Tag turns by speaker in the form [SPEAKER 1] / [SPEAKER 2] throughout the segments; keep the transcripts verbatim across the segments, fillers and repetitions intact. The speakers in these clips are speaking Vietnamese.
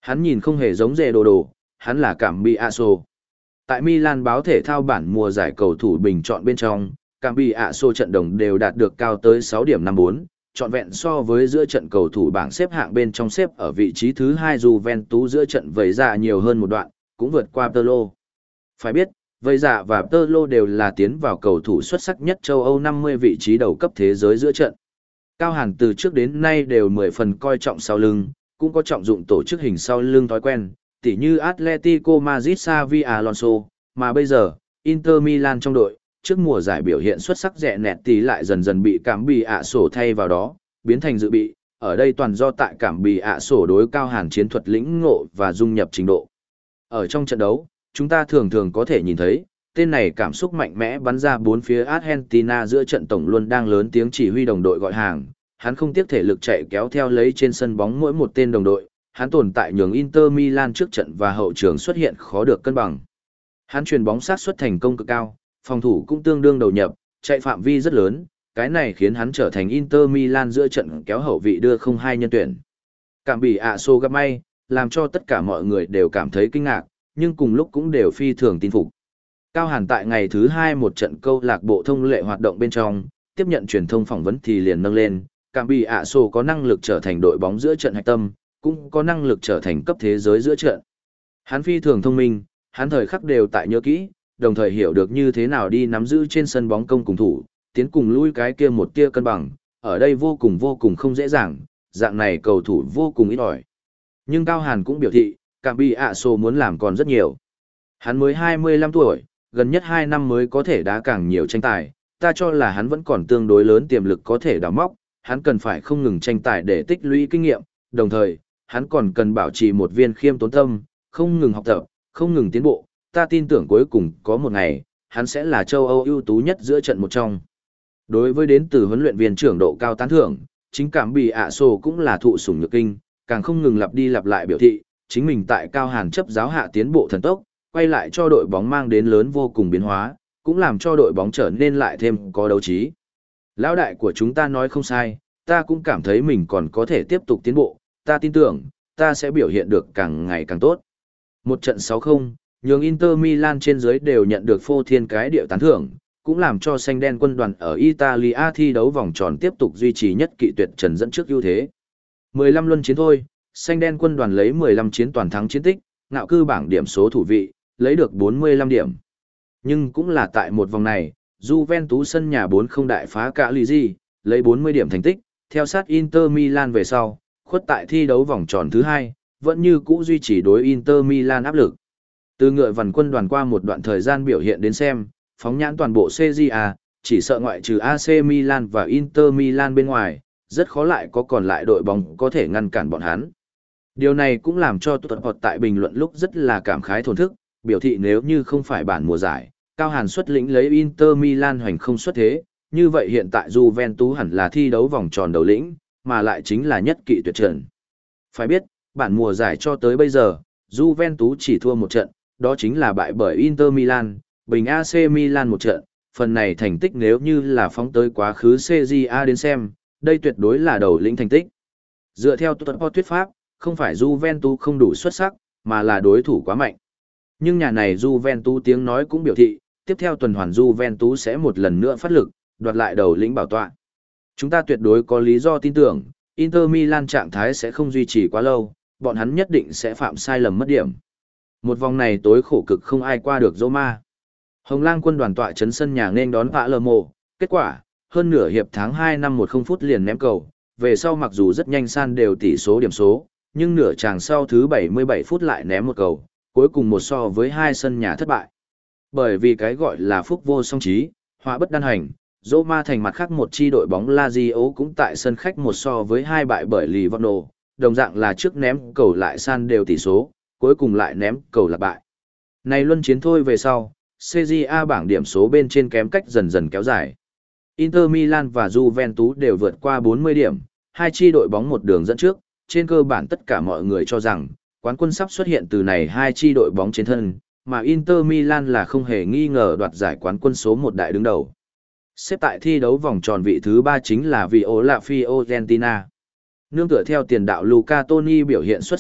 [SPEAKER 1] Hắn nhìn không hề giống Rê Đồ Đồ, hắn là Cambiaso. Tại Milan báo thể thao bản mùa giải cầu thủ bình chọn bên trong, Cambiaso trận đồng đều đạt được cao tới sáu điểm năm bốn, trọn vẹn so với giữa trận cầu thủ bảng xếp hạng bên trong xếp ở vị trí thứ hai Juventus giữa trận vầy dạ nhiều hơn một đoạn, cũng vượt qua Pirlo. Phải biết, vầy dạ và Pirlo đều là tiến vào cầu thủ xuất sắc nhất châu Âu năm mươi vị trí đầu cấp thế giới giữa trận. Cao Hàn từ trước đến nay đều mười phần coi trọng sau lưng, cũng có trọng dụng tổ chức hình sau lưng thói quen, tỉ như Atletico Madrid Xavi Alonso, mà bây giờ, Inter Milan trong đội, trước mùa giải biểu hiện xuất sắc rẻ nẹt tí lại dần dần bị cảm bị ạ sổ thay vào đó, biến thành dự bị, ở đây toàn do tại cảm bị ạ sổ đối Cao Hàn chiến thuật lĩnh ngộ và dung nhập trình độ. Ở trong trận đấu, chúng ta thường thường có thể nhìn thấy, tên này cảm xúc mạnh mẽ bắn ra bốn phía Argentina giữa trận tổng luôn đang lớn tiếng chỉ huy đồng đội gọi hàng, hắn không tiếc thể lực chạy kéo theo lấy trên sân bóng mỗi một tên đồng đội, hắn tồn tại nhường Inter Milan trước trận và hậu trường xuất hiện khó được cân bằng. Hắn chuyền bóng sát xuất thành công cực cao, phòng thủ cũng tương đương đầu nhập, chạy phạm vi rất lớn, cái này khiến hắn trở thành Inter Milan giữa trận kéo hậu vị đưa không hai nhân tuyển. Cảm bị ạ sô gặp may, làm cho tất cả mọi người đều cảm thấy kinh ngạc, nhưng cùng lúc cũng đều phi thường tin phục. Cao Hàn tại ngày thứ hai một trận câu lạc bộ thông lệ hoạt động bên trong, tiếp nhận truyền thông phỏng vấn thì liền nâng lên, Cảm bị ạ sô có năng lực trở thành đội bóng giữa trận hạch tâm, cũng có năng lực trở thành cấp thế giới giữa trận. Hắn phi thường thông minh, hắn thời khắc đều tại nhớ kỹ, đồng thời hiểu được như thế nào đi nắm giữ trên sân bóng công cùng thủ, tiến cùng lui cái kia một tia cân bằng, ở đây vô cùng vô cùng không dễ dàng, dạng này cầu thủ vô cùng ít ỏi. Nhưng Cao Hàn cũng biểu thị, Cảm bị ạ sô muốn làm còn rất nhiều. Hắn mới hai mươi lăm tuổi, gần nhất hai năm mới có thể đá càng nhiều tranh tài, ta cho là hắn vẫn còn tương đối lớn tiềm lực có thể đào móc, hắn cần phải không ngừng tranh tài để tích lũy kinh nghiệm, đồng thời, hắn còn cần bảo trì một viên khiêm tốn tâm, không ngừng học tập, không ngừng tiến bộ, ta tin tưởng cuối cùng có một ngày, hắn sẽ là châu Âu ưu tú nhất giữa trận một trong. Đối với đến từ huấn luyện viên trưởng độ cao tán thưởng, chính Cảm bị ạ sô cũng là thụ sủng nhược kinh, càng không ngừng lặp đi lặp lại biểu thị, chính mình tại Cao Hàn chấp giáo hạ tiến bộ thần tốc, quay lại cho đội bóng mang đến lớn vô cùng biến hóa, cũng làm cho đội bóng trở nên lại thêm có đấu trí. Lão đại của chúng ta nói không sai, ta cũng cảm thấy mình còn có thể tiếp tục tiến bộ, ta tin tưởng, ta sẽ biểu hiện được càng ngày càng tốt. Một trận sáu không, nhường Inter Milan trên dưới đều nhận được phô thiên cái điệu tán thưởng, cũng làm cho xanh đen quân đoàn ở Italia thi đấu vòng tròn tiếp tục duy trì nhất kỵ tuyệt trần dẫn trước ưu thế. mười lăm luân chiến thôi, xanh đen quân đoàn lấy mười lăm chiến toàn thắng chiến tích, ngạo cư bảng điểm số thủ vị, lấy được bốn mươi lăm điểm. Nhưng cũng là tại một vòng này, Juventus sân nhà bốn không đại phá cả Ligi, lấy bốn mươi điểm thành tích, theo sát Inter Milan về sau, khuất tại thi đấu vòng tròn thứ hai, vẫn như cũ duy trì đối Inter Milan áp lực. Từ ngựa vằn quân đoàn qua một đoạn thời gian biểu hiện đến xem, phóng nhãn toàn bộ Serie A, chỉ sợ ngoại trừ a xê Milan và Inter Milan bên ngoài, rất khó lại có còn lại đội bóng có thể ngăn cản bọn hắn. Điều này cũng làm cho tuật hoạt tại bình luận lúc rất là cảm khái thổn thức, biểu thị nếu như không phải bản mùa giải, Cao Hàn xuất lĩnh lấy Inter Milan hoành không xuất thế, như vậy hiện tại Juventus hẳn là thi đấu vòng tròn đầu lĩnh, mà lại chính là nhất kỵ tuyệt trần. Phải biết, bản mùa giải cho tới bây giờ, Juventus chỉ thua một trận, đó chính là bại bởi Inter Milan, bình a xê Milan một trận, phần này thành tích nếu như là phóng tới quá khứ Serie A đến xem, đây tuyệt đối là đầu lĩnh thành tích. Dựa theo tuật thuyết pháp, không phải Juventus không đủ xuất sắc, mà là đối thủ quá mạnh. Nhưng nhà này Juventus tiếng nói cũng biểu thị, tiếp theo tuần hoàn Juventus sẽ một lần nữa phát lực, đoạt lại đầu lĩnh bảo tọa. Chúng ta tuyệt đối có lý do tin tưởng, Inter Milan trạng thái sẽ không duy trì quá lâu, bọn hắn nhất định sẽ phạm sai lầm mất điểm. Một vòng này tối khổ cực không ai qua được Roma. Hồng Lang quân đoàn tọa trấn sân nhà nên đón Palermo, kết quả, hơn nửa hiệp tháng hai năm một không phút liền ném cầu, về sau mặc dù rất nhanh san đều tỷ số điểm số, nhưng nửa chàng sau thứ bảy mươi bảy phút lại ném một cầu, cuối cùng một so với hai sân nhà thất bại. Bởi vì cái gọi là phúc vô song trí, họa bất đan hành, Roma thành mặt khác một chi đội bóng Lazio cũng tại sân khách một so với hai bại bởi Livorno, đồng dạng là trước ném cầu lại san đều tỷ số, cuối cùng lại ném cầu là bại. Này luân chiến thôi về sau, Serie A bảng điểm số bên trên kém cách dần dần kéo dài. Inter Milan và Juventus đều vượt qua bốn mươi điểm, hai chi đội bóng một đường dẫn trước, trên cơ bản tất cả mọi người cho rằng, quán quân sắp xuất hiện từ này hai chi đội bóng trên thân, mà Inter Milan là không hề nghi ngờ đoạt giải quán quân số một đại đứng đầu. Xếp tại thi đấu vòng tròn vị thứ ba chính là Viola Fiorentina. Nương tựa theo tiền đạo Luca Toni biểu hiện xuất sắc,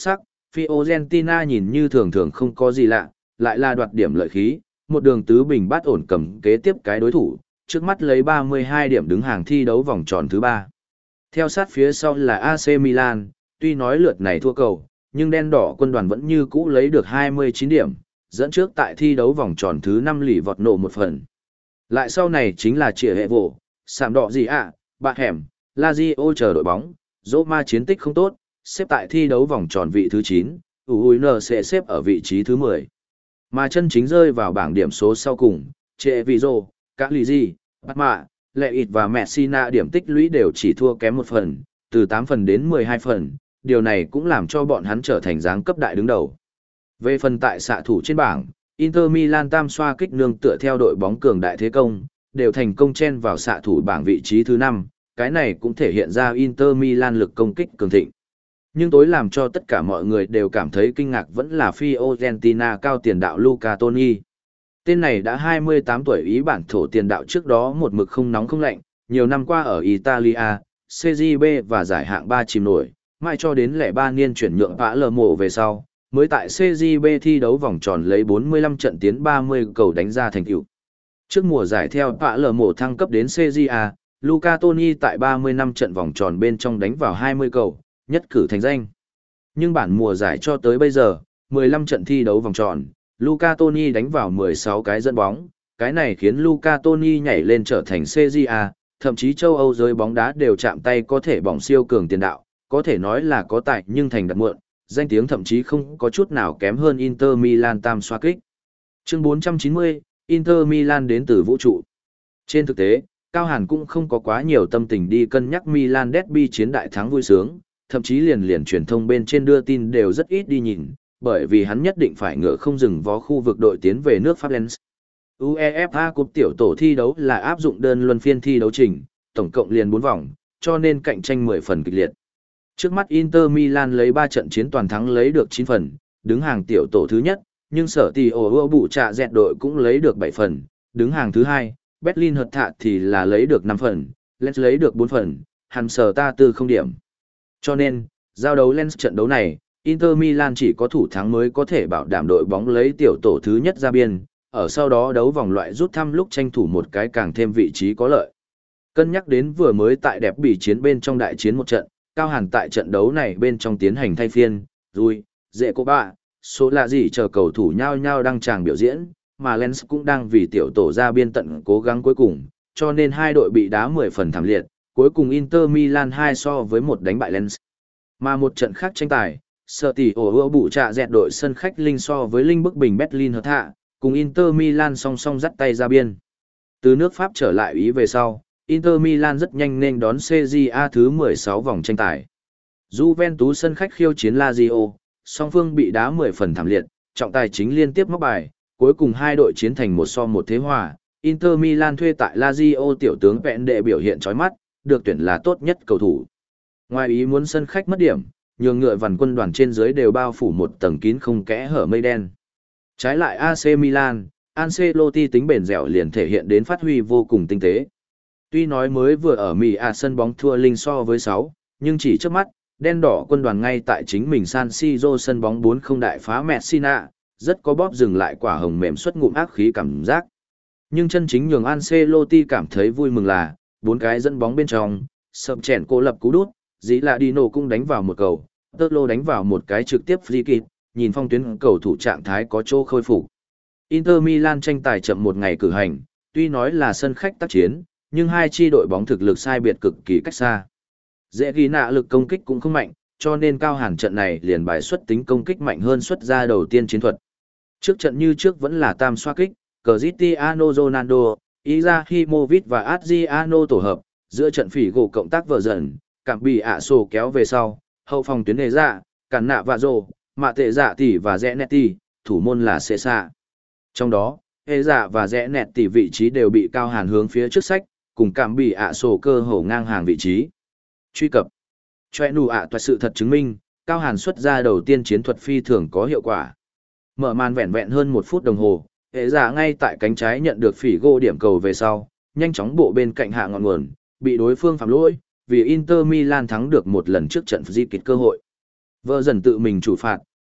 [SPEAKER 1] Fiorentina nhìn như thường thường không có gì lạ, lại là đoạt điểm lợi khí, một đường tứ bình bát ổn cầm kế tiếp cái đối thủ, trước mắt lấy ba mươi hai điểm đứng hàng thi đấu vòng tròn thứ ba. Theo sát phía sau là a xê Milan, tuy nói lượt này thua cầu, nhưng đen đỏ quân đoàn vẫn như cũ lấy được hai mươi chín điểm, dẫn trước tại thi đấu vòng tròn thứ năm lì vọt nổ một phần. Lại sau này chính là Chỉa Hệ Vỗ, Sạm Đỏ gì ạ, Bạc Hẻm, Lazio chờ đội bóng, Roma chiến tích không tốt, xếp tại thi đấu vòng tròn vị thứ chín, u i en sẽ xếp ở vị trí thứ mười. Mà chân chính rơi vào bảng điểm số sau cùng, Treviso, Cagliari, Parma, Leite và Messina điểm tích lũy đều chỉ thua kém một phần, từ tám phần đến mười hai phần, điều này cũng làm cho bọn hắn trở thành giáng cấp đại đứng đầu. Về phần tại xạ thủ trên bảng, Inter Milan tam xoa kích nương tựa theo đội bóng cường đại thế công, đều thành công chen vào xạ thủ bảng vị trí thứ năm, cái này cũng thể hiện ra Inter Milan lực công kích cường thịnh. Nhưng tối làm cho tất cả mọi người đều cảm thấy kinh ngạc vẫn là Fiorentina cao tiền đạo Luca Toni. Tên này đã hai mươi tám tuổi, ý bản thổ tiền đạo trước đó một mực không nóng không lạnh, nhiều năm qua ở Italia, xê giê bê và giải hạng ba chìm nổi, mãi cho đến lẻ ba niên chuyển nhượng vã lờ mộ về sau, mới tại xê giê bê thi đấu vòng tròn lấy bốn mươi lăm trận tiến ba mươi cầu đánh ra thành tựu. Trước mùa giải theo vã lờ mộ thăng cấp đến xê giê a, Luca Toni tại ba mươi năm trận vòng tròn bên trong đánh vào hai mươi cầu, nhất cử thành danh. Nhưng bản mùa giải cho tới bây giờ, mười lăm trận thi đấu vòng tròn, Luca Toni đánh vào mười sáu cái dẫn bóng, cái này khiến Luca Toni nhảy lên trở thành xê giê a, thậm chí châu Âu giới bóng đá đều chạm tay có thể bỏng siêu cường tiền đạo, có thể nói là có tài nhưng thành đặt muộn, danh tiếng thậm chí không có chút nào kém hơn Inter Milan tam xoá kích. Chương bốn trăm chín mươi, Inter Milan đến từ vũ trụ. Trên thực tế, Cao Hàn cũng không có quá nhiều tâm tình đi cân nhắc Milan derby chiến đại thắng vui sướng, thậm chí liền liền truyền thông bên trên đưa tin đều rất ít đi nhìn, bởi vì hắn nhất định phải ngựa không dừng vó khu vực đội tiến về nước Pháp Lens. UEFA Cup tiểu tổ thi đấu là áp dụng đơn luân phiên thi đấu trình, tổng cộng liền bốn vòng, cho nên cạnh tranh mười phần kịch liệt. Trước mắt Inter Milan lấy ba trận chiến toàn thắng lấy được chín phần, đứng hàng tiểu tổ thứ nhất, nhưng sở tỷ ổ bụ trạ dẹt đội cũng lấy được bảy phần, đứng hàng thứ hai, Berlin Hợt Thạ thì là lấy được năm phần, Lens lấy được bốn phần, hàm sở ta tư không điểm. Cho nên, giao đấu Lens trận đấu này, Inter Milan chỉ có thủ thắng mới có thể bảo đảm đội bóng lấy tiểu tổ thứ nhất ra biên, ở sau đó đấu vòng loại rút thăm lúc tranh thủ một cái càng thêm vị trí có lợi. Cân nhắc đến vừa mới tại đẹp bỉ chiến bên trong đại chiến một trận, Cao Hàn tại trận đấu này bên trong tiến hành thay phiên, Rui, Dễ Cô Bạ, số lạ gì chờ cầu thủ nhau nhau đăng tràng biểu diễn, mà Lens cũng đang vì tiểu tổ ra biên tận cố gắng cuối cùng, cho nên hai đội bị đá mười phần thảm liệt, cuối cùng Inter Milan hai so với một đánh bại Lens. Mà một trận khác tranh tài, sở tỷ ổ ưa bụ trạ dẹt đội sân khách linh so với linh bức bình Berlin Hợt Thạ, cùng Inter Milan song song dắt tay ra biên. Từ nước Pháp trở lại Ý về sau, Inter Milan rất nhanh nên đón xê giê a thứ mười sáu vòng tranh tài. Juventus sân khách khiêu chiến Lazio, song phương bị đá mười phần thảm liệt, trọng tài chính liên tiếp móc bài, cuối cùng hai đội chiến thành một so một thế hòa. Inter Milan thuê tại Lazio tiểu tướng vẹn đệ biểu hiện chói mắt, được tuyển là tốt nhất cầu thủ. Ngoài ý muốn sân khách mất điểm, nhường ngựa vằn quân đoàn trên dưới đều bao phủ một tầng kín không kẽ hở mây đen. Trái lại a xê Milan, Ancelotti tính bền dẻo liền thể hiện đến phát huy vô cùng tinh tế. Tuy nói mới vừa ở Mỹ à sân bóng thua linh so với sáu, nhưng chỉ trước mắt, đen đỏ quân đoàn ngay tại chính mình San Siro sân bóng bốn không đại phá Messina, rất có bóp dừng lại quả hồng mềm xuất ngụm ác khí cảm giác. Nhưng chân chính nhường Ancelotti cảm thấy vui mừng là, bốn cái dẫn bóng bên trong, sập chèn cô lập cú đút, dĩ là Dino cũng đánh vào một cầu, Tơ Lô đánh vào một cái trực tiếp free kick, nhìn phong tuyến cầu thủ trạng thái có chỗ khôi phục. Inter Milan tranh tài chậm một ngày cử hành, tuy nói là sân khách tác chiến, nhưng hai chi đội bóng thực lực sai biệt cực kỳ cách xa. Dễ ghi nạ lực công kích cũng không mạnh, cho nên Cao Hàn trận này liền bài xuất tính công kích mạnh hơn xuất ra đầu tiên chiến thuật. Trước trận như trước vẫn là tam xoá kích, Cristiano Ronaldo, Izahimovic và Adriano tổ hợp, giữa trận phỉ gỗ cộng tác vợ dần, cảm bị ạ sổ kéo về sau, hậu phòng tuyến đề ra, cản nạ và rồ, mạ tệ dạ tỷ và rẽ nẹt tỷ, thủ môn là xê xạ. Trong đó, hê dạ và rẽ nẹt tỷ vị trí đều bị Cao Hàn hướng phía trước sách, cùng cảm bị ạ sổ cơ hồ ngang hàng vị trí. Truy cập. Choe nụ ạ toại sự thật chứng minh, Cao Hàn xuất ra đầu tiên chiến thuật phi thường có hiệu quả. Mở màn vẹn vẹn hơn một phút đồng hồ, hệ giả ngay tại cánh trái nhận được phỉ gô điểm cầu về sau, nhanh chóng bộ bên cạnh hạ ngọn nguồn, bị đối phương phạm lỗi, vì Inter Milan thắng được một lần trước trận di kịch cơ hội. Vợ dần tự mình chủ phạt,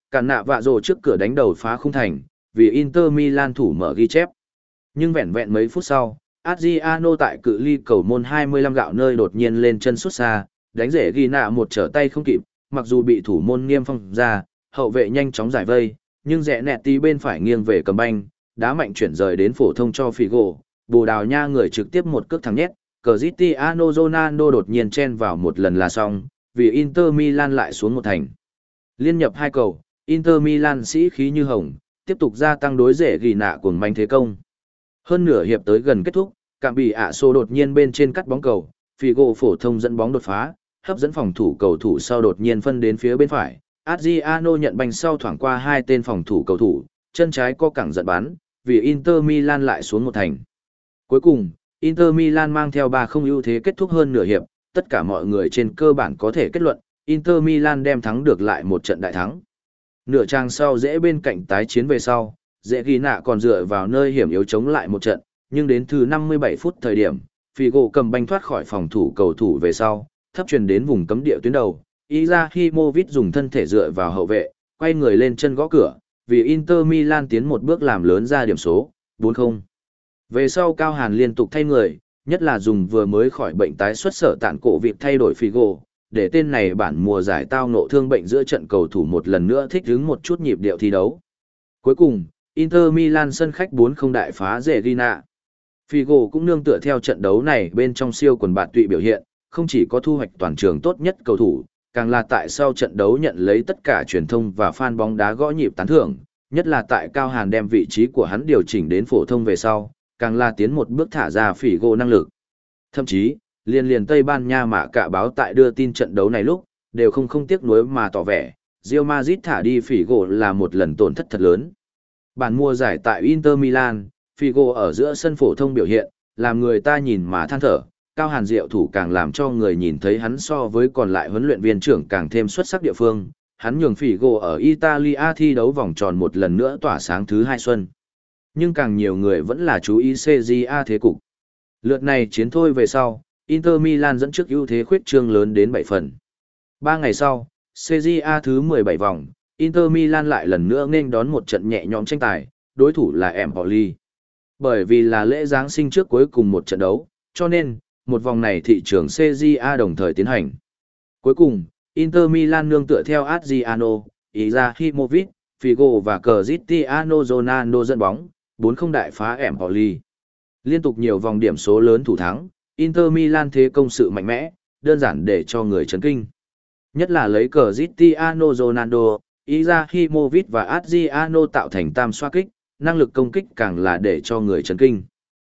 [SPEAKER 1] Cản nạ vạ rồ trước cửa đánh đầu phá khung thành, vì Inter Milan thủ mở ghi chép. Nhưng vẹn vẹn mấy phút sau, Adriano tại cự ly cầu môn hai mươi lăm gạo nơi đột nhiên lên chân sút xa, đánh rễ ghi nạ một trở tay không kịp, mặc dù bị thủ môn niêm phong ra, hậu vệ nhanh chóng giải vây, nhưng rẽ nẹt tí bên phải nghiêng về cầm banh, đá mạnh chuyển rời đến phổ thông cho Figo, Bồ Đào Nha người trực tiếp một cước thẳng nhét, Cristiano Ronaldo đột nhiên chen vào một lần là xong, vì Inter Milan lại xuống một thành. Liên nhập hai cầu, Inter Milan sĩ khí như hồng, tiếp tục gia tăng đối rễ ghi nạ cuồng manh thế công. Hơn nửa hiệp tới gần kết thúc, Cạm bị ạ xô đột nhiên bên trên cắt bóng cầu, Figo phổ thông dẫn bóng đột phá, hấp dẫn phòng thủ cầu thủ sau đột nhiên phân đến phía bên phải. Adriano nhận banh sau thoảng qua hai tên phòng thủ cầu thủ, chân trái co cẳng giật bắn, vì Inter Milan lại xuống một thành. Cuối cùng, Inter Milan mang theo ba không ưu thế kết thúc hơn nửa hiệp, tất cả mọi người trên cơ bản có thể kết luận, Inter Milan đem thắng được lại một trận đại thắng. Nửa trang sau dễ bên cạnh tái chiến về sau, dễ ghi nạ còn dựa vào nơi hiểm yếu chống lại một trận, nhưng đến thứ năm mươi bảy phút thời điểm, Figo cầm banh thoát khỏi phòng thủ cầu thủ về sau, thấp truyền đến vùng cấm địa tuyến đầu. Izahimovic dùng thân thể dựa vào hậu vệ, quay người lên chân gõ cửa, vì Inter Milan tiến một bước làm lớn ra điểm số, bốn không. Về sau Cao Hàn liên tục thay người, nhất là dùng vừa mới khỏi bệnh tái xuất sở tạn cổ việc thay đổi Figo, để tên này bản mùa giải tao ngộ thương bệnh giữa trận cầu thủ một lần nữa thích ứng một chút nhịp điệu thi đấu. Cuối cùng, Inter Milan sân khách bốn không đại phá Regina. Figo cũng nương tựa theo trận đấu này bên trong siêu quần bạt tụy biểu hiện, không chỉ có thu hoạch toàn trường tốt nhất cầu thủ, càng là tại sau trận đấu nhận lấy tất cả truyền thông và fan bóng đá gõ nhịp tán thưởng, nhất là tại Cao Hàn đem vị trí của hắn điều chỉnh đến phổ thông về sau, càng là tiến một bước thả ra Figo năng lực. Thậm chí, liên liền Tây Ban Nha mà cả báo tại đưa tin trận đấu này lúc, đều không không tiếc nuối mà tỏ vẻ, Real Madrid thả đi Figo là một lần tổn thất thật lớn. Bản mùa giải tại Inter Milan, Figo ở giữa sân phổ thông biểu hiện, làm người ta nhìn mà than thở, Cao Hàn Diệu thủ càng làm cho người nhìn thấy hắn so với còn lại huấn luyện viên trưởng càng thêm xuất sắc địa phương, hắn nhường Figo ở Italia thi đấu vòng tròn một lần nữa tỏa sáng thứ hai xuân. Nhưng càng nhiều người vẫn là chú ý xê giê a thế cục. Lượt này chiến thôi về sau, Inter Milan dẫn trước ưu thế khuyết trương lớn đến bảy phần. Ba ngày sau, xê giê a thứ mười bảy vòng, Inter Milan lại lần nữa nên đón một trận nhẹ nhõm tranh tài, đối thủ là Empoli. Bởi vì là lễ Giáng sinh trước cuối cùng một trận đấu, cho nên, một vòng này thị trường xê giê a đồng thời tiến hành. Cuối cùng, Inter Milan nương tựa theo Adriano, Izahimovic, Figo và Cristiano Ronaldo dẫn bóng, bốn không đại phá Empoli. Liên tục nhiều vòng điểm số lớn thủ thắng, Inter Milan thế công sự mạnh mẽ, đơn giản để cho người chấn kinh. Nhất là lấy Cristiano Ronaldo, Izahimovic và Adriano tạo thành tam xoá kích, năng lực công kích càng là để cho người chấn kinh.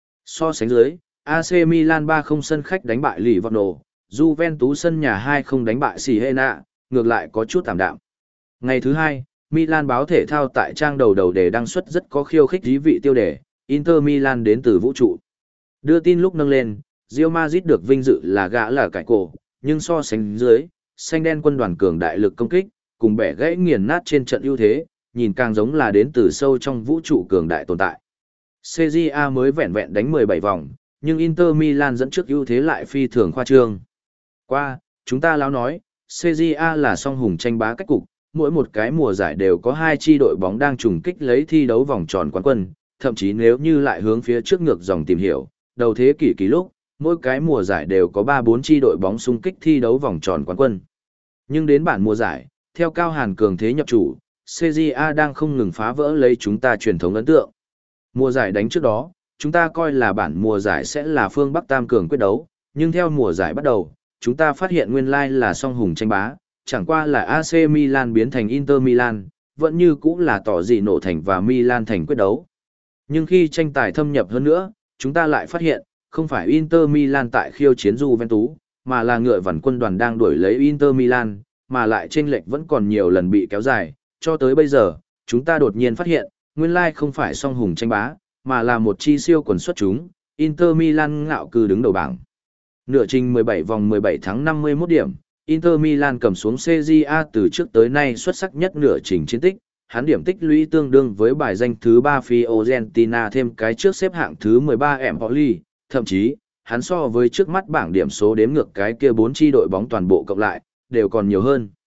[SPEAKER 1] So sánh dưới, a xê Milan ba không sân khách đánh bại Livorno, Juventus sân nhà hai không đánh bại Siena, ngược lại có chút tạm đạm. Ngày thứ hai, Milan báo thể thao tại trang đầu đầu đề đăng xuất rất có khiêu khích dí vị tiêu đề, Inter Milan đến từ vũ trụ. Đưa tin lúc nâng lên, Real Madrid được vinh dự là gã là cải cổ, nhưng so sánh dưới, xanh đen quân đoàn cường đại lực công kích, cùng bẻ gãy nghiền nát trên trận ưu thế, nhìn càng giống là đến từ sâu trong vũ trụ cường đại tồn tại. xê giê a mới vẹn vẹn đánh mười bảy vòng, nhưng Inter Milan dẫn trước ưu thế lại phi thường khoa trương. Qua, chúng ta láo nói, xê giê a là song hùng tranh bá cách cục, mỗi một cái mùa giải đều có hai chi đội bóng đang trùng kích lấy thi đấu vòng tròn quán quân, thậm chí nếu như lại hướng phía trước ngược dòng tìm hiểu, đầu thế kỷ kỷ lúc, mỗi cái mùa giải đều có ba bốn chi đội bóng xung kích thi đấu vòng tròn quán quân. Nhưng đến bản mùa giải, theo Cao Hàn cường thế nhập chủ, xê giê a đang không ngừng phá vỡ lấy chúng ta truyền thống ấn tượng. Mùa giải đánh trước đó, chúng ta coi là bản mùa giải sẽ là phương Bắc Tam cường quyết đấu, nhưng theo mùa giải bắt đầu, chúng ta phát hiện nguyên lai là song hùng tranh bá, chẳng qua là a xê Milan biến thành Inter Milan, vẫn như cũng là tỏ dị nổ thành và Milan thành quyết đấu. Nhưng khi tranh tài thâm nhập hơn nữa, chúng ta lại phát hiện, không phải Inter Milan tại khiêu chiến Juventus, mà là ngựa vằn quân đoàn đang đuổi lấy Inter Milan, mà lại chênh lệch vẫn còn nhiều lần bị kéo dài, cho tới bây giờ, chúng ta đột nhiên phát hiện, nguyên lai không phải song hùng tranh bá, mà là một chi siêu quần xuất chúng, Inter Milan ngạo cư đứng đầu bảng. Nửa trình mười bảy vòng mười bảy thắng năm mươi mốt điểm, Inter Milan cầm xuống xê giê a từ trước tới nay xuất sắc nhất nửa trình chiến tích, hắn điểm tích lũy tương đương với bài danh thứ ba Fiorentina thêm cái trước xếp hạng thứ mười ba Empoli, thậm chí, hắn so với trước mắt bảng điểm số đếm ngược cái kia bốn chi đội bóng toàn bộ cộng lại, đều còn nhiều hơn.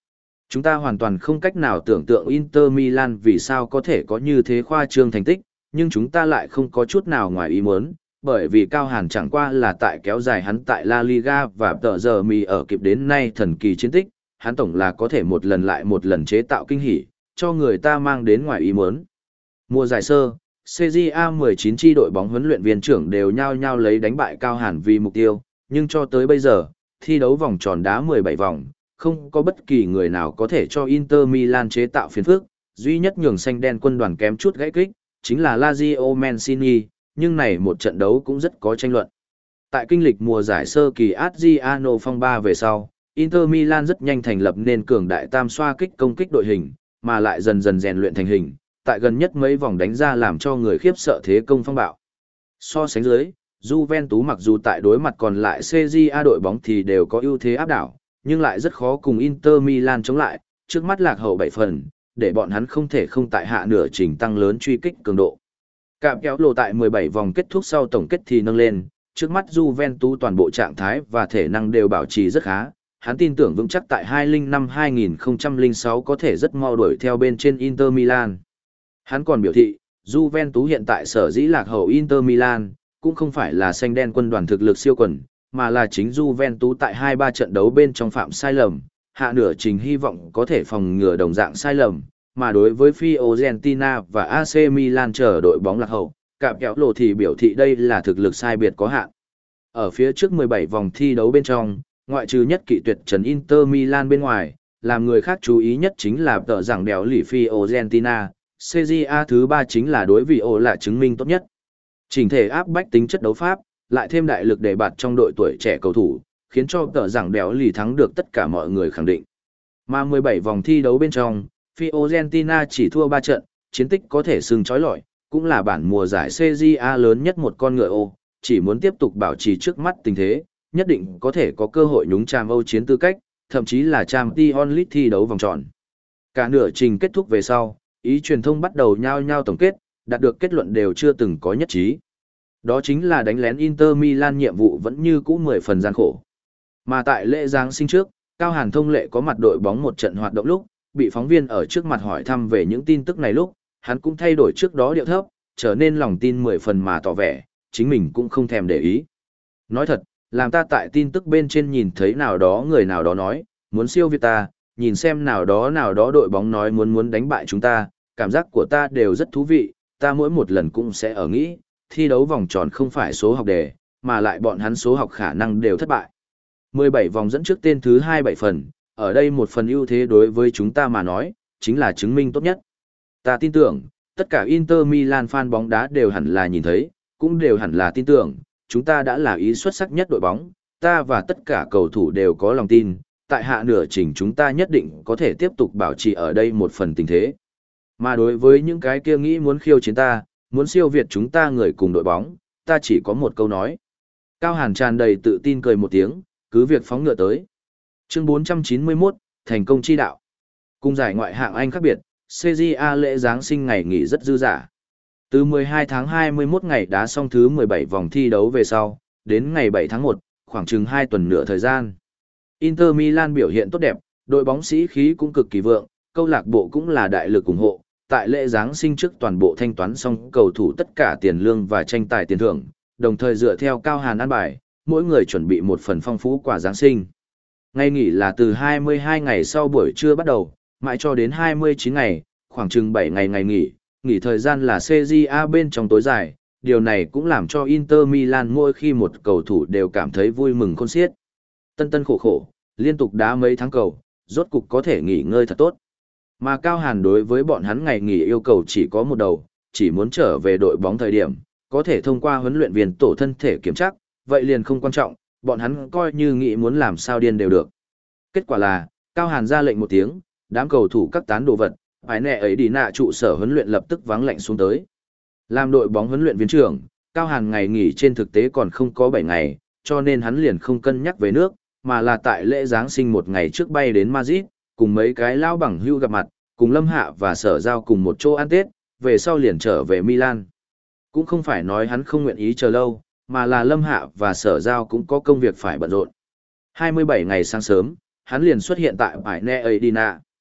[SPEAKER 1] Chúng ta hoàn toàn không cách nào tưởng tượng Inter Milan vì sao có thể có như thế khoa trương thành tích, nhưng chúng ta lại không có chút nào ngoài ý muốn, bởi vì Cao Hàn chẳng qua là tại kéo dài hắn tại La Liga và tờ giờ mì ở kịp đến nay thần kỳ chiến tích, hắn tổng là có thể một lần lại một lần chế tạo kinh hỉ, cho người ta mang đến ngoài ý muốn. Mùa giải sơ, xê giê a mười chín chi đội bóng huấn luyện viên trưởng đều nhao nhao lấy đánh bại Cao Hàn vì mục tiêu, nhưng cho tới bây giờ, thi đấu vòng tròn đá mười bảy vòng, không có bất kỳ người nào có thể cho Inter Milan chế tạo phiền phức, duy nhất nhường xanh đen quân đoàn kém chút gãy kích, chính là Lazio Mancini, nhưng này một trận đấu cũng rất có tranh luận. Tại kinh lịch mùa giải sơ kỳ Adriano phong ba về sau, Inter Milan rất nhanh thành lập nên cường đại tam xoa kích công kích đội hình, mà lại dần dần rèn luyện thành hình, tại gần nhất mấy vòng đánh ra làm cho người khiếp sợ thế công phong bạo. So sánh dưới, Juventus mặc dù tại đối mặt còn lại xê giê a đội bóng thì đều có ưu thế áp đảo, nhưng lại rất khó cùng Inter Milan chống lại, trước mắt lạc hậu bảy phần, để bọn hắn không thể không tại hạ nửa trình tăng lớn truy kích cường độ. Cạm kéo lộ tại mười bảy vòng kết thúc sau tổng kết thì nâng lên, trước mắt Juventus toàn bộ trạng thái và thể năng đều bảo trì rất khá, hắn tin tưởng vững chắc tại hai không năm hai không không sáu có thể rất mau đuổi theo bên trên Inter Milan. Hắn còn biểu thị, Juventus hiện tại sở dĩ lạc hậu Inter Milan, cũng không phải là xanh đen quân đoàn thực lực siêu quần, mà là chính Juventus tại hai ba trận đấu bên trong phạm sai lầm, hạ nửa trình hy vọng có thể phòng ngừa đồng dạng sai lầm, mà đối với Fiorentina và a xê Milan chờ đội bóng lạc hậu, Cạm kéo lộ thì biểu thị đây là thực lực sai biệt có hạn. Ở phía trước mười bảy vòng thi đấu bên trong, ngoại trừ nhất kỵ tuyệt trần Inter Milan bên ngoài, làm người khác chú ý nhất chính là tờ rằng đèo lì Fiorentina, xê giê a thứ ba chính là đối vị ổ là chứng minh tốt nhất. Chỉnh thể áp bách tính chất đấu pháp, lại thêm đại lực đề bạt trong đội tuổi trẻ cầu thủ, khiến cho tờ rằng đèo lì thắng được tất cả mọi người khẳng định. Mà mười bảy vòng thi đấu bên trong, Fiorentina chỉ thua ba trận, chiến tích có thể xưng chói lọi, cũng là bản mùa giải xê giê a lớn nhất một con ngựa ô, chỉ muốn tiếp tục bảo trì trước mắt tình thế, nhất định có thể có cơ hội nhúng chàm Âu chiến tư cách, thậm chí là Champions League thi đấu vòng tròn. Cả nửa trình kết thúc về sau, ý truyền thông bắt đầu nhao nhao tổng kết, đạt được kết luận đều chưa từng có nhất trí. Đó chính là đánh lén Inter Milan nhiệm vụ vẫn như cũ mười phần gian khổ. Mà tại lễ Giáng sinh trước, Cao Hàn thông lệ có mặt đội bóng một trận hoạt động lúc, bị phóng viên ở trước mặt hỏi thăm về những tin tức này lúc, hắn cũng thay đổi trước đó điệu thấp, trở nên lòng tin mười phần mà tỏ vẻ, chính mình cũng không thèm để ý. Nói thật, làm ta tại tin tức bên trên nhìn thấy nào đó người nào đó nói, muốn siêu việt ta, nhìn xem nào đó nào đó đội bóng nói muốn muốn đánh bại chúng ta, cảm giác của ta đều rất thú vị, ta mỗi một lần cũng sẽ ở nghĩ, thi đấu vòng tròn không phải số học đề, mà lại bọn hắn số học khả năng đều thất bại. mười bảy vòng dẫn trước tên thứ hai bảy phần, ở đây một phần ưu thế đối với chúng ta mà nói, chính là chứng minh tốt nhất. Ta tin tưởng, tất cả Inter Milan fan bóng đá đều hẳn là nhìn thấy, cũng đều hẳn là tin tưởng, chúng ta đã là ý xuất sắc nhất đội bóng, ta và tất cả cầu thủ đều có lòng tin, tại hạ nửa trình chúng ta nhất định có thể tiếp tục bảo trì ở đây một phần tình thế. Mà đối với những cái kia nghĩ muốn khiêu chiến ta, muốn siêu việt chúng ta người cùng đội bóng, ta chỉ có một câu nói. Cao Hàn tràn đầy tự tin cười một tiếng, cứ việc phóng ngựa tới. Chương bốn trăm chín mươi mốt, thành công chi đạo. Cùng giải ngoại hạng Anh khác biệt, xê giê a lễ Giáng sinh ngày nghỉ rất dư dả. Từ mười hai tháng hai mươi mốt ngày đá xong thứ mười bảy vòng thi đấu về sau, đến ngày bảy tháng một, khoảng chừng hai tuần nửa thời gian. Inter Milan biểu hiện tốt đẹp, đội bóng sĩ khí cũng cực kỳ vượng, câu lạc bộ cũng là đại lực ủng hộ. Tại lễ Giáng sinh trước toàn bộ thanh toán xong cầu thủ tất cả tiền lương và tranh tài tiền thưởng, đồng thời dựa theo Cao Hàn an bài, mỗi người chuẩn bị một phần phong phú quà Giáng sinh. Ngày nghỉ là từ hai mươi hai ngày sau buổi trưa bắt đầu, mãi cho đến hai mươi chín ngày, khoảng chừng bảy ngày ngày nghỉ, nghỉ thời gian là xê giê a bên trong tối dài, điều này cũng làm cho Inter Milan mỗi khi một cầu thủ đều cảm thấy vui mừng khôn xiết. Tân tân khổ khổ, liên tục đá mấy tháng cầu, rốt cục có thể nghỉ ngơi thật tốt. Mà Cao Hàn đối với bọn hắn ngày nghỉ yêu cầu chỉ có một đầu, chỉ muốn trở về đội bóng thời điểm, có thể thông qua huấn luyện viên tổ thân thể kiểm tra, vậy liền không quan trọng, bọn hắn coi như nghĩ muốn làm sao điên đều được. Kết quả là, Cao Hàn ra lệnh một tiếng, đám cầu thủ các tán đồ vật, phải nẹ ấy đi nạ trụ sở huấn luyện lập tức vắng lạnh xuống tới. Làm đội bóng huấn luyện viên trưởng, Cao Hàn ngày nghỉ trên thực tế còn không có bảy ngày, cho nên hắn liền không cân nhắc về nước, mà là tại lễ Giáng sinh một ngày trước bay đến Madrid, cùng mấy cái lao bằng hưu gặp mặt, cùng Lâm Hạ và Sở Giao cùng một chỗ ăn Tết, về sau liền trở về Milan. Cũng không phải nói hắn không nguyện ý chờ lâu, mà là Lâm Hạ và Sở Giao cũng có công việc phải bận rộn. hai mươi bảy ngày sáng sớm, hắn liền xuất hiện tại bãi Ne Adina.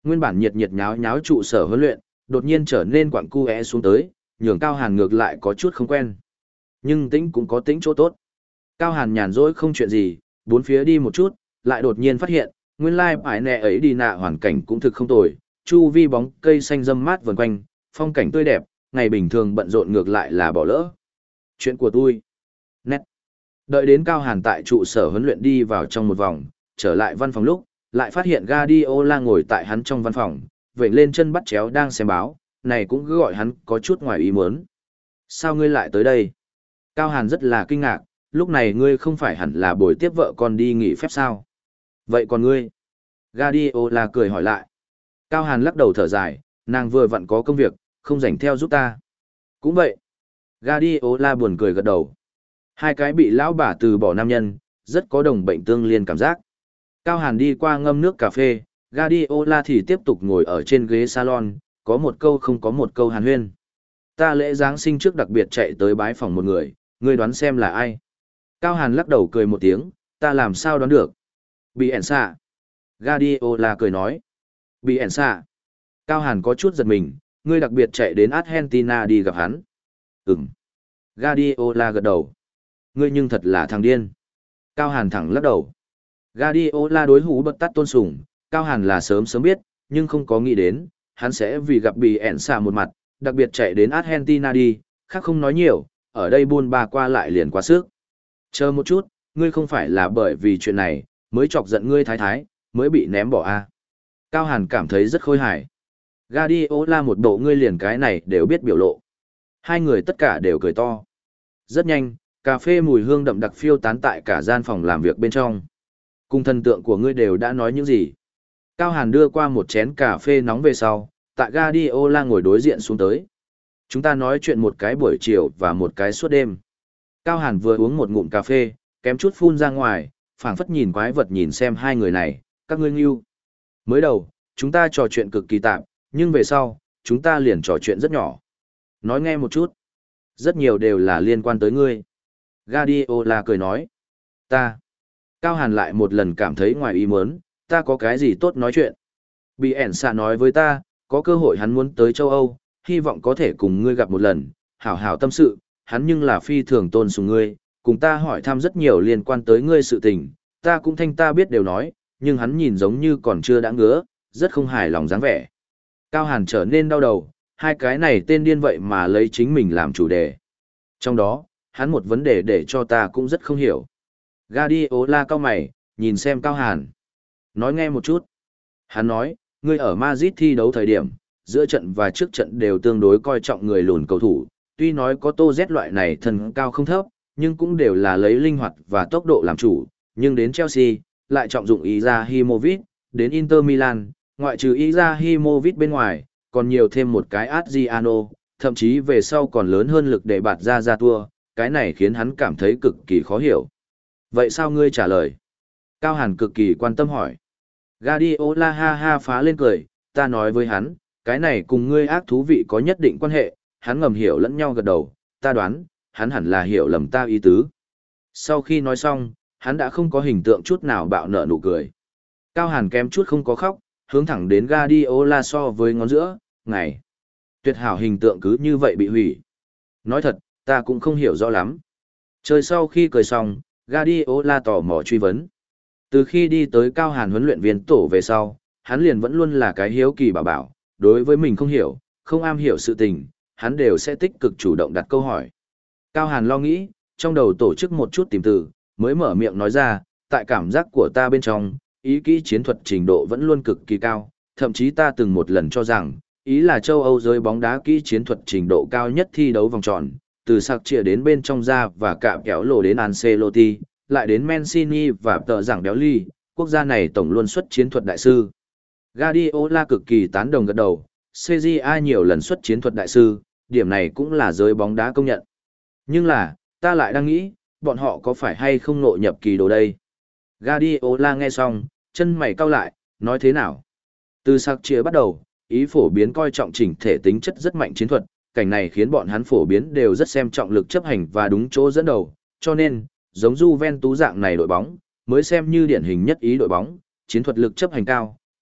[SPEAKER 1] Nguyên bản nhiệt nhiệt nháo nháo trụ sở huấn luyện, đột nhiên trở nên quặng cu é xuống tới, nhường Cao Hàn ngược lại có chút không quen. Nhưng tĩnh cũng có tĩnh chỗ tốt. Cao Hàn nhàn rỗi không chuyện gì, bốn phía đi một chút, lại đột nhiên phát hiện, nguyên lai bãi nẹ ấy đi nạ hoàn cảnh cũng thực không tồi, chu vi bóng cây xanh râm mát vần quanh, phong cảnh tươi đẹp, ngày bình thường bận rộn ngược lại là bỏ lỡ. Chuyện của tôi. Nét. Đợi đến Cao Hàn tại trụ sở huấn luyện đi vào trong một vòng, trở lại văn phòng lúc, lại phát hiện Guardiola ngồi tại hắn trong văn phòng, vểnh lên chân bắt chéo đang xem báo, này cũng cứ gọi hắn có chút ngoài ý muốn. Sao ngươi lại tới đây? Cao Hàn rất là kinh ngạc, lúc này ngươi không phải hẳn là buổi tiếp vợ con đi nghỉ phép sao? Vậy còn ngươi? Guardiola cười hỏi lại. Cao Hàn lắc đầu thở dài, nàng vừa vặn có công việc, không rảnh theo giúp ta. Cũng vậy. Guardiola buồn cười gật đầu. Hai cái bị lão bà từ bỏ nam nhân, rất có đồng bệnh tương liên cảm giác. Cao Hàn đi qua ngâm nước cà phê, Guardiola thì tiếp tục ngồi ở trên ghế salon, có một câu không có một câu hàn huyên. Ta lễ Giáng sinh trước đặc biệt chạy tới bái phòng một người, ngươi đoán xem là ai? Cao Hàn lắc đầu cười một tiếng, ta làm sao đoán được? Bị ẻn xạ. Guardiola cười nói. Bị ẻn xạ. Cao Hàn có chút giật mình, ngươi đặc biệt chạy đến Argentina đi gặp hắn. Ừm. Guardiola gật đầu. Ngươi nhưng thật là thằng điên. Cao Hàn thẳng lắc đầu. Guardiola đối hú bật tắt tôn sùng, Cao Hàn là sớm sớm biết, nhưng không có nghĩ đến, hắn sẽ vì gặp bị ẻn xạ một mặt, đặc biệt chạy đến Argentina đi, khác không nói nhiều, ở đây buôn ba qua lại liền quá sức. Chờ một chút, ngươi không phải là bởi vì chuyện này, mới chọc giận ngươi thái thái, mới bị ném bỏ à. Cao Hàn cảm thấy rất khôi hài. Guardiola một bộ ngươi liền cái này đều biết biểu lộ. Hai người tất cả đều cười to. Rất nhanh, cà phê mùi hương đậm đặc phiêu tán tại cả gian phòng làm việc bên trong. Cùng thần tượng của ngươi đều đã nói những gì? Cao Hàn đưa qua một chén cà phê nóng về sau, tại Guardiola ngồi đối diện xuống tới. Chúng ta nói chuyện một cái buổi chiều và một cái suốt đêm. Cao Hàn vừa uống một ngụm cà phê, kém chút phun ra ngoài, phảng phất nhìn quái vật nhìn xem hai người này, các ngươi nghiêu. Mới đầu, chúng ta trò chuyện cực kỳ tạm, nhưng về sau, chúng ta liền trò chuyện rất nhỏ. Nói nghe một chút. Rất nhiều đều là liên quan tới ngươi. Guardiola cười nói. Ta. Cao Hàn lại một lần cảm thấy ngoài ý muốn, ta có cái gì tốt nói chuyện. Bị ẻn xạ nói với ta, có cơ hội hắn muốn tới châu Âu, hy vọng có thể cùng ngươi gặp một lần, hảo hảo tâm sự, hắn nhưng là phi thường tôn sùng ngươi, cùng ta hỏi thăm rất nhiều liên quan tới ngươi sự tình, ta cũng thanh ta biết đều nói, nhưng hắn nhìn giống như còn chưa đã ngứa, rất không hài lòng dáng vẻ. Cao Hàn trở nên đau đầu, hai cái này tên điên vậy mà lấy chính mình làm chủ đề. Trong đó, hắn một vấn đề để cho ta cũng rất không hiểu. Guardiola cao mày, nhìn xem Cao Hàn. Nói nghe một chút. Hắn nói, ngươi ở Madrid thi đấu thời điểm, giữa trận và trước trận đều tương đối coi trọng người lùn cầu thủ, tuy nói có Tô Z loại này thân cao không thấp, nhưng cũng đều là lấy linh hoạt và tốc độ làm chủ, nhưng đến Chelsea, lại trọng dụng Izahimovic, đến Inter Milan, ngoại trừ Izahimovic bên ngoài, còn nhiều thêm một cái Adriano, thậm chí về sau còn lớn hơn lực để bạt ra ra tua, cái này khiến hắn cảm thấy cực kỳ khó hiểu. Vậy sao ngươi trả lời? Cao Hàn cực kỳ quan tâm hỏi. Guardiola ha ha phá lên cười, ta nói với hắn, cái này cùng ngươi ác thú vị có nhất định quan hệ, hắn ngầm hiểu lẫn nhau gật đầu, ta đoán, hắn hẳn là hiểu lầm ta ý tứ. Sau khi nói xong, hắn đã không có hình tượng chút nào bạo nợ nụ cười. Cao Hàn kém chút không có khóc, hướng thẳng đến Guardiola so với ngón giữa, ngày. Tuyệt hảo hình tượng cứ như vậy bị hủy. Nói thật, ta cũng không hiểu rõ lắm. Chơi sau khi cười xong, Guardiola tò mò truy vấn. Từ khi đi tới Cao Hàn huấn luyện viên tổ về sau, hắn liền vẫn luôn là cái hiếu kỳ bảo bảo, đối với mình không hiểu, không am hiểu sự tình, hắn đều sẽ tích cực chủ động đặt câu hỏi. Cao Hàn lo nghĩ, trong đầu tổ chức một chút tìm từ, mới mở miệng nói ra, tại cảm giác của ta bên trong, ý kỹ chiến thuật trình độ vẫn luôn cực kỳ cao, thậm chí ta từng một lần cho rằng, ý là châu Âu giới bóng đá kỹ chiến thuật trình độ cao nhất thi đấu vòng tròn, từ sạc trịa đến bên trong ra và cạm kéo lồ đến Ancelotti, lại đến Mancini và tờ giảng béo ly, quốc gia này tổng luôn xuất chiến thuật đại sư. Guardiola cực kỳ tán đồng gật đầu, xê giê i nhiều lần xuất chiến thuật đại sư, điểm này cũng là giới bóng đá công nhận. Nhưng là, ta lại đang nghĩ, bọn họ có phải hay không nội nhập kỳ đồ đây? Guardiola nghe xong, chân mày cau lại, nói thế nào? Từ sạc trịa bắt đầu, ý phổ biến coi trọng chỉnh thể tính chất rất mạnh chiến thuật, cảnh này khiến bọn hắn phổ biến đều rất xem trọng lực chấp hành và đúng chỗ dẫn đầu, cho nên, giống Juventus dạng này đội bóng, mới xem như điển hình nhất ý đội bóng, chiến thuật lực chấp hành cao,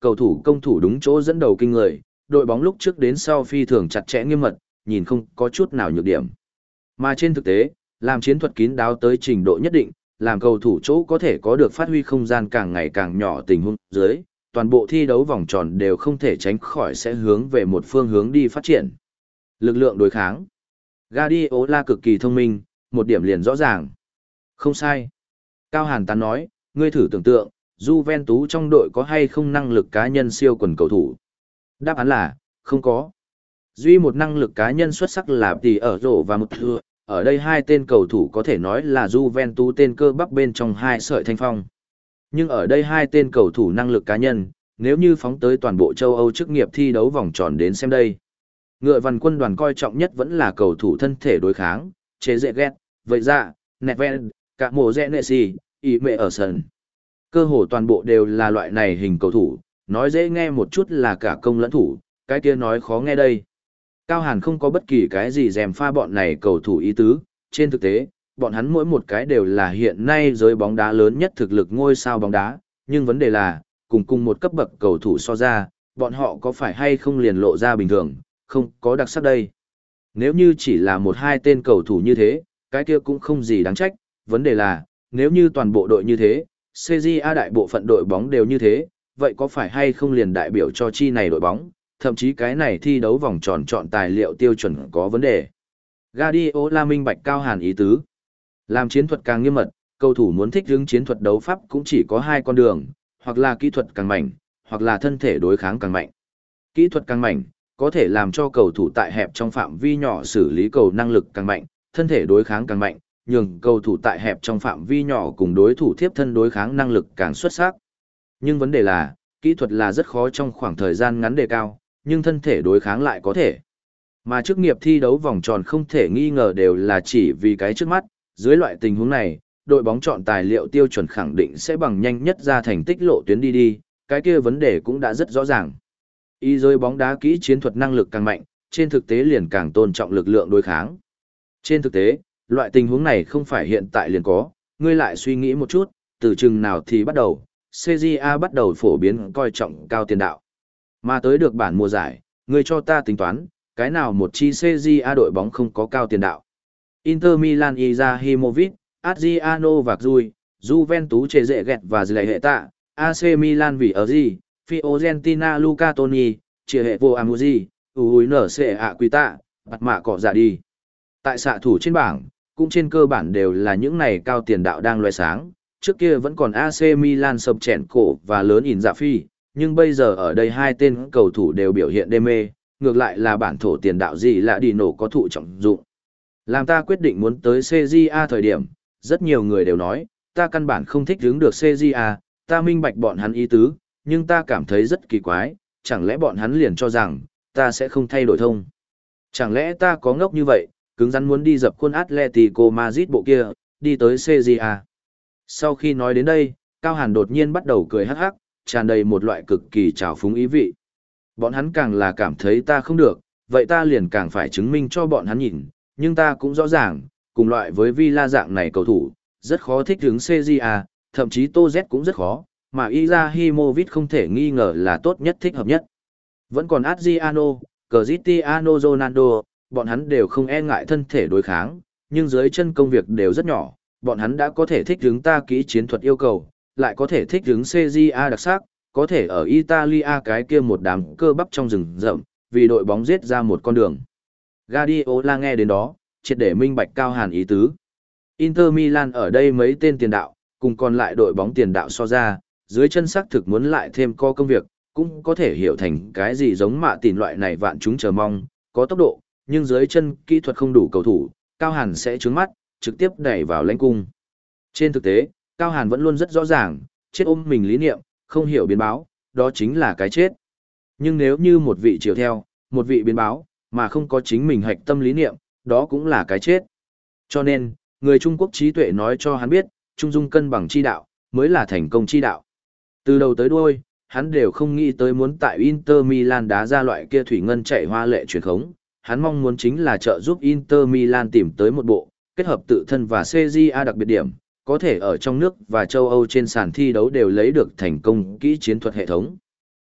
[SPEAKER 1] cầu thủ công thủ đúng chỗ dẫn đầu kinh người, đội bóng lúc trước đến sau phi thường chặt chẽ nghiêm mật, nhìn không có chút nào nhược điểm. Mà trên thực tế, làm chiến thuật kín đáo tới trình độ nhất định, làm cầu thủ chỗ có thể có được phát huy không gian càng ngày càng nhỏ tình huống dưới, toàn bộ thi đấu vòng tròn đều không thể tránh khỏi sẽ hướng về một phương hướng đi phát triển. Lực lượng đối kháng. Guardiola cực kỳ thông minh, một điểm liền rõ ràng. Không sai. Cao Hàn tán nói, ngươi thử tưởng tượng, Juventus trong đội có hay không năng lực cá nhân siêu quần cầu thủ? Đáp án là, không có. Duy một năng lực cá nhân xuất sắc là tỷ ở rổ và một thưa, ở đây hai tên cầu thủ có thể nói là Juventus tên cơ bắp bên trong hai sợi thanh phong. Nhưng ở đây hai tên cầu thủ năng lực cá nhân, nếu như phóng tới toàn bộ châu Âu chức nghiệp thi đấu vòng tròn đến xem đây. Ngựa văn quân đoàn coi trọng nhất vẫn là cầu thủ thân thể đối kháng, chế dễ ghét, vậy ra, nẹt ven, cả mồ rẽ nệ xì, ý mẹ ở sân. Cơ hồ toàn bộ đều là loại này hình cầu thủ, nói dễ nghe một chút là cả công lẫn thủ, cái kia nói khó nghe đây. Cao Hàn không có bất kỳ cái gì dèm pha bọn này cầu thủ ý tứ, trên thực tế, bọn hắn mỗi một cái đều là hiện nay giới bóng đá lớn nhất thực lực ngôi sao bóng đá, nhưng vấn đề là, cùng cùng một cấp bậc cầu thủ so ra, bọn họ có phải hay không liền lộ ra bình thường, không có đặc sắc đây. Nếu như chỉ là một hai tên cầu thủ như thế, cái kia cũng không gì đáng trách, vấn đề là, nếu như toàn bộ đội như thế, xê giê a đại bộ phận đội bóng đều như thế, vậy có phải hay không liền đại biểu cho chi này đội bóng, thậm chí cái này thi đấu vòng tròn chọn tài liệu tiêu chuẩn có vấn đề. Guardiola minh bạch Cao Hàn ý tứ. Làm chiến thuật càng nghiêm mật, cầu thủ muốn thích ứng chiến thuật đấu pháp cũng chỉ có hai con đường, hoặc là kỹ thuật càng mạnh, hoặc là thân thể đối kháng càng mạnh. Kỹ thuật càng mạnh, có thể làm cho cầu thủ tại hẹp trong phạm vi nhỏ xử lý cầu năng lực càng mạnh, thân thể đối kháng càng mạnh, nhường cầu thủ tại hẹp trong phạm vi nhỏ cùng đối thủ tiếp thân đối kháng năng lực càng xuất sắc. Nhưng vấn đề là, kỹ thuật là rất khó trong khoảng thời gian ngắn đề cao, nhưng thân thể đối kháng lại có thể. Mà chức nghiệp thi đấu vòng tròn không thể nghi ngờ đều là chỉ vì cái trước mắt, dưới loại tình huống này, đội bóng chọn tài liệu tiêu chuẩn khẳng định sẽ bằng nhanh nhất ra thành tích lộ tuyến đi đi, cái kia vấn đề cũng đã rất rõ ràng. Y rơi bóng đá kỹ chiến thuật năng lực càng mạnh, trên thực tế liền càng tôn trọng lực lượng đối kháng. Trên thực tế, loại tình huống này không phải hiện tại liền có, ngươi lại suy nghĩ một chút, từ chừng nào thì bắt đầu, xê giê a bắt đầu phổ biến coi trọng cao tiền đạo. Mà tới được bản mùa giải, ngươi cho ta tính toán, cái nào một chi xê giê a đội bóng không có cao tiền đạo. Inter Milan Izahimovic, Adriano Vazquez, Juventus chế dễ ghẹt và dễ hệ tạ, a xê Milan vì ở gì, Fiorentina Luca Toni, chia hệ vô Amuji, Ui nở xệ ạ quy tạ, bạt mạ cỏ giả đi. Tại xạ thủ trên bảng, cũng trên cơ bản đều là những này cao tiền đạo đang loe sáng, trước kia vẫn còn a xê Milan sập chèn cổ và lớn ỉn dạ phi, nhưng bây giờ ở đây hai tên cầu thủ đều biểu hiện đê mê, ngược lại là bản thổ tiền đạo gì là đi nổ có thụ trọng dụng. Làm ta quyết định muốn tới xê giê a thời điểm, rất nhiều người đều nói, ta căn bản không thích hướng được xê giê a, ta minh bạch bọn hắn ý tứ, nhưng ta cảm thấy rất kỳ quái, chẳng lẽ bọn hắn liền cho rằng, ta sẽ không thay đổi thông. Chẳng lẽ ta có ngốc như vậy, cứng rắn muốn đi dập khuôn Atletico Madrid bộ kia, đi tới xê giê a. Sau khi nói đến đây, Cao Hàn đột nhiên bắt đầu cười hắc hắc, tràn đầy một loại cực kỳ trào phúng ý vị. Bọn hắn càng là cảm thấy ta không được, vậy ta liền càng phải chứng minh cho bọn hắn nhìn, nhưng ta cũng rõ ràng, cùng loại với Villa dạng này cầu thủ, rất khó thích ứng xê giê a, thậm chí Tô Z cũng rất khó, mà Izahimovic không thể nghi ngờ là tốt nhất thích hợp nhất. Vẫn còn Adriano, Cristiano Ronaldo, bọn hắn đều không e ngại thân thể đối kháng, nhưng dưới chân công việc đều rất nhỏ, bọn hắn đã có thể thích ứng ta kỹ chiến thuật yêu cầu, lại có thể thích ứng xê giê a đặc sắc, có thể ở Italia cái kia một đám cơ bắp trong rừng rậm, vì đội bóng giết ra một con đường. Guardiola nghe đến đó, triệt để minh bạch Cao Hàn ý tứ. Inter Milan ở đây mấy tên tiền đạo, cùng còn lại đội bóng tiền đạo so ra, dưới chân xác thực muốn lại thêm co công việc, cũng có thể hiểu thành cái gì giống mạ tỉn loại này vạn chúng chờ mong, có tốc độ, nhưng dưới chân kỹ thuật không đủ cầu thủ, Cao Hàn sẽ trướng mắt, trực tiếp đẩy vào lãnh cung. Trên thực tế, Cao Hàn vẫn luôn rất rõ ràng, chết ôm mình lý niệm, không hiểu biến báo, đó chính là cái chết. Nhưng nếu như một vị chiều theo, một vị biến báo, mà không có chính mình hạch tâm lý niệm, đó cũng là cái chết. Cho nên, người Trung Quốc trí tuệ nói cho hắn biết, trung dung cân bằng chi đạo, mới là thành công chi đạo. Từ đầu tới đuôi, hắn đều không nghĩ tới muốn tại Inter Milan đá ra loại kia thủy ngân chạy hoa lệ truyền khống. Hắn mong muốn chính là trợ giúp Inter Milan tìm tới một bộ, kết hợp tự thân và xê giê a đặc biệt điểm, có thể ở trong nước và châu Âu trên sàn thi đấu đều lấy được thành công kỹ chiến thuật hệ thống.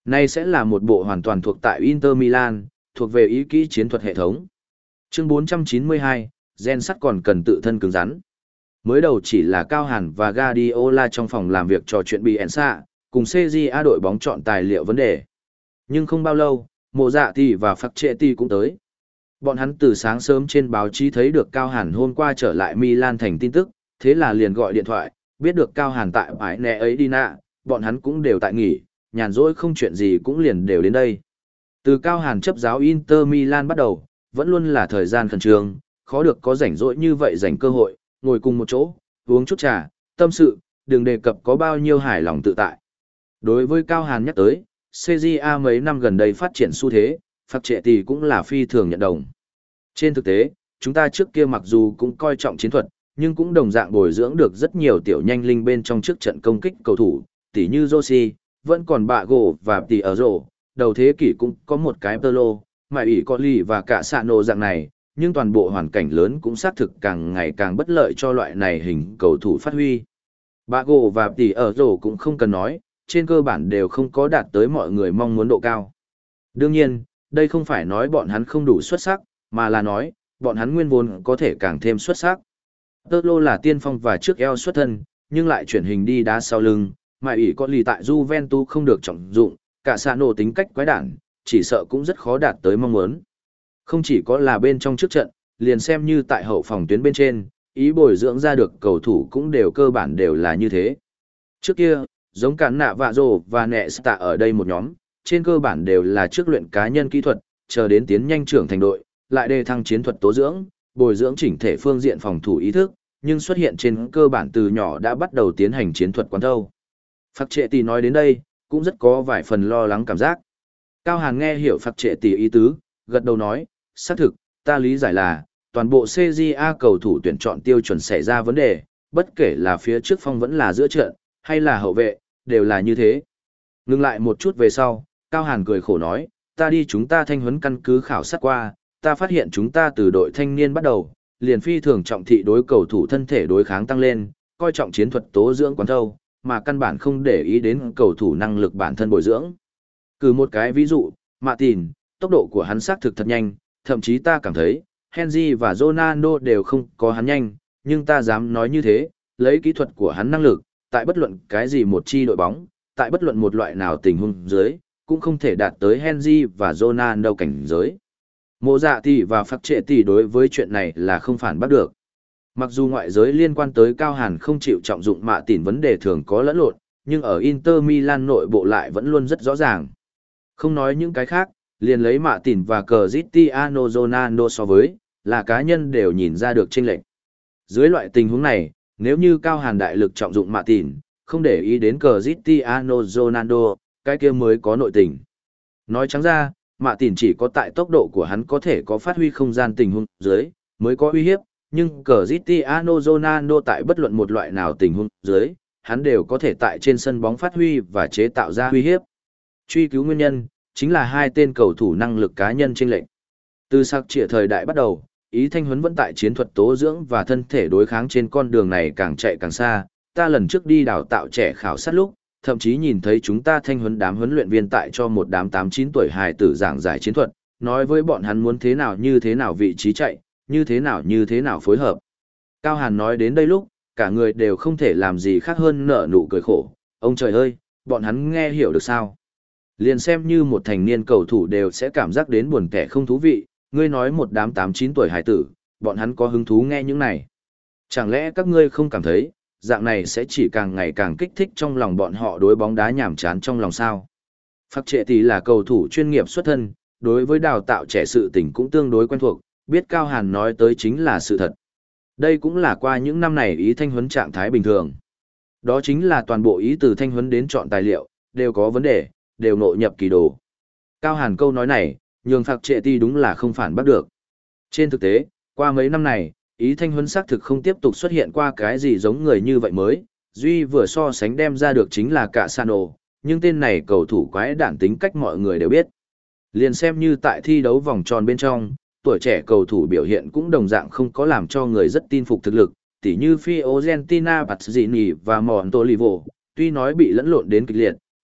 [SPEAKER 1] Nay sẽ là một bộ hoàn toàn thuộc tại Inter Milan, thuộc về ý kỹ chiến thuật hệ thống. Chương bốn trăm chín mươi hai, gen sắt còn cần tự thân cứng rắn. Mới đầu chỉ là Cao Hàn và Guardiola trong phòng làm việc trò chuyện Bielsa, cùng xê giê a đội bóng chọn tài liệu vấn đề. Nhưng không bao lâu, Mộ Dạ Tỷ và Phạc Trệ Tỷ cũng tới. Bọn hắn từ sáng sớm trên báo chí thấy được Cao Hàn hôm qua trở lại Milan thành tin tức, thế là liền gọi điện thoại, biết được Cao Hàn tại bãi nè ấy đi nạ, bọn hắn cũng đều tại nghỉ, nhàn rỗi không chuyện gì cũng liền đều đến đây. Từ Cao Hàn chấp giáo Inter Milan bắt đầu, vẫn luôn là thời gian khẩn trương, khó được có rảnh rỗi như vậy dành cơ hội, ngồi cùng một chỗ, uống chút trà, tâm sự, đừng đề cập có bao nhiêu hài lòng tự tại. Đối với Cao Hàn nhắc tới, xê giê a mấy năm gần đây phát triển xu thế, Phạc Trệ Tỷ cũng là phi thường nhận đồng. Trên thực tế, chúng ta trước kia mặc dù cũng coi trọng chiến thuật, nhưng cũng đồng dạng bồi dưỡng được rất nhiều tiểu nhanh linh bên trong trước trận công kích cầu thủ, tỉ như Rossi, vẫn còn bạ gỗ và tỉ ở rổ, đầu thế kỷ cũng có một cái Pirlo, mà ỷ có lì và cả Sano dạng này, nhưng toàn bộ hoàn cảnh lớn cũng xác thực càng ngày càng bất lợi cho loại này hình cầu thủ phát huy. Bạ gỗ và tỉ ở rổ cũng không cần nói, trên cơ bản đều không có đạt tới mọi người mong muốn độ cao. Đương nhiên, đây không phải nói bọn hắn không đủ xuất sắc, mà là nói, bọn hắn nguyên vốn có thể càng thêm xuất sắc. Pirlo là tiên phong và trước eo xuất thân, nhưng lại chuyển hình đi đá sau lưng, mà ỷ có lì tại Juventus không được trọng dụng, cả Sano tính cách quái đản, chỉ sợ cũng rất khó đạt tới mong muốn. Không chỉ có là bên trong trước trận, liền xem như tại hậu phòng tuyến bên trên, ý bồi dưỡng ra được cầu thủ cũng đều cơ bản đều là như thế. Trước kia, giống Cản Nạ Vạ Rồ và Nesta ở đây một nhóm, trên cơ bản đều là trước luyện cá nhân kỹ thuật, chờ đến tiến nhanh trưởng thành đội, lại đề thăng chiến thuật tố dưỡng, bồi dưỡng chỉnh thể phương diện phòng thủ ý thức, nhưng xuất hiện trên cơ bản từ nhỏ đã bắt đầu tiến hành chiến thuật quán thâu. Phạc Trệ Tỷ nói đến đây, cũng rất có vài phần lo lắng cảm giác. Cao Hàn nghe hiểu Phạc Trệ Tỷ ý tứ, gật đầu nói, xác thực, ta lý giải là, toàn bộ xê giê a cầu thủ tuyển chọn tiêu chuẩn xảy ra vấn đề, bất kể là phía trước phong vẫn là giữa trận, hay là hậu vệ, đều là như thế. Ngừng lại một chút về sau, Cao Hàn cười khổ nói, ta đi chúng ta thanh huấn căn cứ khảo sát qua, ta phát hiện chúng ta từ đội thanh niên bắt đầu, liền phi thường trọng thị đối cầu thủ thân thể đối kháng tăng lên, coi trọng chiến thuật tố dưỡng quán thâu, mà căn bản không để ý đến cầu thủ năng lực bản thân bồi dưỡng. Cứ một cái ví dụ, Mạ Tìn, tốc độ của hắn xác thực thật nhanh, thậm chí ta cảm thấy, Henry và Ronaldo đều không có hắn nhanh, nhưng ta dám nói như thế, lấy kỹ thuật của hắn năng lực, tại bất luận cái gì một chi đội bóng, tại bất luận một loại nào tình huống dưới, cũng không thể đạt tới Henry và Ronaldo cảnh giới. Mộ Dạ Tỷ và Phạc Trệ Tỷ đối với chuyện này là không phản bác được. Mặc dù ngoại giới liên quan tới Cao Hàn không chịu trọng dụng Mạ Tìn vấn đề thường có lẫn lộn, nhưng ở Inter Milan nội bộ lại vẫn luôn rất rõ ràng. Không nói những cái khác, liền lấy Mạ Tìn và Cristiano Ronaldo so với, là cá nhân đều nhìn ra được chênh lệch. Dưới loại tình huống này, nếu như Cao Hàn đại lực trọng dụng Mạ Tìn, không để ý đến Cristiano Ronaldo, cái kia mới có nội tình. Nói trắng ra, Mạ Tìn chỉ có tại tốc độ của hắn có thể có phát huy không gian tình huống dưới, mới có uy hiếp, nhưng Cristiano Ronaldo tại bất luận một loại nào tình huống dưới, hắn đều có thể tại trên sân bóng phát huy và chế tạo ra uy hiếp. Truy cứu nguyên nhân, chính là hai tên cầu thủ năng lực cá nhân chênh lệch. Từ sạc trịa thời đại bắt đầu, ý thanh huấn vẫn tại chiến thuật tố dưỡng và thân thể đối kháng trên con đường này càng chạy càng xa. Ta lần trước đi đào tạo trẻ khảo sát lúc, thậm chí nhìn thấy chúng ta thanh huấn đám huấn luyện viên tại cho một đám tám chín tuổi hài tử giảng giải chiến thuật, nói với bọn hắn muốn thế nào như thế nào vị trí chạy, như thế nào như thế nào phối hợp. Cao Hàn nói đến đây lúc, cả người đều không thể làm gì khác hơn nở nụ cười khổ. Ông trời ơi, bọn hắn nghe hiểu được sao? Liền xem như một thành niên cầu thủ đều sẽ cảm giác đến buồn kẻ không thú vị, ngươi nói một đám tám chín tuổi hải tử, bọn hắn có hứng thú nghe những này. Chẳng lẽ các ngươi không cảm thấy, dạng này sẽ chỉ càng ngày càng kích thích trong lòng bọn họ đối bóng đá nhàm chán trong lòng sao? Phạc Trệ Tỷ là cầu thủ chuyên nghiệp xuất thân, đối với đào tạo trẻ sự tình cũng tương đối quen thuộc, biết Cao Hàn nói tới chính là sự thật. Đây cũng là qua những năm này ý thanh huấn trạng thái bình thường. Đó chính là toàn bộ ý từ thanh huấn đến chọn tài liệu, đều có vấn đề, đều nội nhập kỳ đồ. Cao Hàn câu nói này, nhường Phạc Trệ Tỷ đúng là không phản bắt được. Trên thực tế, qua mấy năm này, ý thanh huấn xác thực không tiếp tục xuất hiện qua cái gì giống người như vậy mới, duy vừa so sánh đem ra được chính là cả Sano, nhưng tên này cầu thủ quái đản tính cách mọi người đều biết. Liền xem như tại thi đấu vòng tròn bên trong, tuổi trẻ cầu thủ biểu hiện cũng đồng dạng không có làm cho người rất tin phục thực lực, tỉ như Fiorentina Pazzini và Montolivo, tuy nói bị lẫn lộn đến kịch liệt,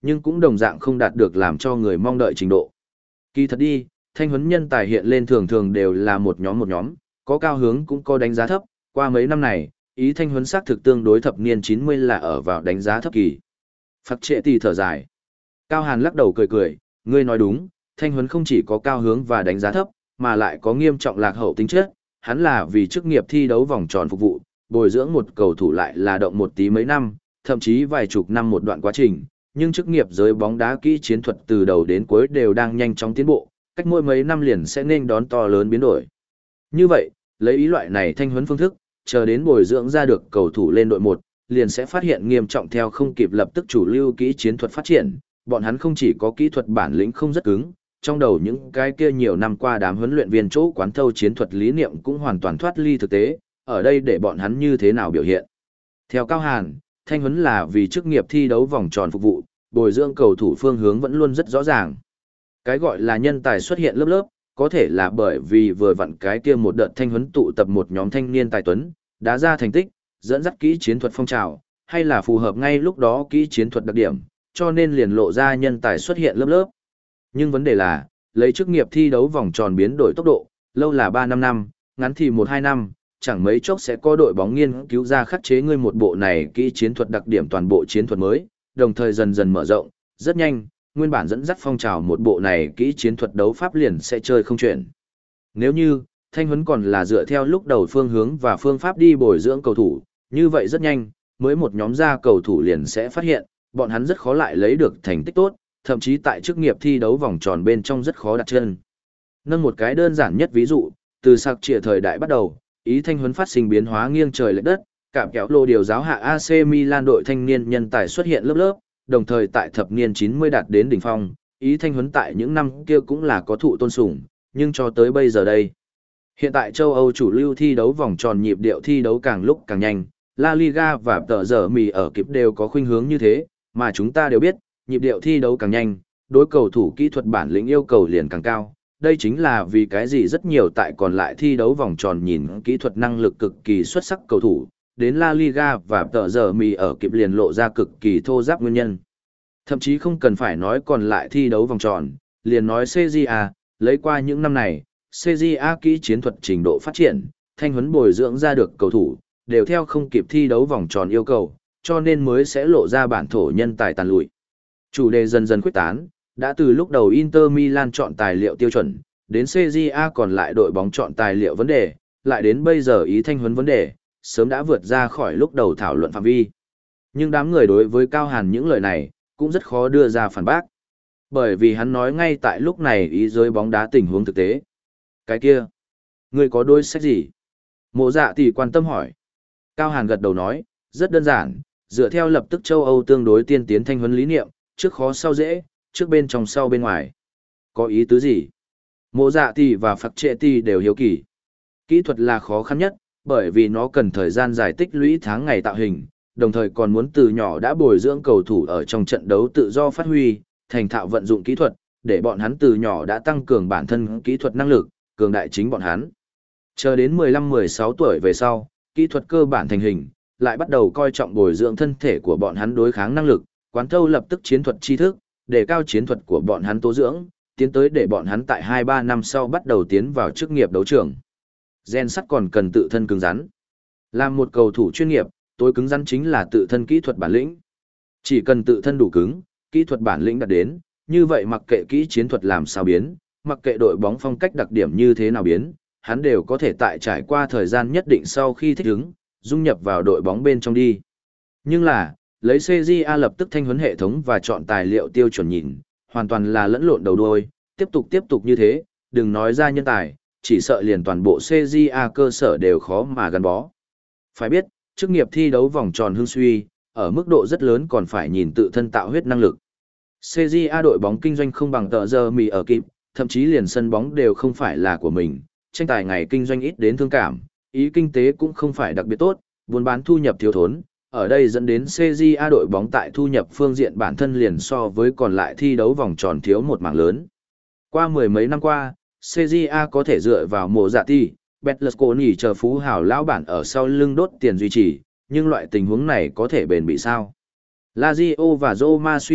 [SPEAKER 1] nhưng cũng đồng dạng không đạt được làm cho người mong đợi trình độ. Kỳ thật đi, thanh huấn nhân tài hiện lên thường thường đều là một nhóm một nhóm, có cao hướng cũng có đánh giá thấp, qua mấy năm này, ý thanh huấn xác thực tương đối thập niên chín mươi là ở vào đánh giá thấp kỳ. Phật trệ tì thở dài. Cao Hàn lắc đầu cười cười, ngươi nói đúng, thanh huấn không chỉ có cao hướng và đánh giá thấp, mà lại có nghiêm trọng lạc hậu tính chất, hắn là vì chức nghiệp thi đấu vòng tròn phục vụ, bồi dưỡng một cầu thủ lại là động một tí mấy năm, thậm chí vài chục năm một đoạn quá trình, nhưng chức nghiệp giới bóng đá kỹ chiến thuật từ đầu đến cuối đều đang nhanh chóng tiến bộ, cách mỗi mấy năm liền sẽ nên đón to lớn biến đổi. Như vậy, lấy ý loại này thanh huấn phương thức, chờ đến bồi dưỡng ra được cầu thủ lên đội một, liền sẽ phát hiện nghiêm trọng theo không kịp lập tức chủ lưu kỹ chiến thuật phát triển, bọn hắn không chỉ có kỹ thuật bản lĩnh không rất cứng, trong đầu những cái kia nhiều năm qua đám huấn luyện viên chỗ quán thâu chiến thuật lý niệm cũng hoàn toàn thoát ly thực tế, ở đây để bọn hắn như thế nào biểu hiện. Theo Cao Hàn, thanh huấn là vì chức nghiệp thi đấu vòng tròn phục vụ, bồi dưỡng cầu thủ phương hướng vẫn luôn rất rõ ràng. Cái gọi là nhân tài xuất hiện lớp lớp, có thể là bởi vì vừa vặn cái kia một đợt thanh huấn tụ tập một nhóm thanh niên tài tuấn, đá ra thành tích, dẫn dắt kỹ chiến thuật phong trào, hay là phù hợp ngay lúc đó kỹ chiến thuật đặc điểm, cho nên liền lộ ra nhân tài xuất hiện lớp lớp. Nhưng vấn đề là, lấy chức nghiệp thi đấu vòng tròn biến đổi tốc độ, lâu là ba năm năm, ngắn thì một hai năm, chẳng mấy chốc sẽ có đội bóng nghiên cứu ra khắc chế ngươi một bộ này kỹ chiến thuật đặc điểm toàn bộ chiến thuật mới, đồng thời dần dần mở rộng, rất nhanh, nguyên bản dẫn dắt phong trào một bộ này kỹ chiến thuật đấu pháp liền sẽ chơi không chuyển. Nếu như, thanh huấn còn là dựa theo lúc đầu phương hướng và phương pháp đi bồi dưỡng cầu thủ, như vậy rất nhanh, mới một nhóm ra cầu thủ liền sẽ phát hiện, bọn hắn rất khó lại lấy được thành tích tốt, thậm chí tại chức nghiệp thi đấu vòng tròn bên trong rất khó đặt chân. Nâng một cái đơn giản nhất ví dụ, từ sạc trịa thời đại bắt đầu, ý thanh huấn phát sinh biến hóa nghiêng trời lệch đất, cảm kéo lô điều giáo hạ a xê Milan đội thanh niên nhân tài xuất hiện lớp lớp, đồng thời tại thập niên chín mươi đạt đến đỉnh phong, ý thanh huấn tại những năm kia cũng là có thụ tôn sùng, nhưng cho tới bây giờ đây. Hiện tại châu Âu chủ lưu thi đấu vòng tròn nhịp điệu thi đấu càng lúc càng nhanh, La Liga và tờ giờ mì ở kịp đều có khuynh hướng như thế, mà chúng ta đều biết, nhịp điệu thi đấu càng nhanh, đối cầu thủ kỹ thuật bản lĩnh yêu cầu liền càng cao. Đây chính là vì cái gì rất nhiều tại còn lại thi đấu vòng tròn nhìn kỹ thuật năng lực cực kỳ xuất sắc cầu thủ, đến La Liga và tờ giờ mì ở kịp liền lộ ra cực kỳ thô ráp nguyên nhân. Thậm chí không cần phải nói còn lại thi đấu vòng tròn, liền nói xê giê a, lấy qua những năm này, xê giê a kỹ chiến thuật trình độ phát triển, thanh huấn bồi dưỡng ra được cầu thủ, đều theo không kịp thi đấu vòng tròn yêu cầu, cho nên mới sẽ lộ ra bản thổ nhân tài tàn lụi. Chủ đề dần dần khuếch tán, đã từ lúc đầu Inter Milan chọn tài liệu tiêu chuẩn, đến xê giê a còn lại đội bóng chọn tài liệu vấn đề, lại đến bây giờ ý thanh huấn vấn đề, sớm đã vượt ra khỏi lúc đầu thảo luận phạm vi. Nhưng đám người đối với Cao Hàn những lời này, cũng rất khó đưa ra phản bác. Bởi vì hắn nói ngay tại lúc này ý giới bóng đá tình huống thực tế. Cái kia, ngươi có đối sách gì? Mộ Dạ thì quan tâm hỏi. Cao Hàn gật đầu nói, rất đơn giản, dựa theo lập tức châu Âu tương đối tiên tiến thanh huấn lý niệm, trước khó sau dễ, trước bên trong sau bên ngoài. Có ý tứ gì? Mộ Dạ thì và Phật Trệ Tì đều hiếu kỳ. Kỹ thuật là khó khăn nhất, bởi vì nó cần thời gian dài tích lũy tháng ngày tạo hình, đồng thời còn muốn từ nhỏ đã bồi dưỡng cầu thủ ở trong trận đấu tự do phát huy, thành thạo vận dụng kỹ thuật, để bọn hắn từ nhỏ đã tăng cường bản thân kỹ thuật năng lực, cường đại chính bọn hắn. Chờ đến mười lăm mười sáu tuổi về sau, kỹ thuật cơ bản thành hình, lại bắt đầu coi trọng bồi dưỡng thân thể của bọn hắn đối kháng năng lực, quán thâu lập tức chiến thuật tri thức, để cao chiến thuật của bọn hắn tố dưỡng, tiến tới để bọn hắn tại hai ba năm sau bắt đầu tiến vào chức nghiệp đấu trường. Gen sắt còn cần tự thân cứng rắn. Làm một cầu thủ chuyên nghiệp, tối cứng rắn chính là tự thân kỹ thuật bản lĩnh. Chỉ cần tự thân đủ cứng, kỹ thuật bản lĩnh đạt đến, như vậy mặc kệ kỹ chiến thuật làm sao biến, mặc kệ đội bóng phong cách đặc điểm như thế nào biến, hắn đều có thể tại trải qua thời gian nhất định sau khi thích ứng, dung nhập vào đội bóng bên trong đi. Nhưng là, lấy xê giê a lập tức thanh huấn hệ thống và chọn tài liệu tiêu chuẩn nhìn, hoàn toàn là lẫn lộn đầu đuôi, tiếp tục tiếp tục như thế, đừng nói ra nhân tài, chỉ sợ liền toàn bộ xê giê a cơ sở đều khó mà gắn bó. Phải biết, chức nghiệp thi đấu vòng tròn hưng suy, ở mức độ rất lớn còn phải nhìn tự thân tạo huyết năng lực. xê giê a đội bóng kinh doanh không bằng tờ giờ mì ở kịp, thậm chí liền sân bóng đều không phải là của mình, tranh tài ngày kinh doanh ít đến thương cảm, ý kinh tế cũng không phải đặc biệt tốt, buôn bán thu nhập thiếu thốn, ở đây dẫn đến xê giê a đội bóng tại thu nhập phương diện bản thân liền so với còn lại thi đấu vòng tròn thiếu một mảng lớn. Qua mười mấy năm qua, xê giê a có thể dựa vào Mộ Dạ Tỷ, Berlusconi chờ phú hào lão bản ở sau lưng đốt tiền duy trì, nhưng loại tình huống này có thể bền bỉ sao? Lazio và Roma suy sụp,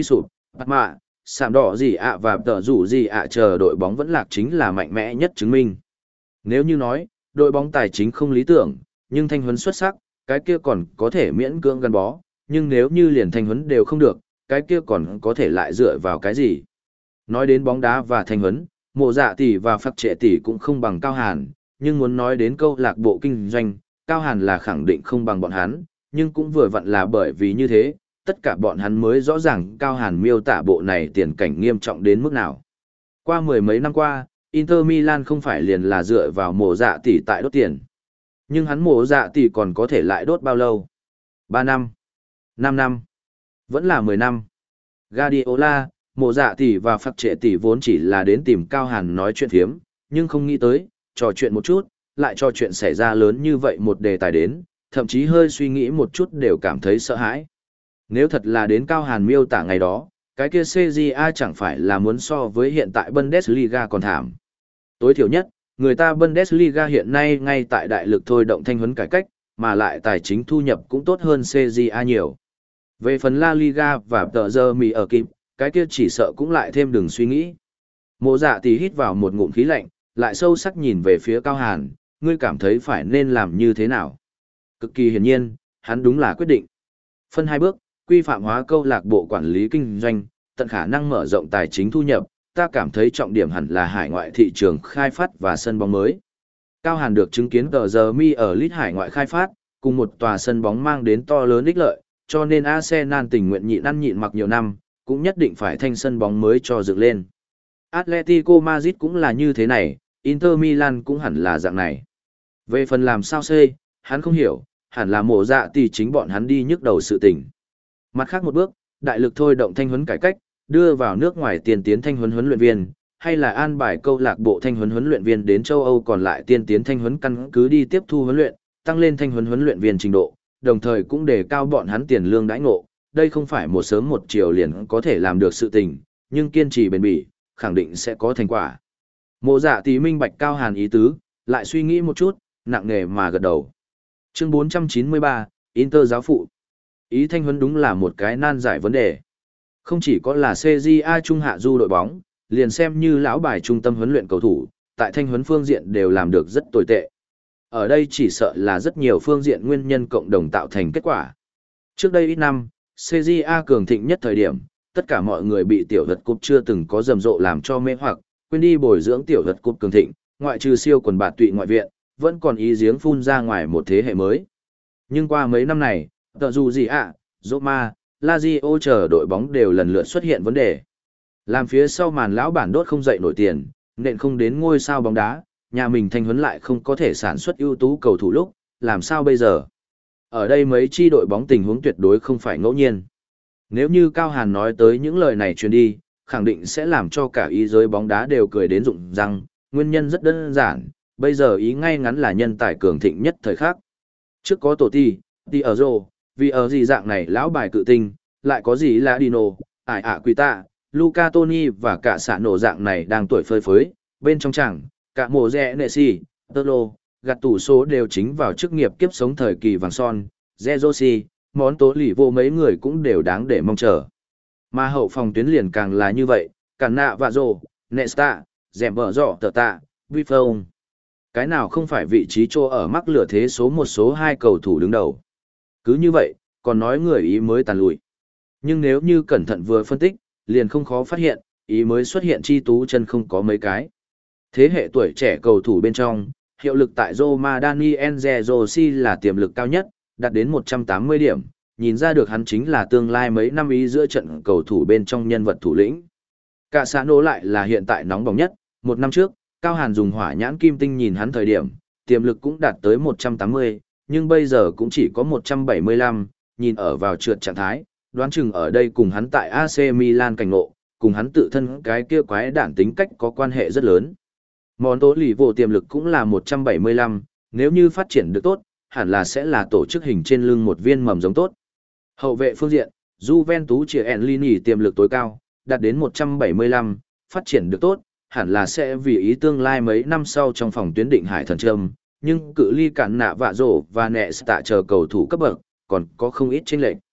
[SPEAKER 1] Bắt mạ, sạm đỏ gì ạ và tờ rủ gì ạ chờ đội bóng vẫn lạc chính là mạnh mẽ nhất chứng minh. Nếu như nói, đội bóng tài chính không lý tưởng, nhưng thanh huấn xuất sắc, cái kia còn có thể miễn cưỡng gắn bó, nhưng nếu như liền thanh huấn đều không được, cái kia còn có thể lại dựa vào cái gì? Nói đến bóng đá và thanh huấn, mộ dạ tỷ và phạt trệ tỷ cũng không bằng Cao Hàn, nhưng muốn nói đến câu lạc bộ kinh doanh, Cao Hàn là khẳng định không bằng bọn hắn, nhưng cũng vừa vặn là bởi vì như thế, tất cả bọn hắn mới rõ ràng Cao Hàn miêu tả bộ này tiền cảnh nghiêm trọng đến mức nào. Qua mười mấy năm qua, Inter Milan không phải liền là dựa vào mộ dạ tỷ tại đốt tiền. Nhưng hắn mộ dạ tỷ còn có thể lại đốt bao lâu? ba năm, năm năm, vẫn là mười năm. Guardiola, mộ dạ tỷ và phạt trệ tỷ vốn chỉ là đến tìm Cao Hàn nói chuyện phiếm, nhưng không nghĩ tới, trò chuyện một chút, lại cho chuyện xảy ra lớn như vậy một đề tài đến, thậm chí hơi suy nghĩ một chút đều cảm thấy sợ hãi. Nếu thật là đến Cao Hàn miêu tả ngày đó, cái kia xê giê a chẳng phải là muốn so với hiện tại Bundesliga còn thảm. Tối thiểu nhất, người ta Bundesliga hiện nay ngay tại đại lực thôi động thanh huấn cải cách, mà lại tài chính thu nhập cũng tốt hơn xê giê a nhiều. Về phần La Liga và tờ giờ mì ở kịp, cái kia chỉ sợ cũng lại thêm đừng suy nghĩ. Mộ dạ thì hít vào một ngụm khí lạnh, lại sâu sắc nhìn về phía Cao Hàn, ngươi cảm thấy phải nên làm như thế nào? Cực kỳ hiển nhiên, hắn đúng là quyết định. Phân hai bước, quy phạm hóa câu lạc bộ quản lý kinh doanh, tận khả năng mở rộng tài chính thu nhập, ta cảm thấy trọng điểm hẳn là hải ngoại thị trường khai phát và sân bóng mới. Cao Hàn được chứng kiến tờ giờ mi ở Leeds hải ngoại khai phát, cùng một tòa sân bóng mang đến to lớn ích lợi, cho nên Arsenal tình nguyện nhịn ăn nhịn mặc nhiều năm, cũng nhất định phải thanh sân bóng mới cho dựng lên. Atletico Madrid cũng là như thế này, Inter Milan cũng hẳn là dạng này. Về phần làm sao xây, hắn không hiểu, hẳn là mổ dạ tỷ chính bọn hắn đi nhức đầu sự tình. Mặt khác một bước, đại lực thôi động thanh huấn cải cách, đưa vào nước ngoài tiền tiến thanh huấn huấn luyện viên, hay là an bài câu lạc bộ thanh huấn huấn luyện viên đến châu Âu còn lại tiên tiến thanh huấn căn cứ đi tiếp thu huấn luyện, tăng lên thanh huấn huấn luyện viên trình độ, đồng thời cũng đề cao bọn hắn tiền lương đãi ngộ. Đây không phải một sớm một chiều liền có thể làm được sự tình, nhưng kiên trì bền bỉ, khẳng định sẽ có thành quả. Mộ dạ tí minh bạch Cao Hàn ý tứ, lại suy nghĩ một chút, nặng nề mà gật đầu. Chương bốn trăm chín mươi ba, Inter giáo phụ. Ý thanh huấn đúng là một cái nan giải vấn đề. Không chỉ có là xê giê a trung hạ du đội bóng, liền xem như lão bài trung tâm huấn luyện cầu thủ, tại thanh huấn phương diện đều làm được rất tồi tệ. Ở đây chỉ sợ là rất nhiều phương diện nguyên nhân cộng đồng tạo thành kết quả. Trước đây ít năm, xê giê a cường thịnh nhất thời điểm, tất cả mọi người bị tiểu vật cúp chưa từng có rầm rộ làm cho mê hoặc, quên đi bồi dưỡng tiểu vật cúp cường thịnh, ngoại trừ siêu quần bạt tụy ngoại viện, vẫn còn ý giếng phun ra ngoài một thế hệ mới. Nhưng qua mấy năm này, tờ dù gì ạ, Roma, Lazio chờ đội bóng đều lần lượt xuất hiện vấn đề. Làm phía sau màn lão bản đốt không dậy nổi tiền, nện không đến ngôi sao bóng đá, nhà mình thanh huấn lại không có thể sản xuất ưu tú cầu thủ lúc, làm sao bây giờ? Ở đây mấy chi đội bóng tình huống tuyệt đối không phải ngẫu nhiên. Nếu như Cao Hàn nói tới những lời này truyền đi, khẳng định sẽ làm cho cả ý giới bóng đá đều cười đến rụng răng, nguyên nhân rất đơn giản, bây giờ ý ngay ngắn là nhân tài cường thịnh nhất thời khắc. Trước có tổ ti, ti ở rô, vì ở gì dạng này lão bài cự tinh, lại có gì là Dino, ải ạ quỷ tạ, Luca Toni và cả xạ nổ dạng này đang tuổi phơi phới, bên trong chẳng, cả mùa rẽ nệ si, tơ lô, gạt tủ số đều chính vào chức nghiệp kiếp sống thời kỳ vàng son, Zezosi, món tố lì vô mấy người cũng đều đáng để mong chờ. Mà hậu phòng tuyến liền càng là như vậy, cả nạ và rồ, Nesta, dẻm bở rõ tờ tạ, vi phong. Cái nào không phải vị trí chỗ ở mắc lửa thế số một số hai cầu thủ đứng đầu. Cứ như vậy, còn nói người ý mới tàn lùi. Nhưng nếu như cẩn thận vừa phân tích, liền không khó phát hiện, ý mới xuất hiện chi tú chân không có mấy cái. Thế hệ tuổi trẻ cầu thủ bên trong, hiệu lực tại Roma Daniel Zezosi là tiềm lực cao nhất, đạt đến một trăm tám mươi điểm, nhìn ra được hắn chính là tương lai mấy năm ý giữa trận cầu thủ bên trong nhân vật thủ lĩnh. Cả xã nổ lại là hiện tại nóng bỏng nhất, một năm trước, Cao Hàn dùng hỏa nhãn kim tinh nhìn hắn thời điểm, tiềm lực cũng đạt tới một trăm tám mươi, nhưng bây giờ cũng chỉ có một trăm bảy mươi lăm, nhìn ở vào trượt trạng thái, đoán chừng ở đây cùng hắn tại a xê Milan cảnh ngộ, cùng hắn tự thân cái kia quái đản tính cách có quan hệ rất lớn. Món tố lì vô tiềm lực cũng là một trăm bảy mươi lăm, nếu như phát triển được tốt, hẳn là sẽ là tổ chức hình trên lưng một viên mầm giống tốt. Hậu vệ phương diện, Juventus chỉ Enlini tiềm lực tối cao, đạt đến một trăm bảy mươi lăm, phát triển được tốt, hẳn là sẽ vì ý tương lai mấy năm sau trong phòng tuyến định hải thần trâm, nhưng cự ly cản nạ vạ rổ và nẹ tạ chờ cầu thủ cấp bậc, còn có không ít chênh lệch.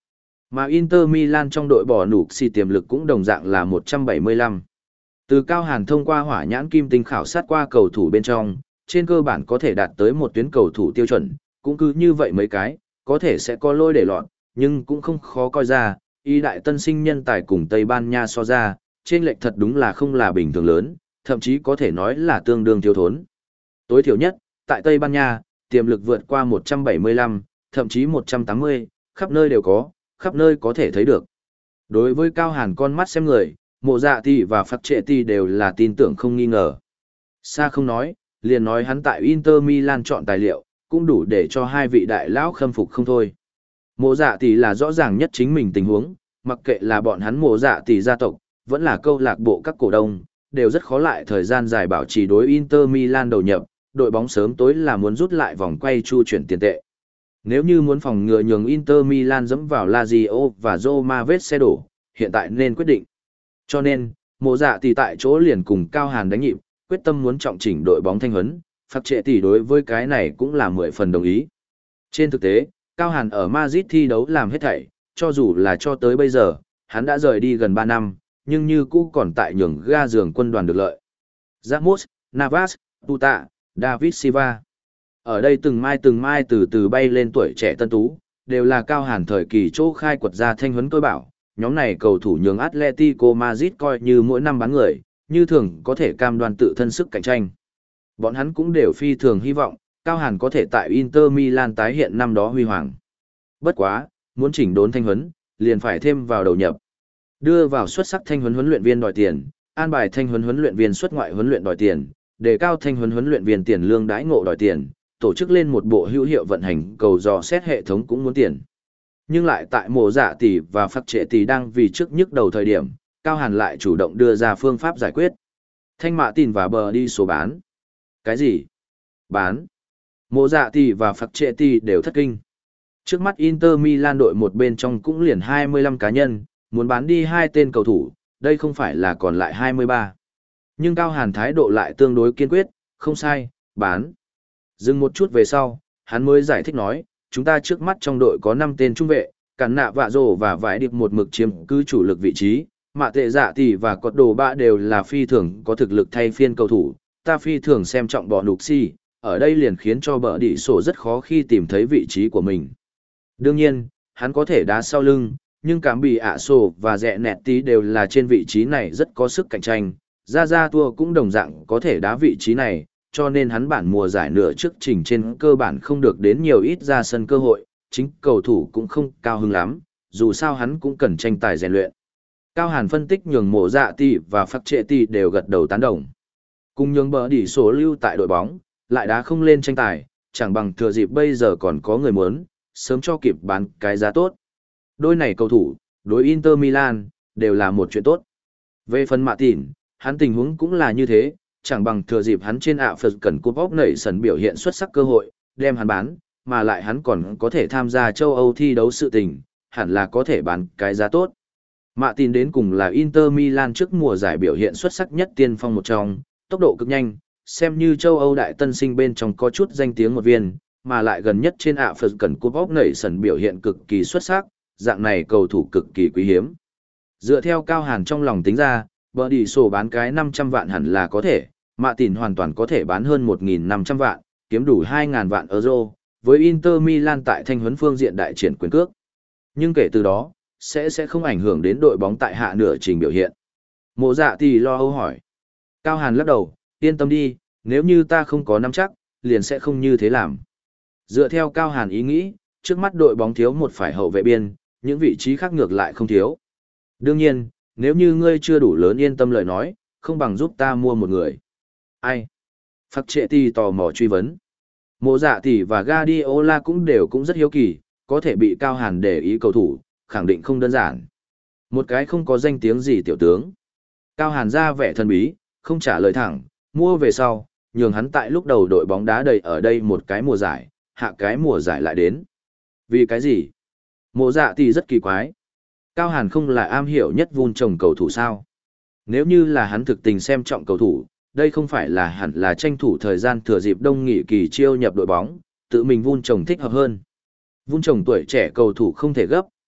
[SPEAKER 1] Mà Inter Milan trong đội bỏ nụ xì tiềm lực cũng đồng dạng là một trăm bảy mươi lăm. Từ Cao Hàn thông qua hỏa nhãn kim tinh khảo sát qua cầu thủ bên trong, trên cơ bản có thể đạt tới một tuyến cầu thủ tiêu chuẩn, cũng cứ như vậy mấy cái, có thể sẽ có lôi để lọt, nhưng cũng không khó coi ra, y đại tân sinh nhân tài cùng Tây Ban Nha so ra, trên lệch thật đúng là không là bình thường lớn, thậm chí có thể nói là tương đương thiếu thốn. Tối thiểu nhất, tại Tây Ban Nha, tiềm lực vượt qua một trăm bảy mươi lăm, thậm chí một trăm tám mươi, khắp nơi đều có, khắp nơi có thể thấy được. Đối với Cao Hàn con mắt xem người, Mộ Dạ Tỷ và Phạc Trệ Tỷ đều là tin tưởng không nghi ngờ. Xa không nói, liền nói hắn tại Inter Milan chọn tài liệu, cũng đủ để cho hai vị đại lão khâm phục không thôi. Mộ Dạ Tỷ là rõ ràng nhất chính mình tình huống, mặc kệ là bọn hắn Mộ Dạ Tỷ gia tộc, vẫn là câu lạc bộ các cổ đông, đều rất khó lại thời gian dài bảo trì đối Inter Milan đầu nhập, đội bóng sớm tối là muốn rút lại vòng quay chu chuyển tiền tệ. Nếu như muốn phòng ngừa nhường Inter Milan dẫm vào Lazio và Roma vết xe đổ, hiện tại nên quyết định. Cho nên, Mộ Dạ Tỷ tại chỗ liền cùng Cao Hàn đánh nhịp, quyết tâm muốn trọng chỉnh đội bóng thanh huấn, Phạc Trệ Tỷ đối với cái này cũng là mười phần đồng ý. Trên thực tế, Cao Hàn ở Madrid thi đấu làm hết thảy, cho dù là cho tới bây giờ, hắn đã rời đi gần ba năm, nhưng như cũ còn tại nhường ga giường quân đoàn được lợi. Ramos, Navas, Tuta, David Silva. Ở đây từng mai từng mai từ từ bay lên tuổi trẻ tân tú, đều là Cao Hàn thời kỳ chỗ khai quật ra thanh huấn tôi bảo, nhóm này cầu thủ nhường Atletico Madrid coi như mỗi năm bán người, như thường có thể cam đoan tự thân sức cạnh tranh. Bọn hắn cũng đều phi thường hy vọng, Cao Hàn có thể tại Inter Milan tái hiện năm đó huy hoàng. Bất quá, muốn chỉnh đốn thanh huấn, liền phải thêm vào đầu nhập. Đưa vào xuất sắc thanh huấn huấn luyện viên đòi tiền, an bài thanh huấn huấn luyện viên xuất ngoại huấn luyện đòi tiền, đề cao thanh huấn huấn luyện viên tiền lương đãi ngộ đòi tiền, tổ chức lên một bộ hữu hiệu vận hành cầu dò xét hệ thống cũng muốn tiền. Nhưng lại tại Mộ Dạ Tỷ và Phạc Trệ Tỷ đang vì trước nhức đầu thời điểm, Cao Hàn lại chủ động đưa ra phương pháp giải quyết. Thanh Mạ Tìn và bờ đi số bán. Cái gì? Bán. Mộ Dạ Tỷ và Phạc Trệ Tỷ đều thất kinh. Trước mắt Inter Milan đội một bên trong cũng liền hai mươi lăm cá nhân, muốn bán đi hai tên cầu thủ, đây không phải là còn lại hai mươi ba. Nhưng Cao Hàn thái độ lại tương đối kiên quyết, không sai, bán. Dừng một chút về sau, hắn mới giải thích nói, chúng ta trước mắt trong đội có năm tên trung vệ, Cản Nạ Vạ Rồ và Vải Điệp một mực chiếm cứ chủ lực vị trí, Mạ Tệ Dạ Tỷ và Cọt Đồ Bạ đều là phi thường có thực lực thay phiên cầu thủ, ta phi thường xem trọng bọn nục si, ở đây liền khiến cho bờ đỉ sổ rất khó khi tìm thấy vị trí của mình. Đương nhiên, hắn có thể đá sau lưng, nhưng cảm bị ạ sổ và rẽ nẹt tí đều là trên vị trí này rất có sức cạnh tranh, Ra Ra Tua cũng đồng dạng có thể đá vị trí này, cho nên hắn bản mùa giải nửa trước trình trên cơ bản không được đến nhiều ít ra sân cơ hội, chính cầu thủ cũng không cao hứng lắm, dù sao hắn cũng cần tranh tài rèn luyện. Cao Hàn phân tích nhường Mộ Dạ Tỷ và Phạc Trệ Tỷ đều gật đầu tán đồng. Cùng nhường bờ đỉ số lưu tại đội bóng, lại đá không lên tranh tài, chẳng bằng thừa dịp bây giờ còn có người muốn, sớm cho kịp bán cái giá tốt. Đôi này cầu thủ, đối Inter Milan, đều là một chuyện tốt. Về phần Mạ Tìn, hắn tình huống cũng là như thế, chẳng bằng thừa dịp hắn trên ạ Phật cần cúp óc nảy sần biểu hiện xuất sắc cơ hội, đem hắn bán, mà lại hắn còn có thể tham gia châu Âu thi đấu sự tình, hẳn là có thể bán cái giá tốt. Mạ Tìn đến cùng là Inter Milan trước mùa giải biểu hiện xuất sắc nhất tiên phong một trong, tốc độ cực nhanh, xem như châu Âu đại tân sinh bên trong có chút danh tiếng một viên, mà lại gần nhất trên ạ Phật cần cúp óc nảy sần biểu hiện cực kỳ xuất sắc, dạng này cầu thủ cực kỳ quý hiếm. Dựa theo Cao Hàn trong lòng tính ra, bờ đi sổ bán cái năm trăm vạn hẳn là có thể, Mạ Tìn hoàn toàn có thể bán hơn một nghìn năm trăm vạn, kiếm đủ hai nghìn vạn euro, với Inter Milan tại thanh huấn phương diện đại triển quyền cước. Nhưng kể từ đó, sẽ sẽ không ảnh hưởng đến đội bóng tại hạ nửa trình biểu hiện. Mộ Dạ Tỷ lo âu hỏi. Cao Hàn lắc đầu, yên tâm đi, nếu như ta không có nắm chắc, liền sẽ không như thế làm. Dựa theo Cao Hàn ý nghĩ, trước mắt đội bóng thiếu một phải hậu vệ biên, những vị trí khác ngược lại không thiếu. Đương nhiên, nếu như ngươi chưa đủ lớn yên tâm lời nói, không bằng giúp ta mua một người. Ai? Phạc Trệ Tỷ tò mò truy vấn. Mộ Dạ Tỷ và Guardiola cũng đều cũng rất hiếu kỳ, có thể bị Cao Hàn để ý cầu thủ, khẳng định không đơn giản. Một cái không có danh tiếng gì tiểu tướng. Cao Hàn ra vẻ thần bí, không trả lời thẳng, mua về sau, nhường hắn tại lúc đầu đội bóng đá đầy ở đây một cái mùa giải, hạ cái mùa giải lại đến. Vì cái gì? Mộ Dạ Tỷ rất kỳ quái. Cao Hàn không là am hiểu nhất vun trồng cầu thủ sao? Nếu như là hắn thực tình xem trọng cầu thủ, đây không phải là hẳn là tranh thủ thời gian thừa dịp đông nghỉ kỳ chiêu nhập đội bóng, tự mình vun trồng thích hợp hơn. Vun trồng tuổi trẻ cầu thủ không thể gấp,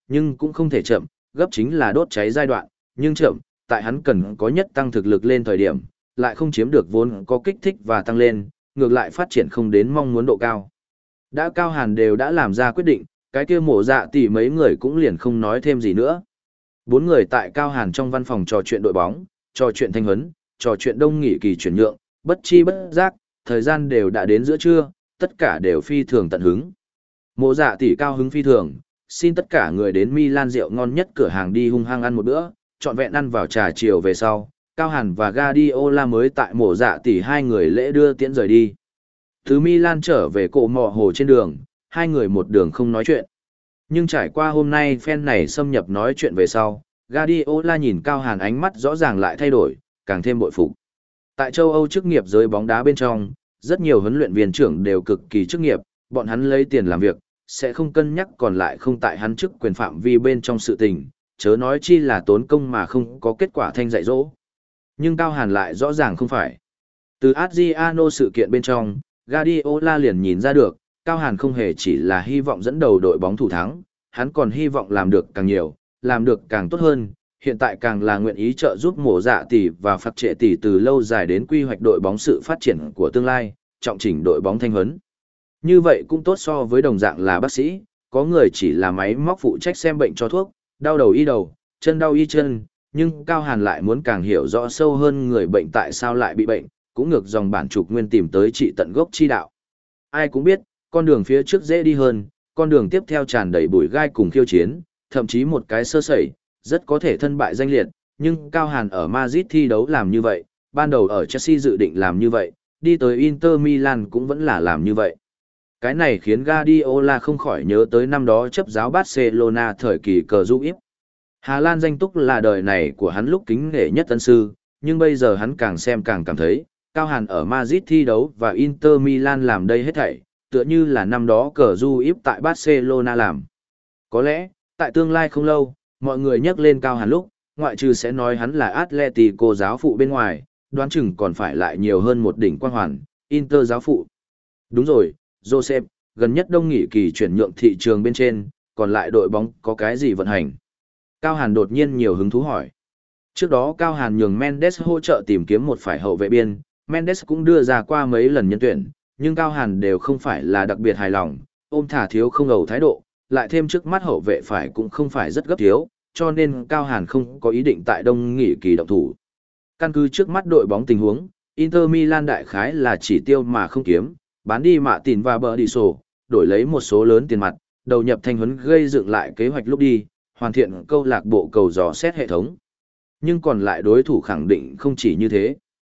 [SPEAKER 1] nhưng cũng không thể chậm, gấp chính là đốt cháy giai đoạn, nhưng chậm, tại hắn cần có nhất tăng thực lực lên thời điểm, lại không chiếm được vốn có kích thích và tăng lên, ngược lại phát triển không đến mong muốn độ cao. Đã Cao Hàn đều đã làm ra quyết định, cái kia mổ dạ tỷ mấy người cũng liền không nói thêm gì nữa. Bốn người tại Cao Hàn trong văn phòng trò chuyện đội bóng, trò chuyện thanh huấn, trò chuyện đông nghỉ kỳ chuyển nhượng, bất chi bất giác, thời gian đều đã đến giữa trưa, tất cả đều phi thường tận hứng. Mộ dạ tỷ cao hứng phi thường, xin tất cả người đến Milan rượu ngon nhất cửa hàng đi hung hăng ăn một bữa, trọn vẹn ăn vào trà chiều về sau, Cao Hàn và Guardiola mới tại mộ dạ tỷ hai người lễ đưa tiễn rời đi. Từ Milan trở về cổ mỏ hồ trên đường, hai người một đường không nói chuyện. Nhưng trải qua hôm nay fan này xâm nhập nói chuyện về sau, Guardiola nhìn Cao Hàn ánh mắt rõ ràng lại thay đổi, càng thêm bội phục. Tại châu Âu chức nghiệp giới bóng đá bên trong, rất nhiều huấn luyện viên trưởng đều cực kỳ chức nghiệp, bọn hắn lấy tiền làm việc, sẽ không cân nhắc còn lại không tại hắn chức quyền phạm vi bên trong sự tình, chớ nói chi là tốn công mà không có kết quả thanh dạy dỗ. Nhưng Cao Hàn lại rõ ràng không phải. Từ Adriano sự kiện bên trong, Guardiola liền nhìn ra được, Cao Hàn không hề chỉ là hy vọng dẫn đầu đội bóng thủ thắng, hắn còn hy vọng làm được càng nhiều, làm được càng tốt hơn, hiện tại càng là nguyện ý trợ giúp mổ dạ tỷ và phát trệ tỷ từ lâu dài đến quy hoạch đội bóng sự phát triển của tương lai, trọng chỉnh đội bóng thanh huấn. Như vậy cũng tốt so với đồng dạng là bác sĩ, có người chỉ là máy móc phụ trách xem bệnh cho thuốc, đau đầu y đầu, chân đau y chân, nhưng Cao Hàn lại muốn càng hiểu rõ sâu hơn người bệnh tại sao lại bị bệnh, cũng ngược dòng bản trục nguyên tìm tới trị tận gốc chi đạo. Ai cũng biết, con đường phía trước dễ đi hơn, con đường tiếp theo tràn đầy bụi gai cùng khiêu chiến, thậm chí một cái sơ sẩy, rất có thể thân bại danh liệt, nhưng Cao Hàn ở Madrid thi đấu làm như vậy, ban đầu ở Chelsea dự định làm như vậy, đi tới Inter Milan cũng vẫn là làm như vậy. Cái này khiến Guardiola không khỏi nhớ tới năm đó chấp giáo Barcelona thời kỳ cờ giúp íp. Hà Lan danh túc là đời này của hắn lúc kính nể nhất tân sư, nhưng bây giờ hắn càng xem càng cảm thấy, Cao Hàn ở Madrid thi đấu và Inter Milan làm đây hết thảy, tựa như là năm đó cờ du íp tại Barcelona làm. Có lẽ, tại tương lai không lâu, mọi người nhắc lên Cao Hàn lúc, ngoại trừ sẽ nói hắn là Atletico giáo phụ bên ngoài, đoán chừng còn phải lại nhiều hơn một đỉnh quang hoàn, Inter giáo phụ. Đúng rồi, Joseph, gần nhất đông nghỉ kỳ chuyển nhượng thị trường bên trên, còn lại đội bóng có cái gì vận hành? Cao Hàn đột nhiên nhiều hứng thú hỏi. Trước đó Cao Hàn nhường Mendes hỗ trợ tìm kiếm một phải hậu vệ biên, Mendes cũng đưa ra qua mấy lần nhân tuyển, nhưng Cao Hàn đều không phải là đặc biệt hài lòng, ôm thả thiếu không ẩu thái độ, lại thêm trước mắt hậu vệ phải cũng không phải rất gấp thiếu, cho nên Cao Hàn không có ý định tại đông nghỉ kỳ động thủ. Căn cứ trước mắt đội bóng tình huống, Inter Milan đại khái là chỉ tiêu mà không kiếm, bán đi Mạ Tìn và Bờ Đi Sổ, đổi lấy một số lớn tiền mặt, đầu nhập thanh huấn gây dựng lại kế hoạch lúc đi, hoàn thiện câu lạc bộ cầu dò xét hệ thống. Nhưng còn lại đối thủ khẳng định không chỉ như thế.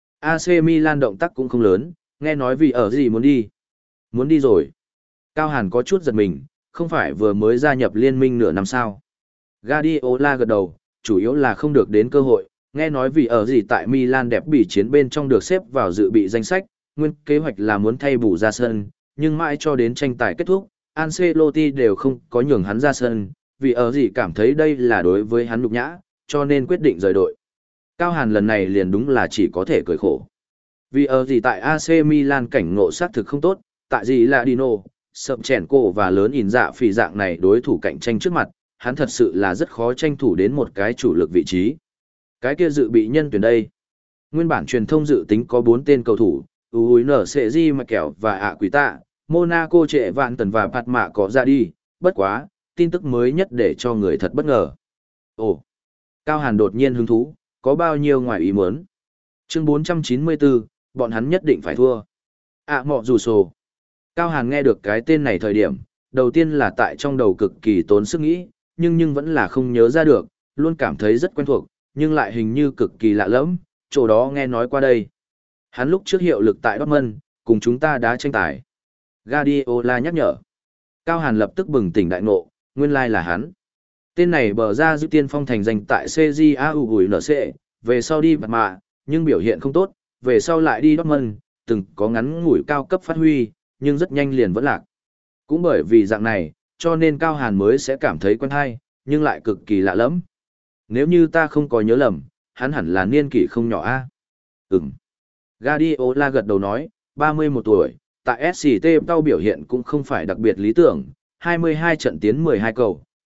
[SPEAKER 1] a xê Milan động tác cũng không lớn, nghe nói vì ở gì muốn đi. Muốn đi rồi. Cao Hàn có chút giật mình, không phải vừa mới gia nhập liên minh nửa năm sao. Guardiola gật đầu, chủ yếu là không được đến cơ hội, nghe nói vì ở gì tại Milan đẹp bị chiến bên trong được xếp vào dự bị danh sách, nguyên kế hoạch là muốn thay bù ra sân, nhưng mãi cho đến tranh tài kết thúc, Ancelotti đều không có nhường hắn ra sân, vì ở gì cảm thấy đây là đối với hắn nhục nhã, cho nên quyết định rời đội. Cao Hàn lần này liền đúng là chỉ có thể cười khổ. Vì ở gì tại a xê Milan cảnh ngộ sát thực không tốt, tại gì là Dino, sậm chèn cổ và lớn ỉn dạ phỉ dạng này đối thủ cạnh tranh trước mặt, hắn thật sự là rất khó tranh thủ đến một cái chủ lực vị trí. Cái kia dự bị nhân tuyển đây. Nguyên bản truyền thông dự tính có bốn tên cầu thủ, u en xê giê mà kẹo và ạ quỷ tạ, Monaco trệ vạn tần và bạt mạ có ra đi, bất quá, tin tức mới nhất để cho người thật bất ngờ. Ồ, Cao Hàn đột nhiên hứng thú, có bao nhiêu ngoài ý muốn. Chương bốn trăm chín mươi tư, bọn hắn nhất định phải thua. À mọ dù sổ. Cao Hàn nghe được cái tên này thời điểm, đầu tiên là tại trong đầu cực kỳ tốn sức nghĩ, nhưng nhưng vẫn là không nhớ ra được, luôn cảm thấy rất quen thuộc, nhưng lại hình như cực kỳ lạ lẫm, chỗ đó nghe nói qua đây. Hắn lúc trước hiệu lực tại Dortmund, cùng chúng ta đã tranh tài. Guardiola nhắc nhở. Cao Hàn lập tức bừng tỉnh đại ngộ, nguyên lai là hắn. Tên này bờ ra giữ tiên phong thành danh tại xê giê a u ủi en xê, về sau đi bạt mạ, nhưng biểu hiện không tốt, về sau lại đi Dortmund, từng có ngắn ngủi cao cấp phát huy, nhưng rất nhanh liền vẫn lạc. Cũng bởi vì dạng này, cho nên Cao Hàn mới sẽ cảm thấy quen hay, nhưng lại cực kỳ lạ lẫm. Nếu như ta không có nhớ lầm, hắn hẳn là niên kỷ không nhỏ a. À? Ừm. Guardiola gật đầu nói, ba mươi mốt tuổi, tại ét xê tê tao biểu hiện cũng không phải đặc biệt lý tưởng, hai mươi hai trận tiến mười hai cầu,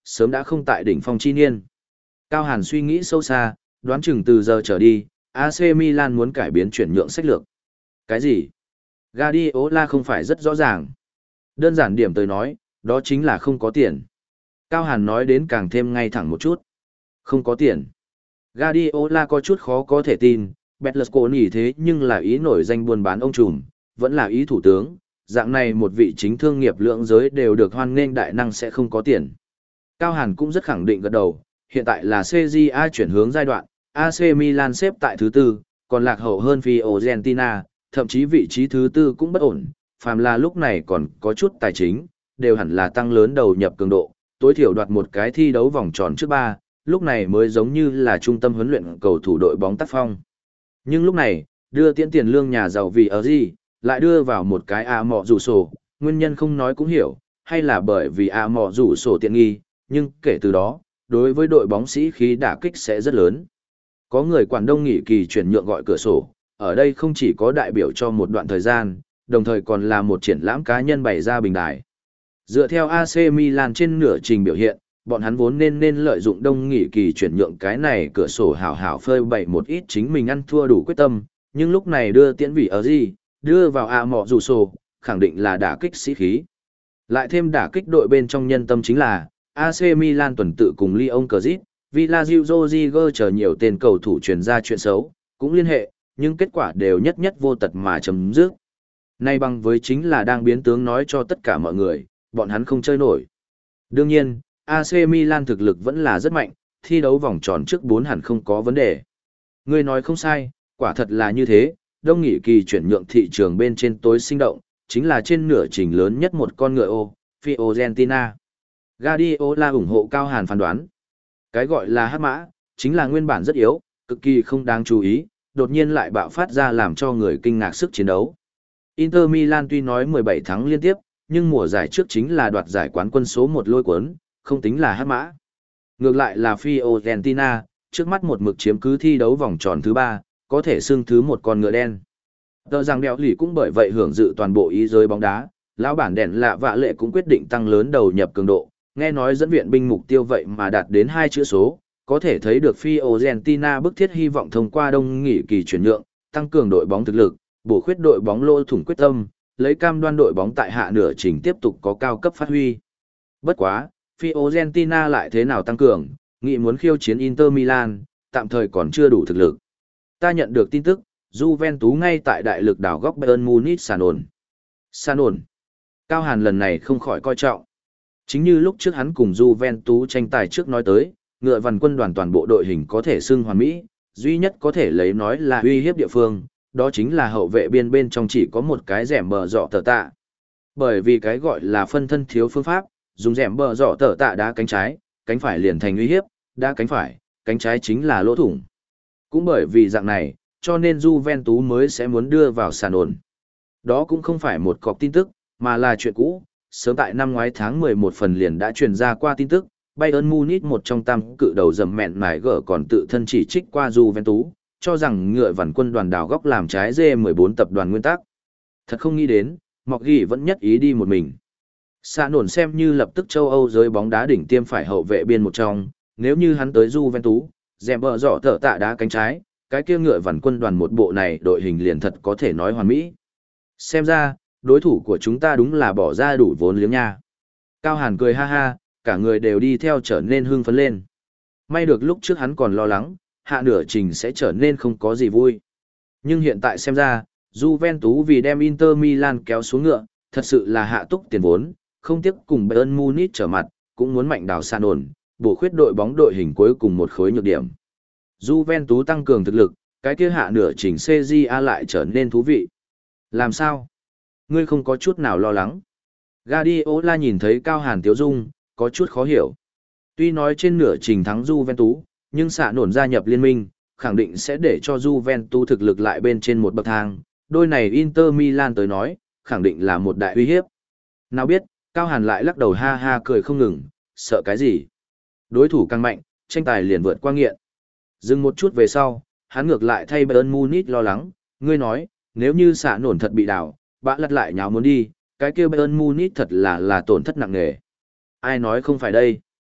[SPEAKER 1] sớm đã không tại đỉnh phong chi niên. Cao Hàn suy nghĩ sâu xa, đoán chừng từ giờ trở đi, a xê Milan muốn cải biến chuyển nhượng sách lược. Cái gì? Guardiola không phải rất rõ ràng. Đơn giản điểm tới nói, đó chính là không có tiền. Cao Hàn nói đến càng thêm ngay thẳng một chút. Không có tiền. Guardiola có chút khó có thể tin, Berlusconi thế nhưng là ý nổi danh buôn bán ông trùm, vẫn là ý thủ tướng, dạng này một vị chính thương nghiệp lượng giới đều được hoan nghênh đại năng sẽ không có tiền. Cao Hàn cũng rất khẳng định gật đầu, hiện tại là xê giê a chuyển hướng giai đoạn, a xê Milan xếp tại thứ tư, còn lạc hậu hơn Fiorentina, thậm chí vị trí thứ tư cũng bất ổn, phàm là lúc này còn có chút tài chính, đều hẳn là tăng lớn đầu nhập cường độ, tối thiểu đoạt một cái thi đấu vòng tròn trước ba, lúc này mới giống như là trung tâm huấn luyện cầu thủ đội bóng tác phong. Nhưng lúc này, đưa tiễn tiền lương nhà giàu vì ở gì, lại đưa vào một cái A mọ rủ sổ, nguyên nhân không nói cũng hiểu, hay là bởi vì A mọ rủ sổ tiện nghi, nhưng kể từ đó, đối với đội bóng sĩ khí đả kích sẽ rất lớn. Có người quản đông nghỉ kỳ chuyển nhượng gọi cửa sổ, ở đây không chỉ có đại biểu cho một đoạn thời gian, đồng thời còn là một triển lãm cá nhân bày ra bình đài. Dựa theo a xê Milan trên nửa trình biểu hiện, bọn hắn vốn nên nên lợi dụng đông nghỉ kỳ chuyển nhượng cái này cửa sổ hảo hảo phơi bày một ít chính mình ăn thua đủ quyết tâm, nhưng lúc này đưa tiễn vị ở gì, đưa vào A mọ rủ sổ, khẳng định là đả kích sĩ khí. Lại thêm đả kích đội bên trong nhân tâm chính là, a xê Milan tuần tự cùng Lyon Cazit, Villarreal Rodriguez chờ nhiều tên cầu thủ truyền ra chuyện xấu, cũng liên hệ, nhưng kết quả đều nhất nhất vô tật mà chấm dứt. Nay bằng với chính là đang biến tướng nói cho tất cả mọi người, bọn hắn không chơi nổi. Đương nhiên, a xê Milan thực lực vẫn là rất mạnh, thi đấu vòng tròn trước bốn hẳn không có vấn đề. Ngươi nói không sai, quả thật là như thế, đông nghỉ kỳ chuyển nhượng thị trường bên trên tối sinh động, chính là trên nửa trình lớn nhất một con ngựa ô, Fiorentina. Guardiola ủng hộ Cao Hàn phán đoán. Cái gọi là hắc mã, chính là nguyên bản rất yếu, cực kỳ không đáng chú ý, đột nhiên lại bạo phát ra làm cho người kinh ngạc sức chiến đấu. Inter Milan tuy nói mười bảy thắng liên tiếp, nhưng mùa giải trước chính là đoạt giải quán quân số một lôi cuốn, không tính là hắc mã. Ngược lại là Fiorentina, trước mắt một mực chiếm cứ thi đấu vòng tròn thứ ba, có thể xưng thứ một con ngựa đen. Tờ rằng đèo lì cũng bởi vậy hưởng dự toàn bộ ý giới bóng đá, lão bản đèn lạ vạ lệ cũng quyết định tăng lớn đầu nhập cường độ, nghe nói dẫn viện binh mục tiêu vậy mà đạt đến hai chữ số, có thể thấy được Fiorentina bức thiết hy vọng thông qua đông nghỉ kỳ chuyển nhượng, tăng cường đội bóng thực lực, bổ khuyết đội bóng lỗ thủng quyết tâm, lấy cam đoan đội bóng tại hạ nửa trình tiếp tục có cao cấp phát huy. Bất quá, Fiorentina lại thế nào tăng cường, nghĩ muốn khiêu chiến Inter Milan, tạm thời còn chưa đủ thực lực. Ta nhận được tin tức, Juventus ngay tại đại lực đảo góc Bayern Munich sàn ổn. Sàn ổn. Cao Hàn lần này không khỏi coi trọng. Chính như lúc trước hắn cùng Juventus tranh tài trước nói tới, ngựa vằn quân đoàn toàn bộ đội hình có thể xưng hoàn mỹ, duy nhất có thể lấy nói là uy hiếp địa phương, đó chính là hậu vệ biên bên trong chỉ có một cái rẻm bờ dọ tờ tạ. Bởi vì cái gọi là phân thân thiếu phương pháp, dùng rẻm bờ dọ tờ tạ đá cánh trái, cánh phải liền thành uy hiếp, đá cánh phải, cánh trái chính là lỗ thủng. Cũng bởi vì dạng này, cho nên Juventus mới sẽ muốn đưa vào sàn ổn. Đó cũng không phải một cọc tin tức, mà là chuyện cũ. Sớm tại năm ngoái tháng mười một phần liền đã truyền ra qua tin tức, Bayern Munich một trong tam cự đầu dầm mẹn mải gở còn tự thân chỉ trích qua Juventus, cho rằng ngựa vằn quân đoàn đào góc làm trái G mười bốn tập đoàn nguyên tắc. Thật không nghĩ đến, Mọc Ghi vẫn nhất ý đi một mình. Sạ nổn xem như lập tức châu Âu giới bóng đá đỉnh tiêm phải hậu vệ biên một trong, nếu như hắn tới Juventus, dèm bờ dọ thở tạ đá cánh trái, cái kia ngựa vằn quân đoàn một bộ này đội hình liền thật có thể nói hoàn mỹ. Xem ra, đối thủ của chúng ta đúng là bỏ ra đủ vốn liếng nha. Cao Hàn cười ha ha, cả người đều đi theo trở nên hưng phấn lên. May được lúc trước hắn còn lo lắng, hạ nửa trình sẽ trở nên không có gì vui. Nhưng hiện tại xem ra, Juventus vì đem Inter Milan kéo xuống ngựa, thật sự là hạ túc tiền vốn, không tiếc cùng Bayern Munich trở mặt, cũng muốn mạnh đào sàn ổn, bổ khuyết đội bóng đội hình cuối cùng một khối nhược điểm. Juventus tăng cường thực lực, cái kia hạ nửa trình xê giê a lại trở nên thú vị. Làm sao? Ngươi không có chút nào lo lắng. Guardiola nhìn thấy Cao Hàn tiếu dung, có chút khó hiểu. Tuy nói trên nửa trình thắng Juventus, nhưng xạ nổn gia nhập liên minh, khẳng định sẽ để cho Juventus thực lực lại bên trên một bậc thang. Đôi này Inter Milan tới nói, khẳng định là một đại uy hiếp. Nào biết, Cao Hàn lại lắc đầu ha ha cười không ngừng, sợ cái gì? Đối thủ càng mạnh, tranh tài liền vượt qua nghiện. Dừng một chút về sau, hắn ngược lại thay Bayern Munich lo lắng, ngươi nói, nếu như xạ nổn thật bị đảo, bạ lật lại nháo muốn đi, cái kia Bayern Munich thật là là tổn thất nặng nề. Ai nói không phải đây?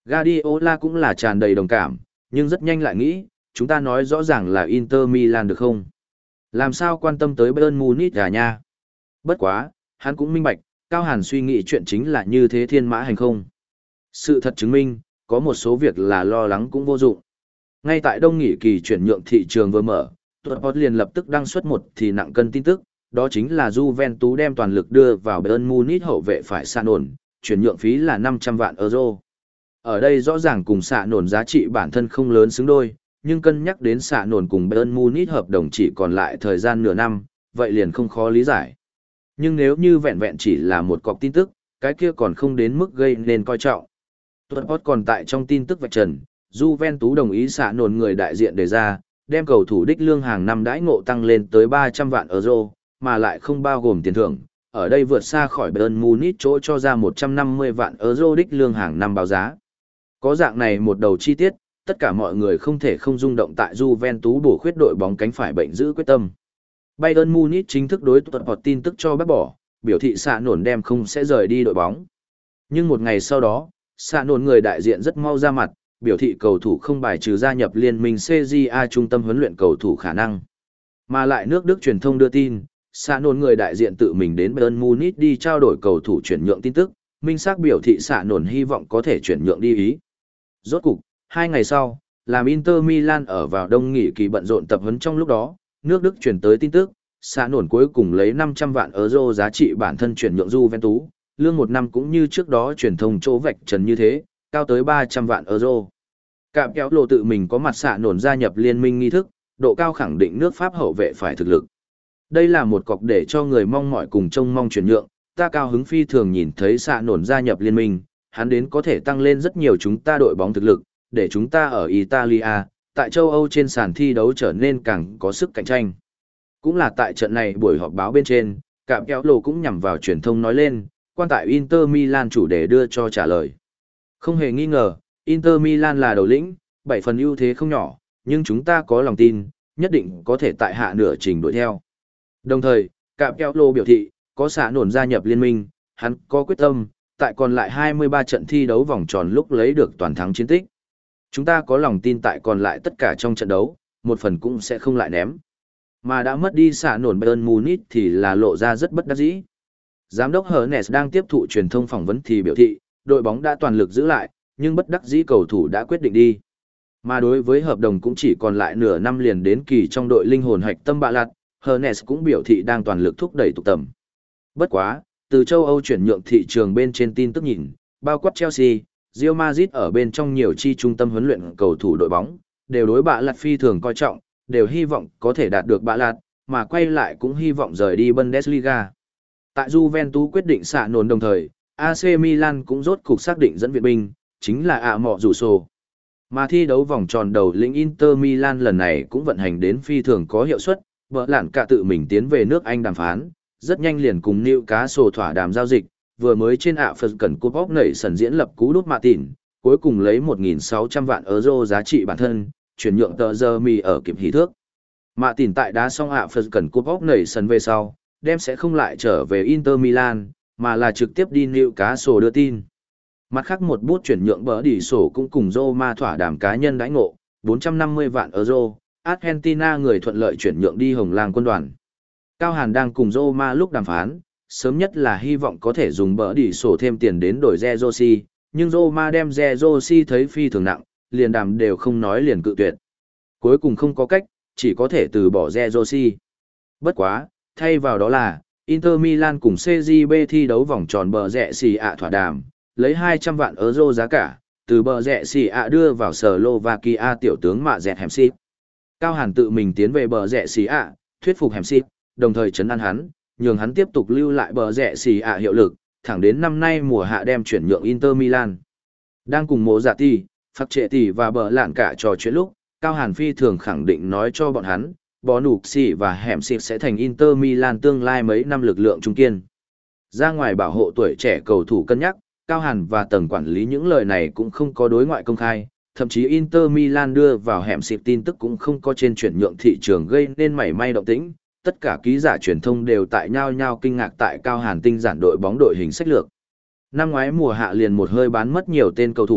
[SPEAKER 1] Guardiola cũng là tràn đầy đồng cảm, nhưng rất nhanh lại nghĩ, chúng ta nói rõ ràng là Inter Milan được không? Làm sao quan tâm tới Bayern Munich à nha? Bất quá, hắn cũng minh bạch, Cao Hàn suy nghĩ chuyện chính là như thế thiên mã hành không. Sự thật chứng minh, có một số việc là lo lắng cũng vô dụng. Ngay tại đông nghỉ kỳ chuyển nhượng thị trường vừa mở, Tuttport liền lập tức đăng xuất một thì nặng cân tin tức, đó chính là Juventus đem toàn lực đưa vào Bayern Munich hậu vệ phải xạ nổn, chuyển nhượng phí là năm trăm vạn euro. Ở đây rõ ràng cùng xạ nổn giá trị bản thân không lớn xứng đôi, nhưng cân nhắc đến xạ nổn cùng Bayern Munich hợp đồng chỉ còn lại thời gian nửa năm, vậy liền không khó lý giải. Nhưng nếu như vẹn vẹn chỉ là một cọc tin tức, cái kia còn không đến mức gây nên coi trọng. Tuttport còn tại trong tin tức vạch trần, Juventus đồng ý xạ nổn người đại diện đề ra, đem cầu thủ đích lương hàng năm đãi ngộ tăng lên tới ba trăm vạn euro, mà lại không bao gồm tiền thưởng. Ở đây vượt xa khỏi Bayern Munich chỗ cho ra một trăm năm mươi vạn euro đích lương hàng năm báo giá. Có dạng này một đầu chi tiết, tất cả mọi người không thể không rung động tại Juventus bổ khuyết đội bóng cánh phải bệnh giữ quyết tâm. Bayern Munich chính thức đối Tuttport tin tức cho bác bỏ, biểu thị xạ nổn đem không sẽ rời đi đội bóng. Nhưng một ngày sau đó, xạ nổn người đại diện rất mau ra mặt, biểu thị cầu thủ không bài trừ gia nhập liên minh xê giê a trung tâm huấn luyện cầu thủ khả năng. Mà lại nước Đức truyền thông đưa tin, xạ nổn người đại diện tự mình đến Bayern Munich đi trao đổi cầu thủ chuyển nhượng tin tức, minh xác biểu thị xạ nổn hy vọng có thể chuyển nhượng đi Ý. Rốt cục, hai ngày sau, làm Inter Milan ở vào đông nghỉ kỳ bận rộn tập huấn trong lúc đó, nước Đức chuyển tới tin tức, xạ nổn cuối cùng lấy năm trăm vạn euro giá trị bản thân chuyển nhượng Juventus, lương một năm cũng như trước đó truyền thông chỗ vạch trần như thế, cao tới ba trăm vạn euro. Cạm kéo lộ tự mình có mặt xạ nổn gia nhập liên minh nghi thức, độ cao khẳng định nước Pháp hậu vệ phải thực lực. Đây là một cọc để cho người mong mỏi cùng trông mong chuyển nhượng, ta cao hứng phi thường nhìn thấy xạ nổn gia nhập liên minh, hắn đến có thể tăng lên rất nhiều chúng ta đội bóng thực lực, để chúng ta ở Italia, tại châu Âu trên sàn thi đấu trở nên càng có sức cạnh tranh. Cũng là tại trận này buổi họp báo bên trên, Cạm kéo lộ cũng nhằm vào truyền thông nói lên, quan tại Inter Milan chủ đề đưa cho trả lời. Không hề nghi ngờ, Inter Milan là đầu lĩnh, bảy phần ưu thế không nhỏ, nhưng chúng ta có lòng tin, nhất định có thể tại hạ nửa trình đuổi theo. Đồng thời, Cạm kéo lộ biểu thị, có xạ nổn gia nhập liên minh, hắn có quyết tâm, tại còn lại hai mươi ba trận thi đấu vòng tròn lúc lấy được toàn thắng chiến tích. Chúng ta có lòng tin tại còn lại tất cả trong trận đấu, một phần cũng sẽ không lại ném. Mà đã mất đi xạ nổn Bayern Munich thì là lộ ra rất bất đắc dĩ. Giám đốc Hernes đang tiếp thụ truyền thông phỏng vấn thì biểu thị, đội bóng đã toàn lực giữ lại, nhưng bất đắc dĩ cầu thủ đã quyết định đi. Mà đối với hợp đồng cũng chỉ còn lại nửa năm liền đến kỳ trong đội linh hồn hạch tâm bạ lạt, Hernes cũng biểu thị đang toàn lực thúc đẩy tục tầm. Bất quá, từ châu Âu chuyển nhượng thị trường bên trên tin tức nhìn, bao quát Chelsea, Real Madrid ở bên trong nhiều chi trung tâm huấn luyện cầu thủ đội bóng, đều đối bạ lạt phi thường coi trọng, đều hy vọng có thể đạt được bạ lạt, mà quay lại cũng hy vọng rời đi Bundesliga. Tại Juventus quyết định xạ nổn đồng thời, a xê Milan cũng rốt cục xác định dẫn viện binh, chính là ạ mọ rủ sổ. Mà thi đấu vòng tròn đầu lĩnh Inter Milan lần này cũng vận hành đến phi thường có hiệu suất, vợ lạn cả tự mình tiến về nước Anh đàm phán, rất nhanh liền cùng Newcastle thỏa đàm giao dịch, vừa mới trên ạ Phật cần cúp óc nảy sần diễn lập cú đút mạ tỉn, cuối cùng lấy một nghìn sáu trăm vạn euro giá trị bản thân, chuyển nhượng tờ giờ mì ở kịp hí thước. Mạ tỉn tại đá xong ạ Phật cần cúp óc nảy sần về sau, đem sẽ không lại trở về Inter Milan, mà là trực tiếp đi Newcastle đưa tin. Mặt khác một bút chuyển nhượng bỡ đỉ sổ cũng cùng Roma thỏa đàm cá nhân đãi ngộ, bốn trăm năm mươi vạn euro, Argentina người thuận lợi chuyển nhượng đi Hồng Lang quân đoàn. Cao Hàn đang cùng Roma lúc đàm phán, sớm nhất là hy vọng có thể dùng bỡ đỉ sổ thêm tiền đến đổi Zerosi, nhưng Roma đem Zerosi thấy phi thường nặng, liền đàm đều không nói liền cự tuyệt. Cuối cùng không có cách, chỉ có thể từ bỏ Zerosi. Bất quá, thay vào đó là, Inter Milan cùng xê giê bê thi đấu vòng tròn bờ rẹ xì ạ thỏa đàm, lấy hai trăm vạn euro giá cả, từ bờ rẹ xì ạ đưa vào Slovakia tiểu tướng Mạ Dẹt Hemsip. Cao Hàn tự mình tiến về bờ rẹ xì ạ, thuyết phục Hemsip, đồng thời trấn an hắn, nhường hắn tiếp tục lưu lại bờ rẹ xì ạ hiệu lực, thẳng đến năm nay mùa hạ đem chuyển nhượng Inter Milan. Đang cùng Mộ Dạ Tỷ, Phạc Trệ Tỷ và bờ lạn cả trò chuyện lúc, Cao Hàn phi thường khẳng định nói cho bọn hắn, Bó Nục Xì và Hẻm Xịt sẽ thành Inter Milan tương lai mấy năm lực lượng trung kiên. Ra ngoài bảo hộ tuổi trẻ cầu thủ cân nhắc, Cao Hàn và tầng quản lý những lời này cũng không có đối ngoại công khai, thậm chí Inter Milan đưa vào Hẻm Xịt tin tức cũng không có trên chuyển nhượng thị trường gây nên mảy may động tĩnh. Tất cả ký giả truyền thông đều tại nhao nhao kinh ngạc tại Cao Hàn tinh giản đội bóng đội hình sách lược. Năm ngoái mùa hạ liền một hơi bán mất nhiều tên cầu thủ,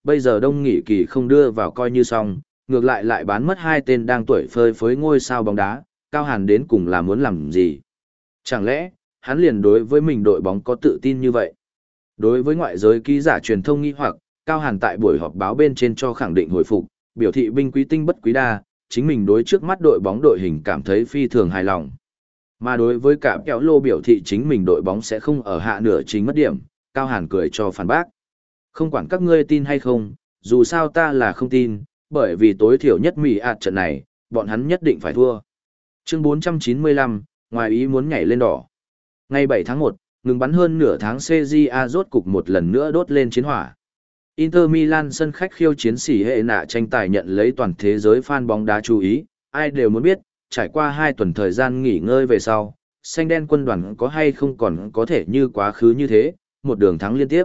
[SPEAKER 1] bây giờ đông nghỉ kỳ không đưa vào coi như xong, ngược lại lại bán mất hai tên đang tuổi phơi phới ngôi sao bóng đá, Cao Hàn đến cùng là muốn làm gì? Chẳng lẽ, hắn liền đối với mình đội bóng có tự tin như vậy? Đối với ngoại giới ký giả truyền thông nghi hoặc, Cao Hàn tại buổi họp báo bên trên cho khẳng định hồi phục, biểu thị binh quý tinh bất quý đa, chính mình đối trước mắt đội bóng đội hình cảm thấy phi thường hài lòng. Mà đối với cả kéo lô biểu thị chính mình đội bóng sẽ không ở hạ nửa chính mất điểm, Cao Hàn cười cho phản bác. Không quản các ngươi tin hay không, dù sao ta là không tin, bởi vì tối thiểu nhất Mỹ ạt trận này, bọn hắn nhất định phải thua. Chương bốn trăm chín mươi lăm, ngoài ý muốn nhảy lên đỏ. Ngày bảy tháng một, ngừng bắn hơn nửa tháng xê giê a rốt cục một lần nữa đốt lên chiến hỏa. Inter Milan sân khách khiêu chiến sĩ hệ nạ tranh tài nhận lấy toàn thế giới fan bóng đá chú ý, ai đều muốn biết, trải qua hai tuần thời gian nghỉ ngơi về sau, xanh đen quân đoàn có hay không còn có thể như quá khứ như thế, một đường thắng liên tiếp.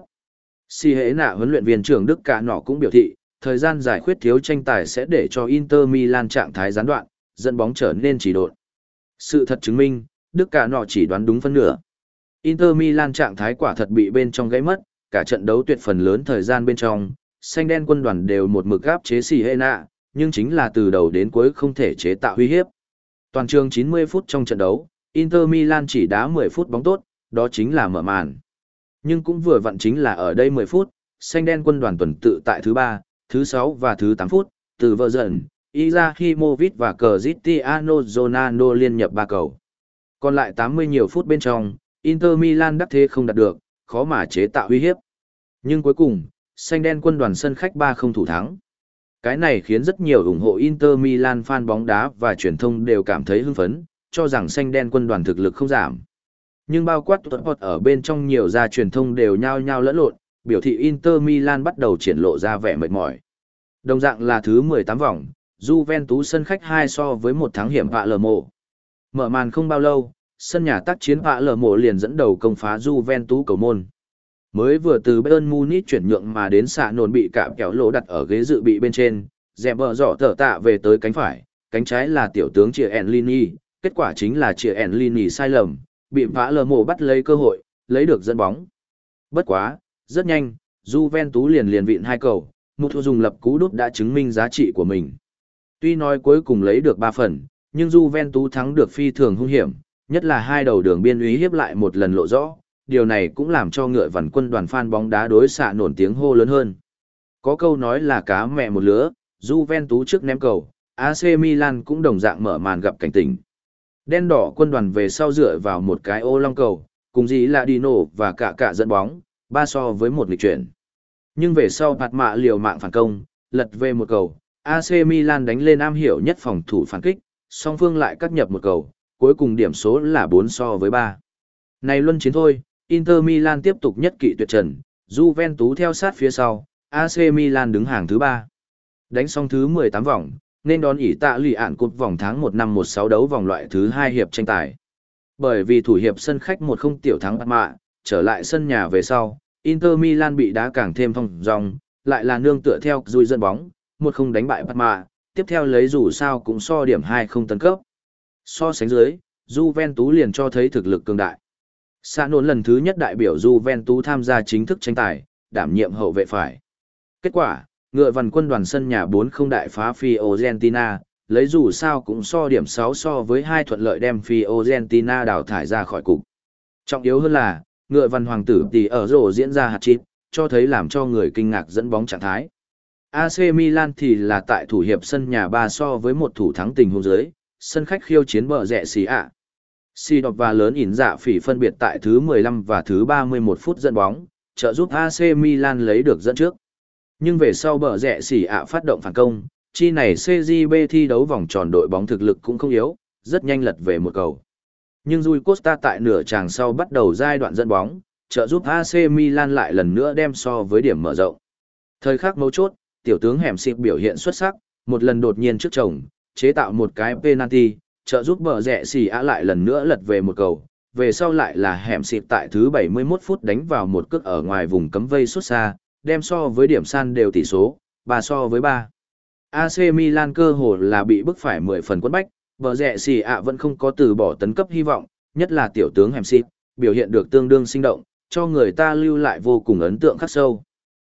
[SPEAKER 1] Sĩ hệ nạ huấn luyện viên trưởng Đức Cả Nọ cũng biểu thị, thời gian giải khuyết thiếu tranh tài sẽ để cho Inter Milan trạng thái gián đoạn, dẫn bóng trở nên chỉ độn. Sự thật chứng minh, Đức Cả Nọ chỉ đoán đúng phân nửa. Inter Milan trạng thái quả thật bị bên trong gãy mất, cả trận đấu tuyệt phần lớn thời gian bên trong, xanh đen quân đoàn đều một mực áp chế xì hệ nạ, nhưng chính là từ đầu đến cuối không thể chế tạo uy hiếp. Toàn trường chín mươi phút trong trận đấu, Inter Milan chỉ đá mười phút bóng tốt, đó chính là mở màn. Nhưng cũng vừa vặn chính là ở đây mười phút, xanh đen quân đoàn tuần tự tại thứ ba, thứ sáu và thứ tám phút, từ vợ dần, Izahimovic và Cristiano Ronaldo liên nhập ba cầu. Còn lại tám mươi nhiều phút bên trong, Inter Milan đắc thế không đạt được, khó mà chế tạo uy hiếp. Nhưng cuối cùng, xanh đen quân đoàn sân khách ba không thủ thắng. Cái này khiến rất nhiều ủng hộ Inter Milan fan bóng đá và truyền thông đều cảm thấy hưng phấn, cho rằng xanh đen quân đoàn thực lực không giảm. Nhưng bao quát tuật bọt ở bên trong nhiều gia truyền thông đều nhao nhao lẫn lộn, biểu thị Inter Milan bắt đầu triển lộ ra vẻ mệt mỏi. Đồng dạng là thứ mười tám vòng, Juventus sân khách hai so với một thắng hiểm Palermo. Mở màn không bao lâu, sân nhà tác chiến Palermo liền dẫn đầu công phá Juventus cầu môn. Mới vừa từ Bayern Munich chuyển nhượng mà đến xạ nổn bị cạm kéo lỗ đặt ở ghế dự bị bên trên, dẹp bờ giỏ thở tạ về tới cánh phải, cánh trái là tiểu tướng Chia Enlini, kết quả chính là Chia Enlini sai lầm, bị Palermo bắt lấy cơ hội, lấy được dẫn bóng. Bất quá, rất nhanh, Juventus liền liền vịn hai cầu, một thu dùng lập cú đút đã chứng minh giá trị của mình. Tuy nói cuối cùng lấy được ba phần, nhưng Juventus thắng được phi thường hung hiểm, nhất là hai đầu đường biên uy hiếp lại một lần lộ rõ, điều này cũng làm cho ngựa vằn quân đoàn fan bóng đá đối xạ nổn tiếng hô lớn hơn. Có câu nói là cá mẹ một lứa, Juventus trước ném cầu, a xê Milan cũng đồng dạng mở màn gặp cảnh tỉnh. Đen đỏ quân đoàn về sau dựa vào một cái ô long cầu, cùng dĩ là Dino và cả cả dẫn bóng, ba so với một nghịch chuyển. Nhưng về sau bạt mạ liều mạng phản công, lật về một cầu, a xê Milan đánh lên am hiểu nhất phòng thủ phản kích, song phương lại cắt nhập một cầu, cuối cùng điểm số là bốn so với ba. Này luân chiến thôi, Inter Milan tiếp tục nhất kỵ tuyệt trần, Juventus theo sát phía sau, a xê Milan đứng hàng thứ ba. Đánh xong thứ mười tám vòng, nên đón ỷ tạ lì ạn cột vòng tháng một năm một sáu đấu vòng loại thứ hai hiệp tranh tài. Bởi vì thủ hiệp sân khách một không tiểu thắng bắt mạ, trở lại sân nhà về sau, Inter Milan bị đá càng thêm phong dòng, lại là nương tựa theo dùi dẫn bóng, một không đánh bại bắt mạ, tiếp theo lấy dù sao cũng so điểm hai không tấn cấp. So sánh dưới, Juventus liền cho thấy thực lực cường đại. Sạ nôn lần thứ nhất đại biểu Juventus tham gia chính thức tranh tài, đảm nhiệm hậu vệ phải. Kết quả, ngựa vằn quân đoàn sân nhà bốn không đại phá Fiorentina, lấy dù sao cũng so điểm sáu so với hai thuận lợi đem Fiorentina đào thải ra khỏi cục. Trọng yếu hơn là, ngựa vằn hoàng tử tỷ ở rổ diễn ra hạt chít, cho thấy làm cho người kinh ngạc dẫn bóng trạng thái. a xê Milan thì là tại thủ hiệp sân nhà ba so với một thủ thắng tình huống dưới, sân khách khiêu chiến bờ rẹ xì ạ. Si đọc và lớn ỉn dạ phỉ phân biệt tại thứ mười lăm và thứ ba mươi mốt phút dẫn bóng, trợ giúp a xê Milan lấy được dẫn trước. Nhưng về sau bờ rẹ xỉ ạ phát động phản công, chi này xê giê bê thi đấu vòng tròn đội bóng thực lực cũng không yếu, rất nhanh lật về một cầu. Nhưng Rui Costa tại nửa tràng sau bắt đầu giai đoạn dẫn bóng, trợ giúp a xê Milan lại lần nữa đem so với điểm mở rộng. Thời khắc mấu chốt, tiểu tướng hẻm xịp biểu hiện xuất sắc, một lần đột nhiên trước chồng, chế tạo một cái penalty, trợ giúp bờ rẹ xỉ ạ lại lần nữa lật về một cầu. Về sau lại là hẻm xịp tại thứ bảy mươi mốt phút đánh vào một cước ở ngoài vùng cấm vây xuất xa, đem so với điểm san đều tỷ số, ba so với ba. a xê Milan cơ hồ là bị bức phải mười phần quất bách, bờ rẹ xì ạ vẫn không có từ bỏ tấn cấp hy vọng, nhất là tiểu tướng hẻm xịp, biểu hiện được tương đương sinh động, cho người ta lưu lại vô cùng ấn tượng khắc sâu.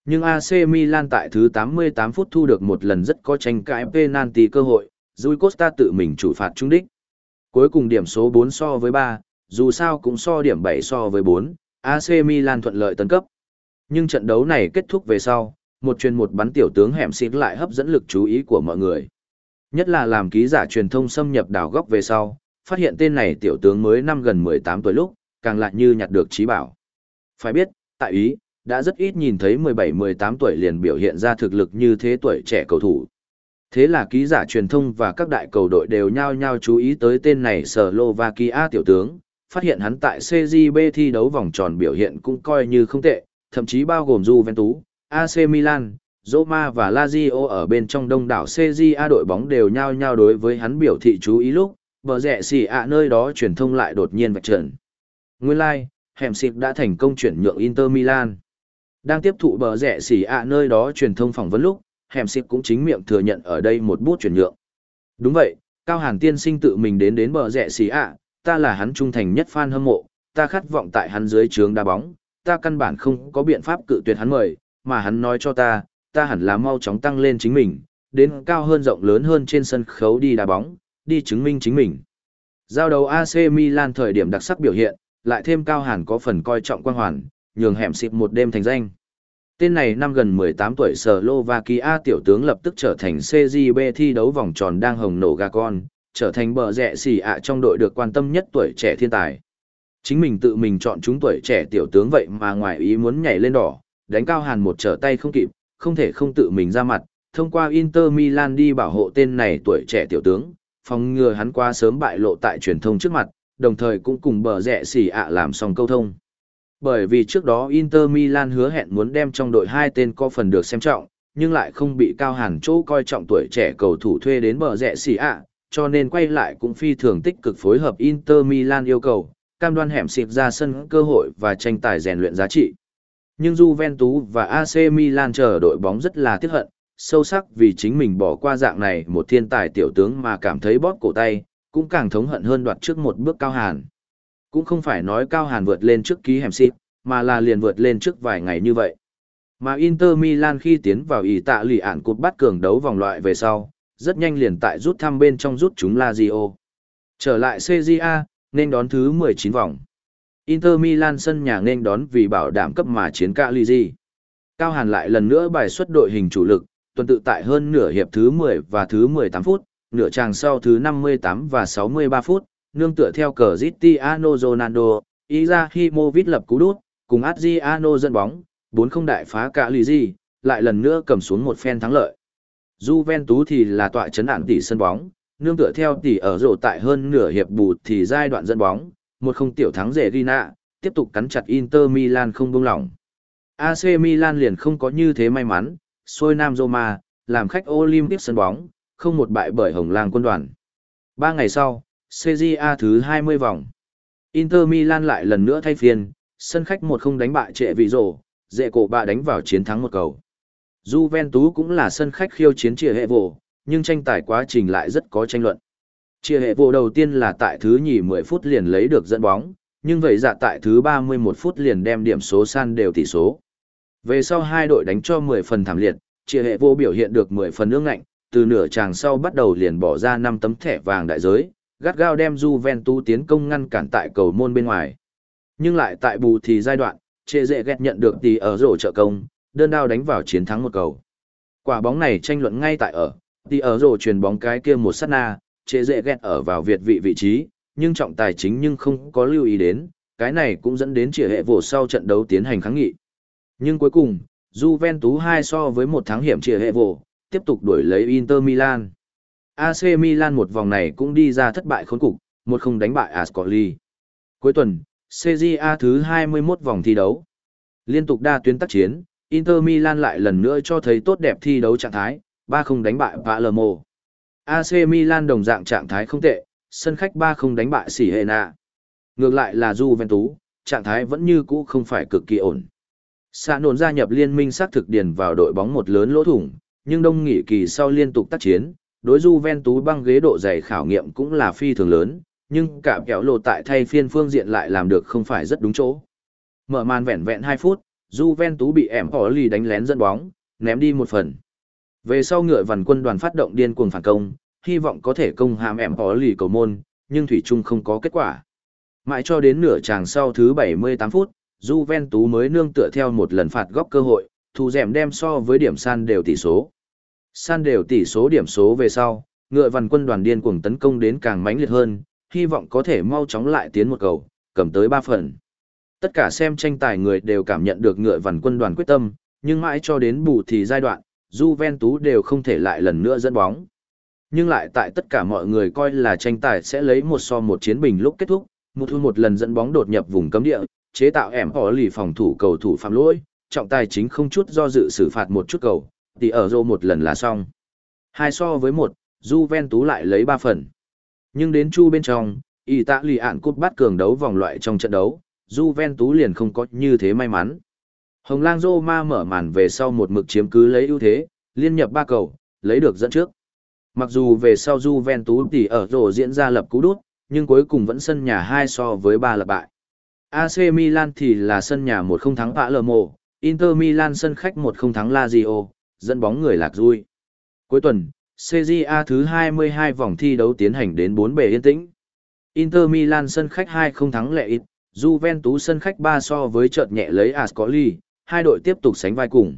[SPEAKER 1] Nhưng a xê Milan tại thứ tám mươi tám phút thu được một lần rất có tranh cãi penalty cơ hội, Rui Costa tự mình chủ phạt trúng đích. Cuối cùng điểm số bốn so với ba, dù sao cũng so điểm bảy so với bốn, a xê Milan thuận lợi tấn cấp. Nhưng trận đấu này kết thúc về sau, một truyền một bắn tiểu tướng hẻm xịt lại hấp dẫn lực chú ý của mọi người. Nhất là làm ký giả truyền thông xâm nhập đảo góc về sau, phát hiện tên này tiểu tướng mới năm gần mười tám tuổi lúc, càng lại như nhặt được trí bảo. Phải biết, tại Ý, đã rất ít nhìn thấy mười bảy mười tám tuổi liền biểu hiện ra thực lực như thế tuổi trẻ cầu thủ. Thế là ký giả truyền thông và các đại cầu đội đều nhao nhao chú ý tới tên này Slovakia tiểu tướng, phát hiện hắn tại xê giê bê thi đấu vòng tròn biểu hiện cũng coi như không tệ, thậm chí bao gồm Juventus, a xê Milan, Roma và Lazio ở bên trong đông đảo xê giê a đội bóng đều nhao nhao đối với hắn biểu thị chú ý lúc, bờ rẽ xì ạ nơi đó truyền thông lại đột nhiên vạch trần. Nguyên lai, like, hẻm xịt đã thành công chuyển nhượng Inter Milan. Đang tiếp thụ bờ rẽ xì ạ nơi đó truyền thông phỏng vấn lúc, hẻm xịt cũng chính miệng thừa nhận ở đây một bút chuyển nhượng. Đúng vậy, Cao Hàn tiên sinh tự mình đến đến bờ rẽ xì ạ, ta là hắn trung thành nhất fan hâm mộ, ta khát vọng tại hắn dưới trướng đá bóng, ta căn bản không có biện pháp cự tuyệt hắn mời, mà hắn nói cho ta, ta hẳn là mau chóng tăng lên chính mình, đến cao hơn rộng lớn hơn trên sân khấu đi đá bóng, đi chứng minh chính mình. Giao đấu a xê Milan thời điểm đặc sắc biểu hiện, lại thêm Cao Hàn có phần coi trọng quang hoàn, nhường hẻm xịt một đêm thành danh. Tên này năm gần mười tám tuổi Slovakia tiểu tướng lập tức trở thành xê giê bê thi đấu vòng tròn đang hồng nổ gà con, trở thành bờ rẽ xì ạ trong đội được quan tâm nhất tuổi trẻ thiên tài. Chính mình tự mình chọn chúng tuổi trẻ tiểu tướng vậy mà ngoài ý muốn nhảy lên đỏ, đánh Cao Hàn một trở tay không kịp, không thể không tự mình ra mặt, thông qua Inter Milan đi bảo hộ tên này tuổi trẻ tiểu tướng, phòng ngừa hắn quá sớm bại lộ tại truyền thông trước mặt, đồng thời cũng cùng bờ rẽ xì ạ làm xong câu thông. Bởi vì trước đó Inter Milan hứa hẹn muốn đem trong đội hai tên có phần được xem trọng, nhưng lại không bị Cao Hàn chỗ coi trọng tuổi trẻ cầu thủ thuê đến bờ rẽ xì ạ, cho nên quay lại cũng phi thường tích cực phối hợp Inter Milan yêu cầu, cam đoan hẻm xịt ra sân cơ hội và tranh tài rèn luyện giá trị. Nhưng Juventus và a xê Milan chờ đội bóng rất là tiếc hận, sâu sắc vì chính mình bỏ qua dạng này một thiên tài tiểu tướng mà cảm thấy bóp cổ tay, cũng càng thống hận hơn đoạt trước một bước Cao Hàn. Cũng không phải nói Cao Hàn vượt lên trước ký hẻm xịt, mà là liền vượt lên trước vài ngày như vậy. Mà Inter Milan khi tiến vào ý tạ lì ản cột bắt cường đấu vòng loại về sau, rất nhanh liền tại rút thăm bên trong rút chúng Lazio. Trở lại xê giê a, nên đón thứ mười chín vòng. Inter Milan sân nhà nên đón vì bảo đảm cấp mà chiến Cagliari. Cao Hàn lại lần nữa bài xuất đội hình chủ lực, tuần tự tại hơn nửa hiệp thứ mười và thứ mười tám phút, nửa chàng sau thứ năm mươi tám và sáu mươi ba phút, nương tựa theo Cristiano Ronaldo, Izahimovic lập cú đút, cùng Adriano dẫn bóng, bốn không đại phá Cagliari, lại lần nữa cầm xuống một phen thắng lợi. Juventus thì là tọa chấn ản tỷ sân bóng, nương tựa theo tỷ ở rổ tại hơn nửa hiệp bù thì giai đoạn dẫn bóng, một không tiểu thắng dễ Gina, tiếp tục cắn chặt Inter Milan không buông lỏng. a xê Milan liền không có như thế may mắn, xuôi Nam Roma, làm khách Olympic sân bóng, không một bại bởi Hồng Lang quân đoàn. Ba ngày sau, xê giê a thứ hai mươi vòng. Inter Milan lại lần nữa thay phiên, sân khách một không đánh bại trệ vị rổ, dễ cổ bạ đánh vào chiến thắng một cầu. Juventus cũng là sân khách khiêu chiến chia hệ vụ, nhưng tranh tài quá trình lại rất có tranh luận. Chia hệ vụ đầu tiên là tại thứ nhì mười phút liền lấy được dẫn bóng, nhưng vậy dạ tại thứ ba mươi mốt phút liền đem điểm số san đều tỷ số. Về sau hai đội đánh cho mười phần thảm liệt, chia hệ vụ biểu hiện được mười phần ương ngạnh, từ nửa tràng sau bắt đầu liền bỏ ra năm tấm thẻ vàng đại giới, gắt gao đem Juventus tiến công ngăn cản tại cầu môn bên ngoài. Nhưng lại tại bù thì giai đoạn, chia dễ ghét nhận được tỷ ở rổ trợ công, đơn đao đánh vào chiến thắng một cầu. Quả bóng này tranh luận ngay tại ở, tỷ ở rổ truyền bóng cái kia một sát na, chia dễ ghét ở vào việt vị vị trí, nhưng trọng tài chính nhưng không có lưu ý đến, cái này cũng dẫn đến chia hệ vụ sau trận đấu tiến hành kháng nghị. Nhưng cuối cùng, Juventus hai so với một thắng hiểm chia hệ vụ, tiếp tục đuổi lấy Inter Milan. a xê Milan một vòng này cũng đi ra thất bại khốn cục, một không đánh bại Ascoli. Cuối tuần, xê giê a thứ hai mươi mốt vòng thi đấu. Liên tục đa tuyến tác chiến, Inter Milan lại lần nữa cho thấy tốt đẹp thi đấu trạng thái, ba không đánh bại Palermo. a xê Milan đồng dạng trạng thái không tệ, sân khách ba không đánh bại Siena. Ngược lại là Juventus, trạng thái vẫn như cũ không phải cực kỳ ổn. Sa nổn gia nhập liên minh xác thực điền vào đội bóng một lớn lỗ thủng, nhưng đông nghỉ kỳ sau liên tục tác chiến, đối Juventus băng ghế độ dày khảo nghiệm cũng là phi thường lớn, nhưng cả kéo lộ tại thay phiên phương diện lại làm được không phải rất đúng chỗ. Mở màn vẹn vẹn hai phút, Juventus bị Empoli đánh lén dẫn bóng, ném đi một phần. Về sau ngựa vằn quân đoàn phát động điên cuồng phản công, hy vọng có thể công hãm Empoli cầu môn, nhưng thủy chung không có kết quả. Mãi cho đến nửa chàng sau thứ bảy mươi tám phút, Juventus mới nương tựa theo một lần phạt góc cơ hội, thủ dẻm đem so với điểm san đều tỷ số. San đều tỷ số điểm số về sau, ngựa vằn quân đoàn điên cuồng tấn công đến càng mãnh liệt hơn, hy vọng có thể mau chóng lại tiến một cầu, cầm tới ba phần. Tất cả xem tranh tài người đều cảm nhận được ngựa vằn quân đoàn quyết tâm, nhưng mãi cho đến bù thì giai đoạn, Juventus đều không thể lại lần nữa dẫn bóng. Nhưng lại tại tất cả mọi người coi là tranh tài sẽ lấy một so một chiến bình lúc kết thúc, một thu một lần dẫn bóng đột nhập vùng cấm địa, chế tạo ẻm bỏ lì phòng thủ cầu thủ phạm lỗi, trọng tài chính không chút do dự xử phạt một chút cầu, thì ở rô một lần là xong. Hai so với một, Juventus lại lấy ba phần. Nhưng đến chu bên trong, Italy ạn cúp bắt cường đấu vòng loại trong trận đấu, Juventus liền không có như thế may mắn. Hồng Lang Roma mở màn về sau một mực chiếm cứ lấy ưu thế, liên nhập ba cầu, lấy được dẫn trước. Mặc dù về sau Juventus thì ở rổ diễn ra lập cú đút, nhưng cuối cùng vẫn sân nhà hai so với ba lặp bại. a xê Milan thì là sân nhà một không thắng Palermo, Inter Milan sân khách một không thắng Lazio, dẫn bóng người lạc vui. Cuối tuần, Serie A thứ hai mươi hai vòng thi đấu tiến hành đến bốn bề yên tĩnh. Inter Milan sân khách hai không thắng lệ ít, Juventus sân khách ba so với chợt nhẹ lấy Ascoli, hai đội tiếp tục sánh vai cùng.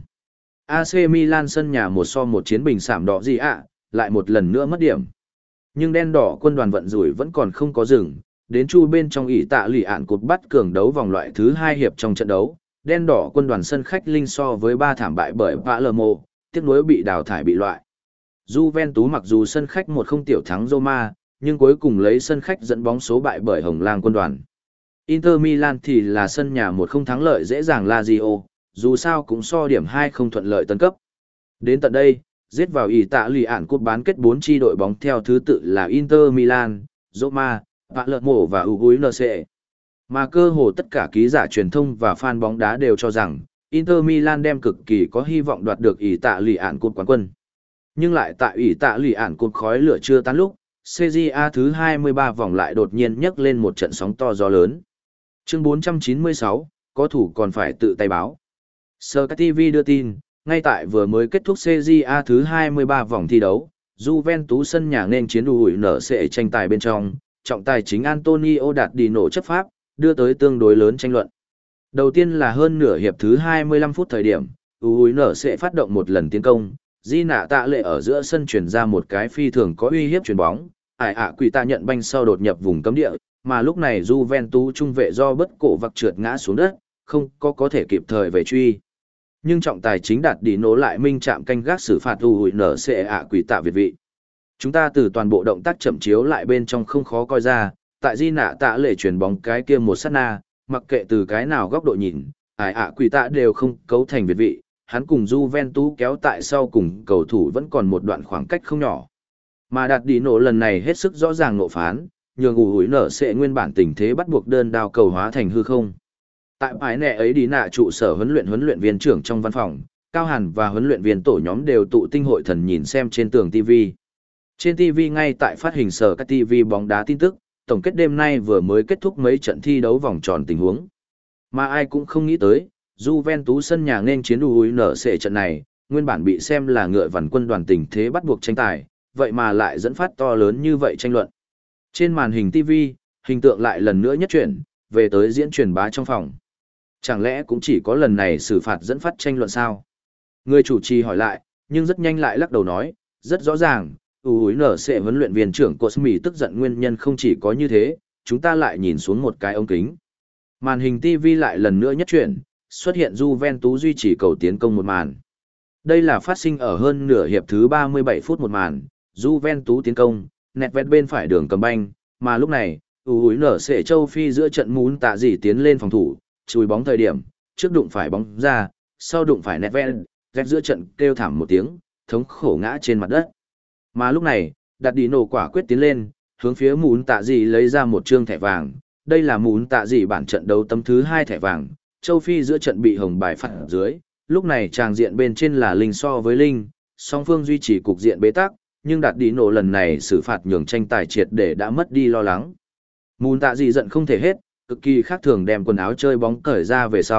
[SPEAKER 1] a xê Milan sân nhà một so một chiến bình sảm đỏ gì ạ, lại một lần nữa mất điểm. Nhưng đen đỏ quân đoàn vận rủi vẫn còn không có dừng, đến chu bên trong ỷ tạ lì ạn cột bắt cường đấu vòng loại thứ hai hiệp trong trận đấu, đen đỏ quân đoàn sân khách linh so với ba thảm bại bởi Palermo, tiếc nuối bị đào thải bị loại. Juventus mặc dù sân khách một không tiểu thắng Roma, nhưng cuối cùng lấy sân khách dẫn bóng số bại bởi Hồng Lang quân đoàn. Inter Milan thì là sân nhà một không thắng lợi dễ dàng Lazio, dù sao cũng so điểm hai không thuận lợi tấn cấp. Đến tận đây, giết vào ỷ tạ lì ạn cúp bán kết bốn chi đội bóng theo thứ tự là Inter Milan, Roma, Palermo và u giê en xê. Mà cơ hồ tất cả ký giả truyền thông và fan bóng đá đều cho rằng Inter Milan đem cực kỳ có hy vọng đoạt được ỷ tạ lì ạn cúp quán quân. Nhưng lại tại ỷ tạ lì ạn cúp khói lửa chưa tán lúc, Serie A thứ hai mươi ba vòng lại đột nhiên nhấc lên một trận sóng to gió lớn. Chương bốn trăm chín mươi sáu, có thủ còn phải tự tay báo. Sky ti vi đưa tin, ngay tại vừa mới kết thúc Serie A thứ hai mươi ba vòng thi đấu, Juventus sân nhà nên chiến u giê en xê tranh tài bên trong, trọng tài chính Antonio đạt đi nổ chấp pháp, đưa tới tương đối lớn tranh luận. Đầu tiên là hơn nửa hiệp thứ hai mươi lăm phút thời điểm, u giê en xê phát động một lần tiến công, Di nạ tạ lệ ở giữa sân chuyển ra một cái phi thường có uy hiếp chuyền bóng, ải ạ quỷ tạ nhận banh sau đột nhập vùng cấm địa, mà lúc này Juventus trung vệ do bất cổ vặc trượt ngã xuống đất, không có có thể kịp thời về truy. Nhưng trọng tài chính đạt đi nổ lại minh chạm canh gác xử phạt u giê en xê ạ quỷ tạ việt vị. Chúng ta từ toàn bộ động tác chậm chiếu lại bên trong không khó coi ra, tại Di nạ tạ lệ chuyền bóng cái kia một sát na, mặc kệ từ cái nào góc độ nhìn, ải ạ quỷ tạ đều không cấu thành việt vị. Hắn cùng Juventus kéo tại sau cùng cầu thủ vẫn còn một đoạn khoảng cách không nhỏ. Mà đạt đi nổ lần này hết sức rõ ràng nộ phán, nhường ủ hủi nở sẽ nguyên bản tình thế bắt buộc đơn đao cầu hóa thành hư không. Tại bài nẹ ấy đi nạ trụ sở huấn luyện huấn luyện viên trưởng trong văn phòng, Cao Hàn và huấn luyện viên tổ nhóm đều tụ tinh hội thần nhìn xem trên tường ti vi. Trên ti vi ngay tại phát hình sở các ti vi bóng đá tin tức, tổng kết đêm nay vừa mới kết thúc mấy trận thi đấu vòng tròn tình huống. Mà ai cũng không nghĩ tới, Juventus sân nhà nên chiến u giê en xê trận này, nguyên bản bị xem là ngựa vằn quân đoàn tình thế bắt buộc tranh tài, vậy mà lại dẫn phát to lớn như vậy tranh luận. Trên màn hình ti vi, hình tượng lại lần nữa nhất chuyển, về tới diễn truyền bá trong phòng. Chẳng lẽ cũng chỉ có lần này xử phạt dẫn phát tranh luận sao? Người chủ trì hỏi lại, nhưng rất nhanh lại lắc đầu nói, rất rõ ràng, u giê en xê huấn luyện viên trưởng Cosmi tức giận nguyên nhân không chỉ có như thế, chúng ta lại nhìn xuống một cái ống kính. Màn hình ti vi lại lần nữa nhất chuyển, xuất hiện Juventus duy trì cầu tiến công một màn. Đây là phát sinh ở hơn nửa hiệp thứ ba mươi bảy phút một màn, Juventus tiến công, nẹt vẹt bên phải đường cầm banh, mà lúc này, u giê en xê châu Phi giữa trận muốn tạ gì tiến lên phòng thủ, chùi bóng thời điểm, trước đụng phải bóng ra, sau đụng phải nẹt vẹt, vẹt giữa trận kêu thảm một tiếng, thống khổ ngã trên mặt đất. Mà lúc này, đặt đi nổ quả quyết tiến lên, hướng phía muốn tạ gì lấy ra một trương thẻ vàng, đây là muốn tạ gì bản trận đấu tấm thứ hai thẻ vàng. Châu Phi giữa trận bị hồng bài phạt dưới, lúc này tràng diện bên trên là linh so với linh, song phương duy trì cục diện bế tắc, nhưng đạt đi nổ lần này xử phạt nhường tranh tài triệt để đã mất đi lo lắng. Mùn tạ gì giận không thể hết, cực kỳ khác thường đem quần áo chơi bóng cởi ra về sau,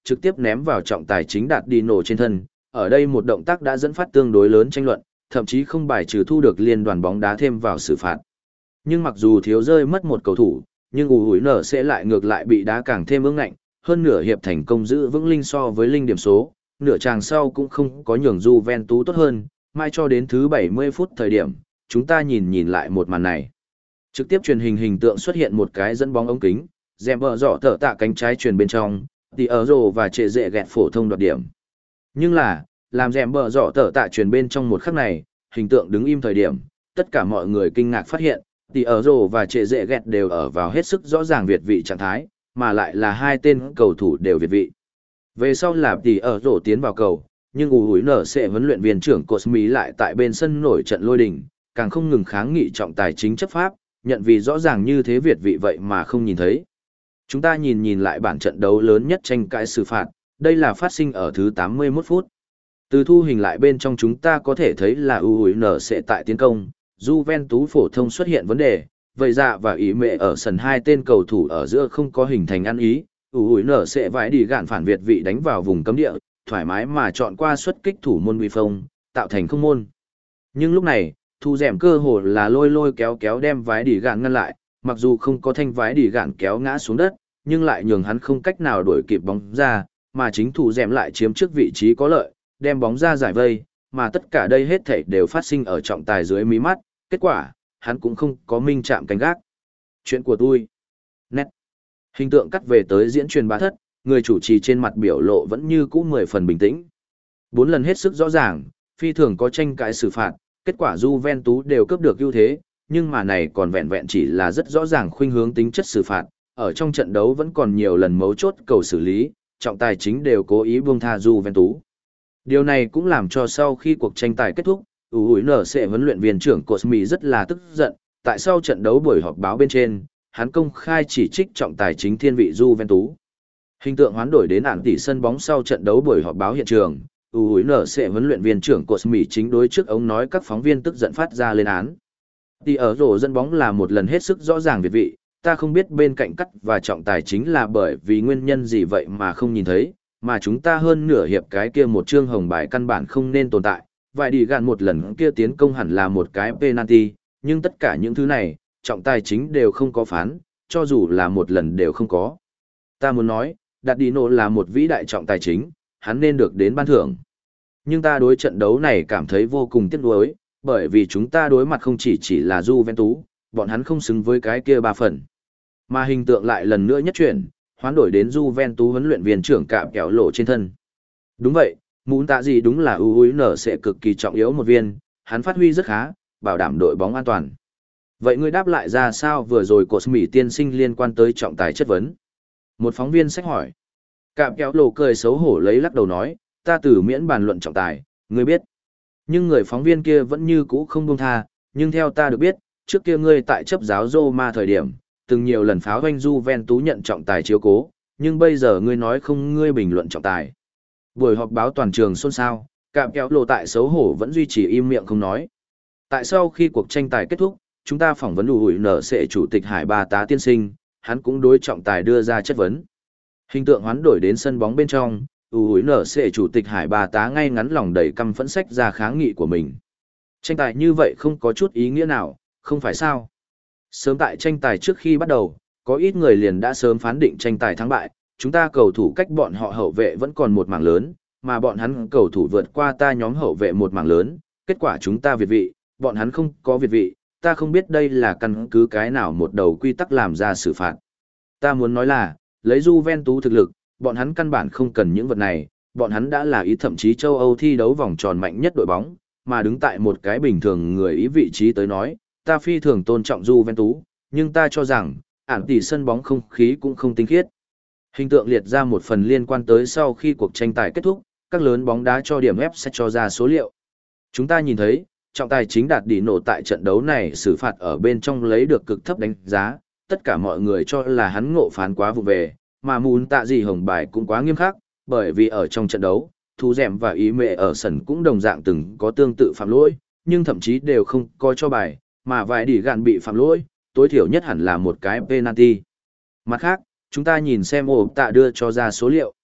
[SPEAKER 1] trực tiếp ném vào trọng tài chính đạt đi nổ trên thân. Ở đây một động tác đã dẫn phát tương đối lớn tranh luận, thậm chí không bài trừ thu được liên đoàn bóng đá thêm vào xử phạt. Nhưng mặc dù thiếu rơi mất một cầu thủ, nhưng ủ hủi nở sẽ lại ngược lại bị đá càng thêm ương ngạnh, hơn nửa hiệp thành công giữ vững linh so với linh điểm số, nửa chàng sau cũng không có nhường Juventus tốt hơn, mai cho đến thứ bảy mươi phút thời điểm, chúng ta nhìn nhìn lại một màn này. Trực tiếp truyền hình hình tượng xuất hiện một cái dẫn bóng ống kính, dèm bờ rõ tở tạ cánh trái truyền bên trong, thì ở rồ và trệ dệ gẹt phổ thông đoạt điểm. Nhưng là, làm dèm bờ rõ tở tạ truyền bên trong một khắc này, hình tượng đứng im thời điểm, tất cả mọi người kinh ngạc phát hiện, thì ở rồ và trệ dệ gẹt đều ở vào hết sức rõ ràng việt vị trạng thái, mà lại là hai tên cầu thủ đều việt vị. Về sau là thì ở rồ tiến vào cầu, nhưng ủ hủi nở sẽ huấn luyện viên trưởng Cosmi lại tại bên sân nổi trận lôi đình, càng không ngừng kháng nghị trọng tài chính chấp pháp, nhận vì rõ ràng như thế việt vị vậy mà không nhìn thấy. Chúng ta nhìn nhìn lại bản trận đấu lớn nhất tranh cãi xử phạt, đây là phát sinh ở thứ tám mươi mốt phút. Từ thu hình lại bên trong chúng ta có thể thấy là ủ hủi nở sẽ tại tiến công, Juventus phổ thông xuất hiện vấn đề, vậy dạ và ý mẹ ở sân hai tên cầu thủ ở giữa không có hình thành ăn ý, ủ hủi nở sẽ vãi đi gạn phản việt vị đánh vào vùng cấm địa, thoải mái mà chọn qua xuất kích thủ môn vi phong, tạo thành không môn. Nhưng lúc này, thu dẻm cơ hồ là lôi lôi kéo kéo đem vái đi gạn ngăn lại, mặc dù không có thanh vái đi gạn kéo ngã xuống đất, nhưng lại nhường hắn không cách nào đuổi kịp bóng ra, mà chính thủ dẻm lại chiếm trước vị trí có lợi, đem bóng ra giải vây, mà tất cả đây hết thảy đều phát sinh ở trọng tài dưới mí mắt, kết quả, hắn cũng không có minh chạm canh gác. Chuyện của tôi. Nét. Hình tượng cắt về tới diễn truyền bá thất, người chủ trì trên mặt biểu lộ vẫn như cũ mười phần bình tĩnh. Bốn lần hết sức rõ ràng, phi thường có tranh cãi xử phạt, kết quả Juventus đều cướp được ưu thế, nhưng mà này còn vẹn vẹn chỉ là rất rõ ràng khuynh hướng tính chất xử phạt, ở trong trận đấu vẫn còn nhiều lần mấu chốt cầu xử lý, trọng tài chính đều cố ý buông tha Juventus. Điều này cũng làm cho sau khi cuộc tranh tài kết thúc, ủ hủi nở sẽ huấn luyện viên trưởng Cosmi rất là tức giận, tại sau trận đấu buổi họp báo bên trên, hắn công khai chỉ trích trọng tài chính thiên vị Juventus. Hình tượng hoán đổi đến ản tỷ sân bóng sau trận đấu buổi họp báo hiện trường, ủ hủi nở sẽ huấn luyện viên trưởng Cosmi chính đối trước ống nói các phóng viên tức giận phát ra lên án. Thì ở rổ dẫn bóng là một lần hết sức rõ ràng việt vị, ta không biết bên cạnh cắt và trọng tài chính là bởi vì nguyên nhân gì vậy mà không nhìn thấy, mà chúng ta hơn nửa hiệp cái kia một chương hồng bài căn bản không nên tồn tại, vài đi gạn một lần kia tiến công hẳn là một cái penalty, nhưng tất cả những thứ này, trọng tài chính đều không có phán, cho dù là một lần đều không có. Ta muốn nói, Đạt Đi Nổ là một vĩ đại trọng tài chính, hắn nên được đến ban thưởng. Nhưng ta đối trận đấu này cảm thấy vô cùng tiếc nuối, bởi vì chúng ta đối mặt không chỉ chỉ là Juventus, bọn hắn không xứng với cái kia ba phần. Mà hình tượng lại lần nữa nhất chuyển, hoán đổi đến Juventus huấn luyện viên trưởng cạm kéo lộ trên thân. Đúng vậy, muốn tạ gì đúng là ưu húi nở sẽ cực kỳ trọng yếu một viên, hắn phát huy rất khá, bảo đảm đội bóng an toàn. Vậy ngươi đáp lại ra sao vừa rồi Cosmi tiên sinh liên quan tới trọng tài chất vấn? Một phóng viên sách hỏi. Cạm kéo lộ cười xấu hổ lấy lắc đầu nói, ta từ miễn bàn luận trọng tài, ngươi biết. Nhưng người phóng viên kia vẫn như cũ không buông tha, nhưng theo ta được biết, trước kia ngươi tại chấp giáo Roma thời điểm, từng nhiều lần pháo hoanh Juventus nhận trọng tài chiếu cố, nhưng bây giờ ngươi nói không ngươi bình luận trọng tài. Buổi họp báo toàn trường xôn xao, cạm kéo lộ tại xấu hổ vẫn duy trì im miệng không nói. Tại sau khi cuộc tranh tài kết thúc, chúng ta phỏng vấn ủ hủi nở sẽ chủ tịch Hải Ba Tá tiên sinh, hắn cũng đối trọng tài đưa ra chất vấn. Hình tượng hoán đổi đến sân bóng bên trong, ủ hủi nở sẽ chủ tịch Hải Ba Tá ngay ngắn lòng đầy căm phẫn sách ra kháng nghị của mình. Tranh tài như vậy không có chút ý nghĩa nào, không phải sao? Sớm tại tranh tài trước khi bắt đầu, có ít người liền đã sớm phán định tranh tài thắng bại, chúng ta cầu thủ cách bọn họ hậu vệ vẫn còn một mảng lớn, mà bọn hắn cầu thủ vượt qua ta nhóm hậu vệ một mảng lớn, kết quả chúng ta việt vị, bọn hắn không có việt vị, ta không biết đây là căn cứ cái nào một đầu quy tắc làm ra xử phạt. Ta muốn nói là, lấy Juventus thực lực, bọn hắn căn bản không cần những vật này, bọn hắn đã là ý thậm chí châu Âu thi đấu vòng tròn mạnh nhất đội bóng, mà đứng tại một cái bình thường người ý vị trí tới nói, ta phi thường tôn trọng Juventus, nhưng ta cho rằng, ản tỷ sân bóng không khí cũng không tinh khiết. Hình tượng liệt ra một phần liên quan tới sau khi cuộc tranh tài kết thúc, các lớn bóng đá cho điểm F sẽ cho ra số liệu. Chúng ta nhìn thấy, trọng tài chính Đạt Đi Nổ tại trận đấu này xử phạt ở bên trong lấy được cực thấp đánh giá, tất cả mọi người cho là hắn ngộ phán quá vụ về, mà muốn tạ gì hồng bài cũng quá nghiêm khắc, bởi vì ở trong trận đấu, Thu Dẻm và Ý Mệ ở sân cũng đồng dạng từng có tương tự phạm lỗi, nhưng thậm chí đều không coi cho bài, mà vài đỉ gạn bị phạm lỗi, tối thiểu nhất hẳn là một cái penalty. Mặt khác, chúng ta nhìn xem ổ tạ đưa cho ra số liệu.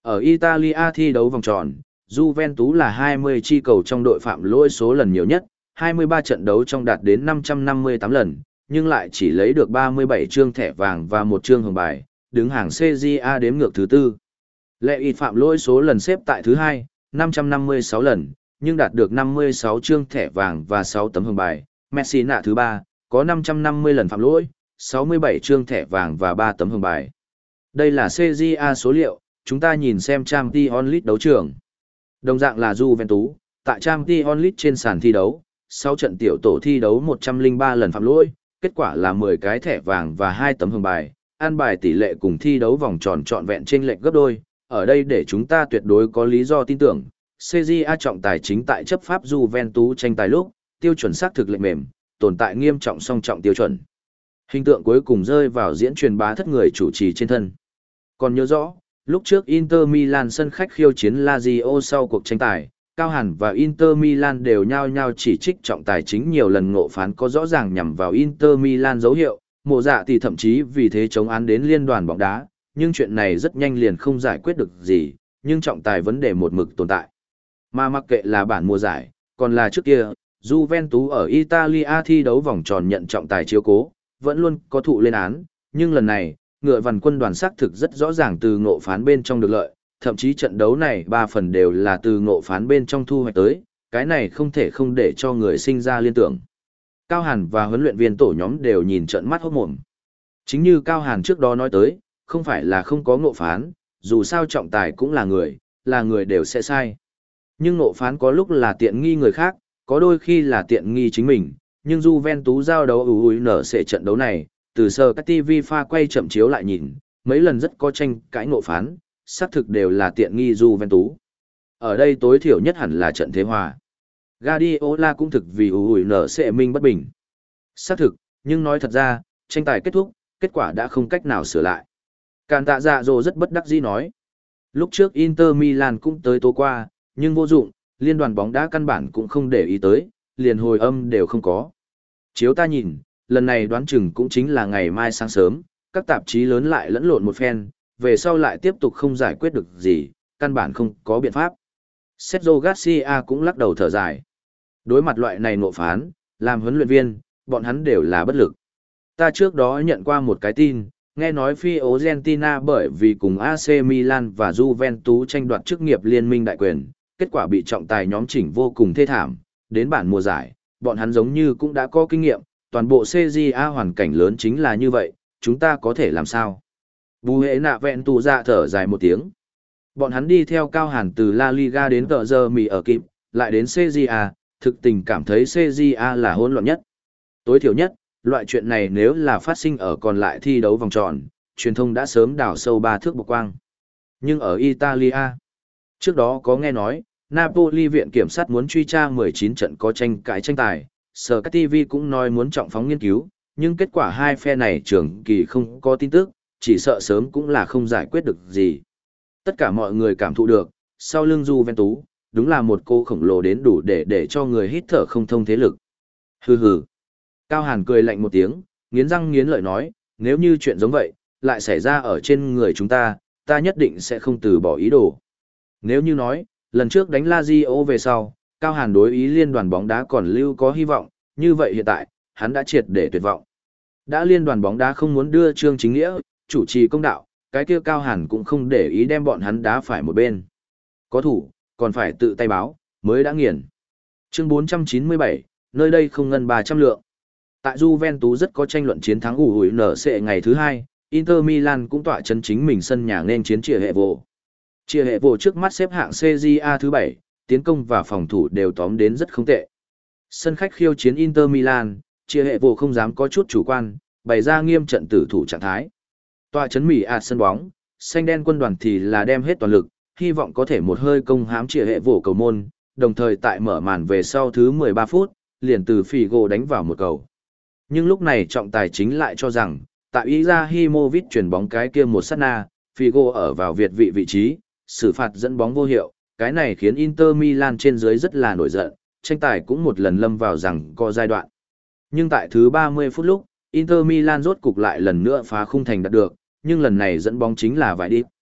[SPEAKER 1] Ở Italia thi đấu vòng tròn, Juventus là hai mươi chi cầu trong đội phạm lỗi số lần nhiều nhất, hai mươi ba trận đấu trong đạt đến năm trăm năm mươi tám lần, nhưng lại chỉ lấy được ba mươi bảy trương thẻ vàng và một trương hồng bài, đứng hàng xê giê a đếm ngược thứ tư. Lệ ít phạm lỗi số lần xếp tại thứ hai, năm trăm năm mươi sáu lần, nhưng đạt được năm mươi sáu trương thẻ vàng và sáu tấm hồng bài. Messi nạ thứ ba, có năm trăm năm mươi lần phạm lỗi, sáu mươi bảy trương thẻ vàng và ba tấm hồng bài. Đây là xê giê a số liệu, chúng ta nhìn xem Champions League đấu trường. Đồng dạng là Juventus, tại Champions League trên sàn thi đấu, sau trận tiểu tổ thi đấu một trăm lẻ ba lần phạm lỗi, kết quả là mười cái thẻ vàng và hai tấm hồng bài, an bài tỷ lệ cùng thi đấu vòng tròn trọn vẹn chênh lệch gấp đôi. Ở đây để chúng ta tuyệt đối có lý do tin tưởng, xê giê a trọng tài chính tại chấp pháp Juventus tranh tài lúc, tiêu chuẩn xác thực lệnh mềm, tồn tại nghiêm trọng song trọng tiêu chuẩn. Hình tượng cuối cùng rơi vào diễn truyền bá thất người chủ trì trên thân. Còn nhớ rõ, lúc trước Inter Milan sân khách khiêu chiến Lazio sau cuộc tranh tài, Cao Hàn và Inter Milan đều nhao nhao chỉ trích trọng tài chính nhiều lần ngộ phán có rõ ràng nhằm vào Inter Milan dấu hiệu, Mộ Dạ thì thậm chí vì thế chống án đến liên đoàn bóng đá, nhưng chuyện này rất nhanh liền không giải quyết được gì, nhưng trọng tài vấn đề một mực tồn tại. Mà mặc kệ là bản mùa giải, còn là trước kia, Juventus ở Italia thi đấu vòng tròn nhận trọng tài chiếu cố, vẫn luôn có thụ lên án, nhưng lần này, ngựa vằn quân đoàn xác thực rất rõ ràng từ ngộ phán bên trong được lợi, thậm chí trận đấu này ba phần đều là từ ngộ phán bên trong thu hoạch tới, cái này không thể không để cho người sinh ra liên tưởng. Cao Hàn và huấn luyện viên tổ nhóm đều nhìn trận mắt hốt mồm. Chính như Cao Hàn trước đó nói tới, không phải là không có ngộ phán, dù sao trọng tài cũng là người, là người đều sẽ sai. Nhưng ngộ phán có lúc là tiện nghi người khác, có đôi khi là tiện nghi chính mình, nhưng Juventus giao đấu ủ ủi nở sẽ trận đấu này, từ sờ các ti vi pha quay chậm chiếu lại nhìn, mấy lần rất có tranh cãi ngộ phán, xác thực đều là tiện nghi Juventus. Ở đây tối thiểu nhất hẳn là trận thế hòa. Guardiola cũng thực vì ủ ủi nở sẽ minh bất bình. Xác thực, nhưng nói thật ra, tranh tài kết thúc, kết quả đã không cách nào sửa lại. Càn tạ dạ dỗ rất bất đắc dĩ nói. Lúc trước Inter Milan cũng tới tố qua, nhưng vô dụng, liên đoàn bóng đá căn bản cũng không để ý tới, liền hồi âm đều không có. Chiếu ta nhìn, lần này đoán chừng cũng chính là ngày mai sáng sớm, các tạp chí lớn lại lẫn lộn một phen, về sau lại tiếp tục không giải quyết được gì, căn bản không có biện pháp. Sergio Garcia cũng lắc đầu thở dài. Đối mặt loại này nộ phán, làm huấn luyện viên, bọn hắn đều là bất lực. Ta trước đó nhận qua một cái tin, nghe nói Fiorentina bởi vì cùng a xê Milan và Juventus tranh đoạt chức nghiệp liên minh đại quyền, kết quả bị trọng tài nhóm chỉnh vô cùng thê thảm, đến bản mùa giải, bọn hắn giống như cũng đã có kinh nghiệm, toàn bộ xê giê a hoàn cảnh lớn chính là như vậy, chúng ta có thể làm sao? Bù hệ nạ vẹn tù dạ thở dài một tiếng. Bọn hắn đi theo Cao Hàn từ La Liga đến tờ giờ mì ở kịp, lại đến xê giê a, thực tình cảm thấy xê giê a là hỗn loạn nhất. Tối thiểu nhất, loại chuyện này nếu là phát sinh ở còn lại thi đấu vòng tròn, truyền thông đã sớm đào sâu ba thước bộc quang. Nhưng ở Italia, trước đó có nghe nói, Napoli viện kiểm sát muốn truy tra mười chín trận có tranh cãi tranh tài, Sky ti vi cũng nói muốn trọng phóng nghiên cứu, nhưng kết quả hai phe này trường kỳ không có tin tức, chỉ sợ sớm cũng là không giải quyết được gì. Tất cả mọi người cảm thụ được, sau lưng Juventus, đúng là một cô khổng lồ đến đủ để để cho người hít thở không thông thế lực. Hừ hừ. Cao Hàn cười lạnh một tiếng, nghiến răng nghiến lợi nói, nếu như chuyện giống vậy, lại xảy ra ở trên người chúng ta, ta nhất định sẽ không từ bỏ ý đồ. Nếu như nói, lần trước đánh Lazio về sau, Cao Hàn đối ý liên đoàn bóng đá còn lưu có hy vọng, như vậy hiện tại, hắn đã triệt để tuyệt vọng. Đã liên đoàn bóng đá không muốn đưa Trương Chính Nghĩa, chủ trì công đạo, cái kia Cao Hàn cũng không để ý đem bọn hắn đá phải một bên. Có thủ, còn phải tự tay báo, mới đã nghiền. Chương bốn trăm chín mươi bảy, nơi đây không ngân ba trăm lượng. Tại Juventus rất có tranh luận chiến thắng ủ hủi nở sẽ ngày thứ hai, Inter Milan cũng tọa chân chính mình sân nhà nên chiến Chia hệ vô. Chia hệ vô trước mắt xếp hạng xê giê a thứ bảy, tiến công và phòng thủ đều tóm đến rất không tệ. Sân khách khiêu chiến Inter Milan, Chia hệ vô không dám có chút chủ quan, bày ra nghiêm trận tử thủ trạng thái. Tọa chấn Mỹ ạt sân bóng, xanh đen quân đoàn thì là đem hết toàn lực, hy vọng có thể một hơi công hãm Chia hệ vô cầu môn, đồng thời tại mở màn về sau thứ mười ba phút, liền từ Figo đánh vào một cầu. Nhưng lúc này trọng tài chính lại cho rằng, tại Izahimovic chuyển bóng cái kia một sát na, Figo ở vào việt vị vị trí, xử phạt dẫn bóng vô hiệu, cái này khiến Inter Milan trên dưới rất là nổi giận, tranh tài cũng một lần lâm vào rằng có giai đoạn. Nhưng tại thứ ba mươi phút lúc, Inter Milan rốt cục lại lần nữa phá khung thành đạt được, nhưng lần này dẫn bóng chính là vải đi.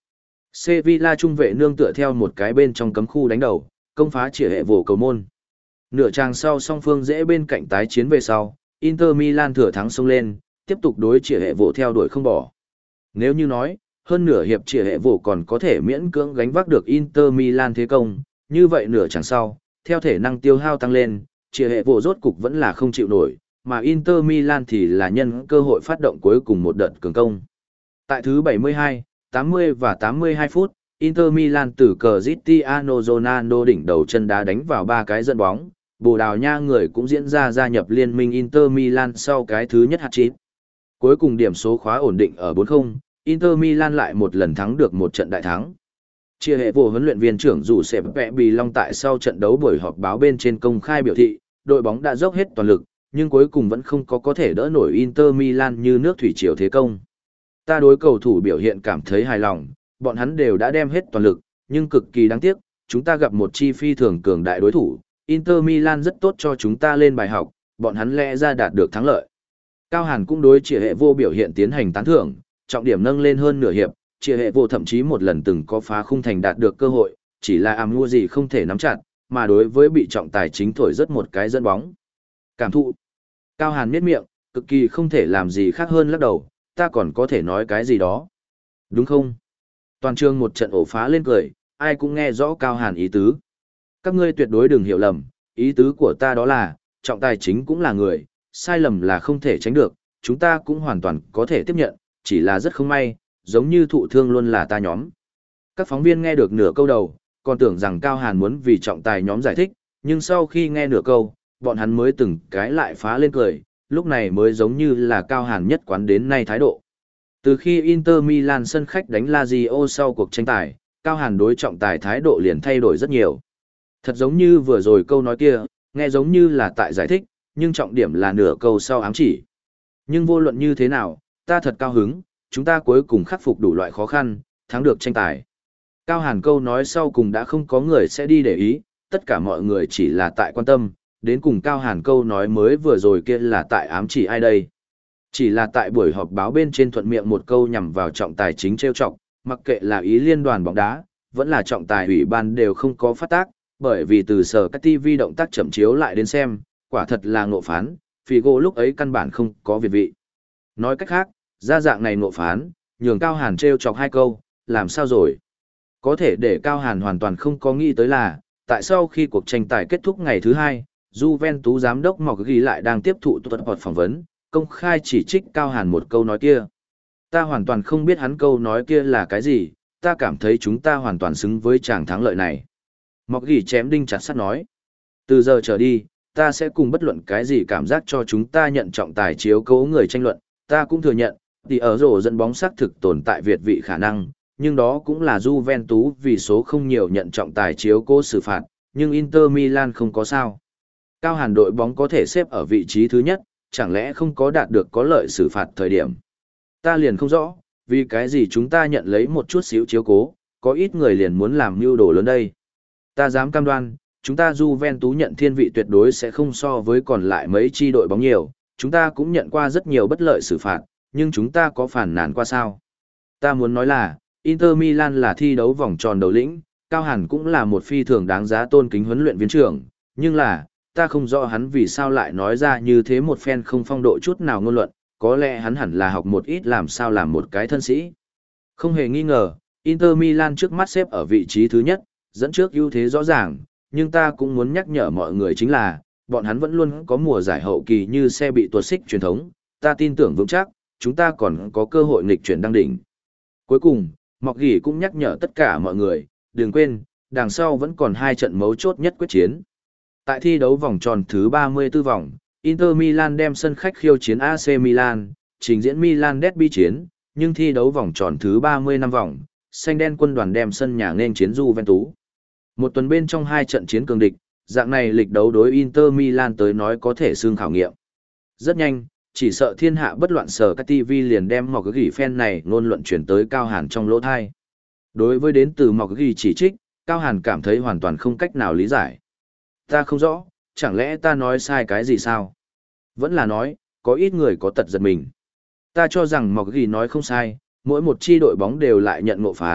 [SPEAKER 1] Sevilla trung vệ nương tựa theo một cái bên trong cấm khu đánh đầu, công phá chĩa hệ vồ cầu môn. Nửa tràng sau song phương dễ bên cạnh tái chiến về sau, Inter Milan thừa thắng xông lên, tiếp tục đối chĩa hệ vồ theo đuổi không bỏ. Nếu như nói, hơn nửa hiệp chĩa hệ vồ còn có thể miễn cưỡng gánh vác được Inter Milan thế công, như vậy nửa tràng sau, theo thể năng tiêu hao tăng lên, chĩa hệ vồ rốt cục vẫn là không chịu nổi, mà Inter Milan thì là nhân cơ hội phát động cuối cùng một đợt cường công. Tại thứ bảy mươi hai, tám mươi và tám mươi hai phút, Inter Milan từ Cristiano Ronaldo đỉnh đầu chân đá đánh vào ba cái dẫn bóng, Bồ Đào Nha người cũng diễn ra gia nhập liên minh Inter Milan sau cái thứ nhất hat-trick. Cuối cùng điểm số khóa ổn định ở bốn không, Inter Milan lại một lần thắng được một trận đại thắng. Chia hệ vụ huấn luyện viên trưởng dù sẽ vẽ bì long tại sau trận đấu buổi họp báo bên trên công khai biểu thị, đội bóng đã dốc hết toàn lực, nhưng cuối cùng vẫn không có có thể đỡ nổi Inter Milan như nước thủy triều thế công. Ta đối cầu thủ biểu hiện cảm thấy hài lòng, bọn hắn đều đã đem hết toàn lực, nhưng cực kỳ đáng tiếc, chúng ta gặp một chi phi thường cường đại đối thủ, Inter Milan rất tốt cho chúng ta lên bài học, bọn hắn lẽ ra đạt được thắng lợi. Cao Hàn cũng đối Chia hệ vô biểu hiện tiến hành tán thưởng, trọng điểm nâng lên hơn nửa hiệp, Chia hệ vô thậm chí một lần từng có phá khung thành đạt được cơ hội, chỉ là ám mua gì không thể nắm chặt, mà đối với bị trọng tài chính thổi rất một cái dẫn bóng. Cảm thụ. Cao Hàn miết miệng, cực kỳ không thể làm gì khác hơn lắc đầu, ta còn có thể nói cái gì đó. Đúng không? Toàn trường một trận ổ phá lên cười, ai cũng nghe rõ Cao Hàn ý tứ. Các ngươi tuyệt đối đừng hiểu lầm, ý tứ của ta đó là, trọng tài chính cũng là người, sai lầm là không thể tránh được, chúng ta cũng hoàn toàn có thể tiếp nhận, chỉ là rất không may, giống như thụ thương luôn là ta nhóm. Các phóng viên nghe được nửa câu đầu, còn tưởng rằng Cao Hàn muốn vì trọng tài nhóm giải thích, nhưng sau khi nghe nửa câu, bọn hắn mới từng cái lại phá lên cười, lúc này mới giống như là Cao Hàn nhất quán đến nay thái độ. Từ khi Inter Milan sân khách đánh Lazio sau cuộc tranh tài, Cao Hàn đối trọng tài thái độ liền thay đổi rất nhiều. Thật giống như vừa rồi câu nói kia, nghe giống như là tại giải thích, nhưng trọng điểm là nửa câu sau ám chỉ. Nhưng vô luận như thế nào, ta thật cao hứng, chúng ta cuối cùng khắc phục đủ loại khó khăn, thắng được tranh tài. Cao Hàn câu nói sau cùng đã không có người sẽ đi để ý, tất cả mọi người chỉ là tại quan tâm, đến cùng Cao Hàn câu nói mới vừa rồi kia là tại ám chỉ ai đây. Chỉ là tại buổi họp báo bên trên thuận miệng một câu nhằm vào trọng tài chính trêu chọc, mặc kệ là ý liên đoàn bóng đá, vẫn là trọng tài ủy ban đều không có phát tác, bởi vì từ sở các ti vi động tác chậm chiếu lại đến xem, quả thật là ngộ phán, Figo lúc ấy căn bản không có việt vị. Nói cách khác, ra dạng này ngộ phán, nhường Cao Hàn trêu chọc hai câu, làm sao rồi? Có thể để Cao Hàn hoàn toàn không có nghĩ tới là, tại sao khi cuộc tranh tài kết thúc ngày thứ hai, Juventus giám đốc Mọc ghi lại đang tiếp thụ tuần hoạt phỏng vấn, công khai chỉ trích Cao Hàn một câu nói kia. Ta hoàn toàn không biết hắn câu nói kia là cái gì, ta cảm thấy chúng ta hoàn toàn xứng với chàng thắng lợi này. Mọc ghi chém đinh chặt sắt nói. Từ giờ trở đi, ta sẽ cùng bất luận cái gì cảm giác cho chúng ta nhận trọng tài chiếu cố người tranh luận, ta cũng thừa nhận, thì ở rổ dẫn bóng xác thực tồn tại việt vị khả năng, nhưng đó cũng là Juventus vì số không nhiều nhận trọng tài chiếu cố xử phạt, nhưng Inter Milan không có sao. Cao Hàn đội bóng có thể xếp ở vị trí thứ nhất, chẳng lẽ không có đạt được có lợi xử phạt thời điểm. Ta liền không rõ, vì cái gì chúng ta nhận lấy một chút xíu chiếu cố, có ít người liền muốn làm mưu đồ lớn đây. Ta dám cam đoan, chúng ta Juventus nhận thiên vị tuyệt đối sẽ không so với còn lại mấy chi đội bóng nhiều, chúng ta cũng nhận qua rất nhiều bất lợi xử phạt, nhưng chúng ta có phản nàn qua sao? Ta muốn nói là, Inter Milan là thi đấu vòng tròn đầu lĩnh, Cao Hàn cũng là một phi thường đáng giá tôn kính huấn luyện viên trưởng, nhưng là, ta không rõ hắn vì sao lại nói ra như thế một phen không phong độ chút nào ngôn luận, có lẽ hắn hẳn là học một ít làm sao làm một cái thân sĩ. Không hề nghi ngờ, Inter Milan trước mắt xếp ở vị trí thứ nhất, dẫn trước ưu thế rõ ràng, nhưng ta cũng muốn nhắc nhở mọi người chính là, bọn hắn vẫn luôn có mùa giải hậu kỳ như xe bị tuột xích truyền thống, ta tin tưởng vững chắc, chúng ta còn có cơ hội nghịch chuyển đăng đỉnh. Cuối cùng, Mọc Gỉ cũng nhắc nhở tất cả mọi người, đừng quên, đằng sau vẫn còn hai trận mấu chốt nhất quyết chiến. Tại thi đấu vòng tròn thứ ba mươi tư vòng, Inter Milan đem sân khách khiêu chiến a xê Milan, trình diễn Milan Derby chiến, nhưng thi đấu vòng tròn thứ ba mươi lăm vòng, xanh đen quân đoàn đem sân nhà nên chiến Juventus. Một tuần bên trong hai trận chiến cường địch, dạng này lịch đấu đối Inter Milan tới nói có thể xương khảo nghiệm. Rất nhanh, chỉ sợ thiên hạ bất loạn sở các ti vi liền đem Mọc Gỉ fan này ngôn luận chuyển tới Cao Hàn trong lỗ thai. Đối với đến từ Mọc Gỉ chỉ trích, Cao Hàn cảm thấy hoàn toàn không cách nào lý giải. Ta không rõ, chẳng lẽ ta nói sai cái gì sao? Vẫn là nói, có ít người có tật giật mình. Ta cho rằng Mọc Gỉ nói không sai, mỗi một chi đội bóng đều lại nhận ngộ phán,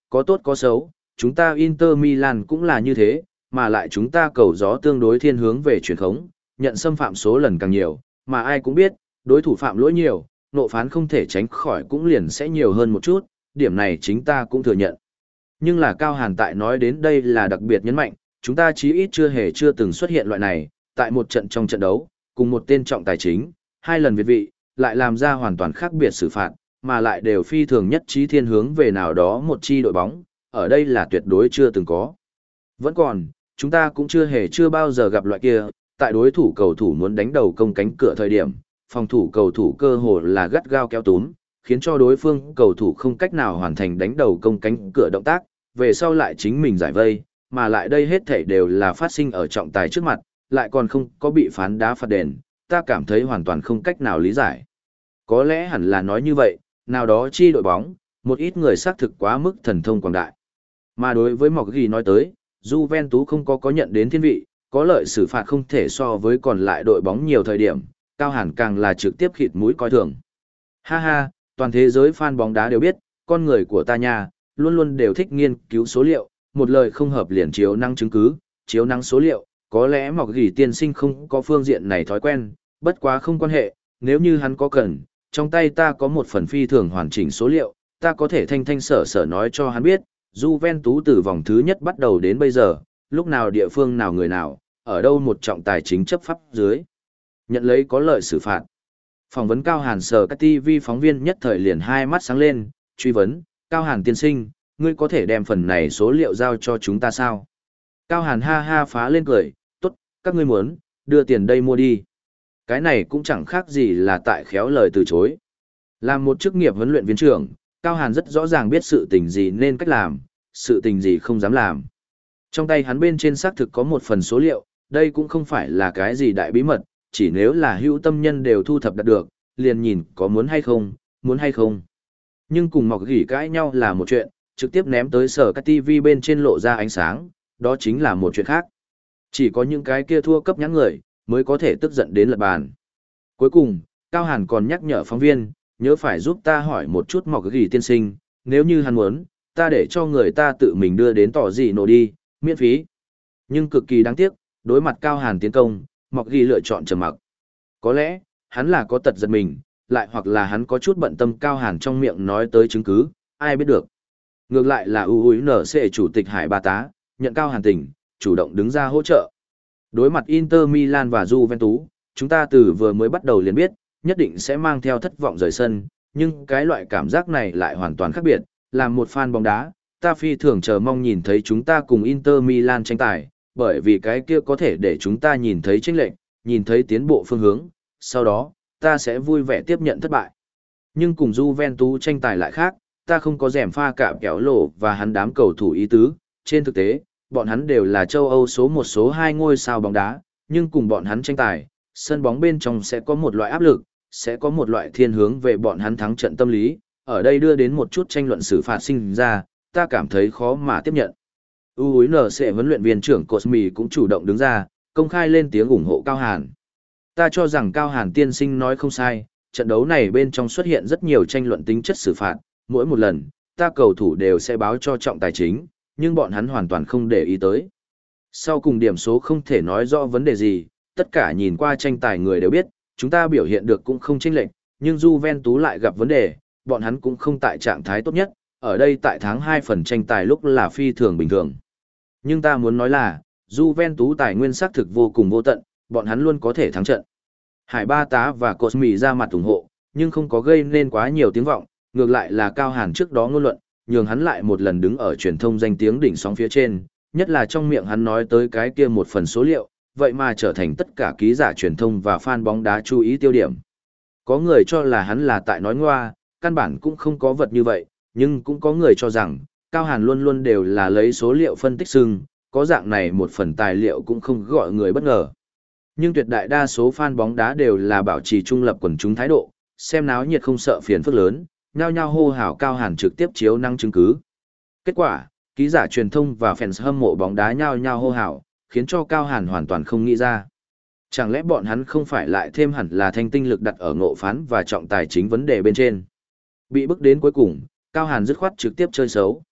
[SPEAKER 1] Có tốt có xấu, chúng ta Inter Milan cũng là như thế, mà lại chúng ta cầu gió tương đối thiên hướng về truyền khống, nhận xâm phạm số lần càng nhiều, mà ai cũng biết, đối thủ phạm lỗi nhiều, nộ phán không thể tránh khỏi cũng liền sẽ nhiều hơn một chút, điểm này chính ta cũng thừa nhận. Nhưng là Cao Hàn tại nói đến đây là đặc biệt nhấn mạnh, chúng ta chí ít chưa hề chưa từng xuất hiện loại này, tại một trận trong trận đấu, cùng một tên trọng tài chính, hai lần việt vị, lại làm ra hoàn toàn khác biệt xử phạt, mà lại đều phi thường nhất trí thiên hướng về nào đó một chi đội bóng, ở đây là tuyệt đối chưa từng có. Vẫn còn, chúng ta cũng chưa hề chưa bao giờ gặp loại kia, tại đối thủ cầu thủ muốn đánh đầu công cánh cửa thời điểm, phòng thủ cầu thủ cơ hồ là gắt gao kéo túm, khiến cho đối phương cầu thủ không cách nào hoàn thành đánh đầu công cánh cửa động tác, về sau lại chính mình giải vây, mà lại đây hết thảy đều là phát sinh ở trọng tài trước mặt, lại còn không có bị phán đá phạt đền, ta cảm thấy hoàn toàn không cách nào lý giải. Có lẽ hẳn là nói như vậy, nào đó chi đội bóng, một ít người xác thực quá mức thần thông quảng đại. Mà đối với Mọc Ghi nói tới, Juventus không có có nhận đến thiên vị, có lợi xử phạt không thể so với còn lại đội bóng nhiều thời điểm, Cao Hàn càng là trực tiếp khịt mũi coi thường. Ha ha, toàn thế giới fan bóng đá đều biết, con người của ta nha, luôn luôn đều thích nghiên cứu số liệu, một lời không hợp liền chiếu năng chứng cứ, chiếu năng số liệu, có lẽ Mọc Ghi tiên sinh không có phương diện này thói quen, bất quá không quan hệ, nếu như hắn có cần, trong tay ta có một phần phi thường hoàn chỉnh số liệu, ta có thể thanh thanh sở sở nói cho hắn biết, Juventus từ vòng thứ nhất bắt đầu đến bây giờ, lúc nào địa phương nào người nào, ở đâu một trọng tài chính chấp pháp dưới. Nhận lấy có lợi xử phạt. Phỏng vấn Cao Hàn sở các ti vi phóng viên nhất thời liền hai mắt sáng lên, truy vấn, Cao Hàn tiên sinh, ngươi có thể đem phần này số liệu giao cho chúng ta sao? Cao Hàn ha ha phá lên cười, tốt, các ngươi muốn, đưa tiền đây mua đi. Cái này cũng chẳng khác gì là tại khéo lời từ chối. Làm một chức nghiệp huấn luyện viên trưởng, Cao Hàn rất rõ ràng biết sự tình gì nên cách làm, sự tình gì không dám làm. Trong tay hắn bên trên xác thực có một phần số liệu, đây cũng không phải là cái gì đại bí mật, chỉ nếu là hữu tâm nhân đều thu thập đạt được, liền nhìn có muốn hay không, muốn hay không. Nhưng cùng Mọc Gỉ cãi nhau là một chuyện, trực tiếp ném tới sở các ti vi bên trên lộ ra ánh sáng, đó chính là một chuyện khác. Chỉ có những cái kia thua cấp nhãn người, mới có thể tức giận đến lật bàn. Cuối cùng, Cao Hàn còn nhắc nhở phóng viên, nhớ phải giúp ta hỏi một chút Mọc Gỉ tiên sinh, nếu như hắn muốn, ta để cho người ta tự mình đưa đến tỏ gì nổ đi, miễn phí. Nhưng cực kỳ đáng tiếc, đối mặt Cao Hàn tiến công, Mọc Gỉ lựa chọn trầm mặc. Có lẽ, hắn là có tật giật mình, lại hoặc là hắn có chút bận tâm Cao Hàn trong miệng nói tới chứng cứ, ai biết được. Ngược lại là u u en xê chủ tịch Hải Ba Tá, nhận Cao Hàn tình, chủ động đứng ra hỗ trợ. Đối mặt Inter Milan và Juventus, chúng ta từ vừa mới bắt đầu liền biết, nhất định sẽ mang theo thất vọng rời sân, nhưng cái loại cảm giác này lại hoàn toàn khác biệt, làm một fan bóng đá, ta phi thường chờ mong nhìn thấy chúng ta cùng Inter Milan tranh tài, bởi vì cái kia có thể để chúng ta nhìn thấy chênh lệch, nhìn thấy tiến bộ phương hướng, sau đó, ta sẽ vui vẻ tiếp nhận thất bại. Nhưng cùng Juventus tranh tài lại khác, ta không có rèm pha cạm kéo lộ và hắn đám cầu thủ ý tứ, trên thực tế, bọn hắn đều là châu Âu số một số hai ngôi sao bóng đá, nhưng cùng bọn hắn tranh tài, sân bóng bên trong sẽ có một loại áp lực, sẽ có một loại thiên hướng về bọn hắn thắng trận tâm lý, ở đây đưa đến một chút tranh luận xử phạt sinh ra, ta cảm thấy khó mà tiếp nhận. u u en xê huấn luyện viên trưởng Cosmi cũng chủ động đứng ra, công khai lên tiếng ủng hộ Cao Hàn. Ta cho rằng Cao Hàn tiên sinh nói không sai, trận đấu này bên trong xuất hiện rất nhiều tranh luận tính chất xử phạt, mỗi một lần, ta cầu thủ đều sẽ báo cho trọng tài chính, nhưng bọn hắn hoàn toàn không để ý tới. Sau cùng điểm số không thể nói rõ vấn đề gì, tất cả nhìn qua tranh tài người đều biết, chúng ta biểu hiện được cũng không chênh lệch, nhưng Juventus lại gặp vấn đề, bọn hắn cũng không tại trạng thái tốt nhất, ở đây tại tháng hai phần tranh tài lúc là phi thường bình thường. Nhưng ta muốn nói là, Juventus tài nguyên xác thực vô cùng vô tận, bọn hắn luôn có thể thắng trận. Hải Ba Tá và Cosmi ra mặt ủng hộ, nhưng không có gây nên quá nhiều tiếng vọng, ngược lại là Cao Hàn trước đó ngôn luận, nhường hắn lại một lần đứng ở truyền thông danh tiếng đỉnh sóng phía trên, nhất là trong miệng hắn nói tới cái kia một phần số liệu, vậy mà trở thành tất cả ký giả truyền thông và fan bóng đá chú ý tiêu điểm. Có người cho là hắn là tại nói ngoa, căn bản cũng không có vật như vậy, nhưng cũng có người cho rằng, Cao Hàn luôn luôn đều là lấy số liệu phân tích xưng, có dạng này một phần tài liệu cũng không gọi người bất ngờ. Nhưng tuyệt đại đa số fan bóng đá đều là bảo trì trung lập quần chúng thái độ, xem náo nhiệt không sợ phiền phức lớn, nhao nhao hô hào Cao Hàn trực tiếp chiếu năng chứng cứ. Kết quả, ký giả truyền thông và fans hâm mộ bóng đá nhao nhao hô hào, khiến cho Cao Hàn hoàn toàn không nghĩ ra. Chẳng lẽ bọn hắn không phải lại thêm hẳn là thanh tinh lực đặt ở ngộ phán và trọng tài chính vấn đề bên trên. Bị bức đến cuối cùng, Cao Hàn dứt khoát trực tiếp chơi xấu.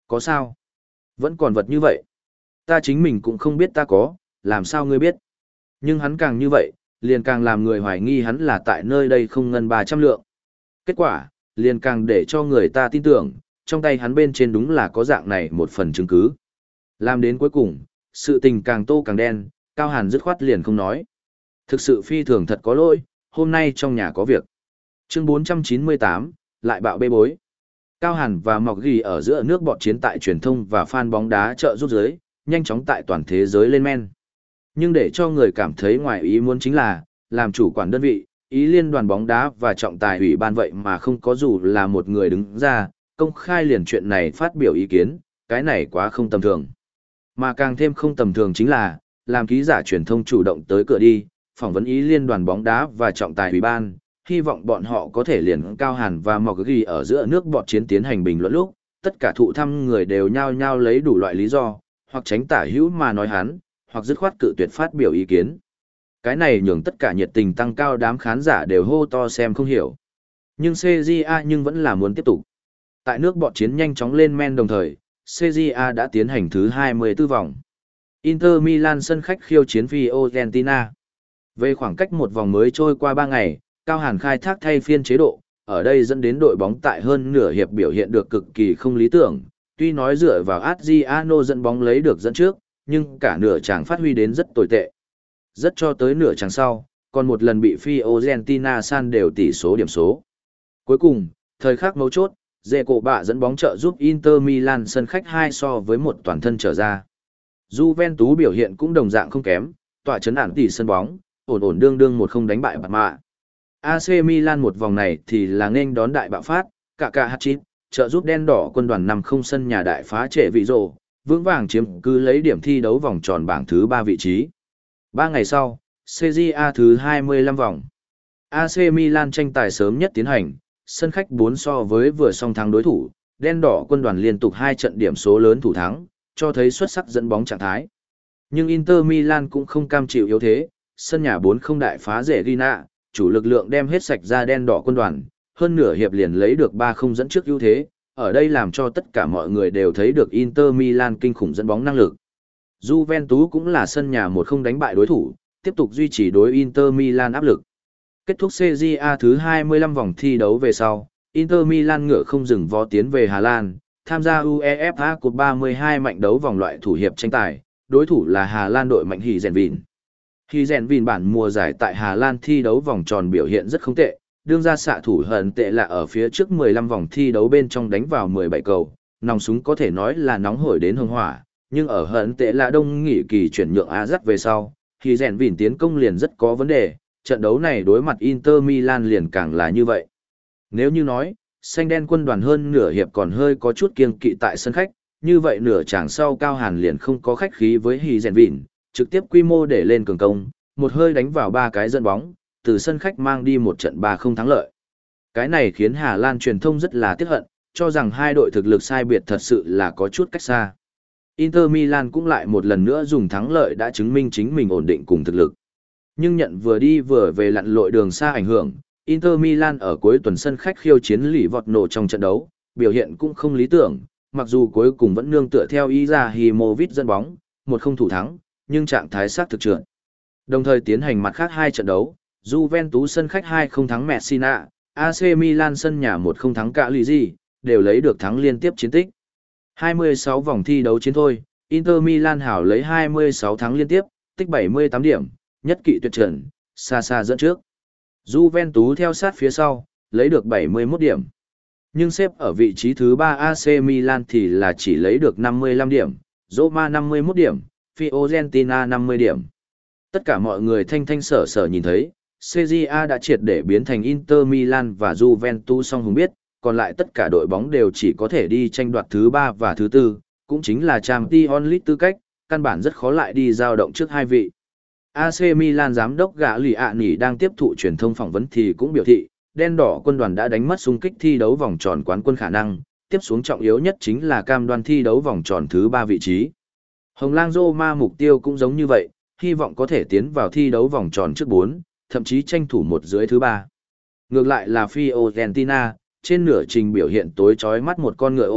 [SPEAKER 1] Có sao? Vẫn còn vật như vậy. Ta chính mình cũng không biết ta có, làm sao ngươi biết? Nhưng hắn càng như vậy, liền càng làm người hoài nghi hắn là tại nơi đây không ngân ba trăm lượng. Kết quả, liền càng để cho người ta tin tưởng, trong tay hắn bên trên đúng là có dạng này một phần chứng cứ. Làm đến cuối cùng, sự tình càng tô càng đen, Cao Hàn dứt khoát liền không nói. Thực sự phi thường thật có lỗi, hôm nay trong nhà có việc. Chương bốn trăm chín mươi tám, lại bạo bê bối. Cao Hàn và Mọc Ghi ở giữa nước bọt chiến tại truyền thông và fan bóng đá trợ giúp giới, nhanh chóng tại toàn thế giới lên men. Nhưng để cho người cảm thấy ngoài ý muốn chính là, làm chủ quản đơn vị, ý liên đoàn bóng đá và trọng tài ủy ban vậy mà không có dù là một người đứng ra, công khai liền chuyện này phát biểu ý kiến, cái này quá không tầm thường. Mà càng thêm không tầm thường chính là, làm ký giả truyền thông chủ động tới cửa đi, phỏng vấn ý liên đoàn bóng đá và trọng tài ủy ban, hy vọng bọn họ có thể liền Cao Hàn và Mọc Ghi ở giữa nước bọt chiến tiến hành bình luận lúc, tất cả thụ thăm người đều nhao nhao lấy đủ loại lý do, hoặc tránh tả hữu mà nói hắn, hoặc dứt khoát cự tuyệt phát biểu ý kiến. Cái này nhường tất cả nhiệt tình tăng cao, đám khán giả đều hô to xem không hiểu. Nhưng xê giê a nhưng vẫn là muốn tiếp tục. Tại nước bọt chiến nhanh chóng lên men đồng thời, xê giê a đã tiến hành thứ hai mươi tư vòng. Inter Milan sân khách khiêu chiến Fiorentina. Về khoảng cách một vòng mới trôi qua ba ngày, Cao Hàn khai thác thay phiên chế độ, ở đây dẫn đến đội bóng tại hơn nửa hiệp biểu hiện được cực kỳ không lý tưởng. Tuy nói dựa vào Adriano dẫn bóng lấy được dẫn trước, nhưng cả nửa chàng phát huy đến rất tồi tệ. Rất cho tới nửa chàng sau, còn một lần bị Fiorentina san đều tỷ số điểm số. Cuối cùng, thời khắc mấu chốt, Dê cổ bạ dẫn bóng trợ giúp Inter Milan sân khách hai so với một toàn thân trở ra. Juventus biểu hiện cũng đồng dạng không kém, tỏa chấn ản tỷ sân bóng, ổn ổn đương đương một không đánh bại bạt mạ. a xê Milan một vòng này thì là nên đón đại bạo phát, cả cả hat-trick, trợ giúp đen đỏ quân đoàn năm không sân nhà đại phá trệ vị rồ, vững vàng chiếm cứ lấy điểm thi đấu vòng tròn bảng thứ ba vị trí. Ba ngày sau, xê giê a thứ hai mươi lăm vòng. a xê Milan tranh tài sớm nhất tiến hành, sân khách bốn so với vừa song thắng đối thủ, đen đỏ quân đoàn liên tục hai trận điểm số lớn thủ thắng, cho thấy xuất sắc dẫn bóng trạng thái. Nhưng Inter Milan cũng không cam chịu yếu thế, sân nhà bốn không đại phá rẻ Gina, chủ lực lượng đem hết sạch ra đen đỏ quân đoàn, hơn nửa hiệp liền lấy được ba không dẫn trước ưu thế, ở đây làm cho tất cả mọi người đều thấy được Inter Milan kinh khủng dẫn bóng năng lực. Juventus cũng là sân nhà một không đánh bại đối thủ, tiếp tục duy trì đối Inter Milan áp lực. Kết thúc xê giê a thứ hai mươi lăm vòng thi đấu về sau, Inter Milan ngựa không dừng vó tiến về Hà Lan, tham gia UEFA Cup ba mươi hai mạnh đấu vòng loại thủ hiệp tranh tài, đối thủ là Hà Lan đội mạnh Heerenveen. Heerenveen bản mùa giải tại Hà Lan thi đấu vòng tròn biểu hiện rất không tệ, đương ra xạ thủ hận tệ là ở phía trước mười lăm vòng thi đấu bên trong đánh vào mười bảy cầu, nòng súng có thể nói là nóng hổi đến hưng hỏa, nhưng ở hận tệ là đông nghỉ kỳ chuyển nhượng Ajax về sau, Heerenveen tiến công liền rất có vấn đề, trận đấu này đối mặt Inter Milan liền càng là như vậy. Nếu như nói, xanh đen quân đoàn hơn nửa hiệp còn hơi có chút kiêng kỵ tại sân khách, như vậy nửa chàng sau Cao Hàn liền không có khách khí với Heerenveen, trực tiếp quy mô để lên cường công, một hơi đánh vào ba cái dẫn bóng, từ sân khách mang đi một trận ba không thắng lợi. Cái này khiến Hà Lan truyền thông rất là tiếc hận, cho rằng hai đội thực lực sai biệt thật sự là có chút cách xa. Inter Milan cũng lại một lần nữa dùng thắng lợi đã chứng minh chính mình ổn định cùng thực lực. Nhưng nhận vừa đi vừa về lặn lội đường xa ảnh hưởng, Inter Milan ở cuối tuần sân khách khiêu chiến lì vọt nổ trong trận đấu, biểu hiện cũng không lý tưởng, mặc dù cuối cùng vẫn nương tựa theo Izahimovic dẫn bóng, một không thủ thắng, nhưng trạng thái sát thực trượt. Đồng thời tiến hành mặt khác hai trận đấu, Juventus sân khách hai không thắng Messina, a xê Milan sân nhà một không thắng Cagliari, đều lấy được thắng liên tiếp chiến tích. hai mươi sáu vòng thi đấu chiến thôi, Inter Milan hảo lấy hai mươi sáu thắng liên tiếp, tích bảy mươi tám điểm, nhất kỵ tuyệt trần, xa xa dẫn trước. Juventus theo sát phía sau, lấy được bảy mươi mốt điểm. Nhưng xếp ở vị trí thứ ba a xê Milan thì là chỉ lấy được năm mươi lăm điểm, Roma năm mươi mốt điểm, Fiorentina năm mươi điểm. Tất cả mọi người thanh thanh sở sở nhìn thấy, xê giê a đã triệt để biến thành Inter Milan và Juventus song hùng biết, còn lại tất cả đội bóng đều chỉ có thể đi tranh đoạt thứ ba và thứ tư, cũng chính là Champions League tư cách, căn bản rất khó lại đi giao động trước hai vị. a xê Milan giám đốc gã lì ạ nỉ đang tiếp thụ truyền thông phỏng vấn thì cũng biểu thị, đen đỏ quân đoàn đã đánh mất xung kích thi đấu vòng tròn quán quân khả năng, tiếp xuống trọng yếu nhất chính là cam đoan thi đấu vòng tròn thứ ba vị trí. Hồng Lang Roma mục tiêu cũng giống như vậy, hy vọng có thể tiến vào thi đấu vòng tròn trước bốn, thậm chí tranh thủ một dưới thứ ba. Ngược lại là Fiorentina, trên nửa trình biểu hiện tối chói mắt một con ngựa ô,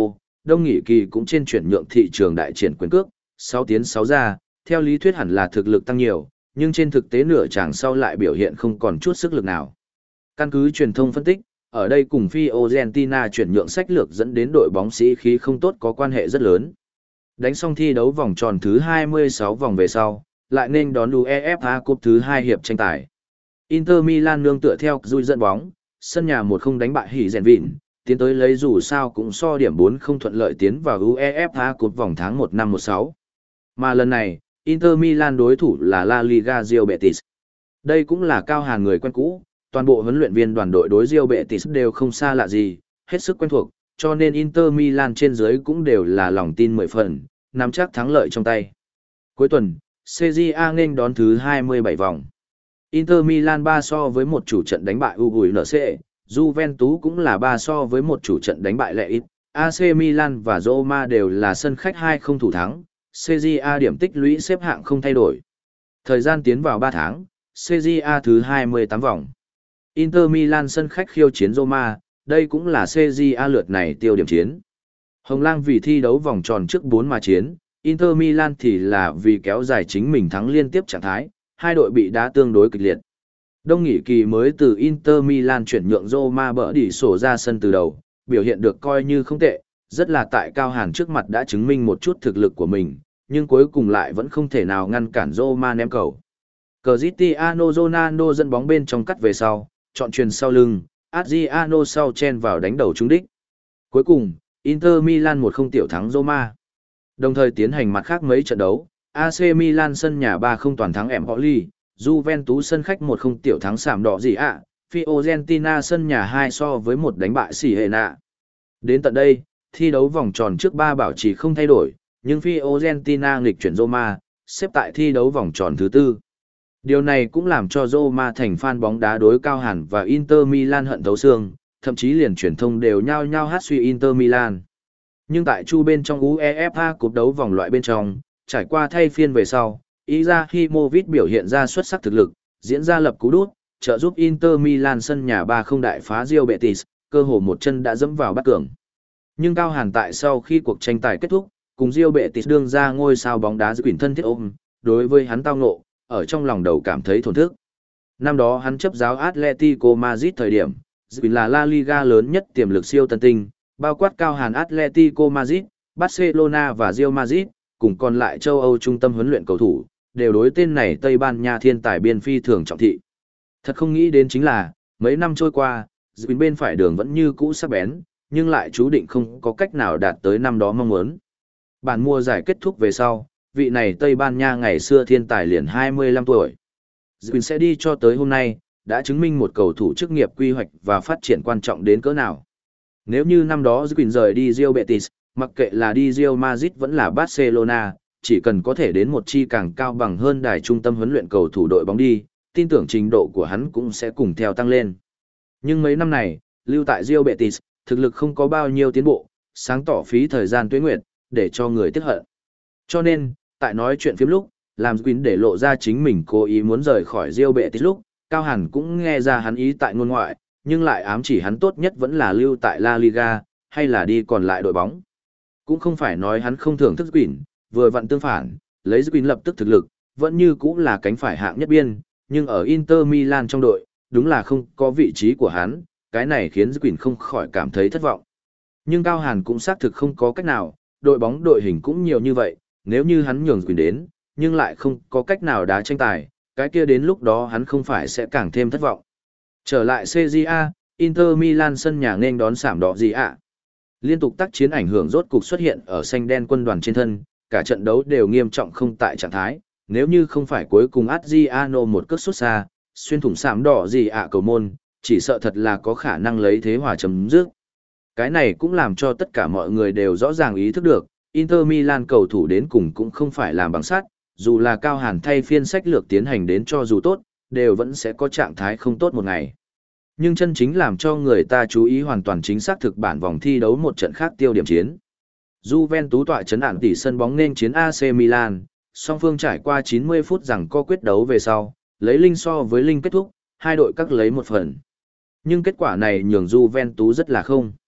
[SPEAKER 1] Đông Nghị Kỳ cũng trên chuyển nhượng thị trường đại triển quyền cước, sáu tiến sáu ra, theo lý thuyết hẳn là thực lực tăng nhiều, nhưng trên thực tế nửa chàng sau lại biểu hiện không còn chút sức lực nào. Căn cứ truyền thông phân tích, ở đây cùng Fiorentina chuyển nhượng sách lược dẫn đến đội bóng sĩ khí không tốt có quan hệ rất lớn. Đánh xong thi đấu vòng tròn thứ hai mươi sáu vòng về sau, lại nên đón UEFA Cup thứ hai hiệp tranh tài. Inter Milan nương tựa theo dùi dẫn bóng, sân nhà một không đánh bại Hỉ Rèn Vịn, tiến tới lấy dù sao cũng so điểm bốn không thuận lợi tiến vào UEFA Cup vòng tháng một năm một sáu. Mà lần này, Inter Milan đối thủ là La Liga Real Betis. Đây cũng là Cao Hàn người quen cũ, toàn bộ huấn luyện viên đoàn đội đối Real Betis đều không xa lạ gì, hết sức quen thuộc, cho nên Inter Milan trên dưới cũng đều là lòng tin mười phần, nắm chắc thắng lợi trong tay. Cuối tuần, Serie A nên đón thứ hai mươi bảy vòng. Inter Milan ba so với một chủ trận đánh bại u giê en xê, Juventus cũng là ba so với một chủ trận đánh bại Leipzig, a xê Milan và Roma đều là sân khách hai không thủ thắng, Serie A điểm tích lũy xếp hạng không thay đổi. Thời gian tiến vào ba tháng, Serie A thứ hai mươi tám vòng. Inter Milan sân khách khiêu chiến Roma, đây cũng là Serie A lượt này tiêu điểm chiến. Hồng Lang vì thi đấu vòng tròn trước bốn mà chiến, Inter Milan thì là vì kéo dài chính mình thắng liên tiếp trạng thái, hai đội bị đá tương đối kịch liệt. Đông Nghị Kỳ mới từ Inter Milan chuyển nhượng Roma bỡ đỉ sổ ra sân từ đầu, biểu hiện được coi như không tệ, rất là tại Cao Hàn trước mặt đã chứng minh một chút thực lực của mình, nhưng cuối cùng lại vẫn không thể nào ngăn cản Roma ném cầu. Cristiano Ronaldo dẫn bóng bên trong cắt về sau, chọn chuyền sau lưng, Adriano sau chen vào đánh đầu trúng đích. Cuối cùng, Inter Milan một không tiểu thắng Roma. Đồng thời tiến hành mặt khác mấy trận đấu, a xê Milan sân nhà ba không toàn thắng Empoli, Juventus sân khách một không tiểu thắng Sạm Đỏ gì ạ, Fiorentina sân nhà hai so với một đánh bại Siena. Đến tận đây, thi đấu vòng tròn trước ba bảo trì không thay đổi, nhưng Fiorentina nghịch chuyển Roma, xếp tại thi đấu vòng tròn thứ tư. Điều này cũng làm cho Roma thành fan bóng đá đối Cao Hàn và Inter Milan hận thấu xương, thậm chí liền truyền thông đều nhao nhao hát suy Inter Milan. Nhưng tại chu bên trong UEFA Cup đấu vòng loại bên trong, trải qua thay phiên về sau, Izahimovic biểu hiện ra xuất sắc thực lực, diễn ra lập cú đút, trợ giúp Inter Milan sân nhà ba không đại phá Real Betis, cơ hồ một chân đã dẫm vào bát cường. Nhưng Cao Hàn tại sau khi cuộc tranh tài kết thúc, cùng Real Betis đương ra ngôi sao bóng đá giữ quyền thân thiết ôm, đối với hắn tao ngộ, ở trong lòng đầu cảm thấy thổn thức. Năm đó hắn chấp giáo Atletico Madrid thời điểm, giữ quyền là La Liga lớn nhất tiềm lực siêu tân tinh, bao quát Cao Hàn Atletico Madrid, Barcelona và Real Madrid, cùng còn lại châu Âu trung tâm huấn luyện cầu thủ, đều đối tên này Tây Ban Nha thiên tài biên phi thường trọng thị. Thật không nghĩ đến chính là, mấy năm trôi qua, giữ quyền bên phải đường vẫn như cũ sắc bén, nhưng lại chú định không có cách nào đạt tới năm đó mong muốn. Bản mùa giải kết thúc về sau, vị này Tây Ban Nha ngày xưa thiên tài liền hai mươi lăm tuổi. Giữ quyền sẽ đi cho tới hôm nay, đã chứng minh một cầu thủ chức nghiệp quy hoạch và phát triển quan trọng đến cỡ nào. Nếu như năm đó giữ quyền rời đi Real Betis, mặc kệ là đi Real Madrid vẫn là Barcelona, chỉ cần có thể đến một chi càng cao bằng hơn đài trung tâm huấn luyện cầu thủ đội bóng đi, tin tưởng trình độ của hắn cũng sẽ cùng theo tăng lên. Nhưng mấy năm này, lưu tại Real Betis, thực lực không có bao nhiêu tiến bộ, sáng tỏ phí thời gian tuế nguyệt, để cho người tiếc hận. Cho nên, tại nói chuyện phiếm lúc, làm Quỳnh để lộ ra chính mình cố ý muốn rời khỏi Real Betis lúc, Cao Hàn cũng nghe ra hắn ý tại ngôn ngoại, nhưng lại ám chỉ hắn tốt nhất vẫn là lưu tại La Liga, hay là đi còn lại đội bóng. Cũng không phải nói hắn không thưởng thức Quỳnh, vừa vặn tương phản, lấy Quỳnh lập tức thực lực, vẫn như cũng là cánh phải hạng nhất biên, nhưng ở Inter Milan trong đội, đúng là không có vị trí của hắn, cái này khiến Quỳnh không khỏi cảm thấy thất vọng. Nhưng Cao Hàn cũng xác thực không có cách nào, đội bóng đội hình cũng nhiều như vậy, nếu như hắn nhường Quỳnh đến, nhưng lại không có cách nào đá tranh tài, cái kia đến lúc đó hắn không phải sẽ càng thêm thất vọng. Trở lại Serie A, Inter Milan sân nhà nên đón Sạm Đỏ gì ạ. Liên tục tác chiến ảnh hưởng rốt cục xuất hiện ở xanh đen quân đoàn trên thân, cả trận đấu đều nghiêm trọng không tại trạng thái, nếu như không phải cuối cùng Adriano một cước sút xa, xuyên thủng Sạm Đỏ gì ạ cầu môn, chỉ sợ thật là có khả năng lấy thế hòa chấm dứt. Cái này cũng làm cho tất cả mọi người đều rõ ràng ý thức được, Inter Milan cầu thủ đến cùng cũng không phải làm bằng sắt, dù là Cao Hàn thay phiên sách lược tiến hành đến cho dù tốt, đều vẫn sẽ có trạng thái không tốt một ngày. Nhưng chân chính làm cho người ta chú ý hoàn toàn chính xác thực bản vòng thi đấu một trận khác tiêu điểm chiến. Juventus tọa trấn ản tỷ sân bóng nên chiến a xê Milan, song phương trải qua chín mươi phút rằng co quyết đấu về sau, lấy linh so với linh kết thúc, hai đội các lấy một phần. Nhưng kết quả này nhường Juventus rất là không.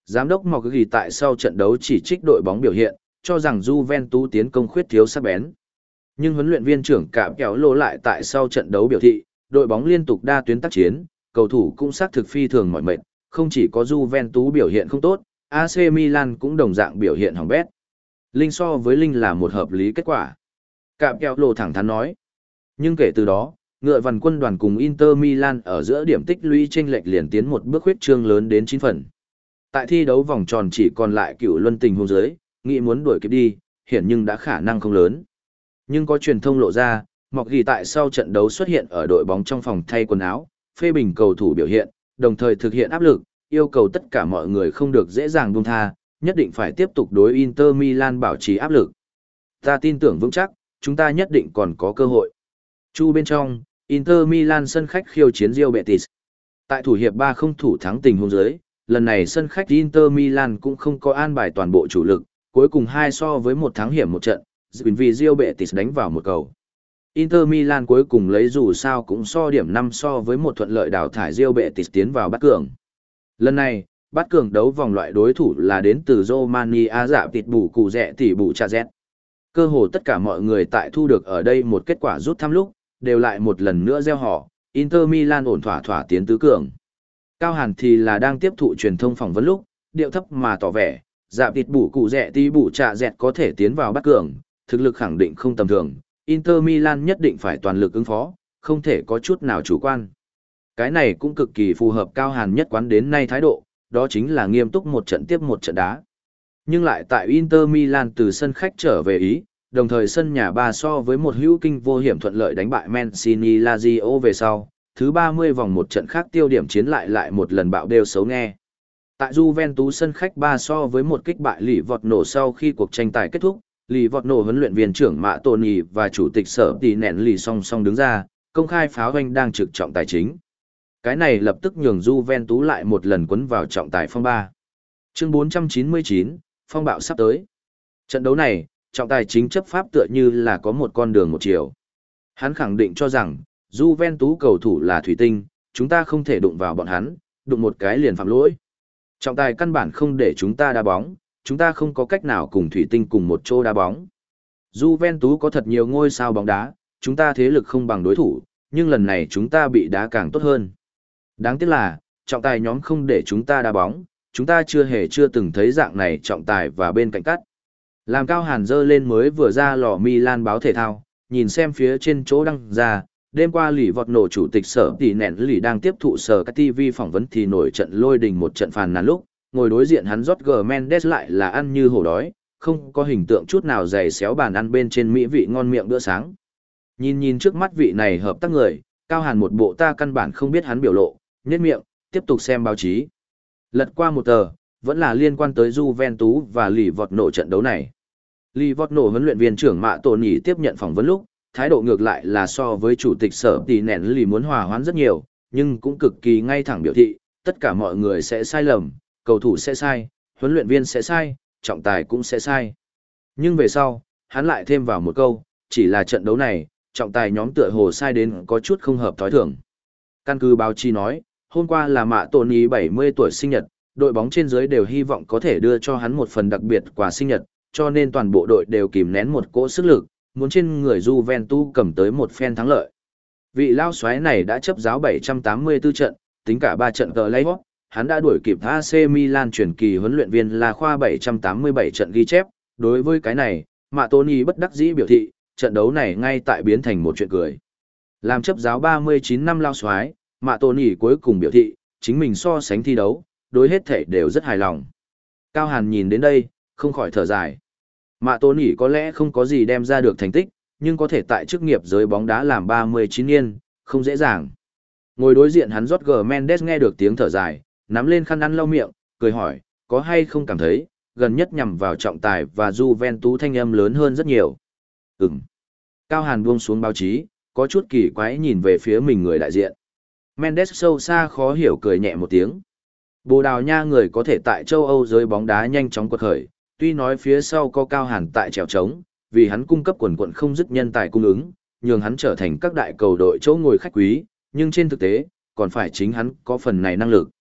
[SPEAKER 1] Giám đốc Mọc ghi tại sau trận đấu chỉ trích đội bóng biểu hiện, cho rằng Juventus tiến công khuyết thiếu sắc bén. Nhưng huấn luyện viên trưởng Cạm Kéo Lô lại tại sau trận đấu biểu thị, đội bóng liên tục đa tuyến tác chiến, cầu thủ cũng xác thực phi thường mỏi mệt, không chỉ có Juventus biểu hiện không tốt, a xê Milan cũng đồng dạng biểu hiện hỏng bét. Linh so với Linh là một hợp lý kết quả. Cạm Kéo Lô thẳng thắn nói. Nhưng kể từ đó, ngựa vằn quân đoàn cùng Inter Milan ở giữa điểm tích lũy chênh lệch liền tiến một bước huyết trương lớn đến chín phần. Tại thi đấu vòng tròn chỉ còn lại cựu luân tình huống dưới, nghĩ muốn đuổi kịp đi, hiển nhưng đã khả năng không lớn. Nhưng có truyền thông lộ ra, Mọc ghi tại sau trận đấu xuất hiện ở đội bóng trong phòng thay quần áo, phê bình cầu thủ biểu hiện, đồng thời thực hiện áp lực, yêu cầu tất cả mọi người không được dễ dàng buông tha, nhất định phải tiếp tục đối Inter Milan bảo trì áp lực. Ta tin tưởng vững chắc, chúng ta nhất định còn có cơ hội. Chu bên trong, Inter Milan sân khách khiêu chiến Real Betis. Tại thủ hiệp ba không thủ thắng tình huống dưới, lần này sân khách Inter Milan cũng không có an bài toàn bộ chủ lực, cuối cùng hai so với một thắng hiểm một trận, vì Real Betis đánh vào một cầu. Inter Milan cuối cùng lấy dù sao cũng so điểm năm so với một thuận lợi đào thải Real Betis tiến vào bát cường. Lần này, bát cường đấu vòng loại đối thủ là đến từ Romania dạ tịt bù cụ rẻ tỷ bù trà z. Cơ hồ tất cả mọi người tại thu được ở đây một kết quả rút thăm lúc, đều lại một lần nữa gieo họ, Inter Milan ổn thỏa thỏa tiến tứ cường. Cao Hàn thì là đang tiếp thụ truyền thông phỏng vấn lúc, điệu thấp mà tỏ vẻ, dạ tịt bù cụ rẻ tỷ bù trà z có thể tiến vào bát cường, thực lực khẳng định không tầm thường, Inter Milan nhất định phải toàn lực ứng phó, không thể có chút nào chủ quan. Cái này cũng cực kỳ phù hợp Cao Hàn nhất quán đến nay thái độ, đó chính là nghiêm túc một trận tiếp một trận đá. Nhưng lại tại Inter Milan từ sân khách trở về Ý, đồng thời sân nhà ba so với một hữu kinh vô hiểm thuận lợi đánh bại Mancini Lazio về sau, thứ ba mươi vòng một trận khác tiêu điểm chiến lại lại một lần bạo đều xấu nghe. Tại Juventus sân khách ba so với một kích bại lì vọt nổ sau khi cuộc tranh tài kết thúc, lì vọt nổ huấn luyện viên trưởng Mạ Tony và chủ tịch sở tỷ nẹn lì song song đứng ra, công khai pháo doanh đang trực trọng tài chính. Cái này lập tức nhường Juventus lại một lần quấn vào trọng tài phong ba. Chương bốn trăm chín mươi chín, phong bạo sắp tới. Trận đấu này, trọng tài chính chấp pháp tựa như là có một con đường một chiều. Hắn khẳng định cho rằng, Juventus cầu thủ là thủy tinh, chúng ta không thể đụng vào bọn hắn, đụng một cái liền phạm lỗi. Trọng tài căn bản không để chúng ta đá bóng, chúng ta không có cách nào cùng thủy tinh cùng một chỗ đá bóng. Juventus có thật nhiều ngôi sao bóng đá, chúng ta thế lực không bằng đối thủ, nhưng lần này chúng ta bị đá càng tốt hơn. Đáng tiếc là, trọng tài nhóm không để chúng ta đá bóng, chúng ta chưa hề chưa từng thấy dạng này trọng tài và bên cạnh cắt. Làm Cao Hàn dơ lên mới vừa ra lò Milan báo thể thao, nhìn xem phía trên chỗ đăng ra, đêm qua lì vọt nổ chủ tịch sở tỷ nẹn lì đang tiếp thụ sở các ti vi phỏng vấn thì nổi trận lôi đình một trận phàn nàn lúc, ngồi đối diện hắn Jorge Mendes lại là ăn như hổ đói, không có hình tượng chút nào dày xéo bàn ăn bên trên mỹ vị ngon miệng bữa sáng. Nhìn nhìn trước mắt vị này hợp tác người, Cao Hàn một bộ ta căn bản không biết hắn biểu lộ, nhếch miệng, tiếp tục xem báo chí. Lật qua một tờ, vẫn là liên quan tới Juventus và lì vọt nổ trận đấu này. Lì vọt nổ huấn luyện viên trưởng Mạ Tổ Nhĩ tiếp nhận phỏng vấn lúc, thái độ ngược lại là so với chủ tịch sở tỷ nẹn lì muốn hòa hoãn rất nhiều, nhưng cũng cực kỳ ngay thẳng biểu thị, tất cả mọi người sẽ sai lầm, cầu thủ sẽ sai, huấn luyện viên sẽ sai, trọng tài cũng sẽ sai. Nhưng về sau, hắn lại thêm vào một câu, chỉ là trận đấu này, trọng tài nhóm tựa hồ sai đến có chút không hợp thói thường. Căn cứ báo chí nói, hôm qua là Mạ Tổ Nhĩ bảy mươi tuổi sinh nhật, đội bóng trên dưới đều hy vọng có thể đưa cho hắn một phần đặc biệt quà sinh nhật, cho nên toàn bộ đội đều kìm nén một cỗ sức lực, muốn trên người Juventus cầm tới một phen thắng lợi. Vị lao soái này đã chấp giáo bảy trăm tám mươi tư trận, tính cả ba trận cờ lấy hắn đã đuổi kịp a xê Milan truyền kỳ huấn luyện viên La Khoa bảy trăm tám mươi bảy trận ghi chép. Đối với cái này, Mạ Tony bất đắc dĩ biểu thị, trận đấu này ngay tại biến thành một chuyện cười. Làm chấp giáo ba mươi chín năm lao soái, Mạ Tony cuối cùng biểu thị, chính mình so sánh thi đấu, đối hết thể đều rất hài lòng. Cao Hàn nhìn đến đây, không khỏi thở dài. Mạ Tony có lẽ không có gì đem ra được thành tích, nhưng có thể tại chức nghiệp giới bóng đá làm ba mươi chín niên, không dễ dàng. Ngồi đối diện hắn Jorge Mendes nghe được tiếng thở dài, nắm lên khăn ăn lau miệng, cười hỏi, có hay không cảm thấy, gần nhất nhằm vào trọng tài và Juventus thanh âm lớn hơn rất nhiều. Ừm. Cao Hàn buông xuống báo chí, có chút kỳ quái nhìn về phía mình người đại diện. Mendes sâu xa khó hiểu cười nhẹ một tiếng. Bồ Đào Nha người có thể tại châu Âu giới bóng đá nhanh chóng quật khởi, tuy nói phía sau có Cao Hàn tại trèo trống, vì hắn cung cấp quần quần không dứt nhân tài cung ứng, nhường hắn trở thành các đại cầu đội chỗ ngồi khách quý, nhưng trên thực tế, còn phải chính hắn có phần này năng lực.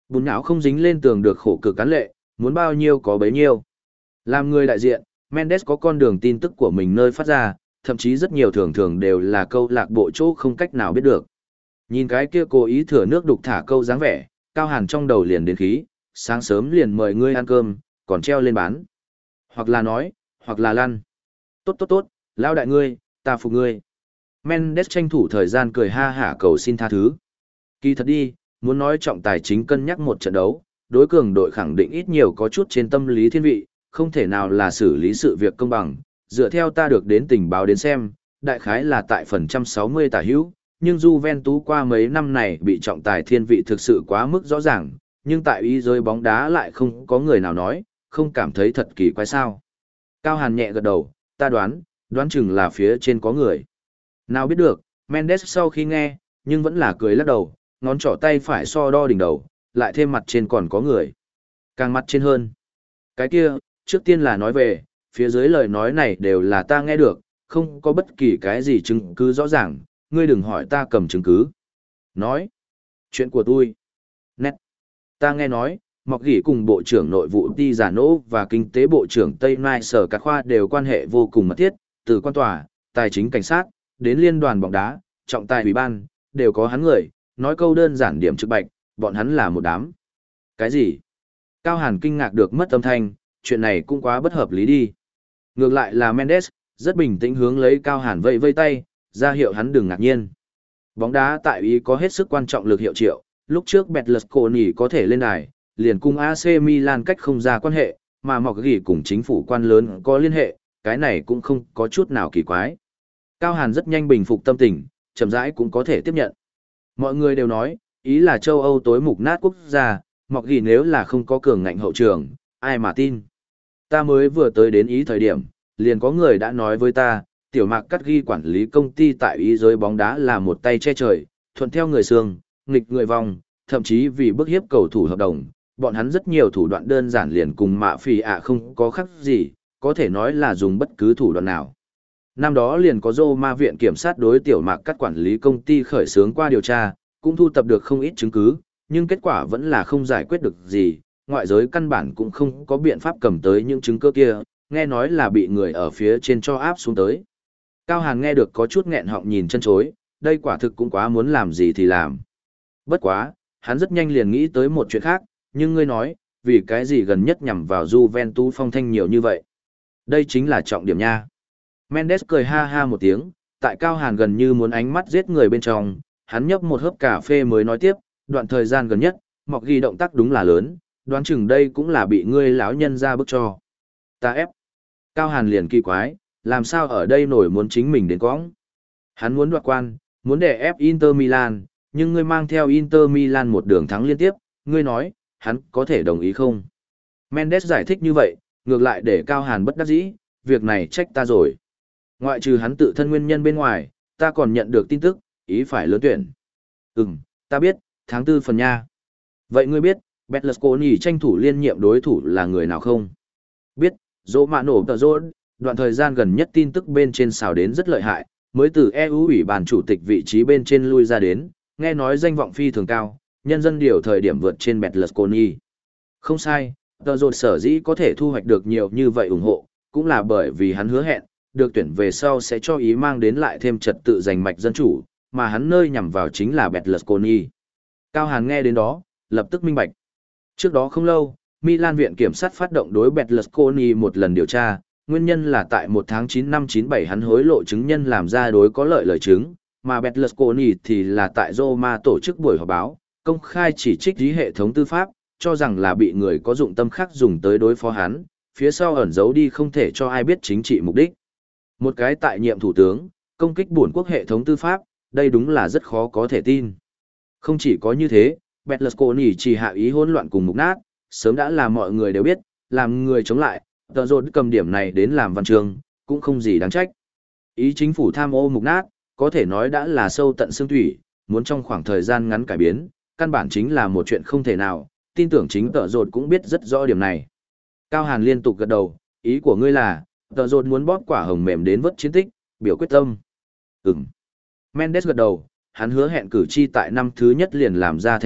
[SPEAKER 1] Bùn nhão không dính lên tường được khổ cực cán lệ, muốn bao nhiêu có bấy nhiêu. Làm người đại diện, Mendes có con đường tin tức của mình nơi phát ra, thậm chí rất nhiều thường thường đều là câu lạc bộ chỗ không cách nào biết được. Nhìn cái kia cố ý thừa nước đục thả câu dáng vẻ, Cao Hàn trong đầu liền đến khí, sáng sớm liền mời ngươi ăn cơm, còn treo lên bán. Hoặc là nói, hoặc là lăn. Tốt tốt tốt, lao đại ngươi, ta phục ngươi. Mendes tranh thủ thời gian cười ha hả cầu xin tha thứ. Kỳ thật đi, muốn nói trọng tài chính cân nhắc một trận đấu, đối cường đội khẳng định ít nhiều có chút trên tâm lý thiên vị, không thể nào là xử lý sự việc công bằng. Dựa theo ta được đến tình báo đến xem, đại khái là tại phần trăm sáu mươi tả hữu, nhưng Juventus qua mấy năm này bị trọng tài thiên vị thực sự quá mức rõ ràng, nhưng tại ý giới bóng đá lại không có người nào nói, không cảm thấy thật kỳ quái sao. Cao Hàn nhẹ gật đầu, ta đoán, đoán chừng là phía trên có người. Nào biết được, Mendes sau khi nghe, nhưng vẫn là cười lắc đầu, ngón trỏ tay phải so đo đỉnh đầu, lại thêm mặt trên còn có người. Càng mặt trên hơn. Cái kia, trước tiên là nói về, phía dưới lời nói này đều là ta nghe được, không có bất kỳ cái gì chứng cứ rõ ràng, ngươi đừng hỏi ta cầm chứng cứ. Nói, chuyện của tôi. Nét. Ta nghe nói, Mọc Gỉ cùng Bộ trưởng Nội vụ Ti Giả Nỗ và Kinh tế Bộ trưởng Tây Nai Sở Cát Khoa đều quan hệ vô cùng mật thiết, từ quan tòa, tài chính cảnh sát, đến liên đoàn bóng đá, trọng tài ủy ban, đều có hắn người, nói câu đơn giản điểm trực bạch, bọn hắn là một đám. Cái gì? Cao Hàn kinh ngạc được mất âm thanh, chuyện này cũng quá bất hợp lý đi. Ngược lại là Mendes, rất bình tĩnh hướng lấy Cao Hàn vây vây tay, ra hiệu hắn đừng ngạc nhiên. Bóng đá tại Ý có hết sức quan trọng lực hiệu triệu, lúc trước Berlusconi có thể lên đài, liền cùng a xê Milan cách không ra quan hệ, mà Mọc Gỉ cùng chính phủ quan lớn có liên hệ, cái này cũng không có chút nào kỳ quái. Cao Hàn rất nhanh bình phục tâm tình, chậm rãi cũng có thể tiếp nhận. Mọi người đều nói, Ý là châu Âu tối mục nát quốc gia, Mọc Gỉ nếu là không có cường ngạnh hậu trường, ai mà tin. Ta mới vừa tới đến Ý thời điểm, liền có người đã nói với ta, tiểu Mạc Cắt Ghi quản lý công ty tại Ý giới bóng đá là một tay che trời, thuận theo người xương, nghịch người vòng, thậm chí vì bức hiếp cầu thủ hợp đồng, bọn hắn rất nhiều thủ đoạn đơn giản liền cùng mạ phỉ ạ không có khác gì, có thể nói là dùng bất cứ thủ đoạn nào. Năm đó liền có Roma viện kiểm sát đối tiểu Mạc Cắt quản lý công ty khởi xướng qua điều tra, cũng thu tập được không ít chứng cứ, nhưng kết quả vẫn là không giải quyết được gì, ngoại giới căn bản cũng không có biện pháp cầm tới những chứng cứ kia, nghe nói là bị người ở phía trên cho áp xuống tới. Cao Hàn nghe được có chút nghẹn họng nhìn chân chối, đây quả thực cũng quá muốn làm gì thì làm. Bất quá, hắn rất nhanh liền nghĩ tới một chuyện khác, nhưng ngươi nói, vì cái gì gần nhất nhằm vào Juventus phong thanh nhiều như vậy? Đây chính là trọng điểm nha. Mendes cười ha ha một tiếng, tại Cao Hàn gần như muốn ánh mắt giết người bên trong, hắn nhấp một hớp cà phê mới nói tiếp, đoạn thời gian gần nhất, Mọc Ghi động tác đúng là lớn, đoán chừng đây cũng là bị ngươi lão nhân ra bức cho. Ta ép. Cao Hàn liền kỳ quái, làm sao ở đây nổi muốn chính mình đến cõng. Hắn muốn đoạt quan, muốn đè ép Inter Milan, nhưng ngươi mang theo Inter Milan một đường thắng liên tiếp, ngươi nói, hắn có thể đồng ý không? Mendes giải thích như vậy, ngược lại để Cao Hàn bất đắc dĩ, việc này trách ta rồi. Ngoại trừ hắn tự thân nguyên nhân bên ngoài, ta còn nhận được tin tức, Ý phải lớn tuyển. Ừm, ta biết, tháng tư phần nha. Vậy ngươi biết, Berlusconi tranh thủ liên nhiệm đối thủ là người nào không? Biết, Romano Tazon, đoạn thời gian gần nhất tin tức bên trên xào đến rất lợi hại, mới từ e u ủy ban chủ tịch vị trí bên trên lui ra đến, nghe nói danh vọng phi thường cao, nhân dân điều thời điểm vượt trên Berlusconi. Không sai, Tazon sở dĩ có thể thu hoạch được nhiều như vậy ủng hộ, cũng là bởi vì hắn hứa hẹn, được tuyển về sau sẽ cho Ý mang đến lại thêm trật tự giành mạch dân chủ, mà hắn nơi nhằm vào chính là Berlusconi. Cao Hàn nghe đến đó, lập tức minh bạch. Trước đó không lâu, Milan viện kiểm sát phát động đối Berlusconi một lần điều tra, nguyên nhân là tại một tháng chín năm chín bảy hắn hối lộ chứng nhân làm ra đối có lợi lời chứng, mà Berlusconi thì là tại Roma tổ chức buổi họp báo, công khai chỉ trích lý hệ thống tư pháp, cho rằng là bị người có dụng tâm khác dùng tới đối phó hắn, phía sau ẩn giấu đi không thể cho ai biết chính trị mục đích. Một cái tại nhiệm thủ tướng, công kích bổn quốc hệ thống tư pháp, đây đúng là rất khó có thể tin. Không chỉ có như thế, Berlusconi chỉ hạ ý hỗn loạn cùng mục nát, sớm đã là mọi người đều biết, làm người chống lại, tờ rột cầm điểm này đến làm văn chương, cũng không gì đáng trách. Ý chính phủ tham ô mục nát, có thể nói đã là sâu tận xương thủy, muốn trong khoảng thời gian ngắn cải biến, căn bản chính là một chuyện không thể nào, tin tưởng chính tờ rột cũng biết rất rõ điểm này. Cao Hàn liên tục gật đầu, ý của ngươi là, tờ rột muốn bóp quả hồng mềm đến vớt chiến tích, biểu quyết tâm. Ừm. Mendes gật đầu, hắn hứa hẹn cử tri tại năm thứ nhất liền làm ra thành tích,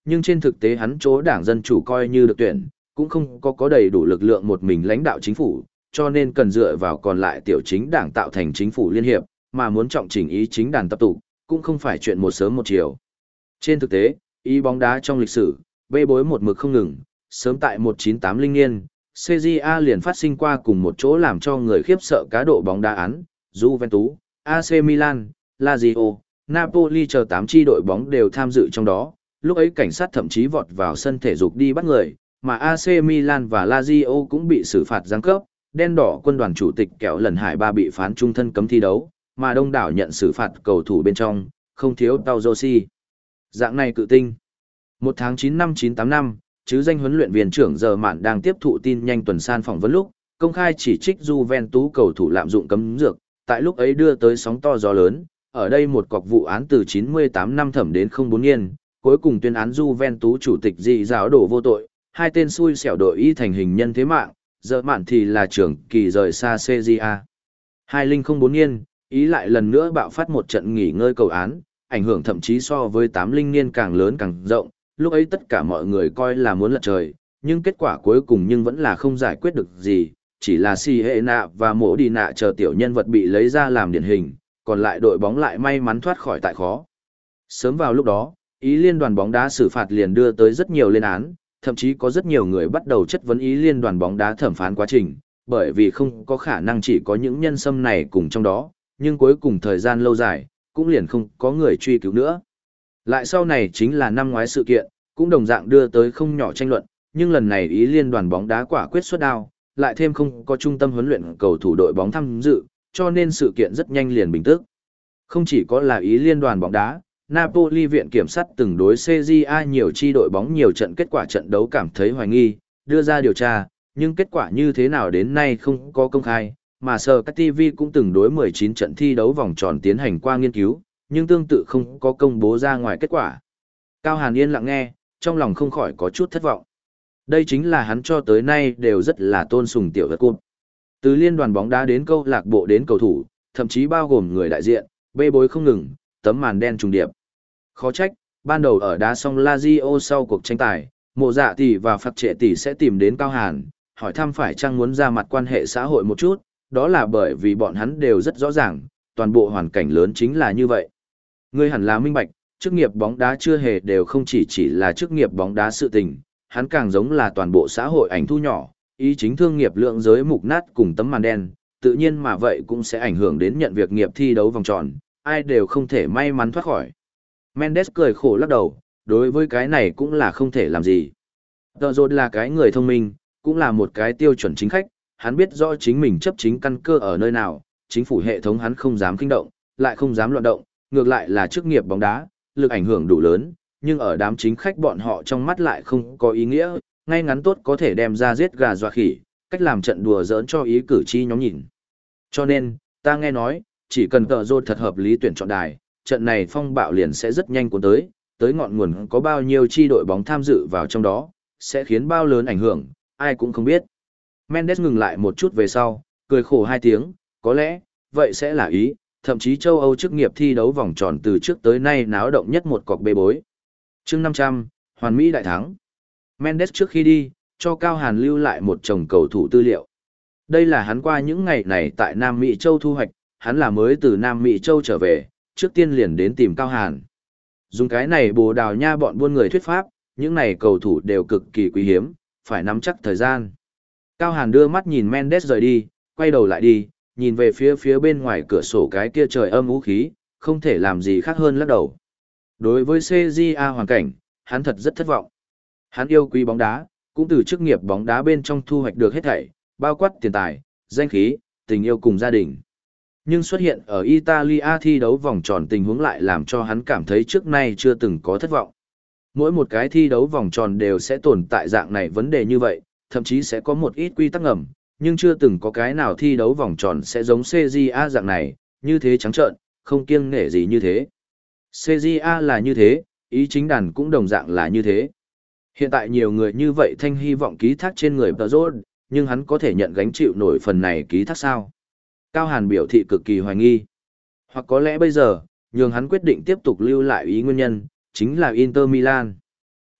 [SPEAKER 1] nhưng trên thực tế hắn chỗ đảng Dân Chủ coi như được tuyển, cũng không có có đầy đủ lực lượng một mình lãnh đạo chính phủ, cho nên cần dựa vào còn lại tiểu chính đảng tạo thành chính phủ liên hiệp, mà muốn trọng chỉnh ý chính đàn tập tụ, cũng không phải chuyện một sớm một chiều. Trên thực tế, ý bóng đá trong lịch sử, bê bối một mực không ngừng, sớm tại một nghìn chín trăm tám mươi niên, xê giê a liền phát sinh qua cùng một chỗ làm cho người khiếp sợ cá độ bóng đá án, Juventus, a xê Milan, Lazio, Napoli chờ tám chi đội bóng đều tham dự trong đó, lúc ấy cảnh sát thậm chí vọt vào sân thể dục đi bắt người, mà a xê Milan và Lazio cũng bị xử phạt giáng cấp, đen đỏ quân đoàn chủ tịch Kẹo Lần Hải Ba bị phán trung thân cấm thi đấu, mà đông đảo nhận xử phạt cầu thủ bên trong, không thiếu Tao Rossi. Dạng này cự tinh. một tháng chín năm một nghìn chín trăm tám mươi lăm, chứ danh huấn luyện viên trưởng giờ mạn đang tiếp thụ tin nhanh tuần san phỏng vấn lúc, công khai chỉ trích Juventus cầu thủ lạm dụng cấm dược, tại lúc ấy đưa tới sóng to gió lớn, ở đây một cọc vụ án từ chín mươi tám năm thẩm đến không bốn niên, cuối cùng tuyên án Juventus chủ tịch dị giáo đổ vô tội, hai tên xui xẻo đội y thành hình nhân thế mạng, giờ mạn thì là trưởng kỳ rời xa xê giê a. hai nghìn không bốn niên, ý lại lần nữa bạo phát một trận nghỉ ngơi cầu án, ảnh hưởng thậm chí so với tám mươi niên càng lớn càng rộng, lúc ấy tất cả mọi người coi là muốn lật trời, nhưng kết quả cuối cùng nhưng vẫn là không giải quyết được gì, chỉ là Si Hệ Nạ và Mộ Đi Nạ chờ tiểu nhân vật bị lấy ra làm điển hình, còn lại đội bóng lại may mắn thoát khỏi tại khó. Sớm vào lúc đó, ý liên đoàn bóng đá xử phạt liền đưa tới rất nhiều lên án, thậm chí có rất nhiều người bắt đầu chất vấn ý liên đoàn bóng đá thẩm phán quá trình, bởi vì không có khả năng chỉ có những nhân xâm này cùng trong đó, nhưng cuối cùng thời gian lâu dài, cũng liền không có người truy cứu nữa. Lại sau này chính là năm ngoái sự kiện, cũng đồng dạng đưa tới không nhỏ tranh luận, nhưng lần này ý liên đoàn bóng đá quả quyết xuất đao, lại thêm không có trung tâm huấn luyện cầu thủ đội bóng tham dự, cho nên sự kiện rất nhanh liền bình tức. Không chỉ có là ý liên đoàn bóng đá, Napoli viện kiểm sát từng đối xê giê a nhiều chi đội bóng nhiều trận kết quả trận đấu cảm thấy hoài nghi, đưa ra điều tra, nhưng kết quả như thế nào đến nay không có công khai, mà Sky ti vi cũng từng đối mười chín trận thi đấu vòng tròn tiến hành qua nghiên cứu, nhưng tương tự không có công bố ra ngoài kết quả. Cao Hàn yên lặng nghe, trong lòng không khỏi có chút thất vọng. Đây chính là hắn cho tới nay đều rất là tôn sùng tiểu vật cụm. Từ liên đoàn bóng đá đến câu lạc bộ đến cầu thủ, thậm chí bao gồm người đại diện, bê bối không ngừng, tấm màn đen trùng điệp. Khó trách, ban đầu ở đá xong Lazio sau cuộc tranh tài, Mộ Dạ Tỷ và Phạt Trệ Tỷ sẽ tìm đến Cao Hàn, hỏi thăm phải chăng muốn ra mặt quan hệ xã hội một chút, đó là bởi vì bọn hắn đều rất rõ ràng, toàn bộ hoàn cảnh lớn chính là như vậy. Ngươi hẳn là minh bạch, chức nghiệp bóng đá chưa hề đều không chỉ chỉ là chức nghiệp bóng đá sự tình, hắn càng giống là toàn bộ xã hội ảnh thu nhỏ, ý chính thương nghiệp lượng giới mục nát cùng tấm màn đen, tự nhiên mà vậy cũng sẽ ảnh hưởng đến nhận việc nghiệp thi đấu vòng tròn, ai đều không thể may mắn thoát khỏi. Mendes cười khổ lắc đầu, đối với cái này cũng là không thể làm gì. Tờ Rột là cái người thông minh, cũng là một cái tiêu chuẩn chính khách, hắn biết rõ chính mình chấp chính căn cơ ở nơi nào, chính phủ hệ thống hắn không dám kinh động, lại không dám loạn động, ngược lại là chức nghiệp bóng đá, lực ảnh hưởng đủ lớn, nhưng ở đám chính khách bọn họ trong mắt lại không có ý nghĩa, ngay ngắn tốt có thể đem ra giết gà dọa khỉ, cách làm trận đùa giỡn cho ý cử tri nhóm nhìn. Cho nên, ta nghe nói, chỉ cần Tờ Rột thật hợp lý tuyển chọn đài, trận này phong bạo liền sẽ rất nhanh cuốn tới, tới ngọn nguồn có bao nhiêu chi đội bóng tham dự vào trong đó, sẽ khiến bao lớn ảnh hưởng, ai cũng không biết. Mendes ngừng lại một chút về sau, cười khổ hai tiếng, có lẽ, vậy sẽ là ý, thậm chí châu Âu chức nghiệp thi đấu vòng tròn từ trước tới nay náo động nhất một cọc bê bối. Chương năm trăm, Hoàn Mỹ đại thắng. Mendes trước khi đi, cho Cao Hàn lưu lại một chồng cầu thủ tư liệu. Đây là hắn qua những ngày này tại Nam Mỹ Châu thu hoạch, hắn là mới từ Nam Mỹ Châu trở về, trước tiên liền đến tìm Cao Hàn. Dùng cái này Bồ Đào Nha bọn buôn người thuyết pháp, những này cầu thủ đều cực kỳ quý hiếm, phải nắm chắc thời gian. Cao Hàn đưa mắt nhìn Mendes rời đi, quay đầu lại đi, nhìn về phía phía bên ngoài cửa sổ cái kia trời âm u khí, không thể làm gì khác hơn lắc đầu. Đối với xê giê a hoàn cảnh, hắn thật rất thất vọng. Hắn yêu quý bóng đá, cũng từ chức nghiệp bóng đá bên trong thu hoạch được hết thảy, bao quát tiền tài, danh khí, tình yêu cùng gia đình. Nhưng xuất hiện ở Italia thi đấu vòng tròn tình huống lại làm cho hắn cảm thấy trước nay chưa từng có thất vọng. Mỗi một cái thi đấu vòng tròn đều sẽ tồn tại dạng này vấn đề như vậy, thậm chí sẽ có một ít quy tắc ngầm, nhưng chưa từng có cái nào thi đấu vòng tròn sẽ giống xê giê a dạng này, như thế trắng trợn, không kiêng nể gì như thế. xê giê a là như thế, ý chính đàn cũng đồng dạng là như thế. Hiện tại nhiều người như vậy thanh hy vọng ký thác trên người Tờ Rốt, nhưng hắn có thể nhận gánh chịu nổi phần này ký thác sao? Cao Hàn biểu thị cực kỳ hoài nghi. Hoặc có lẽ bây giờ, nhường hắn quyết định tiếp tục lưu lại ý nguyên nhân, chính là Inter Milan.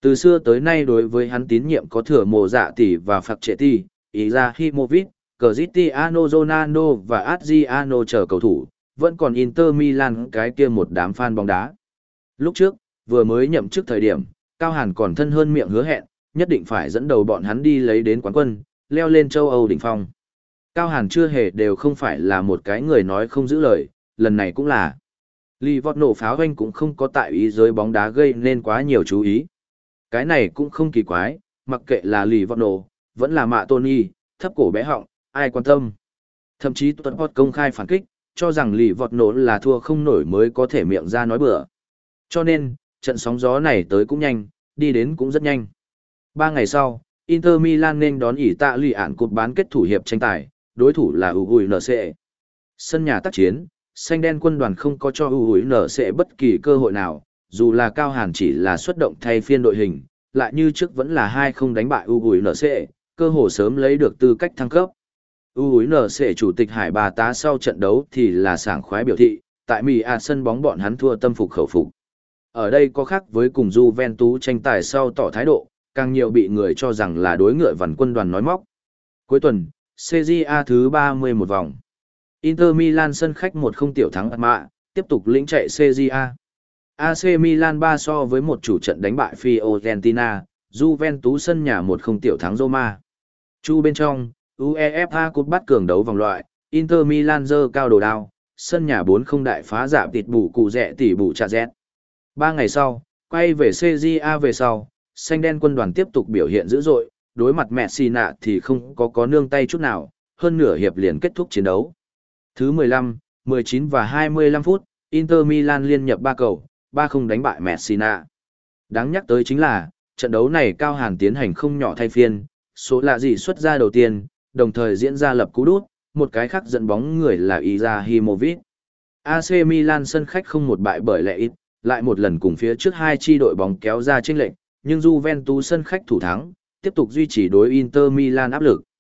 [SPEAKER 1] Từ xưa tới nay đối với hắn tín nhiệm có thừa Mộ Dạ Tỷ và Phạc Trệ Tỷ, Izahimovic, Cristiano Ronaldo và Adriano chờ cầu thủ, vẫn còn Inter Milan cái kia một đám fan bóng đá. Lúc trước, vừa mới nhậm chức thời điểm, Cao Hàn còn thân hơn miệng hứa hẹn, nhất định phải dẫn đầu bọn hắn đi lấy đến quán quân, leo lên châu Âu đỉnh phong. Cao Hàn chưa hề đều không phải là một cái người nói không giữ lời, lần này cũng là. Lee vọt nổ pháo hoanh cũng không có tại ý giới bóng đá gây nên quá nhiều chú ý. Cái này cũng không kỳ quái, mặc kệ là Lee vọt nổ, vẫn là Mạ Tony, thấp cổ bé họng, ai quan tâm. Thậm chí tuần hot công khai phản kích, cho rằng Lee vọt nổ là thua không nổi mới có thể miệng ra nói bừa. Cho nên, trận sóng gió này tới cũng nhanh, đi đến cũng rất nhanh. Ba ngày sau, Inter Milan nên đón ỷ tạ lì ạn cột bán kết thủ hiệp tranh tài, đối thủ là u ui en xê. Sân nhà tác chiến, xanh đen quân đoàn không có cho u ui en xê bất kỳ cơ hội nào, dù là Cao Hàn chỉ là xuất động thay phiên đội hình, lại như trước vẫn là hai không đánh bại u ui en xê, cơ hồ sớm lấy được tư cách thăng cấp. u ui en xê chủ tịch Hải Bà Tá sau trận đấu thì là sảng khoái biểu thị, tại Mỹ à sân bóng bọn hắn thua tâm phục khẩu phục. Ở đây có khác với cùng Juventus tranh tài sau tỏ thái độ, càng nhiều bị người cho rằng là đối ngựa vằn quân đoàn nói móc. Cuối tuần, xê giê a thứ ba mươi mốt vòng. Inter Milan sân khách một không tiểu thắng Parma, tiếp tục lĩnh chạy xê giê a. a xê Milan ba so với một chủ trận đánh bại Fiorentina, Juventus sân nhà một không tiểu thắng Roma. Chu bên trong, UEFA Cup bắt cường đấu vòng loại, Inter Milan dơ cao đồ đao, sân nhà bốn không đại phá giảm tịt bù cụ rẻ tỷ bù trà rét. Ba ngày sau, quay về xê giê a về sau, xanh đen quân đoàn tiếp tục biểu hiện dữ dội, đối mặt Messina thì không có có nương tay chút nào, hơn nửa hiệp liền kết thúc chiến đấu. Thứ mười lăm, mười chín và hai mươi lăm phút, Inter Milan liên nhập ba cầu, ba không đánh bại Messina. Đáng nhắc tới chính là, trận đấu này Cao Hàn tiến hành không nhỏ thay phiên, số lạ gì xuất ra đầu tiên, đồng thời diễn ra lập cú đút, một cái khác dẫn bóng người là Izahimovic. a xê Milan sân khách không một bại bởi lệ ít, lại một lần cùng phía trước hai chi đội bóng kéo ra chênh lệch, nhưng Juventus sân khách thủ thắng, tiếp tục duy trì đối Inter Milan áp lực.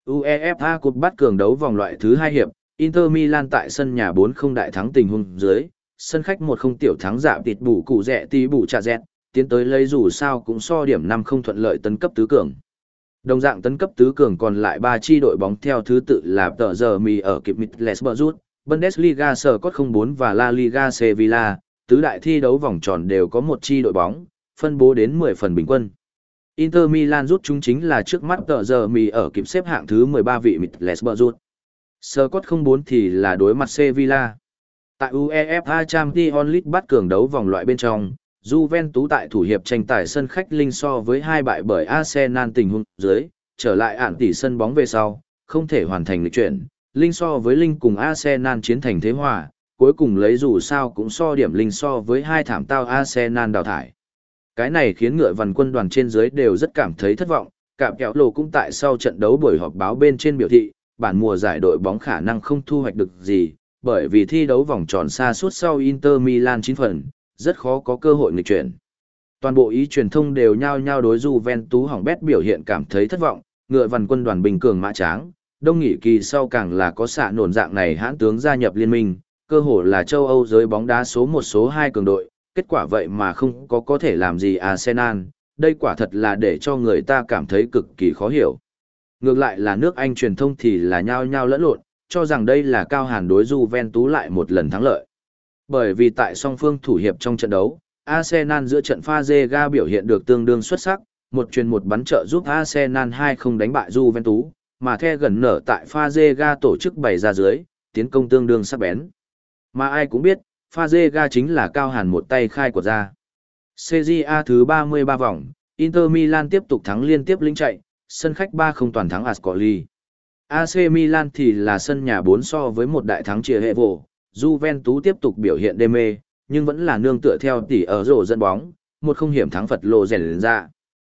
[SPEAKER 1] UEFA Cup bắt cường đấu vòng loại thứ hai hiệp, Inter Milan tại sân nhà bốn không đại thắng tình huống dưới, sân khách một không tiểu thắng dạ tịt bù cụ rẻ tí bù trà dẹt, tiến tới lấy dù sao cũng so điểm năm không thuận lợi tấn cấp tứ cường. Đồng dạng tấn cấp tứ cường còn lại ba chi đội bóng theo thứ tự là tờ giờ mì ở kịp Middlesbrough, Bundesliga Scott không bốn và La Liga Sevilla, tứ đại thi đấu vòng tròn đều có một chi đội bóng, phân bố đến mười phần bình quân. Inter Milan rút chúng chính là trước mắt tờ giờ mì ở kịp xếp hạng thứ mười ba vị Middlesbrough. Scott không bốn thì là đối mặt Sevilla. Tại UEFA Champions League bắt cường đấu vòng loại bên trong, Juventus tại thủ hiệp tranh tài sân khách linh so với hai bại bởi Arsenal tình huống dưới, trở lại ản tỷ sân bóng về sau, không thể hoàn thành lịch chuyển, linh so với linh cùng Arsenal chiến thành thế hòa, cuối cùng lấy dù sao cũng so điểm linh so với hai thảm tao Arsenal đào thải. Cái này khiến ngựa vằn quân đoàn trên dưới đều rất cảm thấy thất vọng, cạm kẹo lồ cũng tại sau trận đấu buổi họp báo bên trên biểu thị, bản mùa giải đội bóng khả năng không thu hoạch được gì, bởi vì thi đấu vòng tròn xa suốt sau Inter Milan chín phần, rất khó có cơ hội nghịch chuyển. Toàn bộ ý truyền thông đều nhao nhao đối Juventus hỏng bét biểu hiện cảm thấy thất vọng, ngựa vằn quân đoàn bình cường mã tráng, đông nghỉ kỳ sau càng là có xạ nổn dạng này hãn tướng gia nhập liên minh, cơ hồ là châu Âu giới bóng đá số một số hai cường đội, kết quả vậy mà không có có thể làm gì Arsenal, đây quả thật là để cho người ta cảm thấy cực kỳ khó hiểu. Ngược lại là nước Anh truyền thông thì là nhao nhao lẫn lộn, cho rằng đây là Cao Hàn đối Juventus lại một lần thắng lợi. Bởi vì tại song phương thủ hiệp trong trận đấu, Arsenal giữa trận Fazega biểu hiện được tương đương xuất sắc, một truyền một bắn trợ giúp Arsenal hai không đánh bại Juventus, mà The gần nở tại Fazega tổ chức bày ra dưới, tiến công tương đương sắc bén. Mà ai cũng biết, Fazega chính là Cao Hàn một tay khai của ra. xê giê a thứ ba mươi ba vòng, Inter Milan tiếp tục thắng liên tiếp lĩnh chạy, sân khách ba không toàn thắng Ascoli. a xê Milan thì là sân nhà bốn so với một đại thắng chia hệ vổ, Juventus tiếp tục biểu hiện đê mê, nhưng vẫn là nương tựa theo tỷ ở rổ dẫn bóng, một không hiểm thắng Phật lộ rèn ra.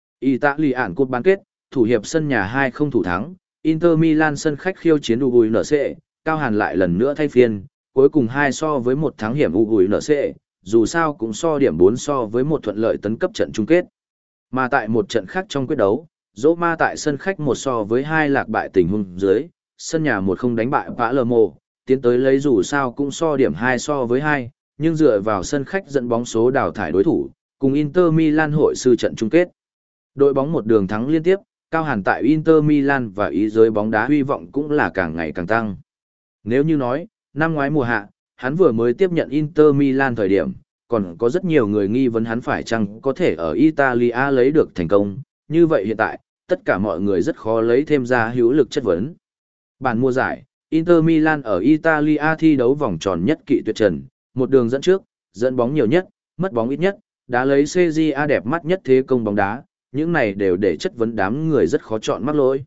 [SPEAKER 1] Italian Cup bán kết, thủ hiệp sân nhà hai không thủ thắng, Inter Milan sân khách khiêu chiến u ui en xê, Cao Hàn lại lần nữa thay phiên, cuối cùng hai so với một thắng hiểm u ui en xê, dù sao cũng so điểm bốn so với một thuận lợi tấn cấp trận chung kết. Mà tại một trận khác trong quyết đấu, Roma tại sân khách một so với hai lạc bại tình huống dưới, sân nhà một không đánh bại Palermo, tiến tới lấy dù sao cũng so điểm hai so với hai, nhưng dựa vào sân khách dẫn bóng số đào thải đối thủ, cùng Inter Milan hội sư trận chung kết. Đội bóng một đường thắng liên tiếp, Cao Hàn tại Inter Milan và ý giới bóng đá hy vọng cũng là càng ngày càng tăng. Nếu như nói, năm ngoái mùa hạ, hắn vừa mới tiếp nhận Inter Milan thời điểm, còn có rất nhiều người nghi vấn hắn phải chăng có thể ở Italia lấy được thành công, như vậy hiện tại, tất cả mọi người rất khó lấy thêm ra hữu lực chất vấn. Bản mùa giải, Inter Milan ở Italia thi đấu vòng tròn nhất kỵ tuyệt trần, một đường dẫn trước, dẫn bóng nhiều nhất, mất bóng ít nhất, đã lấy xê giê a đẹp mắt nhất thế công bóng đá, những này đều để chất vấn đám người rất khó chọn mắc lỗi.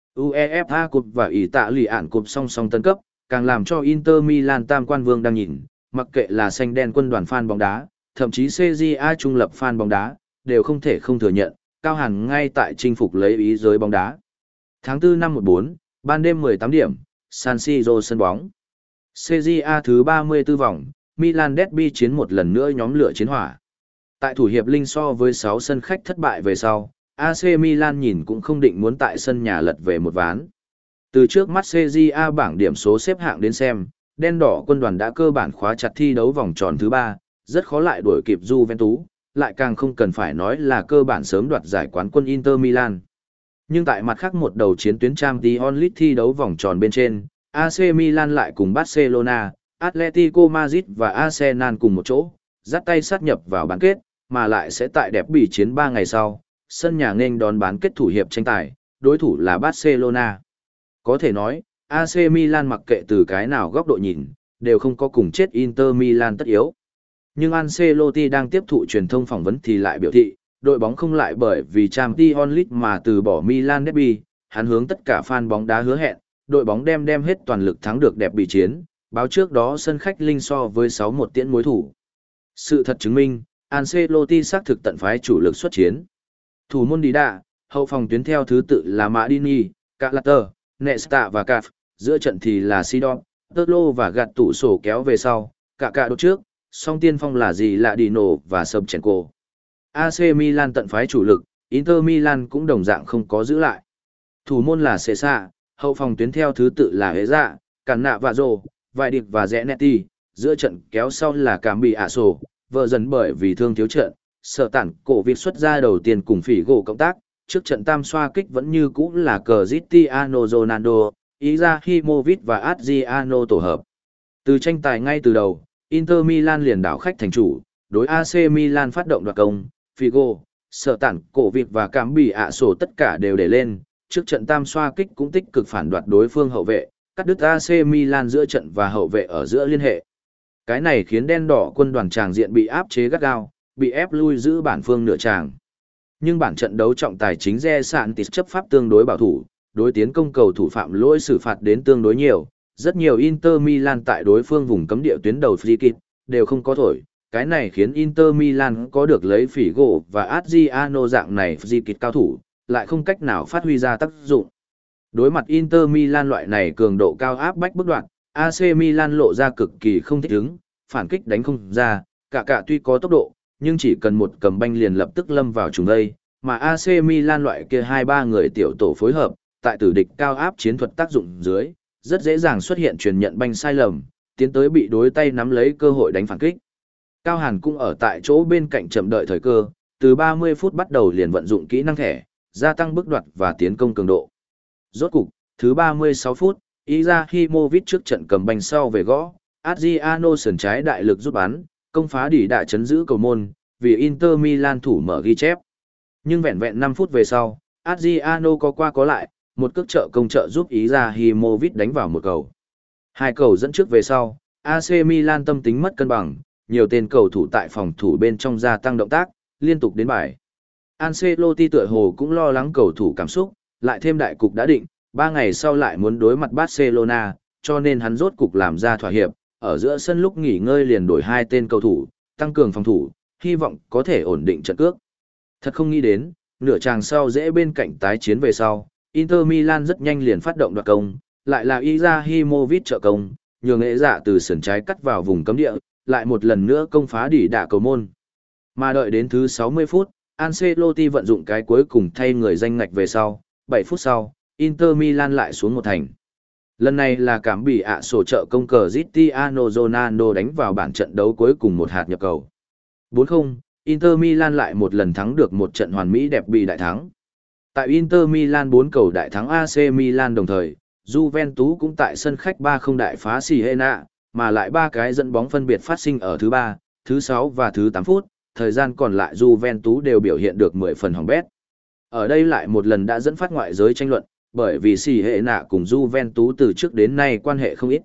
[SPEAKER 1] UEFA Cup và Italia Cup song song tân cấp, càng làm cho Inter Milan tam quan vương đang nhìn, mặc kệ là xanh đen quân đoàn fan bóng đá, thậm chí xê giê a trung lập fan bóng đá, đều không thể không thừa nhận, Cao Hàn ngay tại chinh phục lấy ý giới bóng đá. Tháng tư năm một bốn, ban đêm mười tám điểm, San Siro sân bóng. xê giê a thứ ba mươi tư vòng, Milan Derby chiến một lần nữa nhóm lửa chiến hỏa. Tại thủ hiệp linh so với sáu sân khách thất bại về sau, a xê Milan nhìn cũng không định muốn tại sân nhà lật về một ván. Từ trước mắt xê giê a bảng điểm số xếp hạng đến xem, đen đỏ quân đoàn đã cơ bản khóa chặt thi đấu vòng tròn thứ ba, rất khó lại đuổi kịp Juventus, lại càng không cần phải nói là cơ bản sớm đoạt giải quán quân Inter Milan. Nhưng tại mặt khác một đầu chiến tuyến Champions League thi đấu vòng tròn bên trên, a xê Milan lại cùng Barcelona, Atletico Madrid và Arsenal cùng một chỗ, dắt tay sát nhập vào bán kết, mà lại sẽ tại đẹp bỉ chiến ba ngày sau, sân nhà nghênh đón bán kết thủ hiệp tranh tài, đối thủ là Barcelona. Có thể nói, a xê Milan mặc kệ từ cái nào góc độ nhìn, đều không có cùng chết Inter Milan tất yếu. Nhưng Ancelotti đang tiếp thụ truyền thông phỏng vấn thì lại biểu thị, đội bóng không lại bởi vì Champions League mà từ bỏ Milan Derby, hắn hướng tất cả fan bóng đá hứa hẹn, đội bóng đem đem hết toàn lực thắng được đẹp bỉ chiến, báo trước đó sân khách linh so với sáu một tiễn mối thủ. Sự thật chứng minh, Ancelotti xác thực tận phái chủ lực xuất chiến. Thủ môn đi đà, hậu phòng tuyến theo thứ tự là Maldini, Calater, Nesta và Caf, giữa trận thì là Sidon, Totlo và gạt tủ sổ kéo về sau, cả cả đột trước, song tiên phong là gì là Dino và Sobchenko. a xê Milan tận phái chủ lực, Inter Milan cũng đồng dạng không có giữ lại. Thủ môn là Cesa, hậu phòng tuyến theo thứ tự là Heza, Cannavaro, Vài Điệp và Zanetti, giữa trận kéo sau là Cambiaso, vợ dần bởi vì thương thiếu trận, sợ tản cổ việc xuất ra đầu tiên cùng phỉ gỗ cộng tác, trước trận tam xoa kích vẫn như cũ là Cristiano Ronaldo, Izahimovic và Adriano tổ hợp. Từ tranh tài ngay từ đầu, Inter Milan liền đảo khách thành chủ, đối a xê Milan phát động đoạt công, Figo, sợ tản cổ việc và cám bì ạ sổ tất cả đều để lên, trước trận tam xoa kích cũng tích cực phản đoạt đối phương hậu vệ, cắt đứt a xê Milan giữa trận và hậu vệ ở giữa liên hệ. Cái này khiến đen đỏ quân đoàn tràng diện bị áp chế gắt gao, bị ép lui giữ bản phương nửa tràng. Nhưng bản trận đấu trọng tài chính Re Santis chấp pháp tương đối bảo thủ, đối tiến công cầu thủ phạm lỗi xử phạt đến tương đối nhiều, rất nhiều Inter Milan tại đối phương vùng cấm địa tuyến đầu free kick đều không có thổi, cái này khiến Inter Milan có được lấy Figo và Adriano dạng này free kick cao thủ, lại không cách nào phát huy ra tác dụng. Đối mặt Inter Milan loại này cường độ cao áp bách bức đoạn, a xê Milan lộ ra cực kỳ không thích ứng, phản kích đánh không ra, cả cả tuy có tốc độ, nhưng chỉ cần một cầm banh liền lập tức lâm vào trùng đây, mà a xê Milan loại kia hai ba người tiểu tổ phối hợp, tại tử địch cao áp chiến thuật tác dụng dưới, rất dễ dàng xuất hiện truyền nhận banh sai lầm, tiến tới bị đối tay nắm lấy cơ hội đánh phản kích. Cao Hàn cũng ở tại chỗ bên cạnh chậm đợi thời cơ, từ ba mươi phút bắt đầu liền vận dụng kỹ năng thẻ, gia tăng bước đoạt và tiến công cường độ. Rốt cục, thứ ba mươi sáu phút, Izahimovic trước trận cầm banh sau về gõ, Adriano sườn trái đại lực rút bắn, công phá đỉ đạ chấn giữ cầu môn, vì Inter Milan thủ mở ghi chép. Nhưng vẹn vẹn năm phút về sau, Adriano có qua có lại, một cước trợ công trợ giúp Izahimovic đánh vào một cầu. Hai cầu dẫn trước về sau, a xê Milan tâm tính mất cân bằng, nhiều tên cầu thủ tại phòng thủ bên trong gia tăng động tác, liên tục đến bài. Ancelotti tựa hồ cũng lo lắng cầu thủ cảm xúc, lại thêm đại cục đã định, ba ngày sau lại muốn đối mặt Barcelona, cho nên hắn rốt cục làm ra thỏa hiệp, ở giữa sân lúc nghỉ ngơi liền đổi hai tên cầu thủ, tăng cường phòng thủ, hy vọng có thể ổn định trận cước. Thật không nghĩ đến, nửa chàng sau dễ bên cạnh tái chiến về sau, Inter Milan rất nhanh liền phát động đoạt công, lại là Izahimovic trợ công, nhường nghệ dạ từ sườn trái cắt vào vùng cấm địa, lại một lần nữa công phá đỉ đả cầu môn. Mà đợi đến thứ sáu mươi phút, Ancelotti vận dụng cái cuối cùng thay người danh ngạch về sau, bảy phút sau, Inter Milan lại xuống một thành. Lần này là cảm bị ạ sổ trợ công cờ Cristiano Ronaldo đánh vào bản trận đấu cuối cùng một hạt nhập cầu. bốn không, Inter Milan lại một lần thắng được một trận hoàn mỹ đẹp bị đại thắng. Tại Inter Milan bốn cầu đại thắng a xê Milan đồng thời, Juventus cũng tại sân khách ba không đại phá Siena, mà lại ba cái dẫn bóng phân biệt phát sinh ở thứ ba, thứ sáu và thứ tám phút, thời gian còn lại Juventus đều biểu hiện được mười phần hỏng bét. Ở đây lại một lần đã dẫn phát ngoại giới tranh luận, bởi vì Siena cùng Juventus từ trước đến nay quan hệ không ít.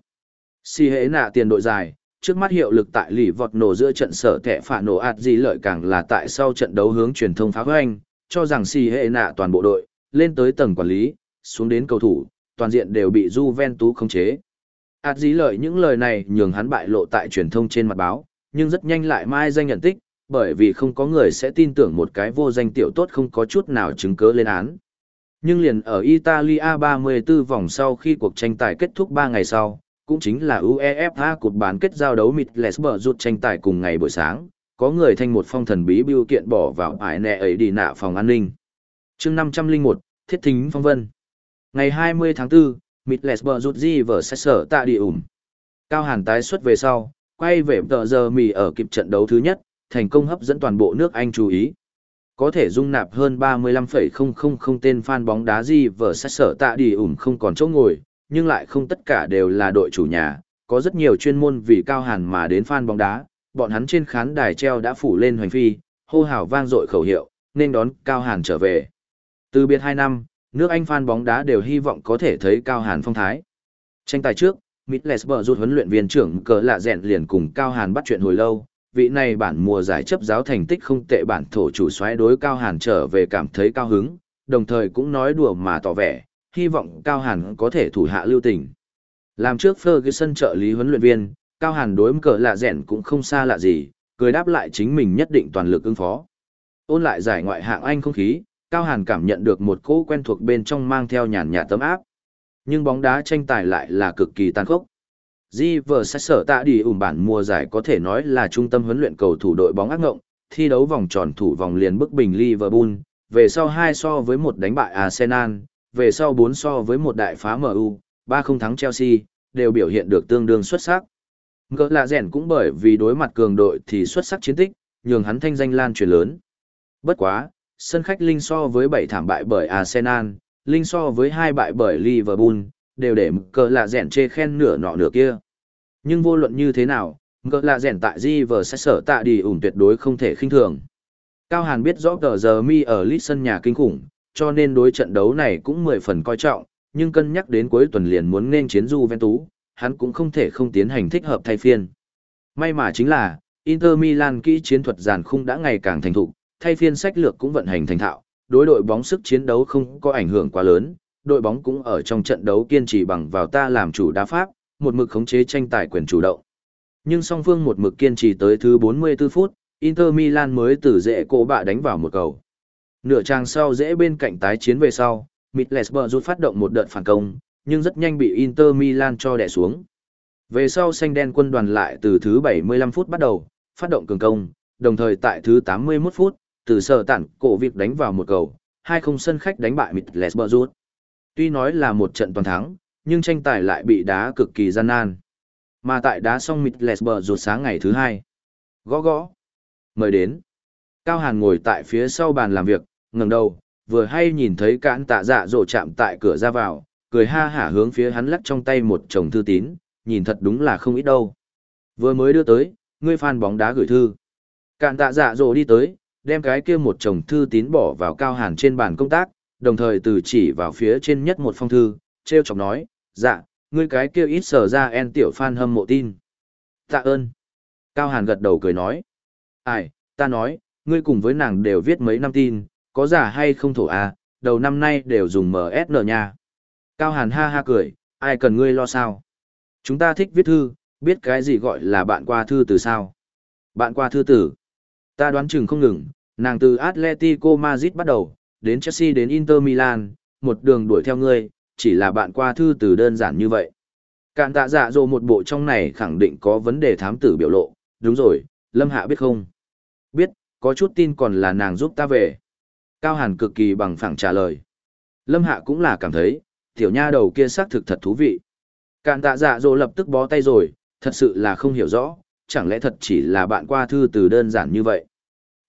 [SPEAKER 1] Siena tiền đội dài, trước mắt hiệu lực tại lì vọt nổ giữa trận sở kẻ phả nổ ạt gì lợi càng là tại sau trận đấu hướng truyền thông phá hoành, cho rằng Siena toàn bộ đội, lên tới tầng quản lý, xuống đến cầu thủ, toàn diện đều bị Juventus khống chế. ạt gì lợi những lời này nhường hắn bại lộ tại truyền thông trên mặt báo, nhưng rất nhanh lại mai danh nhận tích, bởi vì không có người sẽ tin tưởng một cái vô danh tiểu tốt không có chút nào chứng cứ lên án. Nhưng liền ở Italia ba mươi tư vòng sau khi cuộc tranh tài kết thúc ba ngày sau, cũng chính là UEFA cuộc bán kết giao đấu Middlesbrough rút tranh tài cùng ngày buổi sáng, có người thanh một phong thần bí bưu kiện bỏ vào ải nẹ ấy đi nạ phòng an ninh. chương năm trăm lẻ một, Thiết Thính Phong Vân. Ngày hai mươi tháng tư, Middlesbrough rút di vở xét sở tạ đi ủng. Cao Hàn tái xuất về sau, quay về tờ giờ mì ở kịp trận đấu thứ nhất, thành công hấp dẫn toàn bộ nước Anh chú ý. Có thể dung nạp hơn ba mươi lăm phẩy không không không tên fan bóng đá di vở xét sở tạ đi ủng không còn chỗ ngồi, nhưng lại không tất cả đều là đội chủ nhà, có rất nhiều chuyên môn vì Cao Hàn mà đến fan bóng đá, bọn hắn trên khán đài treo đã phủ lên hoành phi, hô hào vang dội khẩu hiệu, nên đón Cao Hàn trở về. Từ biệt hai năm, nước Anh fan bóng đá đều hy vọng có thể thấy Cao Hàn phong thái. Tranh tài trước, Middlesbrough rút huấn luyện viên trưởng cờ lạ rèn liền cùng Cao Hàn bắt chuyện hồi lâu, vị này bản mùa giải chấp giáo thành tích không tệ bản thổ chủ soái đối Cao Hàn trở về cảm thấy cao hứng, đồng thời cũng nói đùa mà tỏ vẻ, hy vọng Cao Hàn có thể thủ hạ lưu tình. Làm trước Ferguson trợ lý huấn luyện viên, Cao Hàn đối cờ lạ rèn cũng không xa lạ gì, cười đáp lại chính mình nhất định toàn lực ứng phó. Ôn lại giải ngoại hạng Anh không khí, Cao Hàn cảm nhận được một cỗ quen thuộc bên trong mang theo nhàn nhạt tấm áp. Nhưng bóng đá tranh tài lại là cực kỳ tàn khốc. Di vờ sát sở tạ đi ủng bản mùa giải có thể nói là trung tâm huấn luyện cầu thủ đội bóng ác ngộng, thi đấu vòng tròn thủ vòng liền bức bình Liverpool, về sau hai so với một đánh bại Arsenal, về sau bốn so với một đại phá em u, ba không thắng Chelsea, đều biểu hiện được tương đương xuất sắc. Ngỡ là rèn cũng bởi vì đối mặt cường đội thì xuất sắc chiến tích, nhường hắn thanh danh lan truyền lớn. Bất quá, sân khách Linh so với bảy thảm bại bởi Arsenal, Linh so với hai bại bởi Liverpool, đều để cờ lạ rèn chê khen nửa nọ nửa kia. Nhưng vô luận như thế nào, cờ lạ rèn tại di vờ sẽ sở tạ đi ủng tuyệt đối không thể khinh thường. Cao Hàn biết rõ tờ giờ mi ở Leeds sân nhà kinh khủng, cho nên đối trận đấu này cũng mười phần coi trọng, nhưng cân nhắc đến cuối tuần liền muốn nên chiến Juventus, hắn cũng không thể không tiến hành thích hợp thay phiên. May mà chính là, Inter Milan kỹ chiến thuật giàn khung đã ngày càng thành thục, thay phiên sách lược cũng vận hành thành thạo, đối đội bóng sức chiến đấu không có ảnh hưởng quá lớn, đội bóng cũng ở trong trận đấu kiên trì bằng vào ta làm chủ đá pháp, một mực khống chế tranh tài quyền chủ động. Nhưng song phương một mực kiên trì tới thứ bốn mươi tư phút, Inter Milan mới từ dễ cổ bạ đánh vào một cầu. Nửa trang sau dễ bên cạnh tái chiến về sau, Middlesbrough rút phát động một đợt phản công, nhưng rất nhanh bị Inter Milan cho đè xuống. Về sau xanh đen quân đoàn lại từ thứ bảy mươi lăm phút bắt đầu, phát động cường công, đồng thời tại thứ tám mươi mốt phút, từ sở tản cổ việc đánh vào một cầu, hai không sân khách đánh bại Middlesbrough rút. Tuy nói là một trận toàn thắng, nhưng tranh tài lại bị đá cực kỳ gian nan. Mà tại đá xong Middlesbrough rút sáng ngày thứ hai. Gõ gõ. Mời đến. Cao Hàn ngồi tại phía sau bàn làm việc, ngẩng đầu, vừa hay nhìn thấy cạn tạ dạ rộ chạm tại cửa ra vào, cười ha hả hướng phía hắn lắc trong tay một chồng thư tín, nhìn thật đúng là không ít đâu. Vừa mới đưa tới, ngươi fan bóng đá gửi thư. Cạn tạ dạ rộ đi tới, đem cái kia một chồng thư tín bỏ vào Cao Hàn trên bàn công tác, đồng thời từ chỉ vào phía trên nhất một phong thư, treo chọc nói, dạ, ngươi cái kia ít sở ra en tiểu fan hâm mộ tin. Tạ ơn. Cao Hàn gật đầu cười nói. Ai, ta nói, ngươi cùng với nàng đều viết mấy năm tin, có giả hay không thổ à, đầu năm nay đều dùng em ét en nha. Cao Hàn ha ha cười, ai cần ngươi lo sao. Chúng ta thích viết thư, biết cái gì gọi là bạn qua thư từ sao. Bạn qua thư tử. Ta đoán chừng không ngừng, nàng từ Atletico Madrid bắt đầu, đến Chelsea đến Inter Milan, một đường đuổi theo ngươi, chỉ là bạn qua thư từ đơn giản như vậy. Cạn tạ dạ dỗ một bộ trong này khẳng định có vấn đề thám tử biểu lộ, đúng rồi, Lâm Hạ biết không? Biết, có chút tin còn là nàng giúp ta về. Cao Hàn cực kỳ bằng phẳng trả lời. Lâm Hạ cũng là cảm thấy, tiểu nha đầu kia xác thực thật thú vị. Cạn tạ dạ dỗ lập tức bó tay rồi, thật sự là không hiểu rõ, chẳng lẽ thật chỉ là bạn qua thư từ đơn giản như vậy.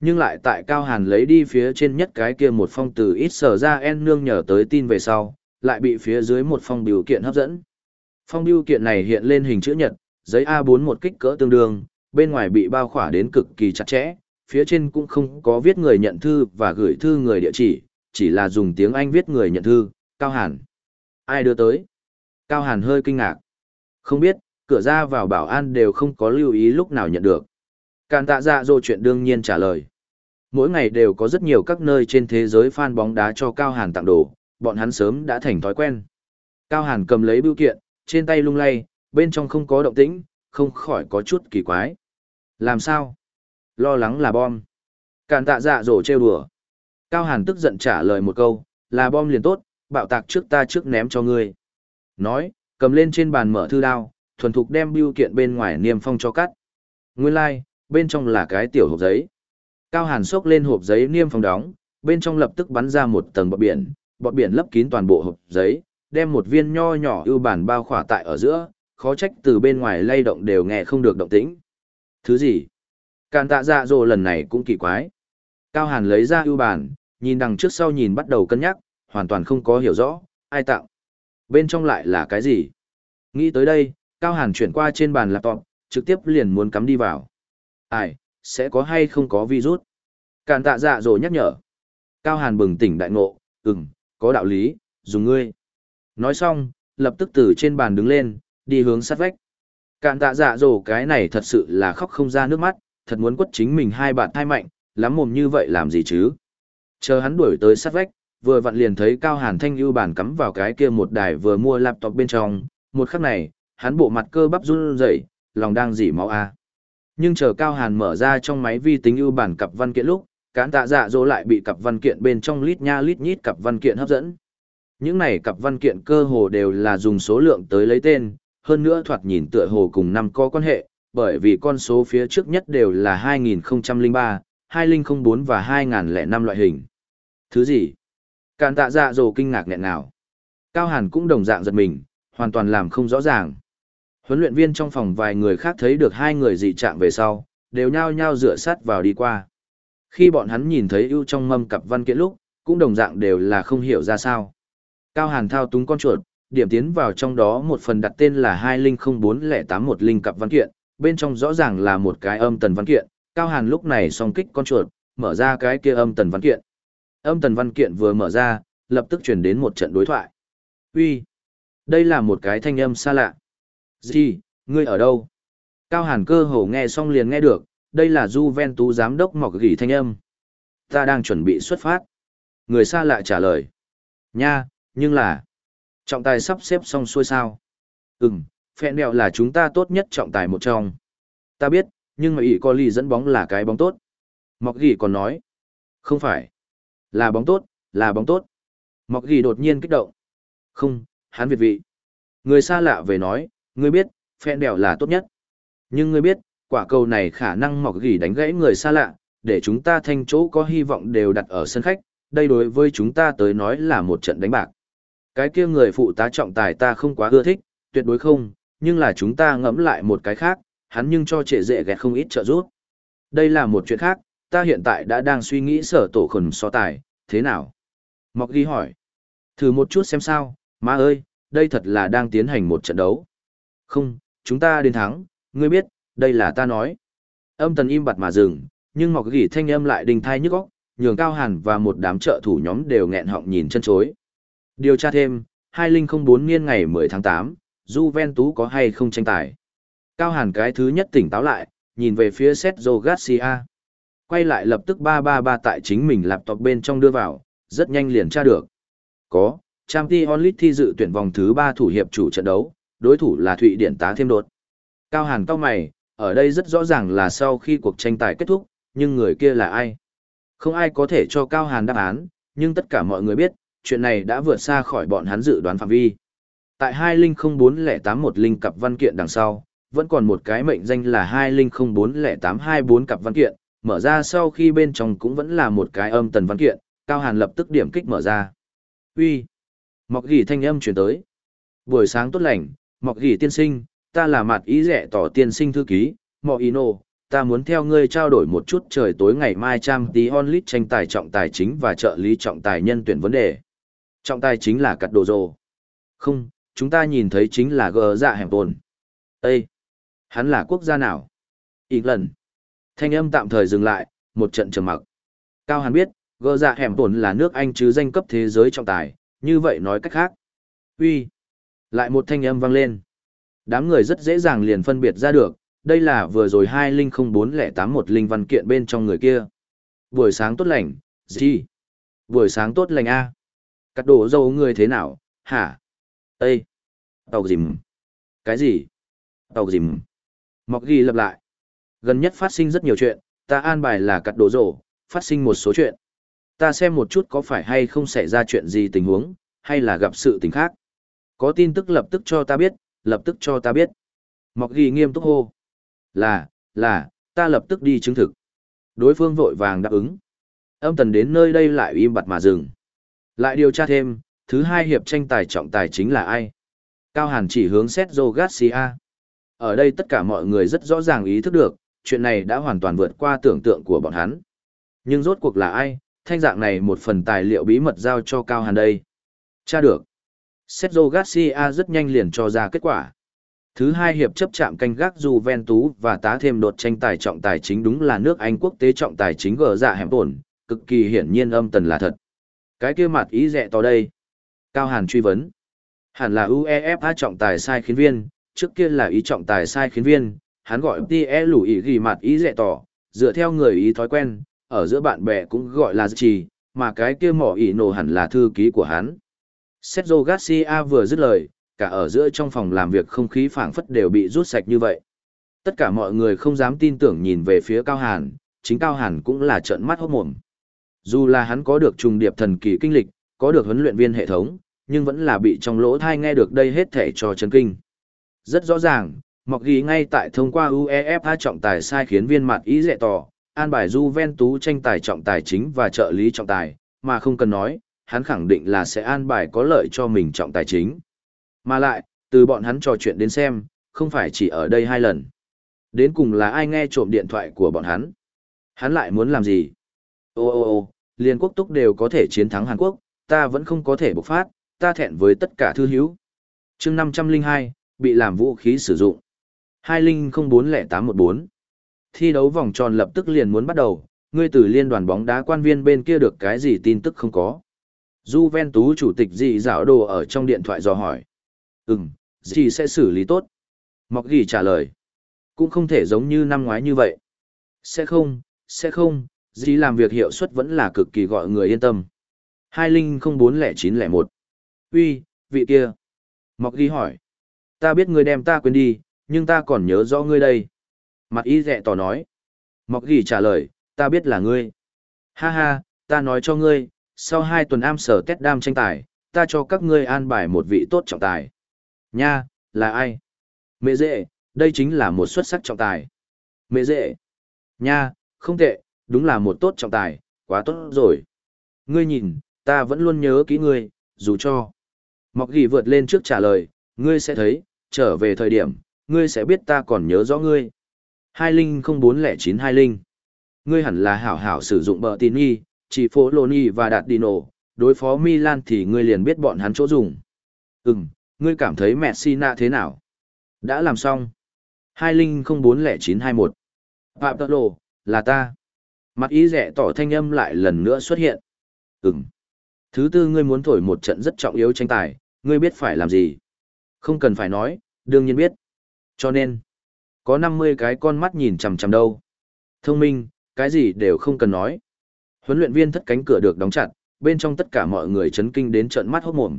[SPEAKER 1] Nhưng lại tại Cao Hàn lấy đi phía trên nhất cái kia một phong từ ít sở ra en nương nhờ tới tin về sau, lại bị phía dưới một phong biểu kiện hấp dẫn. Phong biểu kiện này hiện lên hình chữ nhật, giấy a bốn một kích cỡ tương đương, bên ngoài bị bao khỏa đến cực kỳ chặt chẽ, phía trên cũng không có viết người nhận thư và gửi thư người địa chỉ, chỉ là dùng tiếng Anh viết người nhận thư, Cao Hàn. Ai đưa tới? Cao Hàn hơi kinh ngạc. Không biết, cửa ra vào bảo an đều không có lưu ý lúc nào nhận được. Càn tạ dạ dỗ chuyện đương nhiên trả lời. Mỗi ngày đều có rất nhiều các nơi trên thế giới fan bóng đá cho Cao Hàn tặng đồ, bọn hắn sớm đã thành thói quen. Cao Hàn cầm lấy bưu kiện, trên tay lung lay, bên trong không có động tĩnh, không khỏi có chút kỳ quái. Làm sao? Lo lắng là bom. Càn tạ dạ dỗ trêu đùa. Cao Hàn tức giận trả lời một câu, là bom liền tốt, bạo tạc trước ta trước ném cho ngươi. Nói, cầm lên trên bàn mở thư đao, thuần thục đem bưu kiện bên ngoài niêm phong cho cắt. Nguyên lai, like, bên trong là cái tiểu hộp giấy. Cao Hàn xốc lên hộp giấy niêm phong đóng, bên trong lập tức bắn ra một tầng bọt biển, bọt biển lấp kín toàn bộ hộp giấy, đem một viên nho nhỏ ưu bản bao khỏa tại ở giữa, khó trách từ bên ngoài lay động đều nghe không được động tĩnh. Thứ gì? Càn tạ dạ dỗ lần này cũng kỳ quái. Cao Hàn lấy ra ưu bản, nhìn đằng trước sau nhìn bắt đầu cân nhắc, hoàn toàn không có hiểu rõ, ai tặng. Bên trong lại là cái gì? Nghĩ tới đây, Cao Hàn chuyển qua trên bàn laptop, trực tiếp liền muốn cắm đi vào. Ai, sẽ có hay không có virus? Càn tạ dạ dỗ nhắc nhở. Cao Hàn bừng tỉnh đại ngộ, ừm, có đạo lý, dùng ngươi. Nói xong, lập tức từ trên bàn đứng lên, đi hướng sát vách. Càn tạ dạ dỗ cái này thật sự là khóc không ra nước mắt, thật muốn quất chính mình hai bạn thai mạnh, lắm mồm như vậy làm gì chứ? Chờ hắn đuổi tới sát vách, vừa vặn liền thấy Cao Hàn thanh ưu bản cắm vào cái kia một đài vừa mua laptop bên trong, một khắc này, hắn bộ mặt cơ bắp run rẩy, lòng đang dỉ máu a. Nhưng chờ Cao Hàn mở ra trong máy vi tính ưu bản cặp văn kiện lúc, Càn tạ dạ dỗ lại bị cặp văn kiện bên trong lít nha lít nhít cặp văn kiện hấp dẫn. Những này cặp văn kiện cơ hồ đều là dùng số lượng tới lấy tên, hơn nữa thoạt nhìn tựa hồ cùng năm có quan hệ, bởi vì con số phía trước nhất đều là hai nghìn không trăm lẻ ba, hai nghìn không trăm lẻ bốn và hai nghìn lẻ năm loại hình. Thứ gì? Càn tạ dạ dỗ kinh ngạc nghẹn nào. Cao Hàn cũng đồng dạng giật mình, hoàn toàn làm không rõ ràng. Huấn luyện viên trong phòng vài người khác thấy được hai người dị trạng về sau, đều nhao nhao dựa sát vào đi qua. Khi bọn hắn nhìn thấy ưu trong mâm cặp văn kiện lúc, cũng đồng dạng đều là không hiểu ra sao. Cao Hàn thao túng con chuột, điểm tiến vào trong đó một phần đặt tên là hai nghìn không trăm lẻ bốn lẻ tám một linh cặp văn kiện, bên trong rõ ràng là một cái âm tần văn kiện. Cao Hàn lúc này song kích con chuột, mở ra cái kia âm tần văn kiện. Âm tần văn kiện vừa mở ra, lập tức chuyển đến một trận đối thoại. Uy, đây là một cái thanh âm xa lạ. Gì, ngươi ở đâu? Cao Hàn cơ hồ nghe xong liền nghe được, đây là Juventus giám đốc mọc gỉ thanh âm. Ta đang chuẩn bị xuất phát. Người xa lạ trả lời. Nha, nhưng là... Trọng tài sắp xếp xong xuôi sao? Ừm, Phẹn Đẹo là chúng ta tốt nhất trọng tài một trong. Ta biết, nhưng mà ỷ có lì dẫn bóng là cái bóng tốt. Mọc gỉ còn nói. Không phải. Là bóng tốt, là bóng tốt. Mọc gỉ đột nhiên kích động. Không, hắn việt vị. Người xa lạ về nói, ngươi biết, Phẹn Đẹo là tốt nhất. Nhưng ngươi biết, quả cầu này khả năng mọc gỉ đánh gãy người xa lạ, để chúng ta thanh chỗ có hy vọng đều đặt ở sân khách, đây đối với chúng ta tới nói là một trận đánh bạc. Cái kia người phụ tá trọng tài ta không quá ưa thích, tuyệt đối không, nhưng là chúng ta ngẫm lại một cái khác, hắn nhưng cho trệ dễ ghét không ít trợ giúp. Đây là một chuyện khác, ta hiện tại đã đang suy nghĩ sở tổ khẩn so tài, thế nào? Mọc ghi hỏi. Thử một chút xem sao, má ơi, đây thật là đang tiến hành một trận đấu. Không, chúng ta đến thắng, ngươi biết, đây là ta nói. Âm tần im bặt mà dừng, nhưng mọc gỉ thanh âm lại đình thai nhức óc, nhường Cao Hàn và một đám trợ thủ nhóm đều nghẹn họng nhìn chân chối. Điều tra thêm, hai nghìn không trăm lẻ bốn niên ngày mười tháng tám, Juventus có hay không tranh tài. Cao Hàn cái thứ nhất tỉnh táo lại, nhìn về phía Sergio Garcia. Quay lại lập tức ba ba ba tại chính mình laptop bên trong đưa vào, rất nhanh liền tra được. Có, Champions League thi dự tuyển vòng thứ ba thủ hiệp chủ trận đấu, đối thủ là Thụy Điển tá thêm đột. Cao Hàn cau mày, ở đây rất rõ ràng là sau khi cuộc tranh tài kết thúc, nhưng người kia là ai? Không ai có thể cho Cao Hàn đáp án, nhưng tất cả mọi người biết, chuyện này đã vượt xa khỏi bọn hắn dự đoán phạm vi. Tại hai nghìn không trăm lẻ bốn lẻ tám một linh cặp văn kiện đằng sau, vẫn còn một cái mệnh danh là hai nghìn không trăm lẻ bốn lẻ tám hai bốn cặp văn kiện, mở ra sau khi bên trong cũng vẫn là một cái âm tần văn kiện, Cao Hàn lập tức điểm kích mở ra. Uy, Mọc gỉ thanh âm truyền tới. Buổi sáng tốt lành, Mọc gỉ tiên sinh, ta là mặt ý rẻ tỏ tiên sinh thư ký, Mọ Ino, ta muốn theo ngươi trao đổi một chút trời tối ngày mai Champions League tranh tài trọng tài chính và trợ lý trọng tài nhân tuyển vấn đề. Trọng tài chính là cắt đồ rồ. Không, chúng ta nhìn thấy chính là gờ dạ hẻm tồn. Ê! Hắn là quốc gia nào? England. Thanh âm tạm thời dừng lại, một trận trầm mặc. Cao Hàn biết, gờ dạ hẻm tồn là nước Anh chứ danh cấp thế giới trọng tài, như vậy nói cách khác. Uy! Lại một thanh âm vang lên. Đám người rất dễ dàng liền phân biệt ra được, đây là vừa rồi hai không không bốn không tám một linh văn kiện bên trong người kia. Buổi sáng tốt lành, gì? Buổi sáng tốt lành A. Cắt đổ dâu người thế nào, hả? Ê! Tàu dìm. Cái gì? Tàu dìm. Mọc ghi lặp lại. Gần nhất phát sinh rất nhiều chuyện, ta an bài là cắt đổ rổ, phát sinh một số chuyện. Ta xem một chút có phải hay không xảy ra chuyện gì tình huống, hay là gặp sự tình khác. Có tin tức lập tức cho ta biết, lập tức cho ta biết. Mọc ghi nghiêm túc hô. Là, là, ta lập tức đi chứng thực. Đối phương vội vàng đáp ứng. Âm tần đến nơi đây lại im bặt mà dừng. Lại điều tra thêm, thứ hai hiệp tranh tài trọng tài chính là ai? Cao Hàn chỉ hướng Sergio Garcia. Ở đây tất cả mọi người rất rõ ràng ý thức được, chuyện này đã hoàn toàn vượt qua tưởng tượng của bọn hắn. Nhưng rốt cuộc là ai, thanh dạng này một phần tài liệu bí mật giao cho Cao Hàn đây. Tra được. Sergio Garcia rất nhanh liền cho ra kết quả. Thứ hai hiệp chấp chạm canh gác Juventus và tá thêm đột tranh tài trọng tài chính đúng là nước Anh quốc tế trọng tài chính gờ dạ hẻm tổn, cực kỳ hiển nhiên âm tần là thật. Cái kia mặt ý rẻ to đây. Cao Hàn truy vấn. Hẳn là UEFA trọng tài sai khiến viên, trước kia là ý trọng tài sai khiến viên, hắn gọi Tie lũ ý ghi mặt ý rẻ tỏ, dựa theo người ý thói quen, ở giữa bạn bè cũng gọi là gì, mà cái kia mỏ ý nổ hẳn là thư ký của hắn. Sergio Garcia vừa dứt lời, cả ở giữa trong phòng làm việc không khí phảng phất đều bị rút sạch như vậy. Tất cả mọi người không dám tin tưởng nhìn về phía Cao Hàn, chính Cao Hàn cũng là trợn mắt hốt mồm. Dù là hắn có được trùng điệp thần kỳ kinh lịch, có được huấn luyện viên hệ thống, nhưng vẫn là bị trong lỗ thai nghe được đây hết thể cho chấn kinh. Rất rõ ràng, Mọc ghi ngay tại thông qua UEFA trọng tài sai khiến viên mặt ý dẹ tỏ, an bài Juventus tranh tài trọng tài chính và trợ lý trọng tài, mà không cần nói, hắn khẳng định là sẽ an bài có lợi cho mình trọng tài chính. Mà lại, từ bọn hắn trò chuyện đến xem, không phải chỉ ở đây hai lần. Đến cùng là ai nghe trộm điện thoại của bọn hắn? Hắn lại muốn làm gì? Ô ô ô, Liên Quốc Túc đều có thể chiến thắng Hàn Quốc, ta vẫn không có thể bộc phát, ta thẹn với tất cả thư hữu. Chương năm trăm linh hai, bị làm vũ khí sử dụng. hai không không bốn không tám một bốn. Thi đấu vòng tròn lập tức liền muốn bắt đầu, ngươi từ liên đoàn bóng đá quan viên bên kia được cái gì tin tức không có? Juventus chủ tịch dị dạo đồ ở trong điện thoại dò hỏi. Ừm, gì sẽ xử lý tốt? Mọc ghi trả lời. Cũng không thể giống như năm ngoái như vậy. Sẽ không, sẽ không, gì làm việc hiệu suất vẫn là cực kỳ gọi người yên tâm. hai không không bốn không chín không một. Uy, vị kia. Mọc ghi hỏi. Ta biết ngươi đem ta quên đi, nhưng ta còn nhớ rõ ngươi đây. Mặt ý rẹ tỏ nói. Mọc ghi trả lời, ta biết là ngươi. Ha ha, ta nói cho ngươi, sau hai tuần Amsterdam tranh tài, ta cho các ngươi an bài một vị tốt trọng tài. Nha, là ai? Mẹ dễ, đây chính là một xuất sắc trọng tài. Mẹ dễ. Nha, không tệ, đúng là một tốt trọng tài, quá tốt rồi. Ngươi nhìn, ta vẫn luôn nhớ kỹ ngươi, dù cho. Mọc ghi vượt lên trước trả lời, ngươi sẽ thấy, trở về thời điểm, ngươi sẽ biết ta còn nhớ rõ ngươi. hai không không bốn không chín hai không. Ngươi hẳn là hảo hảo sử dụng bờ tin y, chỉ phố Loni và đạt Dino, đối phó Milan thì ngươi liền biết bọn hắn chỗ dùng. Ừm, ngươi cảm thấy Messina thế nào? Đã làm xong. hai không không bốn không chín hai một. Phạm Tật Lộ, là ta. Mặt ý rẻ tỏ thanh âm lại lần nữa xuất hiện. Ừm. Thứ tư ngươi muốn thổi một trận rất trọng yếu tranh tài, ngươi biết phải làm gì? Không cần phải nói, đương nhiên biết. Cho nên, có năm mươi cái con mắt nhìn chằm chằm đâu. Thông minh, cái gì đều không cần nói. Huấn luyện viên thất cánh cửa được đóng chặt, bên trong tất cả mọi người chấn kinh đến trợn mắt hốt mồm.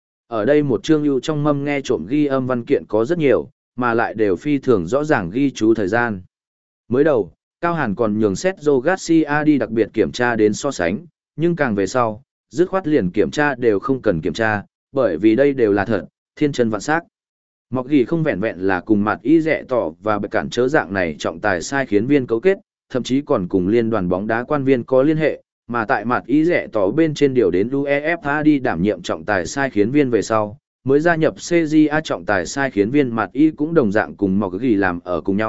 [SPEAKER 1] Ở đây một chương ưu trong mâm nghe trộm ghi âm văn kiện có rất nhiều, mà lại đều phi thường rõ ràng ghi chú thời gian. Mới đầu, Cao Hàn còn nhường Sergio Garcia đi đặc biệt kiểm tra đến so sánh, nhưng càng về sau, dứt khoát liền kiểm tra đều không cần kiểm tra, bởi vì đây đều là thật, thiên chân vạn sắc. Mọc ghi không vẹn vẹn là cùng mặt ý rẻ tỏ và bệ cản chớ dạng này trọng tài sai khiến viên cấu kết, thậm chí còn cùng liên đoàn bóng đá quan viên có liên hệ, mà tại mặt ý rẻ tỏ bên trên điều đến UEFA đi đảm nhiệm trọng tài sai khiến viên về sau, mới gia nhập xê giê a trọng tài sai khiến viên mặt ý cũng đồng dạng cùng Mọc ghi làm ở cùng nhau,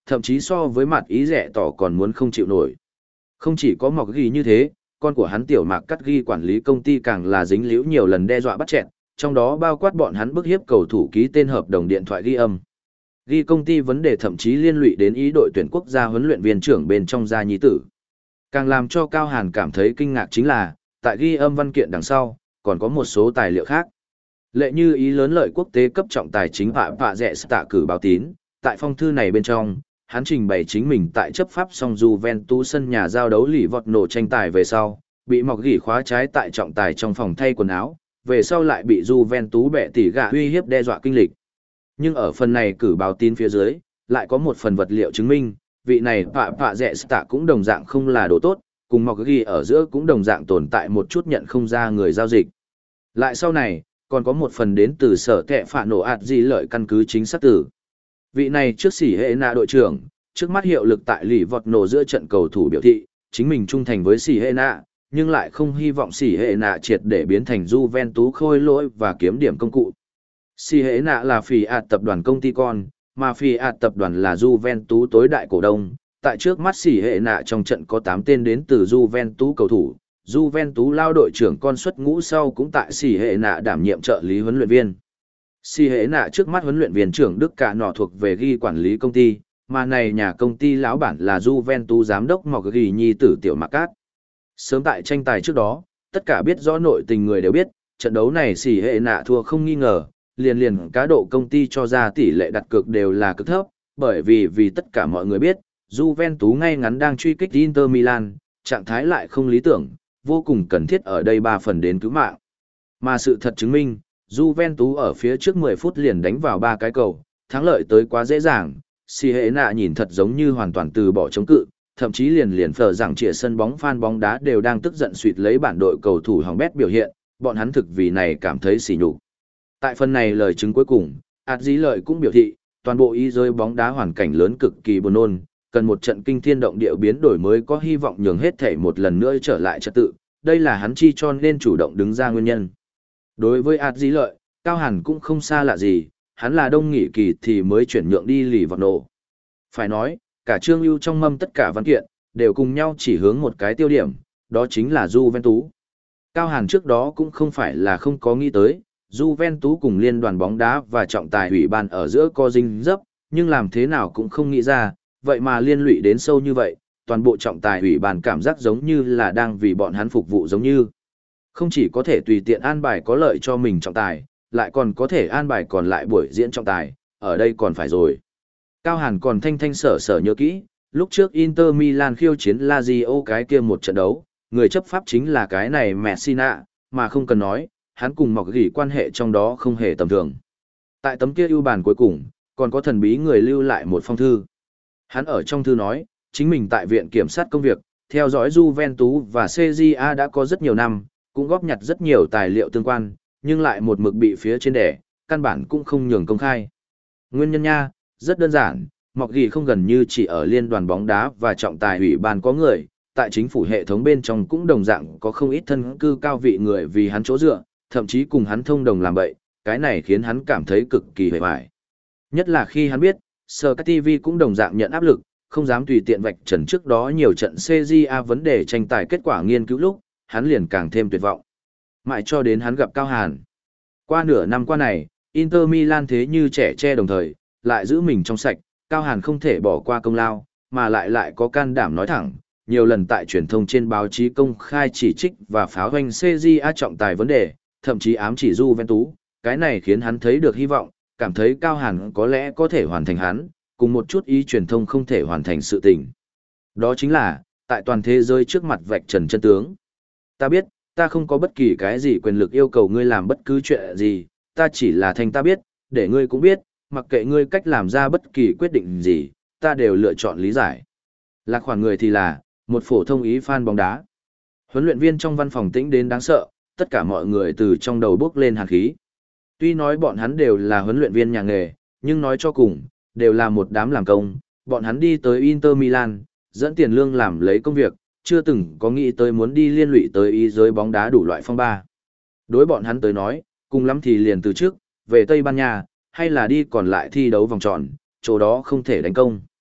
[SPEAKER 1] thậm chí so với mặt ý rẻ tỏ còn muốn không chịu nổi. Không chỉ có mọc ghi như thế, con của hắn tiểu mạc cắt ghi quản lý công ty càng là dính líu nhiều lần đe dọa bắt chẹn, trong đó bao quát bọn hắn bức hiếp cầu thủ ký tên hợp đồng điện thoại ghi âm. Ghi công ty vấn đề thậm chí liên lụy đến ý đội tuyển quốc gia huấn luyện viên trưởng bên trong gia nhi tử. Càng làm cho Cao Hàn cảm thấy kinh ngạc chính là, tại ghi âm văn kiện đằng sau, còn có một số tài liệu khác. Lệ như ý lớn lợi quốc tế cấp trọng tài chính Vạ Vạ Rẻ tạ cử báo tín, tại phong thư này bên trong, hắn trình bày chính mình tại chấp pháp song Juventus sân nhà giao đấu lì vọt nổ tranh tài về sau, bị mọc gỉ khóa trái tại trọng tài trong phòng thay quần áo, về sau lại bị Juventus bẻ tỉ gạ uy hiếp đe dọa kinh lịch. Nhưng ở phần này cử báo tín phía dưới, lại có một phần vật liệu chứng minh, vị này Vạ Vạ Rẻ tạ cũng đồng dạng không là đồ tốt, cùng mọc gỉ ở giữa cũng đồng dạng tồn tại một chút nhận không ra người giao dịch. Lại sau này, còn có một phần đến từ sở kẹ phạ nổ ạt gì lợi căn cứ chính xác tử. Vị này trước xỉ hệ nạ đội trưởng, trước mắt hiệu lực tại lì vọt nổ giữa trận cầu thủ biểu thị, chính mình trung thành với xỉ hệ nạ, nhưng lại không hy vọng xỉ hệ nạ triệt để biến thành Juventus khôi lỗi và kiếm điểm công cụ. Xỉ hệ nạ là phỉ ạt tập đoàn công ty con, mà phỉ ạt tập đoàn là Juventus tối đại cổ đông. Tại trước mắt xỉ hệ nạ trong trận có tám tên đến từ Juventus cầu thủ, Juventus lao đội trưởng con xuất ngũ sau cũng tại xỉ hệ nạ đảm nhiệm trợ lý huấn luyện viên. Xỉ hệ nạ trước mắt huấn luyện viên trưởng Đức Cả nọ thuộc về ghi quản lý công ty, mà này nhà công ty lão bản là Juventus giám đốc mọc ghi nhi tử tiểu Mạc Cát. Sớm tại tranh tài trước đó, tất cả biết rõ nội tình người đều biết, trận đấu này xỉ hệ nạ thua không nghi ngờ, liền liền cá độ công ty cho ra tỷ lệ đặt cược đều là cực thấp, bởi vì vì tất cả mọi người biết, Juventus ngay ngắn đang truy kích Inter Milan, trạng thái lại không lý tưởng, vô cùng cần thiết ở đây ba phần đến cứu mạng. Mà sự thật chứng minh, Juventus ở phía trước mười phút liền đánh vào ba cái cầu, thắng lợi tới quá dễ dàng, xỉ hệ nạ nhìn thật giống như hoàn toàn từ bỏ chống cự, thậm chí liền liền phở rằng trịa sân bóng fan bóng đá đều đang tức giận suýt lấy bản đội cầu thủ hỏng bét biểu hiện, bọn hắn thực vì này cảm thấy sỉ nhục. Tại phần này lời chứng cuối cùng, ạt dĩ lợi cũng biểu thị, toàn bộ ý rơi bóng đá hoàn cảnh lớn cực kỳ buồn nôn, cần một trận kinh thiên động địa biến đổi mới có hy vọng nhường hết thể một lần nữa trở lại trật tự, đây là hắn chi cho nên chủ động đứng ra nguyên nhân. Đối với ạt dĩ lợi, Cao Hàn cũng không xa lạ gì, hắn là đông nghỉ kỳ thì mới chuyển nhượng đi lì vào nổ. Phải nói, cả trương ưu trong mâm tất cả văn kiện, đều cùng nhau chỉ hướng một cái tiêu điểm, đó chính là Juventus. Cao Hàn trước đó cũng không phải là không có nghĩ tới, Juventus cùng liên đoàn bóng đá và trọng tài ủy ban ở giữa có dinh dấp, nhưng làm thế nào cũng không nghĩ ra, vậy mà liên lụy đến sâu như vậy, toàn bộ trọng tài ủy ban cảm giác giống như là đang vì bọn hắn phục vụ giống như. Không chỉ có thể tùy tiện an bài có lợi cho mình trọng tài, lại còn có thể an bài còn lại buổi diễn trọng tài, ở đây còn phải rồi. Cao Hàn còn thanh thanh sở sở nhớ kỹ, lúc trước Inter Milan khiêu chiến Lazio cái kia một trận đấu, người chấp pháp chính là cái này Messina, mà không cần nói, hắn cùng mọc gỉ quan hệ trong đó không hề tầm thường. Tại tấm kia ưu bản cuối cùng, còn có thần bí người lưu lại một phong thư. Hắn ở trong thư nói, chính mình tại viện kiểm sát công việc, theo dõi Juventus và xê giê a đã có rất nhiều năm, cũng góp nhặt rất nhiều tài liệu tương quan, nhưng lại một mực bị phía trên đẻ, căn bản cũng không nhường công khai. Nguyên nhân nha, rất đơn giản, mọc gỉ không gần như chỉ ở liên đoàn bóng đá và trọng tài ủy ban có người, tại chính phủ hệ thống bên trong cũng đồng dạng có không ít thân cư cao vị người vì hắn chỗ dựa, thậm chí cùng hắn thông đồng làm bậy, cái này khiến hắn cảm thấy cực kỳ hề bại. Nhất là khi hắn biết, Sky ti vi cũng đồng dạng nhận áp lực, không dám tùy tiện vạch trần trước đó nhiều trận xê giê a vấn đề tranh tài kết quả nghiên cứu lúc, hắn liền càng thêm tuyệt vọng. Mãi cho đến hắn gặp Cao Hàn. Qua nửa năm qua này, Inter Milan thế như trẻ tre đồng thời, lại giữ mình trong sạch, Cao Hàn không thể bỏ qua công lao, mà lại lại có can đảm nói thẳng, nhiều lần tại truyền thông trên báo chí công khai chỉ trích và pháo hoành xê giê a trọng tài vấn đề, thậm chí ám chỉ Juventus, cái này khiến hắn thấy được hy vọng, cảm thấy Cao Hàn có lẽ có thể hoàn thành hắn, cùng một chút ý truyền thông không thể hoàn thành sự tình. Đó chính là, tại toàn thế giới trước mặt vạch trần chân tướng. Ta biết, ta không có bất kỳ cái gì quyền lực yêu cầu ngươi làm bất cứ chuyện gì, ta chỉ là thành ta biết, để ngươi cũng biết, mặc kệ ngươi cách làm ra bất kỳ quyết định gì, ta đều lựa chọn lý giải. Lạc khoản người thì là, một phổ thông ý fan bóng đá. Huấn luyện viên trong văn phòng tĩnh đến đáng sợ, tất cả mọi người từ trong đầu bước lên hàn khí. Tuy nói bọn hắn đều là huấn luyện viên nhà nghề, nhưng nói cho cùng, đều là một đám làm công, bọn hắn đi tới Inter Milan, dẫn tiền lương làm lấy công việc, chưa từng có nghĩ tới muốn đi liên lụy tới ý giới bóng đá đủ loại phong ba. Đối bọn hắn tới nói, cùng lắm thì liền từ trước, về Tây Ban Nha, hay là đi còn lại thi đấu vòng tròn, chỗ đó không thể đánh công.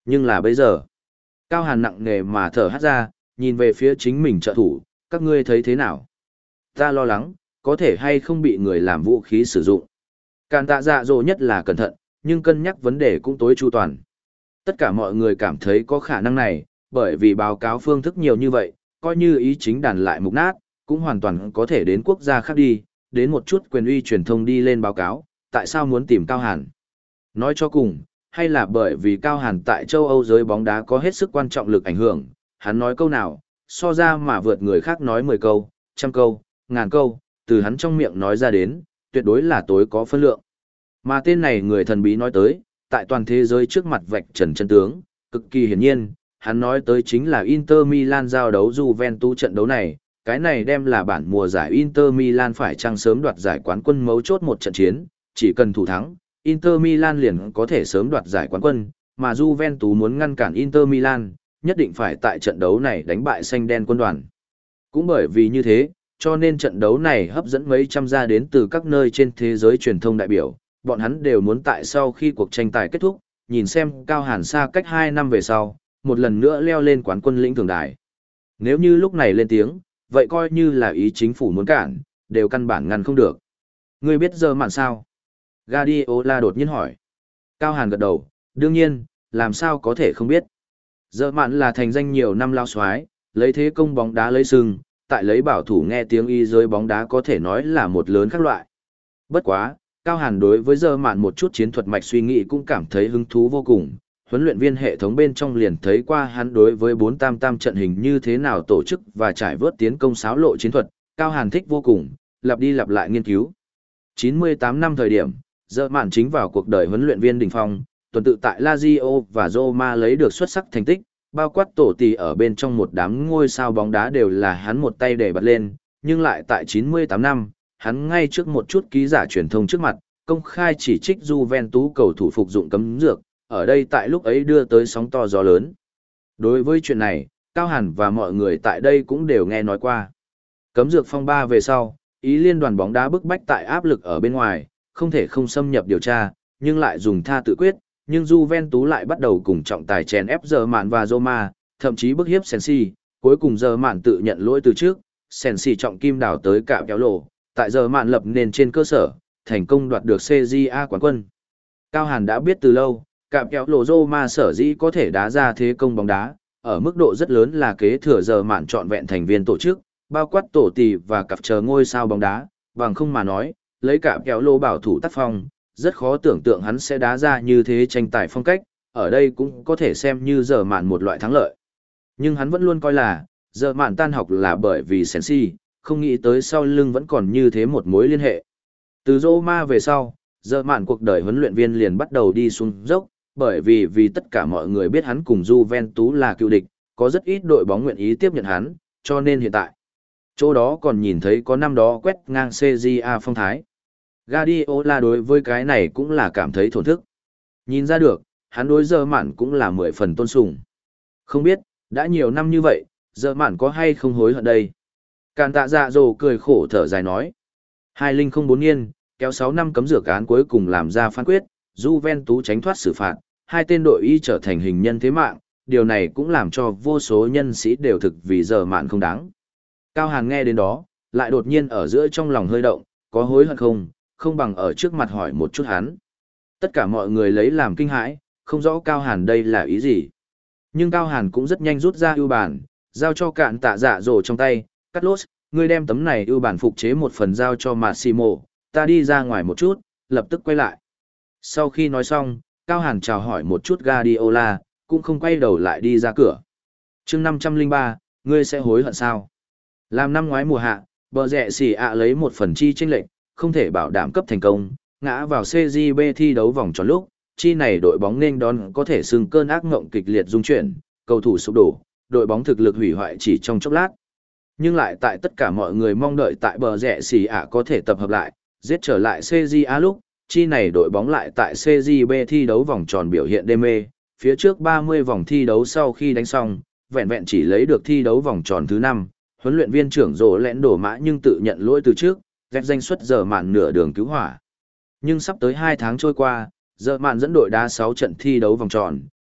[SPEAKER 1] Nhưng là bây giờ, Cao Hàn nặng nề mà thở hắt ra, nhìn về phía chính mình trợ thủ, các ngươi thấy thế nào? Ta lo lắng, có thể hay không bị người làm vũ khí sử dụng. Càn tạ dạ dỗ nhất là cẩn thận, nhưng cân nhắc vấn đề cũng tối chu toàn. Tất cả mọi người cảm thấy có khả năng này, bởi vì báo cáo phương thức nhiều như vậy, coi như ý chính đàn lại mục nát, cũng hoàn toàn có thể đến quốc gia khác đi, đến một chút quyền uy truyền thông đi lên báo cáo, tại sao muốn tìm Cao Hàn. Nói cho cùng, hay là bởi vì Cao Hàn tại châu Âu giới bóng đá có hết sức quan trọng lực ảnh hưởng, hắn nói câu nào, so ra mà vượt người khác nói mười câu, trăm câu, ngàn câu, từ hắn trong miệng nói ra đến, tuyệt đối là tối có phân lượng. Mà tên này người thần bí nói tới, tại toàn thế giới trước mặt vạch trần chân tướng, cực kỳ hiển nhiên, hắn nói tới chính là Inter Milan giao đấu Juventus trận đấu này, cái này đem là bản mùa giải Inter Milan phải chăng sớm đoạt giải quán quân mấu chốt một trận chiến, chỉ cần thủ thắng, Inter Milan liền có thể sớm đoạt giải quán quân, mà Juventus muốn ngăn cản Inter Milan, nhất định phải tại trận đấu này đánh bại xanh đen quân đoàn. Cũng bởi vì như thế, cho nên trận đấu này hấp dẫn mấy trăm gia đến từ các nơi trên thế giới truyền thông đại biểu, bọn hắn đều muốn tại sau khi cuộc tranh tài kết thúc, nhìn xem Cao Hàn xa cách hai năm về sau, một lần nữa leo lên quán quân lĩnh thưởng đài. Nếu như lúc này lên tiếng, vậy coi như là ý chính phủ muốn cản, đều căn bản ngăn không được. Ngươi biết giờ mạn sao? Guardiola đột nhiên hỏi. Cao Hàn gật đầu, đương nhiên, làm sao có thể không biết. Giờ mạn là thành danh nhiều năm lao xoái, lấy thế công bóng đá lấy sừng, tại lấy bảo thủ nghe tiếng y giới bóng đá có thể nói là một lớn khác loại. Bất quá, Cao Hàn đối với giờ mạn một chút chiến thuật mạch suy nghĩ cũng cảm thấy hứng thú vô cùng. Huấn luyện viên hệ thống bên trong liền thấy qua hắn đối với bốn tam tam trận hình như thế nào tổ chức và trải vớt tiến công xáo lộ chiến thuật, Cao Hàn thích vô cùng, lặp đi lặp lại nghiên cứu. chín mươi tám năm thời điểm, giờ mạn chính vào cuộc đời huấn luyện viên đỉnh phong, tuần tự tại Lazio và Roma lấy được xuất sắc thành tích, bao quát tổ tỷ ở bên trong một đám ngôi sao bóng đá đều là hắn một tay để bật lên, nhưng lại tại chín mươi tám năm, hắn ngay trước một chút ký giả truyền thông trước mặt, công khai chỉ trích Juventus cầu thủ phục dụng cấm dược, ở đây tại lúc ấy đưa tới sóng to gió lớn. Đối với chuyện này, Cao Hàn và mọi người tại đây cũng đều nghe nói qua. Cấm dược phong ba về sau, Ý liên đoàn bóng đá bức bách tại áp lực ở bên ngoài, không thể không xâm nhập điều tra, nhưng lại dùng tha tự quyết, nhưng Juventus lại bắt đầu cùng trọng tài chèn ép giờ mạn và Roma, thậm chí bức hiếp Sensi, cuối cùng giờ mạn tự nhận lỗi từ trước, Sensi trọng kim đảo tới cả kéo lộ, tại giờ mạn lập nền trên cơ sở, thành công đoạt được xê giê a quán quân. Cao Hàn đã biết từ lâu, cạm kéo lộ Roma sở dĩ có thể đá ra thế công bóng đá, ở mức độ rất lớn là kế thừa giờ mạn trọn vẹn thành viên tổ chức, bao quát tổ tỷ và cặp chờ ngôi sao bóng đá, bằng không mà nói, lấy cạm kéo lộ bảo thủ tác phong, rất khó tưởng tượng hắn sẽ đá ra như thế tranh tài phong cách, ở đây cũng có thể xem như giờ mạn một loại thắng lợi. Nhưng hắn vẫn luôn coi là, giờ mạn tan học là bởi vì Sensi, không nghĩ tới sau lưng vẫn còn như thế một mối liên hệ. Từ Roma về sau, giờ mạn cuộc đời huấn luyện viên liền bắt đầu đi xuống dốc, bởi vì vì tất cả mọi người biết hắn cùng Juventus là cựu địch, có rất ít đội bóng nguyện ý tiếp nhận hắn, cho nên hiện tại, chỗ đó còn nhìn thấy có năm đó quét ngang xê giê a phong thái. Guardiola đối với cái này cũng là cảm thấy thổn thức. Nhìn ra được, hắn đối giờ mạn cũng là mười phần tôn sùng. Không biết, đã nhiều năm như vậy, giờ mạn có hay không hối hận đây? Càn tạ dạ dồ cười khổ thở dài nói. Hai linh không bốn niên, kéo sáu năm cấm dược án cuối cùng làm ra phán quyết, Juventus tránh thoát xử phạt, hai tên đội y trở thành hình nhân thế mạng, điều này cũng làm cho vô số nhân sĩ đều thực vì giờ mạn không đáng. Cao Hàn nghe đến đó, lại đột nhiên ở giữa trong lòng hơi động, có hối hận không, không bằng ở trước mặt hỏi một chút hắn. Tất cả mọi người lấy làm kinh hãi, không rõ Cao Hàn đây là ý gì. Nhưng Cao Hàn cũng rất nhanh rút ra ưu bản, giao cho cạn tạ dạ dồ trong tay, Carlos, ngươi đem tấm này ưu bản phục chế một phần giao cho Massimo, ta đi ra ngoài một chút, lập tức quay lại. Sau khi nói xong, Cao Hàn chào hỏi một chút Guardiola, cũng không quay đầu lại đi ra cửa. chương năm trăm lẻ ba, ngươi sẽ hối hận sao? Làm năm ngoái mùa hạ, bờ rẹ xỉ ạ lấy một phần chi chênh lệch, không thể bảo đảm cấp thành công, ngã vào xê giê bê thi đấu vòng tròn lúc, chi này đội bóng nên đón có thể xưng cơn ác ngộng kịch liệt dung chuyển, cầu thủ sụp đổ, đội bóng thực lực hủy hoại chỉ trong chốc lát. Nhưng lại tại tất cả mọi người mong đợi tại bờ rẹ xỉ ạ có thể tập hợp lại, giết trở lại xê giê a lúc, chi này đội bóng lại tại xê giê bê thi đấu vòng tròn biểu hiện đê mê, phía trước ba mươi vòng thi đấu sau khi đánh xong, vẹn vẹn chỉ lấy được thi đấu vòng tròn thứ năm, huấn luyện viên trưởng rồ lẽn đổ mã nhưng tự nhận lỗi từ trước, vét danh suất giờ mạn nửa đường cứu hỏa. Nhưng sắp tới hai tháng trôi qua, giờ mạn dẫn đội đá sáu trận thi đấu vòng tròn,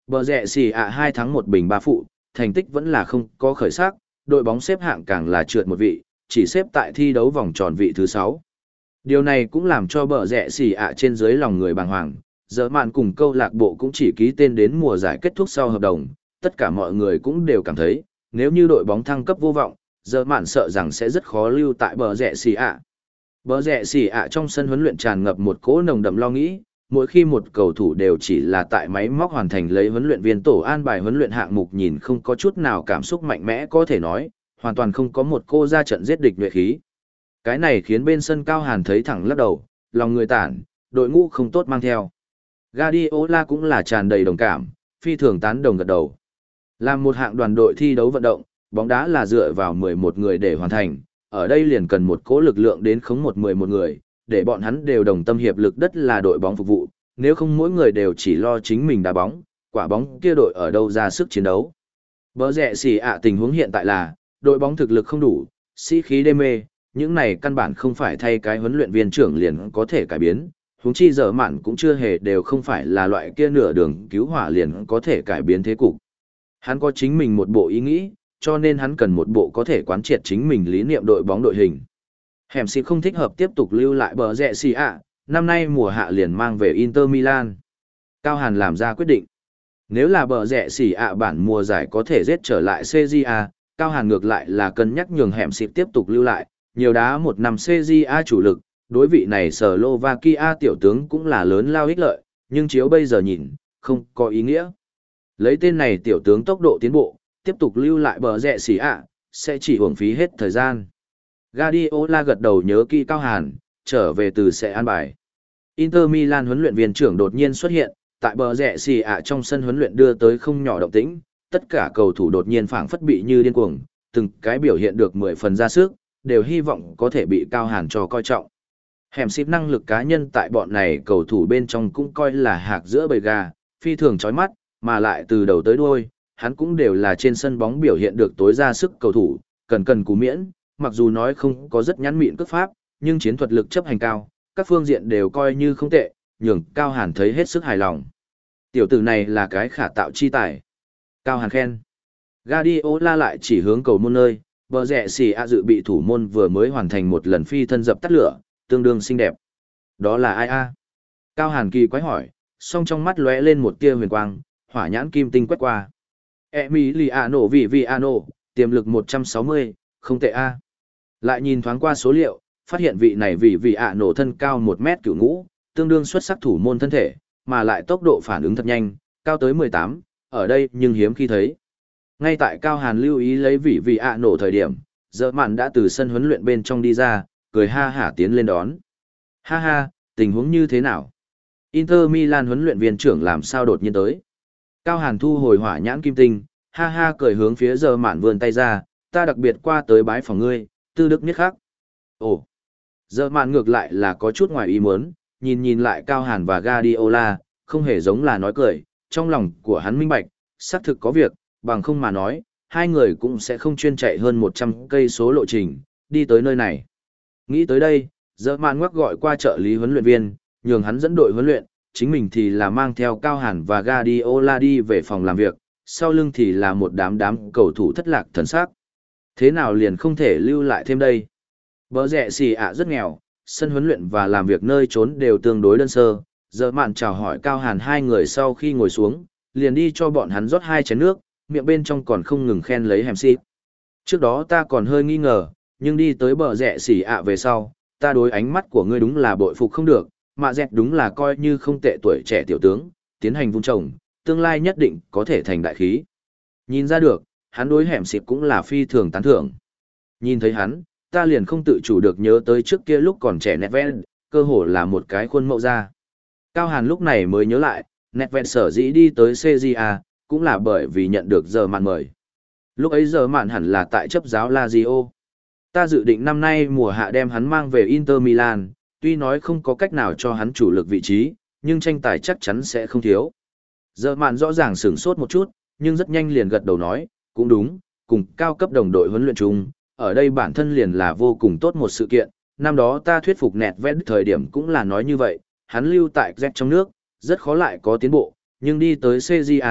[SPEAKER 1] Bờ rẹ xì ạ hai thắng một bình ba phụ, thành tích vẫn là không có khởi sắc, đội bóng xếp hạng càng là trượt một vị, chỉ xếp tại thi đấu vòng tròn vị thứ sáu. Điều này cũng làm cho bờ rẹ xì ạ trên dưới lòng người bàng hoàng, giờ mạn cùng câu lạc bộ cũng chỉ ký tên đến mùa giải kết thúc sau hợp đồng, tất cả mọi người cũng đều cảm thấy, nếu như đội bóng thăng cấp vô vọng, giờ mạn sợ rằng sẽ rất khó lưu tại bờ rẹ xì ạ. Bờ rẹ xì ạ trong sân huấn luyện tràn ngập một cỗ nồng đậm lo nghĩ, mỗi khi một cầu thủ đều chỉ là tại máy móc hoàn thành lấy huấn luyện viên tổ an bài huấn luyện hạng mục, nhìn không có chút nào cảm xúc mạnh mẽ có thể nói, hoàn toàn không có một cô ra trận giết địch nhuệ khí. Cái này khiến bên sân Cao Hàn thấy thẳng lắc đầu, lòng người tản, đội ngũ không tốt mang theo. Guardiola cũng là tràn đầy đồng cảm, phi thường tán đồng gật đầu. Làm một hạng đoàn đội thi đấu vận động, bóng đá là dựa vào mười một người để hoàn thành, ở đây liền cần một cỗ lực lượng đến khống một mười một người, để bọn hắn đều đồng tâm hiệp lực, đất là đội bóng phục vụ, nếu không mỗi người đều chỉ lo chính mình đá bóng, quả bóng kia đội ở đâu ra sức chiến đấu. Bờ rẹ xì ạ tình huống hiện tại là, đội bóng thực lực không đủ, sĩ khí đê mê, những này căn bản không phải thay cái huấn luyện viên trưởng liền có thể cải biến, huống chi giờ mạn cũng chưa hề đều không phải là loại kia nửa đường cứu hỏa liền có thể cải biến thế cục. Hắn có chính mình một bộ ý nghĩ, cho nên hắn cần một bộ có thể quán triệt chính mình lý niệm đội bóng đội hình. Hẻm xì không thích hợp tiếp tục lưu lại bờ rẹ xì ạ, năm nay mùa hạ liền mang về Inter Milan. Cao Hàn làm ra quyết định. Nếu là bờ rẹ xì ạ bản mùa giải có thể giết trở lại xê giê a, Cao Hàn ngược lại là cân nhắc nhường hẻm xì tiếp tục lưu lại, nhiều đá một năm xê giê a chủ lực, đối vị này Slovakia tiểu tướng cũng là lớn lao ích lợi, nhưng chiếu bây giờ nhìn, không có ý nghĩa. Lấy tên này tiểu tướng tốc độ tiến bộ, tiếp tục lưu lại bờ rẹ xì ạ, sẽ chỉ uổng phí hết thời gian. Guardiola gật đầu nhớ kỹ Cao Hàn, trở về từ sẽ an bài. Inter Milan huấn luyện viên trưởng đột nhiên xuất hiện, tại bờ rẹ xì ạ trong sân huấn luyện đưa tới không nhỏ động tĩnh, tất cả cầu thủ đột nhiên phảng phất bị như điên cuồng, từng cái biểu hiện được mười phần ra sức, đều hy vọng có thể bị Cao Hàn cho coi trọng. Hẻm xịp năng lực cá nhân tại bọn này cầu thủ bên trong cũng coi là hạc giữa bầy gà, phi thường chói mắt, mà lại từ đầu tới đuôi, hắn cũng đều là trên sân bóng biểu hiện được tối ra sức cầu thủ, cần cần cú miễn, mặc dù nói không có rất nhãn mịn cước pháp, nhưng chiến thuật lực chấp hành cao, các phương diện đều coi như không tệ, nhường Cao Hàn thấy hết sức hài lòng. Tiểu tử này là cái khả tạo chi tài. Cao Hàn khen. Guardiola lại chỉ hướng cầu môn nơi, bờ rẹ xì a dự bị thủ môn vừa mới hoàn thành một lần phi thân dập tắt lửa, tương đương xinh đẹp. Đó là ai a? Cao Hàn kỳ quái hỏi, song trong mắt lóe lên một tia huyền quang, hỏa nhãn kim tinh quét qua. Emiliano Viviano, tiềm lực một trăm sáu mươi, không tệ a. Lại nhìn thoáng qua số liệu, phát hiện vị này Viviano thân cao một mét cửu ngũ, tương đương xuất sắc thủ môn thân thể, mà lại tốc độ phản ứng thật nhanh, cao tới mười tám, ở đây nhưng hiếm khi thấy. Ngay tại Cao Hàn lưu ý lấy Viviano thời điểm, giờ mạn đã từ sân huấn luyện bên trong đi ra, cười ha hả tiến lên đón. Ha ha, tình huống như thế nào? Inter Milan huấn luyện viên trưởng làm sao đột nhiên tới? Cao Hàn thu hồi hỏa nhãn kim tinh, ha ha cười hướng phía giờ mạn vươn tay ra, ta đặc biệt qua tới bái phòng ngươi, tư đức nhất khác. Ồ, giờ mạn ngược lại là có chút ngoài ý muốn, nhìn nhìn lại Cao Hàn và Guardiola, không hề giống là nói cười, trong lòng của hắn minh bạch, xác thực có việc, bằng không mà nói, hai người cũng sẽ không chuyên chạy hơn một trăm cây số lộ trình, đi tới nơi này. Nghĩ tới đây, giờ mạn ngoắc gọi qua trợ lý huấn luyện viên, nhường hắn dẫn đội huấn luyện, chính mình thì là mang theo Cao Hàn và Guardiola đi về phòng làm việc, sau lưng thì là một đám đám cầu thủ thất lạc thần sắc. Thế nào liền không thể lưu lại thêm đây? Bờ rẹ xì ạ rất nghèo, sân huấn luyện và làm việc nơi trốn đều tương đối đơn sơ, giờ mạn chào hỏi Cao Hàn hai người sau khi ngồi xuống, liền đi cho bọn hắn rót hai chén nước, miệng bên trong còn không ngừng khen lấy hẻm xịp. Trước đó ta còn hơi nghi ngờ, nhưng đi tới bờ rẹ xì ạ về sau, ta đối ánh mắt của ngươi đúng là bội phục không được, mạ dẹt đúng là coi như không tệ tuổi trẻ tiểu tướng, tiến hành vun trồng, tương lai nhất định có thể thành đại khí. Nhìn ra được, hắn đối hẻm xịp cũng là phi thường tán thưởng. Nhìn thấy hắn, ta liền không tự chủ được nhớ tới trước kia lúc còn trẻ Nedved, cơ hồ là một cái khuôn mẫu ra. Cao Hàn lúc này mới nhớ lại, Nedved sở dĩ đi tới xê giê a, cũng là bởi vì nhận được giờ mạn mời. Lúc ấy giờ mạn hẳn là tại chấp giáo Lazio. Ta dự định năm nay mùa hạ đem hắn mang về Inter Milan, tuy nói không có cách nào cho hắn chủ lực vị trí, nhưng tranh tài chắc chắn sẽ không thiếu. Giờ mạn rõ ràng sửng sốt một chút, nhưng rất nhanh liền gật đầu nói, cũng đúng, cùng cao cấp đồng đội huấn luyện chung, ở đây bản thân liền là vô cùng tốt một sự kiện. Năm đó ta thuyết phục Nedved thời điểm cũng là nói như vậy, hắn lưu tại Z trong nước, rất khó lại có tiến bộ, nhưng đi tới xê giê a,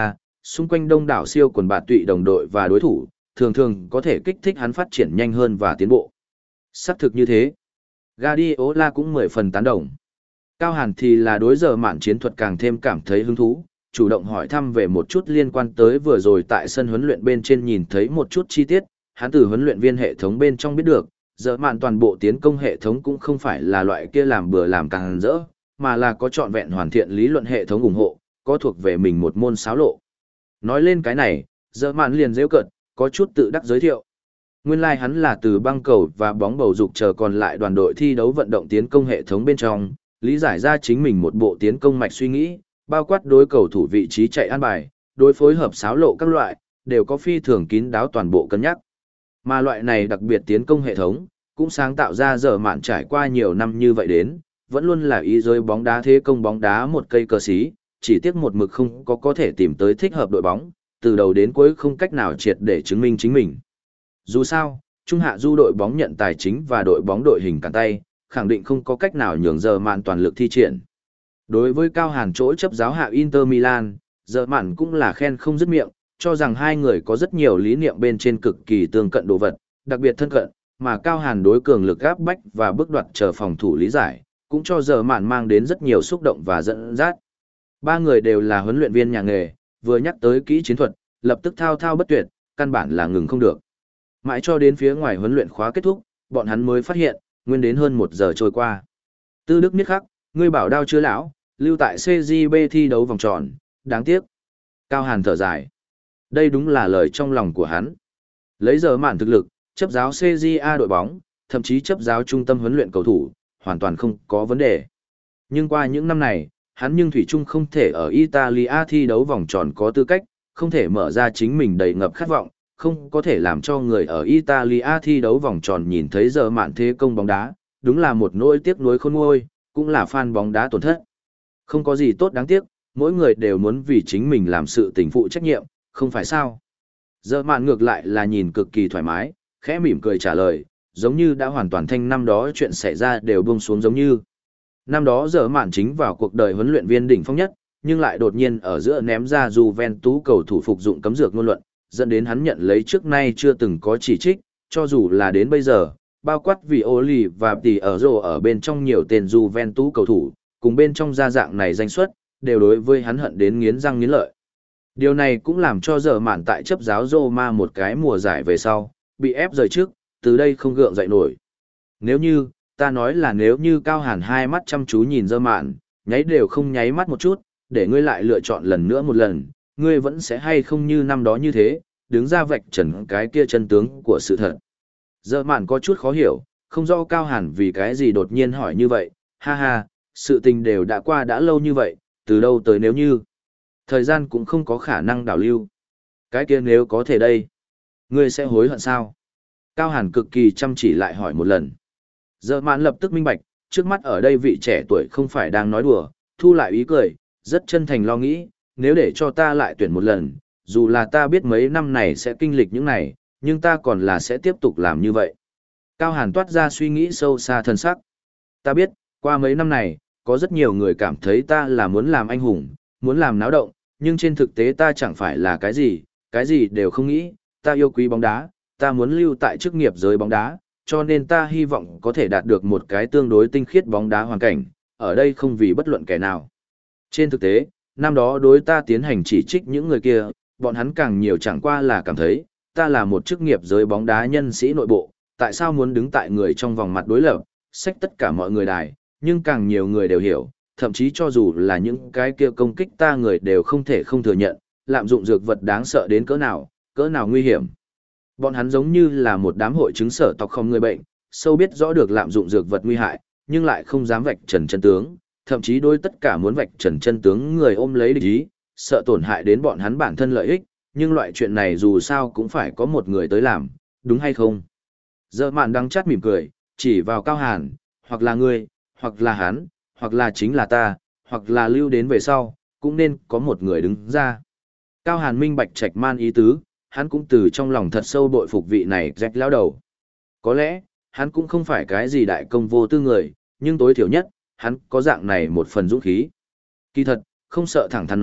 [SPEAKER 1] xung quanh đông đảo siêu quần bạn tụy đồng đội và đối thủ, thường thường có thể kích thích hắn phát triển nhanh hơn và tiến bộ. Xác thực như thế. Guardiola cũng mười phần tán đồng. Cao Hàn thì là đối giờ mạn chiến thuật càng thêm cảm thấy hứng thú, chủ động hỏi thăm về một chút liên quan tới vừa rồi tại sân huấn luyện bên trên nhìn thấy một chút chi tiết, hắn từ huấn luyện viên hệ thống bên trong biết được, giờ mạn toàn bộ tiến công hệ thống cũng không phải là loại kia làm bừa làm càng rỡ, mà là có trọn vẹn hoàn thiện lý luận hệ thống ủng hộ, có thuộc về mình một môn xáo lộ. Nói lên cái này, giờ mạn liền rêu cợt, có chút tự đắc giới thiệu. Nguyên lai like hắn là từ băng cầu và bóng bầu dục chờ còn lại đoàn đội thi đấu vận động tiến công hệ thống bên trong, lý giải ra chính mình một bộ tiến công mạch suy nghĩ, bao quát đối cầu thủ vị trí chạy an bài, đối phối hợp xáo lộ các loại, đều có phi thường kín đáo toàn bộ cân nhắc. Mà loại này đặc biệt tiến công hệ thống, cũng sáng tạo ra giờ mạn trải qua nhiều năm như vậy đến, vẫn luôn là ý giới bóng đá thế công bóng đá một cây cờ xí, chỉ tiếc một mực không có có thể tìm tới thích hợp đội bóng, từ đầu đến cuối không cách nào triệt để chứng minh chính mình. Dù sao, Trung Hạ Du đội bóng nhận tài chính và đội bóng đội hình cản tay, khẳng định không có cách nào nhường giờ mạn toàn lực thi triển. Đối với Cao Hàn chỗ chấp giáo hạ Inter Milan, giờ mạn cũng là khen không dứt miệng, cho rằng hai người có rất nhiều lý niệm bên trên cực kỳ tương cận đồ vật, đặc biệt thân cận, mà Cao Hàn đối cường lực áp bách và bước đoạt chờ phòng thủ lý giải, cũng cho giờ mạn mang đến rất nhiều xúc động và dẫn dắt. Ba người đều là huấn luyện viên nhà nghề, vừa nhắc tới kỹ chiến thuật, lập tức thao thao bất tuyệt, căn bản là ngừng không được. Mãi cho đến phía ngoài huấn luyện khóa kết thúc, bọn hắn mới phát hiện, nguyên đến hơn một giờ trôi qua. Tư Đức Niết Khắc, ngươi bảo đao chưa lão, lưu tại xê giê bê thi đấu vòng tròn, đáng tiếc. Cao Hàn thở dài. Đây đúng là lời trong lòng của hắn. Lấy giờ mạn thực lực, chấp giáo xê giê a đội bóng, thậm chí chấp giáo trung tâm huấn luyện cầu thủ, hoàn toàn không có vấn đề. Nhưng qua những năm này, hắn nhưng thủy chung không thể ở Italia thi đấu vòng tròn có tư cách, không thể mở ra chính mình đầy ngập khát vọng, không có thể làm cho người ở Italia thi đấu vòng tròn nhìn thấy giờ mạn thế công bóng đá, đúng là một nỗi tiếc nuối khôn nguôi, cũng là fan bóng đá tổn thất. Không có gì tốt đáng tiếc, mỗi người đều muốn vì chính mình làm sự tình phụ trách nhiệm, không phải sao? Giờ mạn ngược lại là nhìn cực kỳ thoải mái, khẽ mỉm cười trả lời, giống như đã hoàn toàn thanh năm đó chuyện xảy ra đều buông xuống giống như. Năm đó giờ mạn chính vào cuộc đời huấn luyện viên đỉnh phong nhất, nhưng lại đột nhiên ở giữa ném ra Juventus cầu thủ phục dụng cấm dược ngôn luận, dẫn đến hắn nhận lấy trước nay chưa từng có chỉ trích, cho dù là đến bây giờ, bao quát vì Oli và tỷ ở rồ ở bên trong nhiều tên Juventus cầu thủ, cùng bên trong gia dạng này danh xuất, đều đối với hắn hận đến nghiến răng nghiến lợi. Điều này cũng làm cho giờ mạn tại chấp giáo Roma một cái mùa giải về sau, bị ép rời trước, từ đây không gượng dậy nổi. Nếu như, ta nói là nếu như Cao Hàn hai mắt chăm chú nhìn giờ mạn, nháy đều không nháy mắt một chút, để ngươi lại lựa chọn lần nữa một lần, ngươi vẫn sẽ hay không như năm đó như thế, đứng ra vạch trần cái kia chân tướng của sự thật. Giờ mạn có chút khó hiểu, không rõ Cao Hàn vì cái gì đột nhiên hỏi như vậy, ha ha, sự tình đều đã qua đã lâu như vậy, từ đâu tới nếu như. Thời gian cũng không có khả năng đảo lưu. Cái kia nếu có thể đây, ngươi sẽ hối hận sao? Cao Hàn cực kỳ chăm chỉ lại hỏi một lần. Giờ mạn lập tức minh bạch, trước mắt ở đây vị trẻ tuổi không phải đang nói đùa, thu lại ý cười, rất chân thành lo nghĩ, nếu để cho ta lại tuyển một lần, dù là ta biết mấy năm này sẽ kinh lịch những này, nhưng ta còn là sẽ tiếp tục làm như vậy. Cao Hàn toát ra suy nghĩ sâu xa thân sắc. Ta biết, qua mấy năm này, có rất nhiều người cảm thấy ta là muốn làm anh hùng, muốn làm náo động, nhưng trên thực tế ta chẳng phải là cái gì, cái gì đều không nghĩ, ta yêu quý bóng đá, ta muốn lưu tại chức nghiệp giới bóng đá, cho nên ta hy vọng có thể đạt được một cái tương đối tinh khiết bóng đá hoàn cảnh, ở đây không vì bất luận kẻ nào. Trên thực tế, năm đó đối ta tiến hành chỉ trích những người kia, bọn hắn càng nhiều chẳng qua là cảm thấy, ta là một chức nghiệp giới bóng đá nhân sĩ nội bộ, tại sao muốn đứng tại người trong vòng mặt đối lập, xách tất cả mọi người đài, nhưng càng nhiều người đều hiểu, thậm chí cho dù là những cái kia công kích ta người đều không thể không thừa nhận, lạm dụng dược vật đáng sợ đến cỡ nào, cỡ nào nguy hiểm. Bọn hắn giống như là một đám hội chứng sở tộc không người bệnh, sâu biết rõ được lạm dụng dược vật nguy hại, nhưng lại không dám vạch trần chân tướng, thậm chí đối tất cả muốn vạch trần chân tướng người ôm lấy địch ý, sợ tổn hại đến bọn hắn bản thân lợi ích, nhưng loại chuyện này dù sao cũng phải có một người tới làm, đúng hay không? Giờ mạn đang chát mỉm cười, chỉ vào Cao Hàn, hoặc là ngươi, hoặc là hắn, hoặc là chính là ta, hoặc là lưu đến về sau, cũng nên có một người đứng ra. Cao Hàn minh bạch trạch man ý tứ, hắn cũng từ trong lòng thật sâu bội phục vị này rách lão đầu. Có lẽ, hắn cũng không phải cái gì đại công vô tư người, nhưng tối thiểu nhất, hắn có dạng này một phần dũng khí. Kỳ thật, không sợ thẳng thắn nói,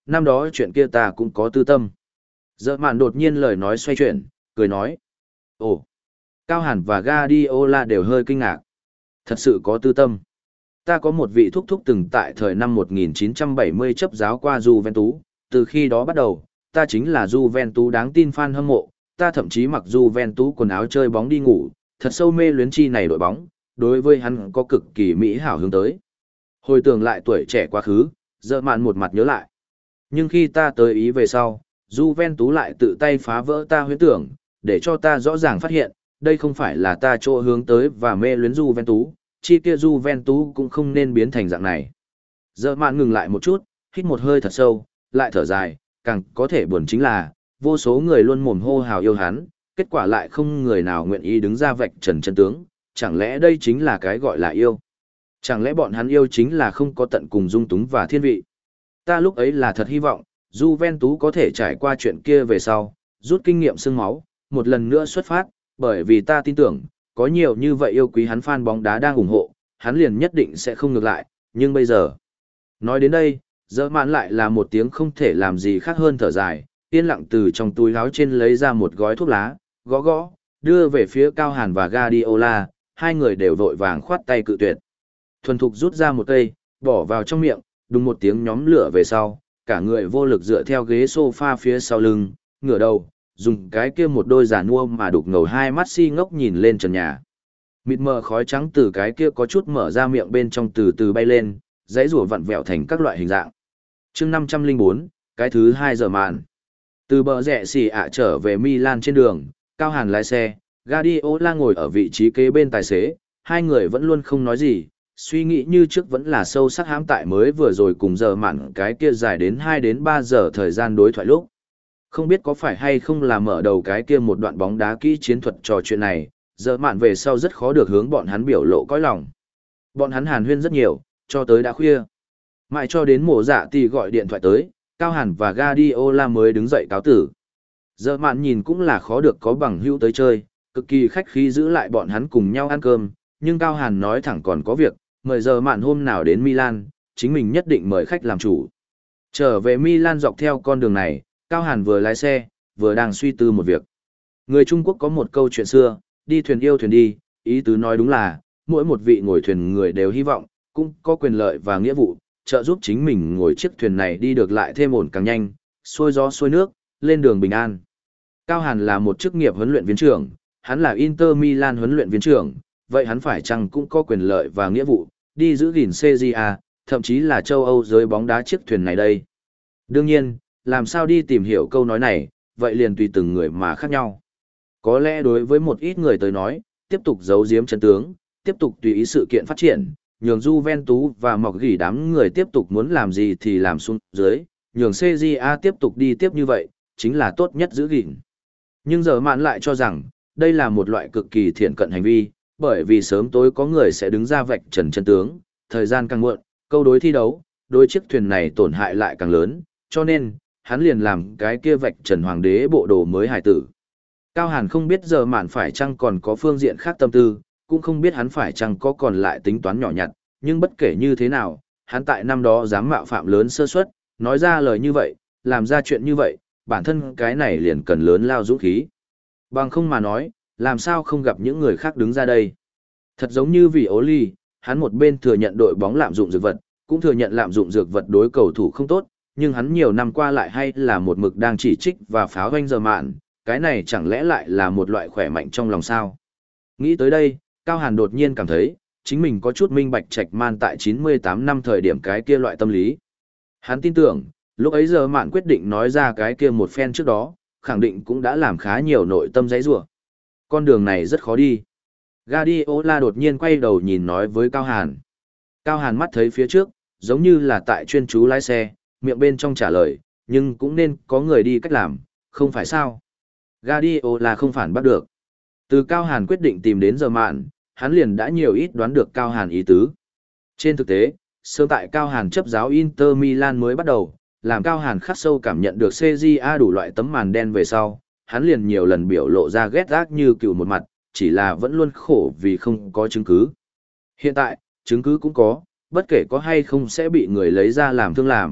[SPEAKER 1] năm đó chuyện kia ta cũng có tư tâm. Dợ mạn đột nhiên lời nói xoay chuyển, cười nói. Ồ, Cao Hàn và Guardiola đều hơi kinh ngạc. Thật sự có tư tâm. Ta có một vị thúc thúc từng tại thời năm một nghìn chín trăm bảy mươi chấp giáo qua Juventus, từ khi đó bắt đầu, ta chính là Juventus đáng tin fan hâm mộ, ta thậm chí mặc Juventus quần áo chơi bóng đi ngủ, thật sâu mê luyến chi này đội bóng, đối với hắn có cực kỳ mỹ hảo hướng tới. Hồi tưởng lại tuổi trẻ quá khứ, dợ mạn một mặt nhớ lại. Nhưng khi ta tới Ý về sau, Juventus lại tự tay phá vỡ ta huyễn tưởng, để cho ta rõ ràng phát hiện, đây không phải là ta chỗ hướng tới và mê luyến Juventus, chi kia Juventus cũng không nên biến thành dạng này. Dợ mạn ngừng lại một chút, hít một hơi thật sâu, lại thở dài, càng có thể buồn chính là, vô số người luôn mồm hô hào yêu hắn, kết quả lại không người nào nguyện ý đứng ra vạch trần chân tướng, chẳng lẽ đây chính là cái gọi là yêu? Chẳng lẽ bọn hắn yêu chính là không có tận cùng dung túng và thiên vị? Ta lúc ấy là thật hy vọng, Juventus có thể trải qua chuyện kia về sau, rút kinh nghiệm xương máu, một lần nữa xuất phát, bởi vì ta tin tưởng, có nhiều như vậy yêu quý hắn fan bóng đá đang ủng hộ, hắn liền nhất định sẽ không ngược lại, nhưng bây giờ. Nói đến đây, dỡ mạn lại là một tiếng không thể làm gì khác hơn thở dài, yên lặng từ trong túi áo trên lấy ra một gói thuốc lá, gõ gõ, đưa về phía Cao Hàn và Guardiola, hai người đều vội vàng khoát tay cự tuyệt. Thuần thục rút ra một cây, bỏ vào trong miệng, đùng một tiếng nhóm lửa về sau, cả người vô lực dựa theo ghế sofa phía sau lưng, ngửa đầu, dùng cái kia một đôi giả nua mà đục ngầu hai mắt si ngốc nhìn lên trần nhà. Mịt mờ khói trắng từ cái kia có chút mở ra miệng bên trong từ từ bay lên, dãy rùa vặn vẹo thành các loại hình dạng. chương năm trăm lẻ bốn, cái thứ hai giờ màn. Từ bờ rẽ xì ạ trở về Milan trên đường, Cao Hàn lái xe, Guardiola ngồi ở vị trí kế bên tài xế, hai người vẫn luôn không nói gì, suy nghĩ như trước vẫn là sâu sắc hãm tại mới vừa rồi cùng giờ mạn cái kia dài đến hai đến ba giờ thời gian đối thoại lúc. Không biết có phải hay không là mở đầu cái kia một đoạn bóng đá kỹ chiến thuật trò chuyện này, giờ mạn về sau rất khó được hướng bọn hắn biểu lộ cõi lòng. Bọn hắn hàn huyên rất nhiều, cho tới đã khuya. Mãi cho đến mổ dạ thì gọi điện thoại tới, Cao Hàn và Guardiola mới đứng dậy cáo tử. Giờ mạn nhìn cũng là khó được có bằng hữu tới chơi, cực kỳ khách khí giữ lại bọn hắn cùng nhau ăn cơm, nhưng Cao Hàn nói thẳng còn có việc, mời giờ mạn hôm nào đến Milan, chính mình nhất định mời khách làm chủ. Trở về Milan dọc theo con đường này, Cao Hàn vừa lái xe, vừa đang suy tư một việc. Người Trung Quốc có một câu chuyện xưa, đi thuyền yêu thuyền đi, ý tứ nói đúng là, mỗi một vị ngồi thuyền người đều hy vọng, cũng có quyền lợi và nghĩa vụ, trợ giúp chính mình ngồi chiếc thuyền này đi được lại thêm ổn càng nhanh, xuôi gió xuôi nước, lên đường bình an. Cao Hàn là một chức nghiệp huấn luyện viên trưởng, hắn là Inter Milan huấn luyện viên trưởng, vậy hắn phải chăng cũng có quyền lợi và nghĩa vụ, đi giữ gìn xê giê a, thậm chí là châu Âu giới bóng đá chiếc thuyền này đây. Đương nhiên, làm sao đi tìm hiểu câu nói này, vậy liền tùy từng người mà khác nhau. Có lẽ đối với một ít người tới nói, tiếp tục giấu giếm chân tướng, tiếp tục tùy ý sự kiện phát triển, nhường Juventus và mọc gỉ đám người tiếp tục muốn làm gì thì làm xuống dưới, nhường xê giê a tiếp tục đi tiếp như vậy, chính là tốt nhất giữ gìn. Nhưng giờ mạn lại cho rằng, đây là một loại cực kỳ thiện cận hành vi, bởi vì sớm tối có người sẽ đứng ra vạch trần chân tướng, thời gian càng muộn, câu đối thi đấu, đối chiếc thuyền này tổn hại lại càng lớn, cho nên, hắn liền làm cái kia vạch trần hoàng đế bộ đồ mới hài tử. Cao Hàn không biết giờ mạn phải chăng còn có phương diện khác tâm tư, cũng không biết hắn phải chăng có còn lại tính toán nhỏ nhặt, nhưng bất kể như thế nào, hắn tại năm đó dám mạo phạm lớn sơ suất, nói ra lời như vậy, làm ra chuyện như vậy, bản thân cái này liền cần lớn lao dũng khí. Bằng không mà nói, làm sao không gặp những người khác đứng ra đây. Thật giống như vì ố ly, hắn một bên thừa nhận đội bóng lạm dụng dược vật, cũng thừa nhận lạm dụng dược vật đối cầu thủ không tốt, nhưng hắn nhiều năm qua lại hay là một mực đang chỉ trích và pháo hoanh giờ mạn, cái này chẳng lẽ lại là một loại khỏe mạnh trong lòng sao. Nghĩ tới đây, Cao Hàn đột nhiên cảm thấy, chính mình có chút minh bạch trạch man tại chín mươi tám năm thời điểm cái kia loại tâm lý. Hắn tin tưởng, lúc ấy giờ mạn quyết định nói ra cái kia một phen trước đó, khẳng định cũng đã làm khá nhiều nội tâm giấy rủa. Con đường này rất khó đi. Guardiola đột nhiên quay đầu nhìn nói với Cao Hàn. Cao Hàn mắt thấy phía trước, giống như là tại chuyên chú lái xe, miệng bên trong trả lời, nhưng cũng nên có người đi cách làm, không phải sao. Guardiola không phản bắt được. Từ Cao Hàn quyết định tìm đến giờ mạn, hắn liền đã nhiều ít đoán được Cao Hàn ý tứ. Trên thực tế, sớm tại Cao Hàn chấp giáo Inter Milan mới bắt đầu, làm Cao Hàn khắc sâu cảm nhận được xê giê a đủ loại tấm màn đen về sau, hắn liền nhiều lần biểu lộ ra ghét gác như cựu một mặt, chỉ là vẫn luôn khổ vì không có chứng cứ. Hiện tại, chứng cứ cũng có, bất kể có hay không sẽ bị người lấy ra làm thương làm,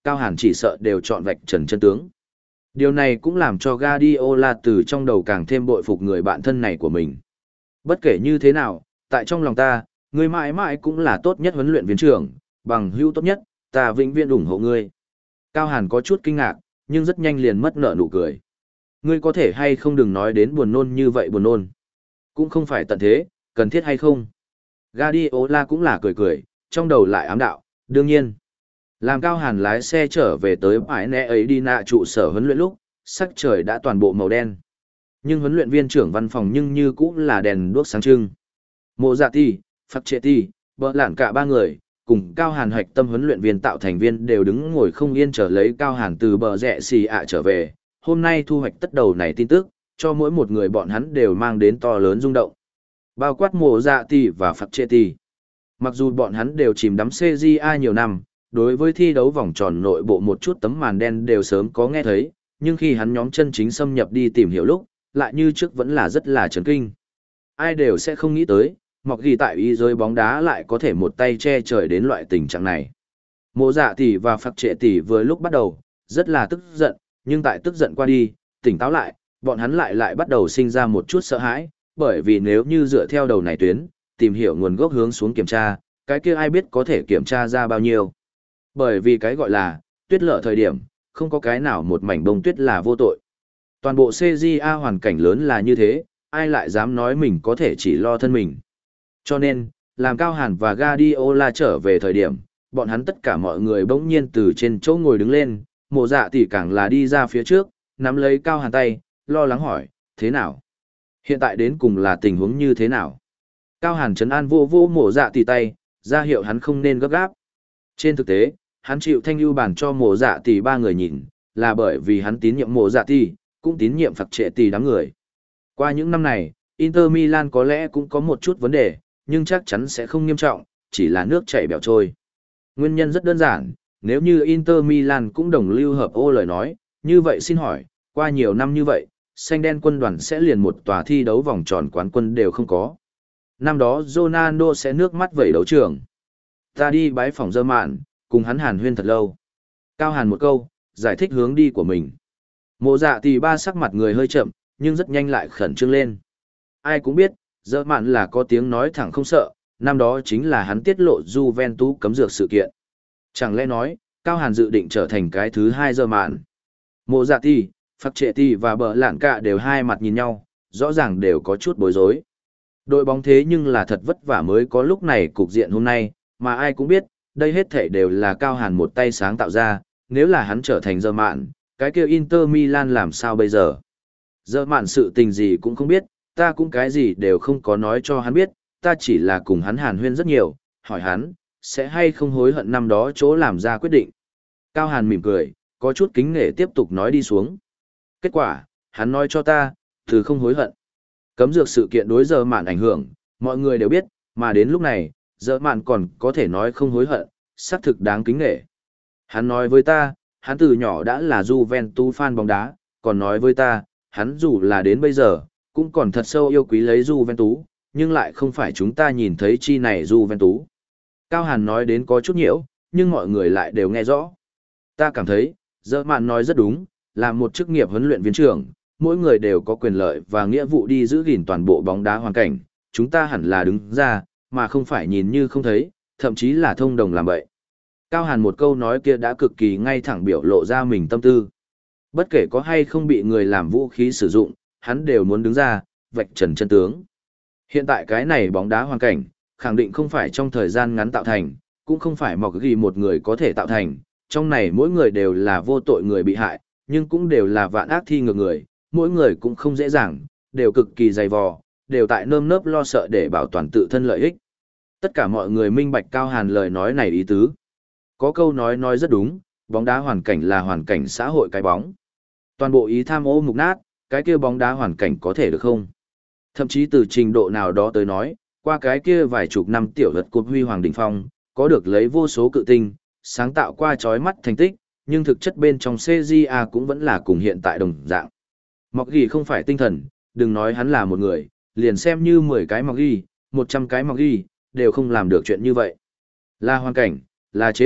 [SPEAKER 1] Cao Hàn chỉ sợ đều chọn vạch trần chân tướng. Điều này cũng làm cho Guardiola từ trong đầu càng thêm bội phục người bạn thân này của mình. Bất kể như thế nào, tại trong lòng ta, ngươi mãi mãi cũng là tốt nhất huấn luyện viên trưởng, bằng hữu tốt nhất, ta vĩnh viễn ủng hộ ngươi. Cao Hàn có chút kinh ngạc, nhưng rất nhanh liền mất nợ nụ cười. Ngươi có thể hay không đừng nói đến buồn nôn như vậy buồn nôn. Cũng không phải tận thế, cần thiết hay không. Guardiola cũng là cười cười, trong đầu lại ám đạo, đương nhiên. Làm Cao Hàn lái xe trở về tới bãi nẹ ấy đi nạ trụ sở huấn luyện lúc, sắc trời đã toàn bộ màu đen. Nhưng huấn luyện viên trưởng văn phòng nhưng như cũng là đèn đuốc sáng trưng. Mộ Dạ Tỷ, Phạc Trệ Tỷ, bợ lạn cả ba người, cùng Cao Hàn hạch tâm huấn luyện viên tạo thành viên đều đứng ngồi không yên chờ lấy Cao Hàn từ bờ rẽ xì ạ trở về. Hôm nay thu hoạch tất đầu này tin tức, cho mỗi một người bọn hắn đều mang đến to lớn rung động. Bao quát Mộ Dạ Tỷ và Phạc Trệ Tỷ. Mặc dù bọn hắn đều chìm đắm xê giê i nhiều năm, đối với thi đấu vòng tròn nội bộ một chút tấm màn đen đều sớm có nghe thấy, nhưng khi hắn nhóm chân chính xâm nhập đi tìm hiểu lúc, lại như trước vẫn là rất là chấn kinh. Ai đều sẽ không nghĩ tới, Mọc Ghi tại y giới bóng đá lại có thể một tay che trời đến loại tình trạng này. Mộ Dạ Tỷ và Phạc Trệ Tỷ vừa lúc bắt đầu, rất là tức giận, nhưng tại tức giận qua đi, tỉnh táo lại, bọn hắn lại lại bắt đầu sinh ra một chút sợ hãi, bởi vì nếu như dựa theo đầu này tuyến, tìm hiểu nguồn gốc hướng xuống kiểm tra, cái kia ai biết có thể kiểm tra ra bao nhiêu. Bởi vì cái gọi là, tuyết lở thời điểm, không có cái nào một mảnh bông tuyết là vô tội. Toàn bộ xê giê a hoàn cảnh lớn là như thế, ai lại dám nói mình có thể chỉ lo thân mình. Cho nên, làm Cao Hàn và Guardiola trở về thời điểm, bọn hắn tất cả mọi người bỗng nhiên từ trên chỗ ngồi đứng lên, Mộ Dạ Tỷ càng là đi ra phía trước, nắm lấy Cao Hàn tay, lo lắng hỏi, thế nào? Hiện tại đến cùng là tình huống như thế nào? Cao Hàn trấn an vô vô Mộ Dạ Tỷ tay, ra hiệu hắn không nên gấp gáp. Trên thực tế, hắn chịu thanh ưu bản cho Mộ Dạ Tỷ ba người nhìn, là bởi vì hắn tín nhiệm Mộ Dạ Tỷ, cũng tín nhiệm Phạc Trệ Tỷ đám người. Qua những năm này, Inter Milan có lẽ cũng có một chút vấn đề, nhưng chắc chắn sẽ không nghiêm trọng, chỉ là nước chảy bèo trôi. Nguyên nhân rất đơn giản, nếu như Inter Milan cũng đồng lưu hợp ô lời nói, như vậy xin hỏi, qua nhiều năm như vậy, xanh đen quân đoàn sẽ liền một tòa thi đấu vòng tròn quán quân đều không có. Năm đó Ronaldo sẽ nước mắt vẩy đấu trường. Ta đi bái phòng dơ mạn, cùng hắn hàn huyên thật lâu. Cao Hàn một câu, giải thích hướng đi của mình. Mộ Dạ Tỷ ba sắc mặt người hơi chậm, nhưng rất nhanh lại khẩn trương lên. Ai cũng biết, dơ mạn là có tiếng nói thẳng không sợ, năm đó chính là hắn tiết lộ Juventus cấm dược sự kiện. Chẳng lẽ nói, Cao Hàn dự định trở thành cái thứ hai dơ mạn. Mộ Dạ Tỷ, Phạc Trệ Tỷ và bợ lạn cả đều hai mặt nhìn nhau, rõ ràng đều có chút bối rối. Đội bóng thế nhưng là thật vất vả mới có lúc này cục diện hôm nay, mà ai cũng biết, đây hết thể đều là Cao Hàn một tay sáng tạo ra, nếu là hắn trở thành dơ mạn, cái kia Inter Milan làm sao bây giờ? Dơ mạn sự tình gì cũng không biết, ta cũng cái gì đều không có nói cho hắn biết, ta chỉ là cùng hắn hàn huyên rất nhiều, hỏi hắn, sẽ hay không hối hận năm đó chỗ làm ra quyết định. Cao Hàn mỉm cười, có chút kính nể tiếp tục nói đi xuống. Kết quả, hắn nói cho ta, từ không hối hận. Cấm dược sự kiện đối giờ mạn ảnh hưởng, mọi người đều biết, mà đến lúc này, giờ mạn còn có thể nói không hối hận, xác thực đáng kính nể. Hắn nói với ta, hắn từ nhỏ đã là Juventus fan bóng đá, còn nói với ta, hắn dù là đến bây giờ, cũng còn thật sâu yêu quý lấy Juventus, nhưng lại không phải chúng ta nhìn thấy chi này Juventus. Cao Hàn nói đến có chút nhiễu, nhưng mọi người lại đều nghe rõ. Ta cảm thấy, giờ mạn nói rất đúng, là một chức nghiệp huấn luyện viên trưởng, mỗi người đều có quyền lợi và nghĩa vụ đi giữ gìn toàn bộ bóng đá hoàn cảnh, chúng ta hẳn là đứng ra, mà không phải nhìn như không thấy, thậm chí là thông đồng làm bậy. Cao Hàn một câu nói kia đã cực kỳ ngay thẳng biểu lộ ra mình tâm tư. Bất kể có hay không bị người làm vũ khí sử dụng, hắn đều muốn đứng ra, vạch trần chân tướng. Hiện tại cái này bóng đá hoàn cảnh, khẳng định không phải trong thời gian ngắn tạo thành, cũng không phải Mọc Ghi một người có thể tạo thành, trong này mỗi người đều là vô tội người bị hại, nhưng cũng đều là vạn ác thi ngược người, mỗi người cũng không dễ dàng, đều cực kỳ dày vò, đều tại nơm nớp lo sợ để bảo toàn tự thân lợi ích. Tất cả mọi người minh bạch Cao Hàn lời nói này ý tứ. Có câu nói nói rất đúng, bóng đá hoàn cảnh là hoàn cảnh xã hội cái bóng. Toàn bộ ý tham ô mục nát, cái kia bóng đá hoàn cảnh có thể được không? Thậm chí từ trình độ nào đó tới nói, qua cái kia vài chục năm tiểu lật cột huy hoàng đỉnh phong, có được lấy vô số cự tinh, sáng tạo qua chói mắt thành tích, nhưng thực chất bên trong xê giê a cũng vẫn là cùng hiện tại đồng dạng. Mọc Ghi không phải tinh thần, đừng nói hắn là một người, liền xem như mười cái Mọc Ghi, một trăm cái Mọc Ghi, đều không làm được chuyện như vậy. Là hoàn cảnh, là chế độ,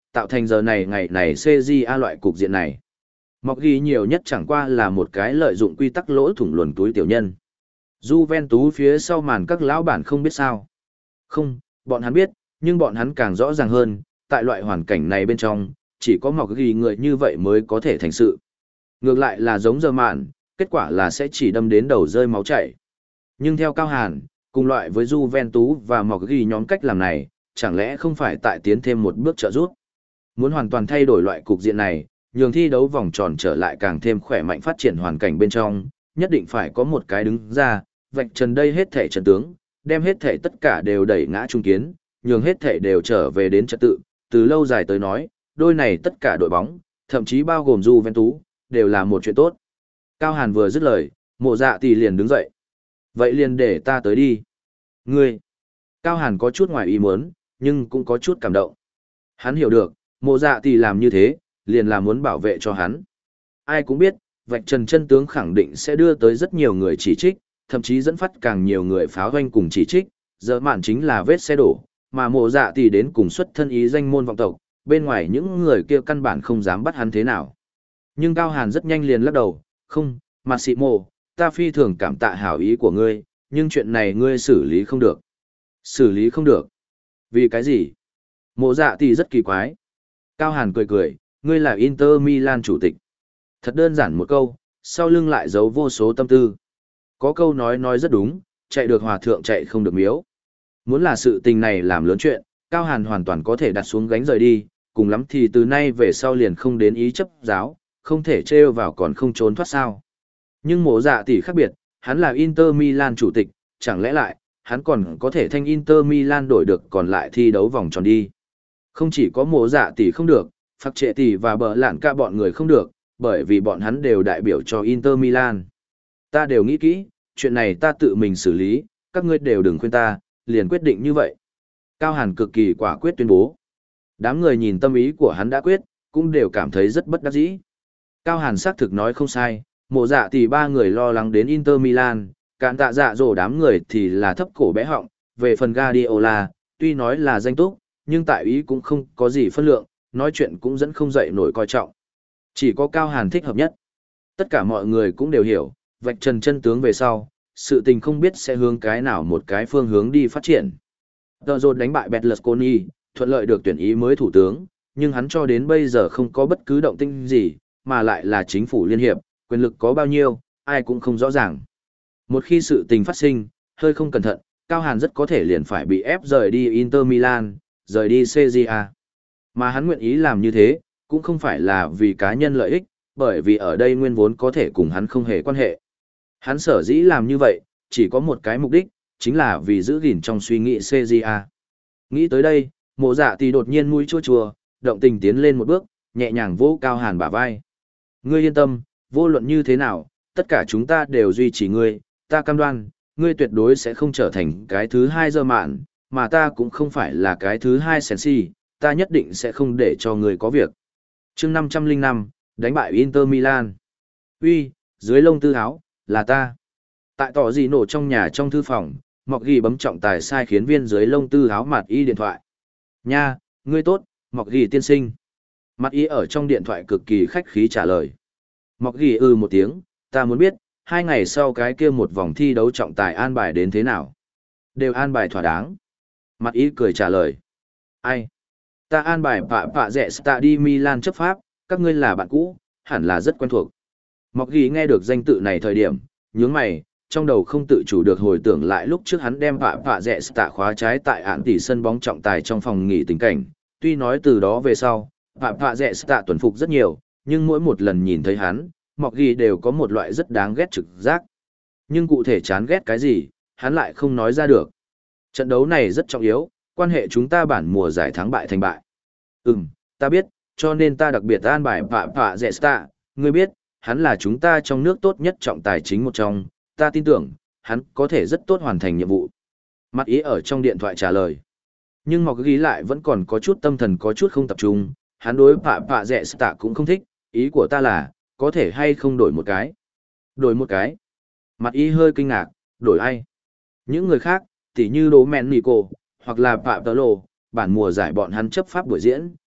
[SPEAKER 1] tạo thành giờ này ngày này xê giê a loại cục diện này. Mọc ghi nhiều nhất chẳng qua là một cái lợi dụng quy tắc lỗ thủng luồn túi tiểu nhân. Juventus phía sau màn các lão bản không biết sao. Không, bọn hắn biết, nhưng bọn hắn càng rõ ràng hơn, tại loại hoàn cảnh này bên trong, chỉ có mọc ghi người như vậy mới có thể thành sự. Ngược lại là giống giờ mạn, kết quả là sẽ chỉ đâm đến đầu rơi máu chảy. Nhưng theo Cao Hàn, cùng loại với Juventus và mọc ghi nhóm cách làm này, chẳng lẽ không phải tại tiến thêm một bước trợ giúp. Muốn hoàn toàn thay đổi loại cục diện này, nhường thi đấu vòng tròn trở lại càng thêm khỏe mạnh phát triển hoàn cảnh bên trong, nhất định phải có một cái đứng ra, vạch trần đây hết thể trận tướng, đem hết thể tất cả đều đẩy ngã trung kiến, nhường hết thể đều trở về đến trật tự, từ lâu dài tới nói, đôi này tất cả đội bóng, thậm chí bao gồm Juventus, đều là một chuyện tốt. Cao Hàn vừa dứt lời, Mộ Dạ Tỷ liền đứng dậy. Vậy liền để ta tới đi. Ngươi. Cao Hàn có chút ngoài ý muốn, nhưng cũng có chút cảm động. Hắn hiểu được, Mộ Dạ Tỷ làm như thế, liền là muốn bảo vệ cho hắn. Ai cũng biết, vạch trần chân tướng khẳng định sẽ đưa tới rất nhiều người chỉ trích, thậm chí dẫn phát càng nhiều người pháo hoanh cùng chỉ trích, giờ mạn chính là vết xe đổ, mà Mộ Dạ Tỷ đến cùng xuất thân ý danh môn vọng tộc, bên ngoài những người kia căn bản không dám bắt hắn thế nào. Nhưng Cao Hàn rất nhanh liền lắc đầu, không, Massimo, ta phi thường cảm tạ hảo ý của ngươi, nhưng chuyện này ngươi xử lý không được. Xử lý không được. Vì cái gì? Mộ Dạ Tỷ rất kỳ quái. Cao Hàn cười cười, ngươi là Inter Milan chủ tịch. Thật đơn giản một câu, sau lưng lại giấu vô số tâm tư. Có câu nói nói rất đúng, chạy được hòa thượng chạy không được miếu. Muốn là sự tình này làm lớn chuyện, Cao Hàn hoàn toàn có thể đặt xuống gánh rời đi, cùng lắm thì từ nay về sau liền không đến ý chấp giáo, không thể trêu vào còn không trốn thoát sao. Nhưng Mộ Dạ Tỷ khác biệt, hắn là Inter Milan chủ tịch, chẳng lẽ lại, hắn còn có thể thanh Inter Milan đổi được còn lại thi đấu vòng tròn đi. Không chỉ có Mộ Dạ Tỷ không được, Phạc Trệ Tỷ và Bờ Lạn Ca bọn người không được, bởi vì bọn hắn đều đại biểu cho Inter Milan. Ta đều nghĩ kỹ, chuyện này ta tự mình xử lý, các ngươi đều đừng khuyên ta, liền quyết định như vậy. Cao Hàn cực kỳ quả quyết tuyên bố. Đám người nhìn tâm ý của hắn đã quyết, cũng đều cảm thấy rất bất đắc dĩ. Cao Hàn xác thực nói không sai, Mộ Dạ Tỷ ba người lo lắng đến Inter Milan, cạn tạ dạ dỗ đám người thì là thấp cổ bé họng, về phần Guardiola, tuy nói là danh túc, nhưng tại ý cũng không có gì phân lượng, nói chuyện cũng dẫn không dậy nổi coi trọng. Chỉ có Cao Hàn thích hợp nhất. Tất cả mọi người cũng đều hiểu, vạch trần chân tướng về sau, sự tình không biết sẽ hướng cái nào một cái phương hướng đi phát triển. Tờ rột đánh bại Berlusconi, thuận lợi được tuyển ý mới thủ tướng, nhưng hắn cho đến bây giờ không có bất cứ động tĩnh gì, mà lại là chính phủ liên hiệp, quyền lực có bao nhiêu, ai cũng không rõ ràng. Một khi sự tình phát sinh, hơi không cẩn thận, Cao Hàn rất có thể liền phải bị ép rời đi Inter Milan, rời đi xê giê a. Mà hắn nguyện ý làm như thế, cũng không phải là vì cá nhân lợi ích, bởi vì ở đây nguyên vốn có thể cùng hắn không hề quan hệ. Hắn sở dĩ làm như vậy, chỉ có một cái mục đích, chính là vì giữ gìn trong suy nghĩ xê giê a. Nghĩ tới đây, Mộ Dạ Tỷ đột nhiên mũi chua chua, động tình tiến lên một bước, nhẹ nhàng vỗ Cao Hàn bả vai. Ngươi yên tâm, vô luận như thế nào, tất cả chúng ta đều duy trì ngươi, ta cam đoan, ngươi tuyệt đối sẽ không trở thành cái thứ hai giờ mạn, mà ta cũng không phải là cái thứ hai Sensi, ta nhất định sẽ không để cho ngươi có việc. Chương năm trăm lẻ năm, đánh bại Inter Milan. Uy, dưới lông tư áo, là ta. Tại tỏ gì nổ trong nhà trong thư phòng, Mọc Ghi bấm trọng tài sai khiến viên dưới lông tư áo mặt y điện thoại. Nha, ngươi tốt, Mọc Ghi tiên sinh. Mặt y ở trong điện thoại cực kỳ khách khí trả lời. Mọc Ghi ư một tiếng, ta muốn biết, hai ngày sau cái kia một vòng thi đấu trọng tài an bài đến thế nào. Đều an bài thỏa đáng. Mặt y cười trả lời. Ai? Ta an bài pạ pạ rẻ sta đi Milan chấp pháp, các ngươi là bạn cũ, hẳn là rất quen thuộc. Mọc Ghi nghe được danh tự này thời điểm, nhướng mày, trong đầu không tự chủ được hồi tưởng lại lúc trước hắn đem pạ pạ rẻ sta khóa trái tại án tỷ sân bóng trọng tài trong phòng nghỉ tình cảnh. Tuy nói từ đó về sau, pạ pạ rẻ sta tuần phục rất nhiều, nhưng mỗi một lần nhìn thấy hắn, Mọc Ghi đều có một loại rất đáng ghét trực giác. Nhưng cụ thể chán ghét cái gì, hắn lại không nói ra được. Trận đấu này rất trọng yếu, quan hệ chúng ta bản mùa giải thắng bại thành bại. Ừm, ta biết, cho nên ta đặc biệt an bài pạ pạ rẻ sta, ngươi biết, hắn là chúng ta trong nước tốt nhất trọng tài chính một trong, ta tin tưởng, hắn có thể rất tốt hoàn thành nhiệm vụ. Mặt ý ở trong điện thoại trả lời. Nhưng Mọc Ghi lại vẫn còn có chút tâm thần có chút không tập trung, hắn đối pạ pạ rẻ sta cũng không thích, ý của ta là, có thể hay không đổi một cái. Đổi một cái. Mặt ý hơi kinh ngạc, đổi ai? Những người khác, tỉ như Đố Mẹn Nico, hoặc là Pạ Tờ Lô, bản mùa giải bọn hắn chấp pháp buổi diễn,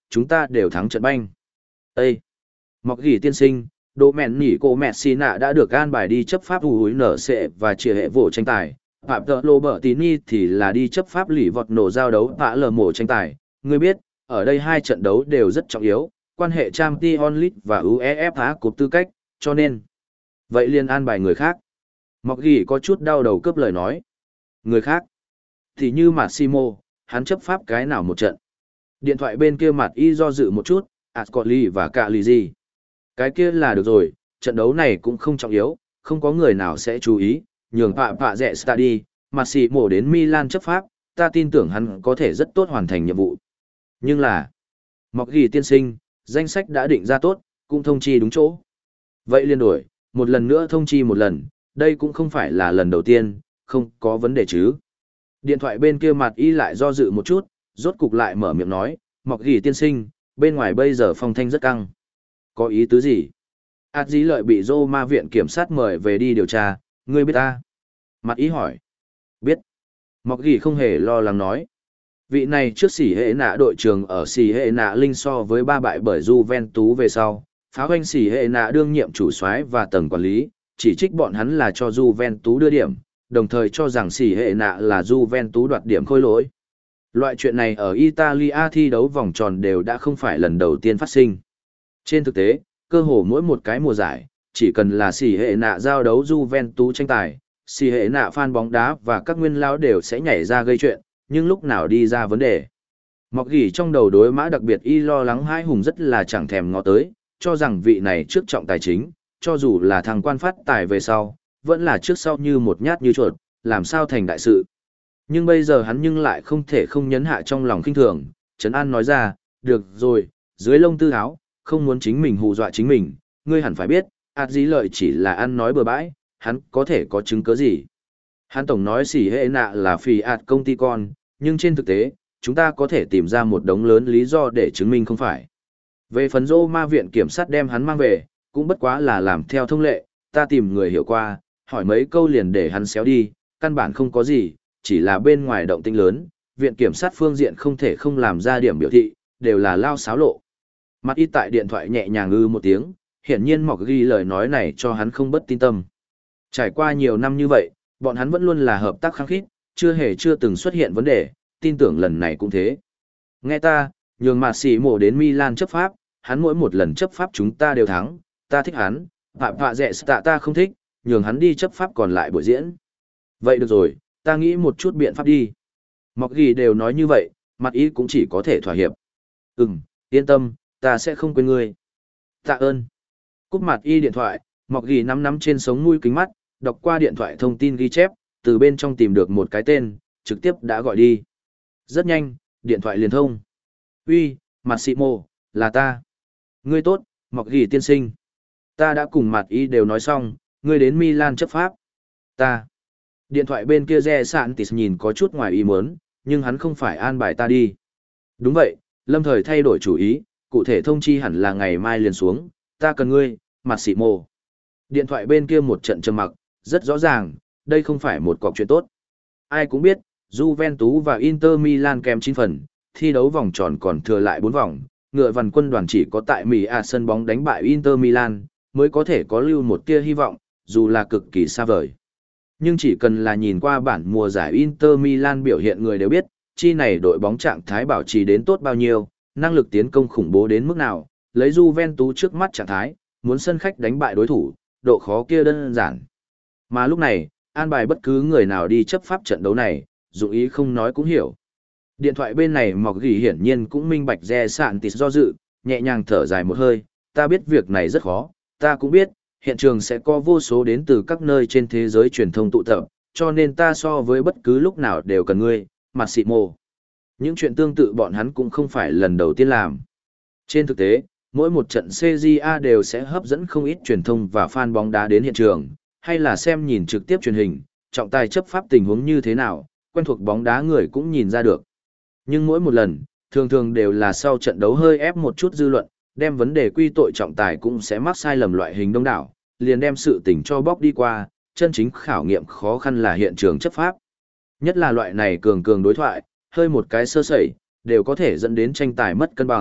[SPEAKER 1] chúng ta đều thắng trận banh. Ê! Mọc gỉ tiên sinh, Đỗ Mẹn Nỉ Cô Messina đã được an bài đi chấp pháp u húi nở sệ và chia hệ vỗ tranh tài. Phạm Tợ Lô Bở Tín thì là đi chấp pháp lỉ vọt nổ giao đấu vã lờ mổ tranh tài. Ngươi biết, ở đây hai trận đấu đều rất trọng yếu, quan hệ Champions League và UEFA Cup tư cách, cho nên. Vậy liền an bài người khác. Mọc gỉ có chút đau đầu cướp lời nói. Người khác. Thì như Massimo, hắn chấp pháp cái nào một trận. Điện thoại bên kia mặt y do dự một chút, Ascoli và Cagliari. Cái kia là được rồi, trận đấu này cũng không trọng yếu, không có người nào sẽ chú ý, nhường Pạ Pạ Rẻ Stadi, Massimo đến Milan chấp pháp, ta tin tưởng hắn có thể rất tốt hoàn thành nhiệm vụ. Nhưng là, Mọc ghi tiên sinh, danh sách đã định ra tốt, cũng thông chi đúng chỗ. Vậy liên đổi, một lần nữa thông chi một lần, đây cũng không phải là lần đầu tiên, không có vấn đề chứ. Điện thoại bên kia mặt y lại do dự một chút, rốt cục lại mở miệng nói, Mọc ghi tiên sinh, bên ngoài bây giờ phong thanh rất căng. Có ý tứ gì? Át dĩ lợi bị Roma viện kiểm sát mời về đi điều tra, ngươi biết ta? Mặt ý hỏi. Biết. Mọc ghi không hề lo lắng nói. Vị này trước xỉ hệ nạ đội trưởng ở xỉ hệ nạ linh so với ba bại bởi Juventus về sau, phá hoanh xỉ hệ nạ đương nhiệm chủ soái và tầng quản lý, chỉ trích bọn hắn là cho Juventus đưa điểm, đồng thời cho rằng xỉ hệ nạ là Juventus đoạt điểm khôi lỗi. Loại chuyện này ở Italia thi đấu vòng tròn đều đã không phải lần đầu tiên phát sinh. Trên thực tế, cơ hồ mỗi một cái mùa giải, chỉ cần là xỉ hệ nạ giao đấu Juventus tranh tài, xỉ hệ nạ fan bóng đá và các nguyên lão đều sẽ nhảy ra gây chuyện, nhưng lúc nào đi ra vấn đề. Mọc gỉ trong đầu đối mã đặc biệt y lo lắng hai hùng rất là chẳng thèm ngó tới, cho rằng vị này trước trọng tài chính, cho dù là thằng quan phát tài về sau, vẫn là trước sau như một nhát như chuột, làm sao thành đại sự. Nhưng bây giờ hắn nhưng lại không thể không nhấn hạ trong lòng khinh thường, Trấn An nói ra, được rồi, dưới lông tư áo, không muốn chính mình hù dọa chính mình, ngươi hẳn phải biết, ạt dĩ lợi chỉ là ăn nói bừa bãi, hắn có thể có chứng cứ gì. Hắn tổng nói xỉ hệ nạ là phì ạt công ty con, nhưng trên thực tế, chúng ta có thể tìm ra một đống lớn lý do để chứng minh không phải. Về phần rô ma viện kiểm sát đem hắn mang về, cũng bất quá là làm theo thông lệ, ta tìm người hiểu qua, hỏi mấy câu liền để hắn xéo đi, căn bản không có gì, chỉ là bên ngoài động tĩnh lớn, viện kiểm sát phương diện không thể không làm ra điểm biểu thị, đều là lao xáo lộ. Mặt ít tại điện thoại nhẹ nhàng ư một tiếng, hiển nhiên Mọc ghi lời nói này cho hắn không bất tin tâm. Trải qua nhiều năm như vậy, bọn hắn vẫn luôn là hợp tác khăng khít, chưa hề chưa từng xuất hiện vấn đề, tin tưởng lần này cũng thế. Nghe ta, nhường mà xỉ mổ đến Milan chấp pháp, hắn mỗi một lần chấp pháp chúng ta đều thắng, ta thích hắn, Phạm Phạ Rẻ Tạ ta không thích, nhường hắn đi chấp pháp còn lại buổi diễn. Vậy được rồi, ta nghĩ một chút biện pháp đi. Mọc ghi đều nói như vậy, mặt ý cũng chỉ có thể thỏa hiệp. Ừm, yên tâm, ta sẽ không quên ngươi. Tạ ơn. Cúp mặt y điện thoại, Mọc ghi nắm nắm trên sống mũi kính mắt, đọc qua điện thoại thông tin ghi chép, từ bên trong tìm được một cái tên, trực tiếp đã gọi đi. Rất nhanh, điện thoại liền thông. Uy, Massimo, là ta. Ngươi tốt, Mọc ghi tiên sinh. Ta đã cùng mặt y đều nói xong, ngươi đến Milan chấp pháp. Ta. Điện thoại bên kia Re Santis nhìn có chút ngoài ý muốn, nhưng hắn không phải an bài ta đi. Đúng vậy, lâm thời thay đổi chủ ý, cụ thể thông chi hẳn là ngày mai liền xuống, ta cần ngươi, Massimo. Điện thoại bên kia một trận trầm mặc, rất rõ ràng, đây không phải một cọc chuyện tốt. Ai cũng biết, Juventus và Inter Milan kèm chín phần, thi đấu vòng tròn còn thừa lại bốn vòng, ngựa vằn quân đoàn chỉ có tại Mỹ à sân bóng đánh bại Inter Milan, mới có thể có lưu một tia hy vọng, dù là cực kỳ xa vời. Nhưng chỉ cần là nhìn qua bản mùa giải Inter Milan biểu hiện người đều biết, chi này đội bóng trạng thái bảo trì đến tốt bao nhiêu, năng lực tiến công khủng bố đến mức nào, lấy Juventus trước mắt trạng thái, muốn sân khách đánh bại đối thủ, độ khó kia đơn giản. Mà lúc này, an bài bất cứ người nào đi chấp pháp trận đấu này, dụng ý không nói cũng hiểu. Điện thoại bên này Mọc ghi hiển nhiên cũng minh bạch Re Santis do dự, nhẹ nhàng thở dài một hơi, ta biết việc này rất khó, ta cũng biết, hiện trường sẽ có vô số đến từ các nơi trên thế giới truyền thông tụ tập, cho nên ta so với bất cứ lúc nào đều cần ngươi, Massimo. Những chuyện tương tự bọn hắn cũng không phải lần đầu tiên làm. Trên thực tế, mỗi một trận xê giê a đều sẽ hấp dẫn không ít truyền thông và fan bóng đá đến hiện trường, hay là xem nhìn trực tiếp truyền hình, trọng tài chấp pháp tình huống như thế nào, quen thuộc bóng đá người cũng nhìn ra được. Nhưng mỗi một lần, thường thường đều là sau trận đấu hơi ép một chút dư luận, đem vấn đề quy tội trọng tài cũng sẽ mắc sai lầm loại hình đông đảo, liền đem sự tình cho bóc đi qua, chân chính khảo nghiệm khó khăn là hiện trường chấp pháp. Nhất là loại này cường cường đối thoại, hơi một cái sơ sẩy, đều có thể dẫn đến tranh tài mất cân bằng,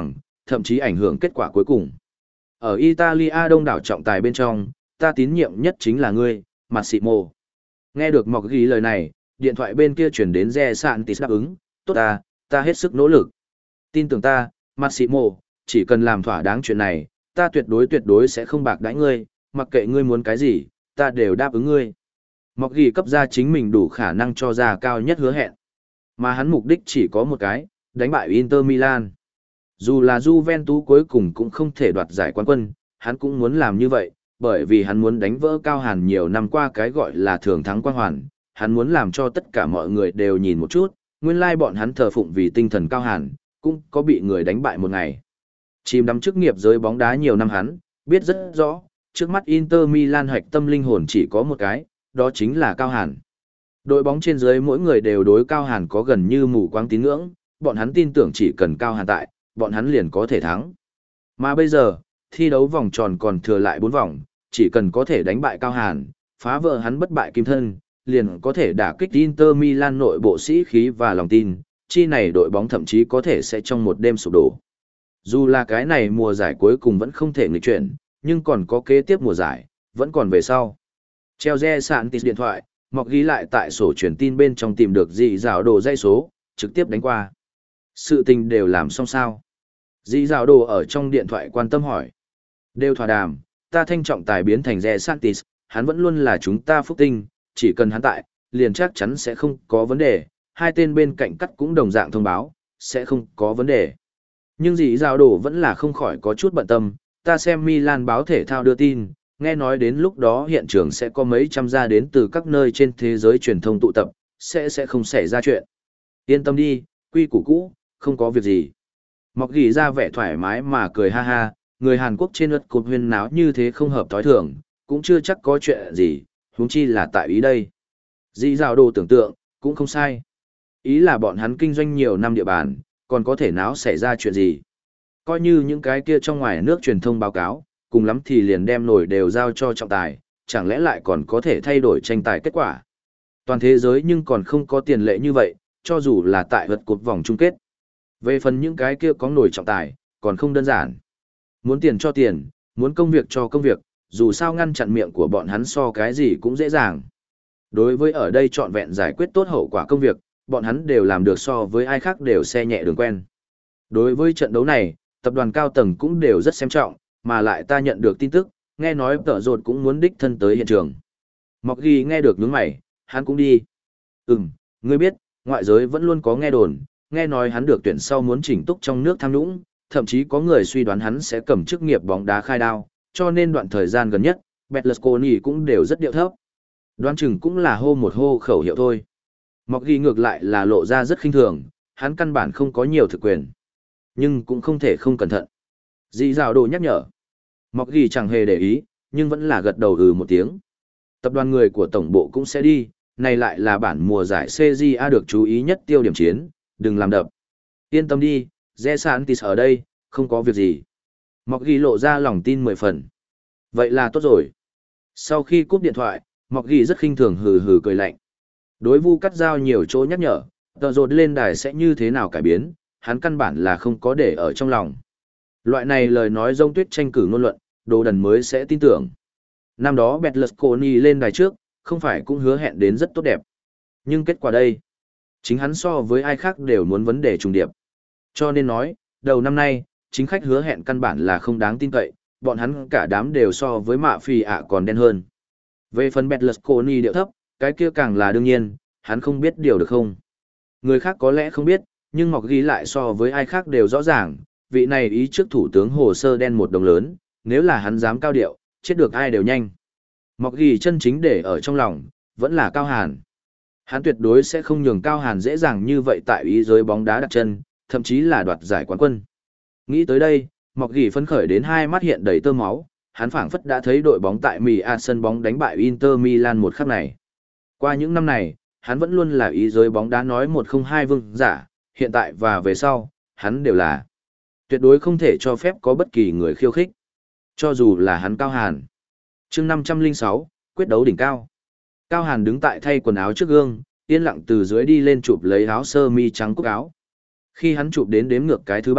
[SPEAKER 1] thậm chí ảnh hưởng kết quả cuối cùng. Ở Italia đông đảo trọng tài bên trong, ta tín nhiệm nhất chính là ngươi, Massimo. Nghe được Mọc Ghi lời này, điện thoại bên kia chuyển đến Re Santis đáp ứng, tốt ta, ta hết sức nỗ lực. Tin tưởng ta, Massimo, chỉ cần làm thỏa đáng chuyện này, ta tuyệt đối tuyệt đối sẽ không bạc đãi ngươi, mặc kệ ngươi muốn cái gì, ta đều đáp ứng ngươi. Mọc Ghi cấp ra chính mình đủ khả năng cho ra cao nhất hứa hẹn. Mà hắn mục đích chỉ có một cái, đánh bại Inter Milan. Dù là Juventus cuối cùng cũng không thể đoạt giải quán quân, hắn cũng muốn làm như vậy, bởi vì hắn muốn đánh vỡ Cao Hàn nhiều năm qua cái gọi là thường thắng quang hoàn, hắn muốn làm cho tất cả mọi người đều nhìn một chút, nguyên lai bọn hắn thờ phụng vì tinh thần Cao Hàn, cũng có bị người đánh bại một ngày. Chìm đắm chức nghiệp giới bóng đá nhiều năm hắn, biết rất rõ, trước mắt Inter Milan hoạch tâm linh hồn chỉ có một cái, đó chính là Cao Hàn. Đội bóng trên dưới mỗi người đều đối Cao Hàn có gần như mù quáng tín ngưỡng, bọn hắn tin tưởng chỉ cần Cao Hàn tại, bọn hắn liền có thể thắng. Mà bây giờ, thi đấu vòng tròn còn thừa lại bốn vòng, chỉ cần có thể đánh bại Cao Hàn, phá vỡ hắn bất bại kim thân, liền có thể đả kích Inter Milan nội bộ sĩ khí và lòng tin, chi này đội bóng thậm chí có thể sẽ trong một đêm sụp đổ. Dù là cái này mùa giải cuối cùng vẫn không thể nghịch chuyển, nhưng còn có kế tiếp mùa giải, vẫn còn về sau. Treo Re Santis điện thoại, Mọc Ghi lại tại sổ truyền tin bên trong tìm được dị dạo đồ dây số, trực tiếp đánh qua. Sự tình đều làm xong sao? Dị dạo đồ ở trong điện thoại quan tâm hỏi. Đều thỏa đàm, ta thanh trọng tài biến thành Re Santis, hắn vẫn luôn là chúng ta phúc tinh, chỉ cần hắn tại, liền chắc chắn sẽ không có vấn đề, hai tên bên cạnh cắt cũng đồng dạng thông báo, sẽ không có vấn đề. Nhưng dị dạo đồ vẫn là không khỏi có chút bận tâm, ta xem Milan báo thể thao đưa tin, nghe nói đến lúc đó hiện trường sẽ có mấy trăm gia đến từ các nơi trên thế giới truyền thông tụ tập, sẽ sẽ không xảy ra chuyện. Yên tâm đi, quy củ cũ, không có việc gì. Mọc Ghi ra vẻ thoải mái mà cười ha ha, người Hàn Quốc trên ớt cột huyên náo như thế không hợp thói thường, cũng chưa chắc có chuyện gì, huống chi là tại ý đây. Dĩ dạo đồ tưởng tượng, cũng không sai. Ý là bọn hắn kinh doanh nhiều năm địa bàn, còn có thể náo xảy ra chuyện gì. Coi như những cái kia trong ngoài nước truyền thông báo cáo, cùng lắm thì liền đem nổi đều giao cho trọng tài, chẳng lẽ lại còn có thể thay đổi tranh tài kết quả. Toàn thế giới nhưng còn không có tiền lệ như vậy, cho dù là tại vật cột vòng chung kết. Về phần những cái kia có nổi trọng tài, còn không đơn giản. Muốn tiền cho tiền, muốn công việc cho công việc, dù sao ngăn chặn miệng của bọn hắn so cái gì cũng dễ dàng. Đối với ở đây trọn vẹn giải quyết tốt hậu quả công việc, bọn hắn đều làm được so với ai khác đều xe nhẹ đường quen. Đối với trận đấu này, tập đoàn cao tầng cũng đều rất xem trọng, mà lại ta nhận được tin tức, nghe nói tợ rột cũng muốn đích thân tới hiện trường. Mọc Ghi nghe được nhướng mày, hắn cũng đi. Ừm, ngươi biết, ngoại giới vẫn luôn có nghe đồn, nghe nói hắn được tuyển sau muốn chỉnh túc trong nước tham nhũng, thậm chí có người suy đoán hắn sẽ cầm chức nghiệp bóng đá khai đao, cho nên đoạn thời gian gần nhất, Berlusconi cũng đều rất điệu thấp. Đoán chừng cũng là hô một hô khẩu hiệu thôi. Mọc Ghi ngược lại là lộ ra rất khinh thường, hắn căn bản không có nhiều thực quyền. Nhưng cũng không thể không cẩn thận. Dĩ dạo đồ nhắc nhở. Mọc Ghi chẳng hề để ý, nhưng vẫn là gật đầu ừ một tiếng. Tập đoàn người của tổng bộ cũng sẽ đi, này lại là bản mùa giải xê giê a được chú ý nhất tiêu điểm chiến, đừng làm đập. Yên tâm đi, Re Santis ở đây, không có việc gì. Mọc Ghi lộ ra lòng tin mười phần. Vậy là tốt rồi. Sau khi cúp điện thoại, Mọc Ghi rất khinh thường hừ hừ cười lạnh. Đối Vu Cắt Giao nhiều chỗ nhắc nhở, tờ rột lên đài sẽ như thế nào cải biến, hắn căn bản là không có để ở trong lòng. Loại này lời nói rông tuyết tranh cử ngôn luận, đồ đần mới sẽ tin tưởng. Năm đó Berlusconi lên đài trước, không phải cũng hứa hẹn đến rất tốt đẹp. Nhưng kết quả đây, chính hắn so với ai khác đều muốn vấn đề trùng điệp. Cho nên nói, đầu năm nay, chính khách hứa hẹn căn bản là không đáng tin cậy, bọn hắn cả đám đều so với mạ phì ạ còn đen hơn. Về phần Berlusconi điệu thấp, cái kia càng là đương nhiên, hắn không biết điều được không. Người khác có lẽ không biết, nhưng Mọc Ghi lại so với ai khác đều rõ ràng, vị này ý trước thủ tướng hồ sơ đen một đồng lớn, nếu là hắn dám cao điệu, chết được ai đều nhanh. Mọc Ghi chân chính để ở trong lòng, vẫn là Cao Hàn. Hắn tuyệt đối sẽ không nhường Cao Hàn dễ dàng như vậy tại ý giới bóng đá đặt chân, thậm chí là đoạt giải quán quân. Nghĩ tới đây, Mọc Ghi phấn khởi đến hai mắt hiện đầy tơ máu, hắn phảng phất đã thấy đội bóng tại Mỹ A sân bóng đánh bại Inter Milan một khắc này. Qua những năm này, hắn vẫn luôn là ý giới bóng đá nói một không hai vương giả, hiện tại và về sau, hắn đều là. Tuyệt đối không thể cho phép có bất kỳ người khiêu khích. Cho dù là hắn Cao Hàn. chương năm trăm lẻ sáu, quyết đấu đỉnh cao. Cao Hàn đứng tại thay quần áo trước gương, yên lặng từ dưới đi lên chụp lấy áo sơ mi trắng cúc áo. Khi hắn chụp đến đếm ngược cái thứ ba,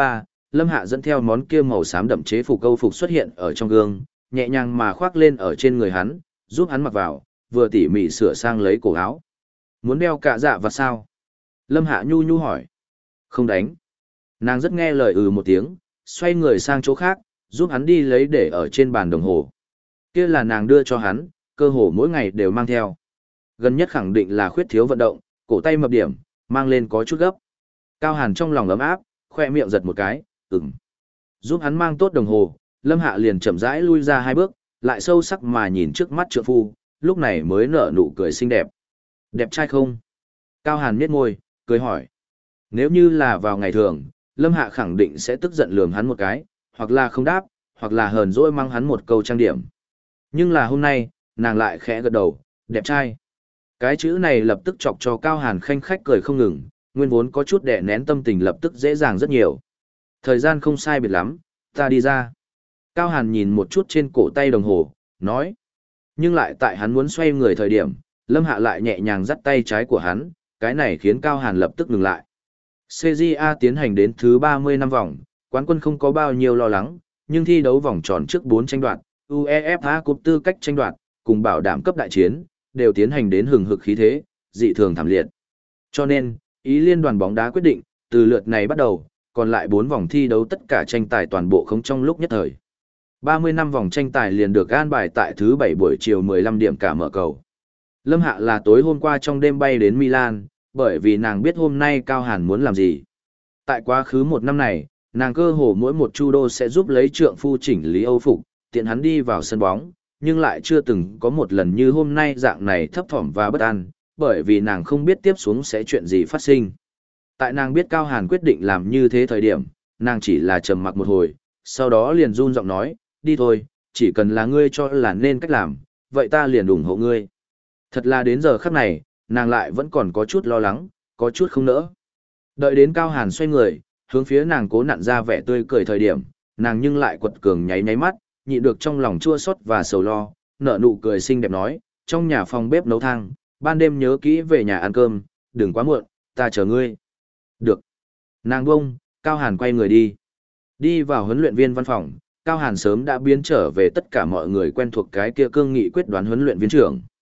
[SPEAKER 1] Lâm Hạ dẫn theo món kia màu xám đậm chế phục câu phục xuất hiện ở trong gương, nhẹ nhàng mà khoác lên ở trên người hắn, giúp hắn mặc vào, vừa tỉ mỉ sửa sang lấy cổ áo. Muốn đeo cả dạ và sao? Lâm Hạ nhu nhu hỏi. Không đánh. Nàng rất nghe lời ừ một tiếng, xoay người sang chỗ khác, giúp hắn đi lấy để ở trên bàn đồng hồ. Kia là nàng đưa cho hắn, cơ hồ mỗi ngày đều mang theo. Gần nhất khẳng định là khuyết thiếu vận động, cổ tay mập điểm, mang lên có chút gấp. Cao Hàn trong lòng ấm áp, khoe miệng giật một cái, ừm. Giúp hắn mang tốt đồng hồ, Lâm Hạ liền chậm rãi lui ra hai bước, lại sâu sắc mà nhìn trước mắt trượng phu, lúc này mới nở nụ cười xinh đẹp. Đẹp trai không? Cao Hàn nhếch môi, cười hỏi. Nếu như là vào ngày thường, Lâm Hạ khẳng định sẽ tức giận lườm hắn một cái, hoặc là không đáp, hoặc là hờn dỗi mang hắn một câu trang điểm. Nhưng là hôm nay, nàng lại khẽ gật đầu, đẹp trai. Cái chữ này lập tức chọc cho Cao Hàn khanh khách cười không ngừng, nguyên vốn có chút đè nén tâm tình lập tức dễ dàng rất nhiều. Thời gian không sai biệt lắm, ta đi ra. Cao Hàn nhìn một chút trên cổ tay đồng hồ, nói. Nhưng lại tại hắn muốn xoay người thời điểm, Lâm Hạ lại nhẹ nhàng dắt tay trái của hắn, cái này khiến Cao Hàn lập tức ngừng lại. xê giê a tiến hành đến thứ ba mươi năm vòng, quán quân không có bao nhiêu lo lắng, nhưng thi đấu vòng tròn trước bốn tranh đoạt, UEFA Cup tư cách tranh đoạt, cùng bảo đảm cấp đại chiến, đều tiến hành đến hừng hực khí thế, dị thường thảm liệt. Cho nên, Ý liên đoàn bóng đá quyết định, từ lượt này bắt đầu, còn lại bốn vòng thi đấu tất cả tranh tài toàn bộ không trong lúc nhất thời. ba mươi năm vòng tranh tài liền được an bài tại thứ bảy buổi chiều mười lăm điểm cả mở cầu. Lâm Hạ là tối hôm qua trong đêm bay đến Milan, bởi vì nàng biết hôm nay Cao Hàn muốn làm gì. Tại quá khứ một năm này, nàng cơ hồ mỗi một chu đô sẽ giúp lấy trượng phu chỉnh lý Âu phục, tiện hắn đi vào sân bóng, nhưng lại chưa từng có một lần như hôm nay dạng này thấp thỏm và bất an, bởi vì nàng không biết tiếp xuống sẽ chuyện gì phát sinh. Tại nàng biết Cao Hàn quyết định làm như thế thời điểm, nàng chỉ là trầm mặc một hồi, sau đó liền run giọng nói, đi thôi, chỉ cần là ngươi cho là nên cách làm, vậy ta liền ủng hộ ngươi. Thật là đến giờ khắc này, nàng lại vẫn còn có chút lo lắng, có chút không nỡ. Đợi đến Cao Hàn xoay người, hướng phía nàng cố nặn ra vẻ tươi cười thời điểm, nàng nhưng lại quật cường nháy nháy mắt, nhịn được trong lòng chua xót và sầu lo, nở nụ cười xinh đẹp nói, trong nhà phòng bếp nấu thang, ban đêm nhớ kỹ về nhà ăn cơm, đừng quá muộn, ta chờ ngươi. Được. Nàng bông, Cao Hàn quay người đi. Đi vào huấn luyện viên văn phòng, Cao Hàn sớm đã biến trở về tất cả mọi người quen thuộc cái kia cương nghị quyết đoán huấn luyện viên trưởng.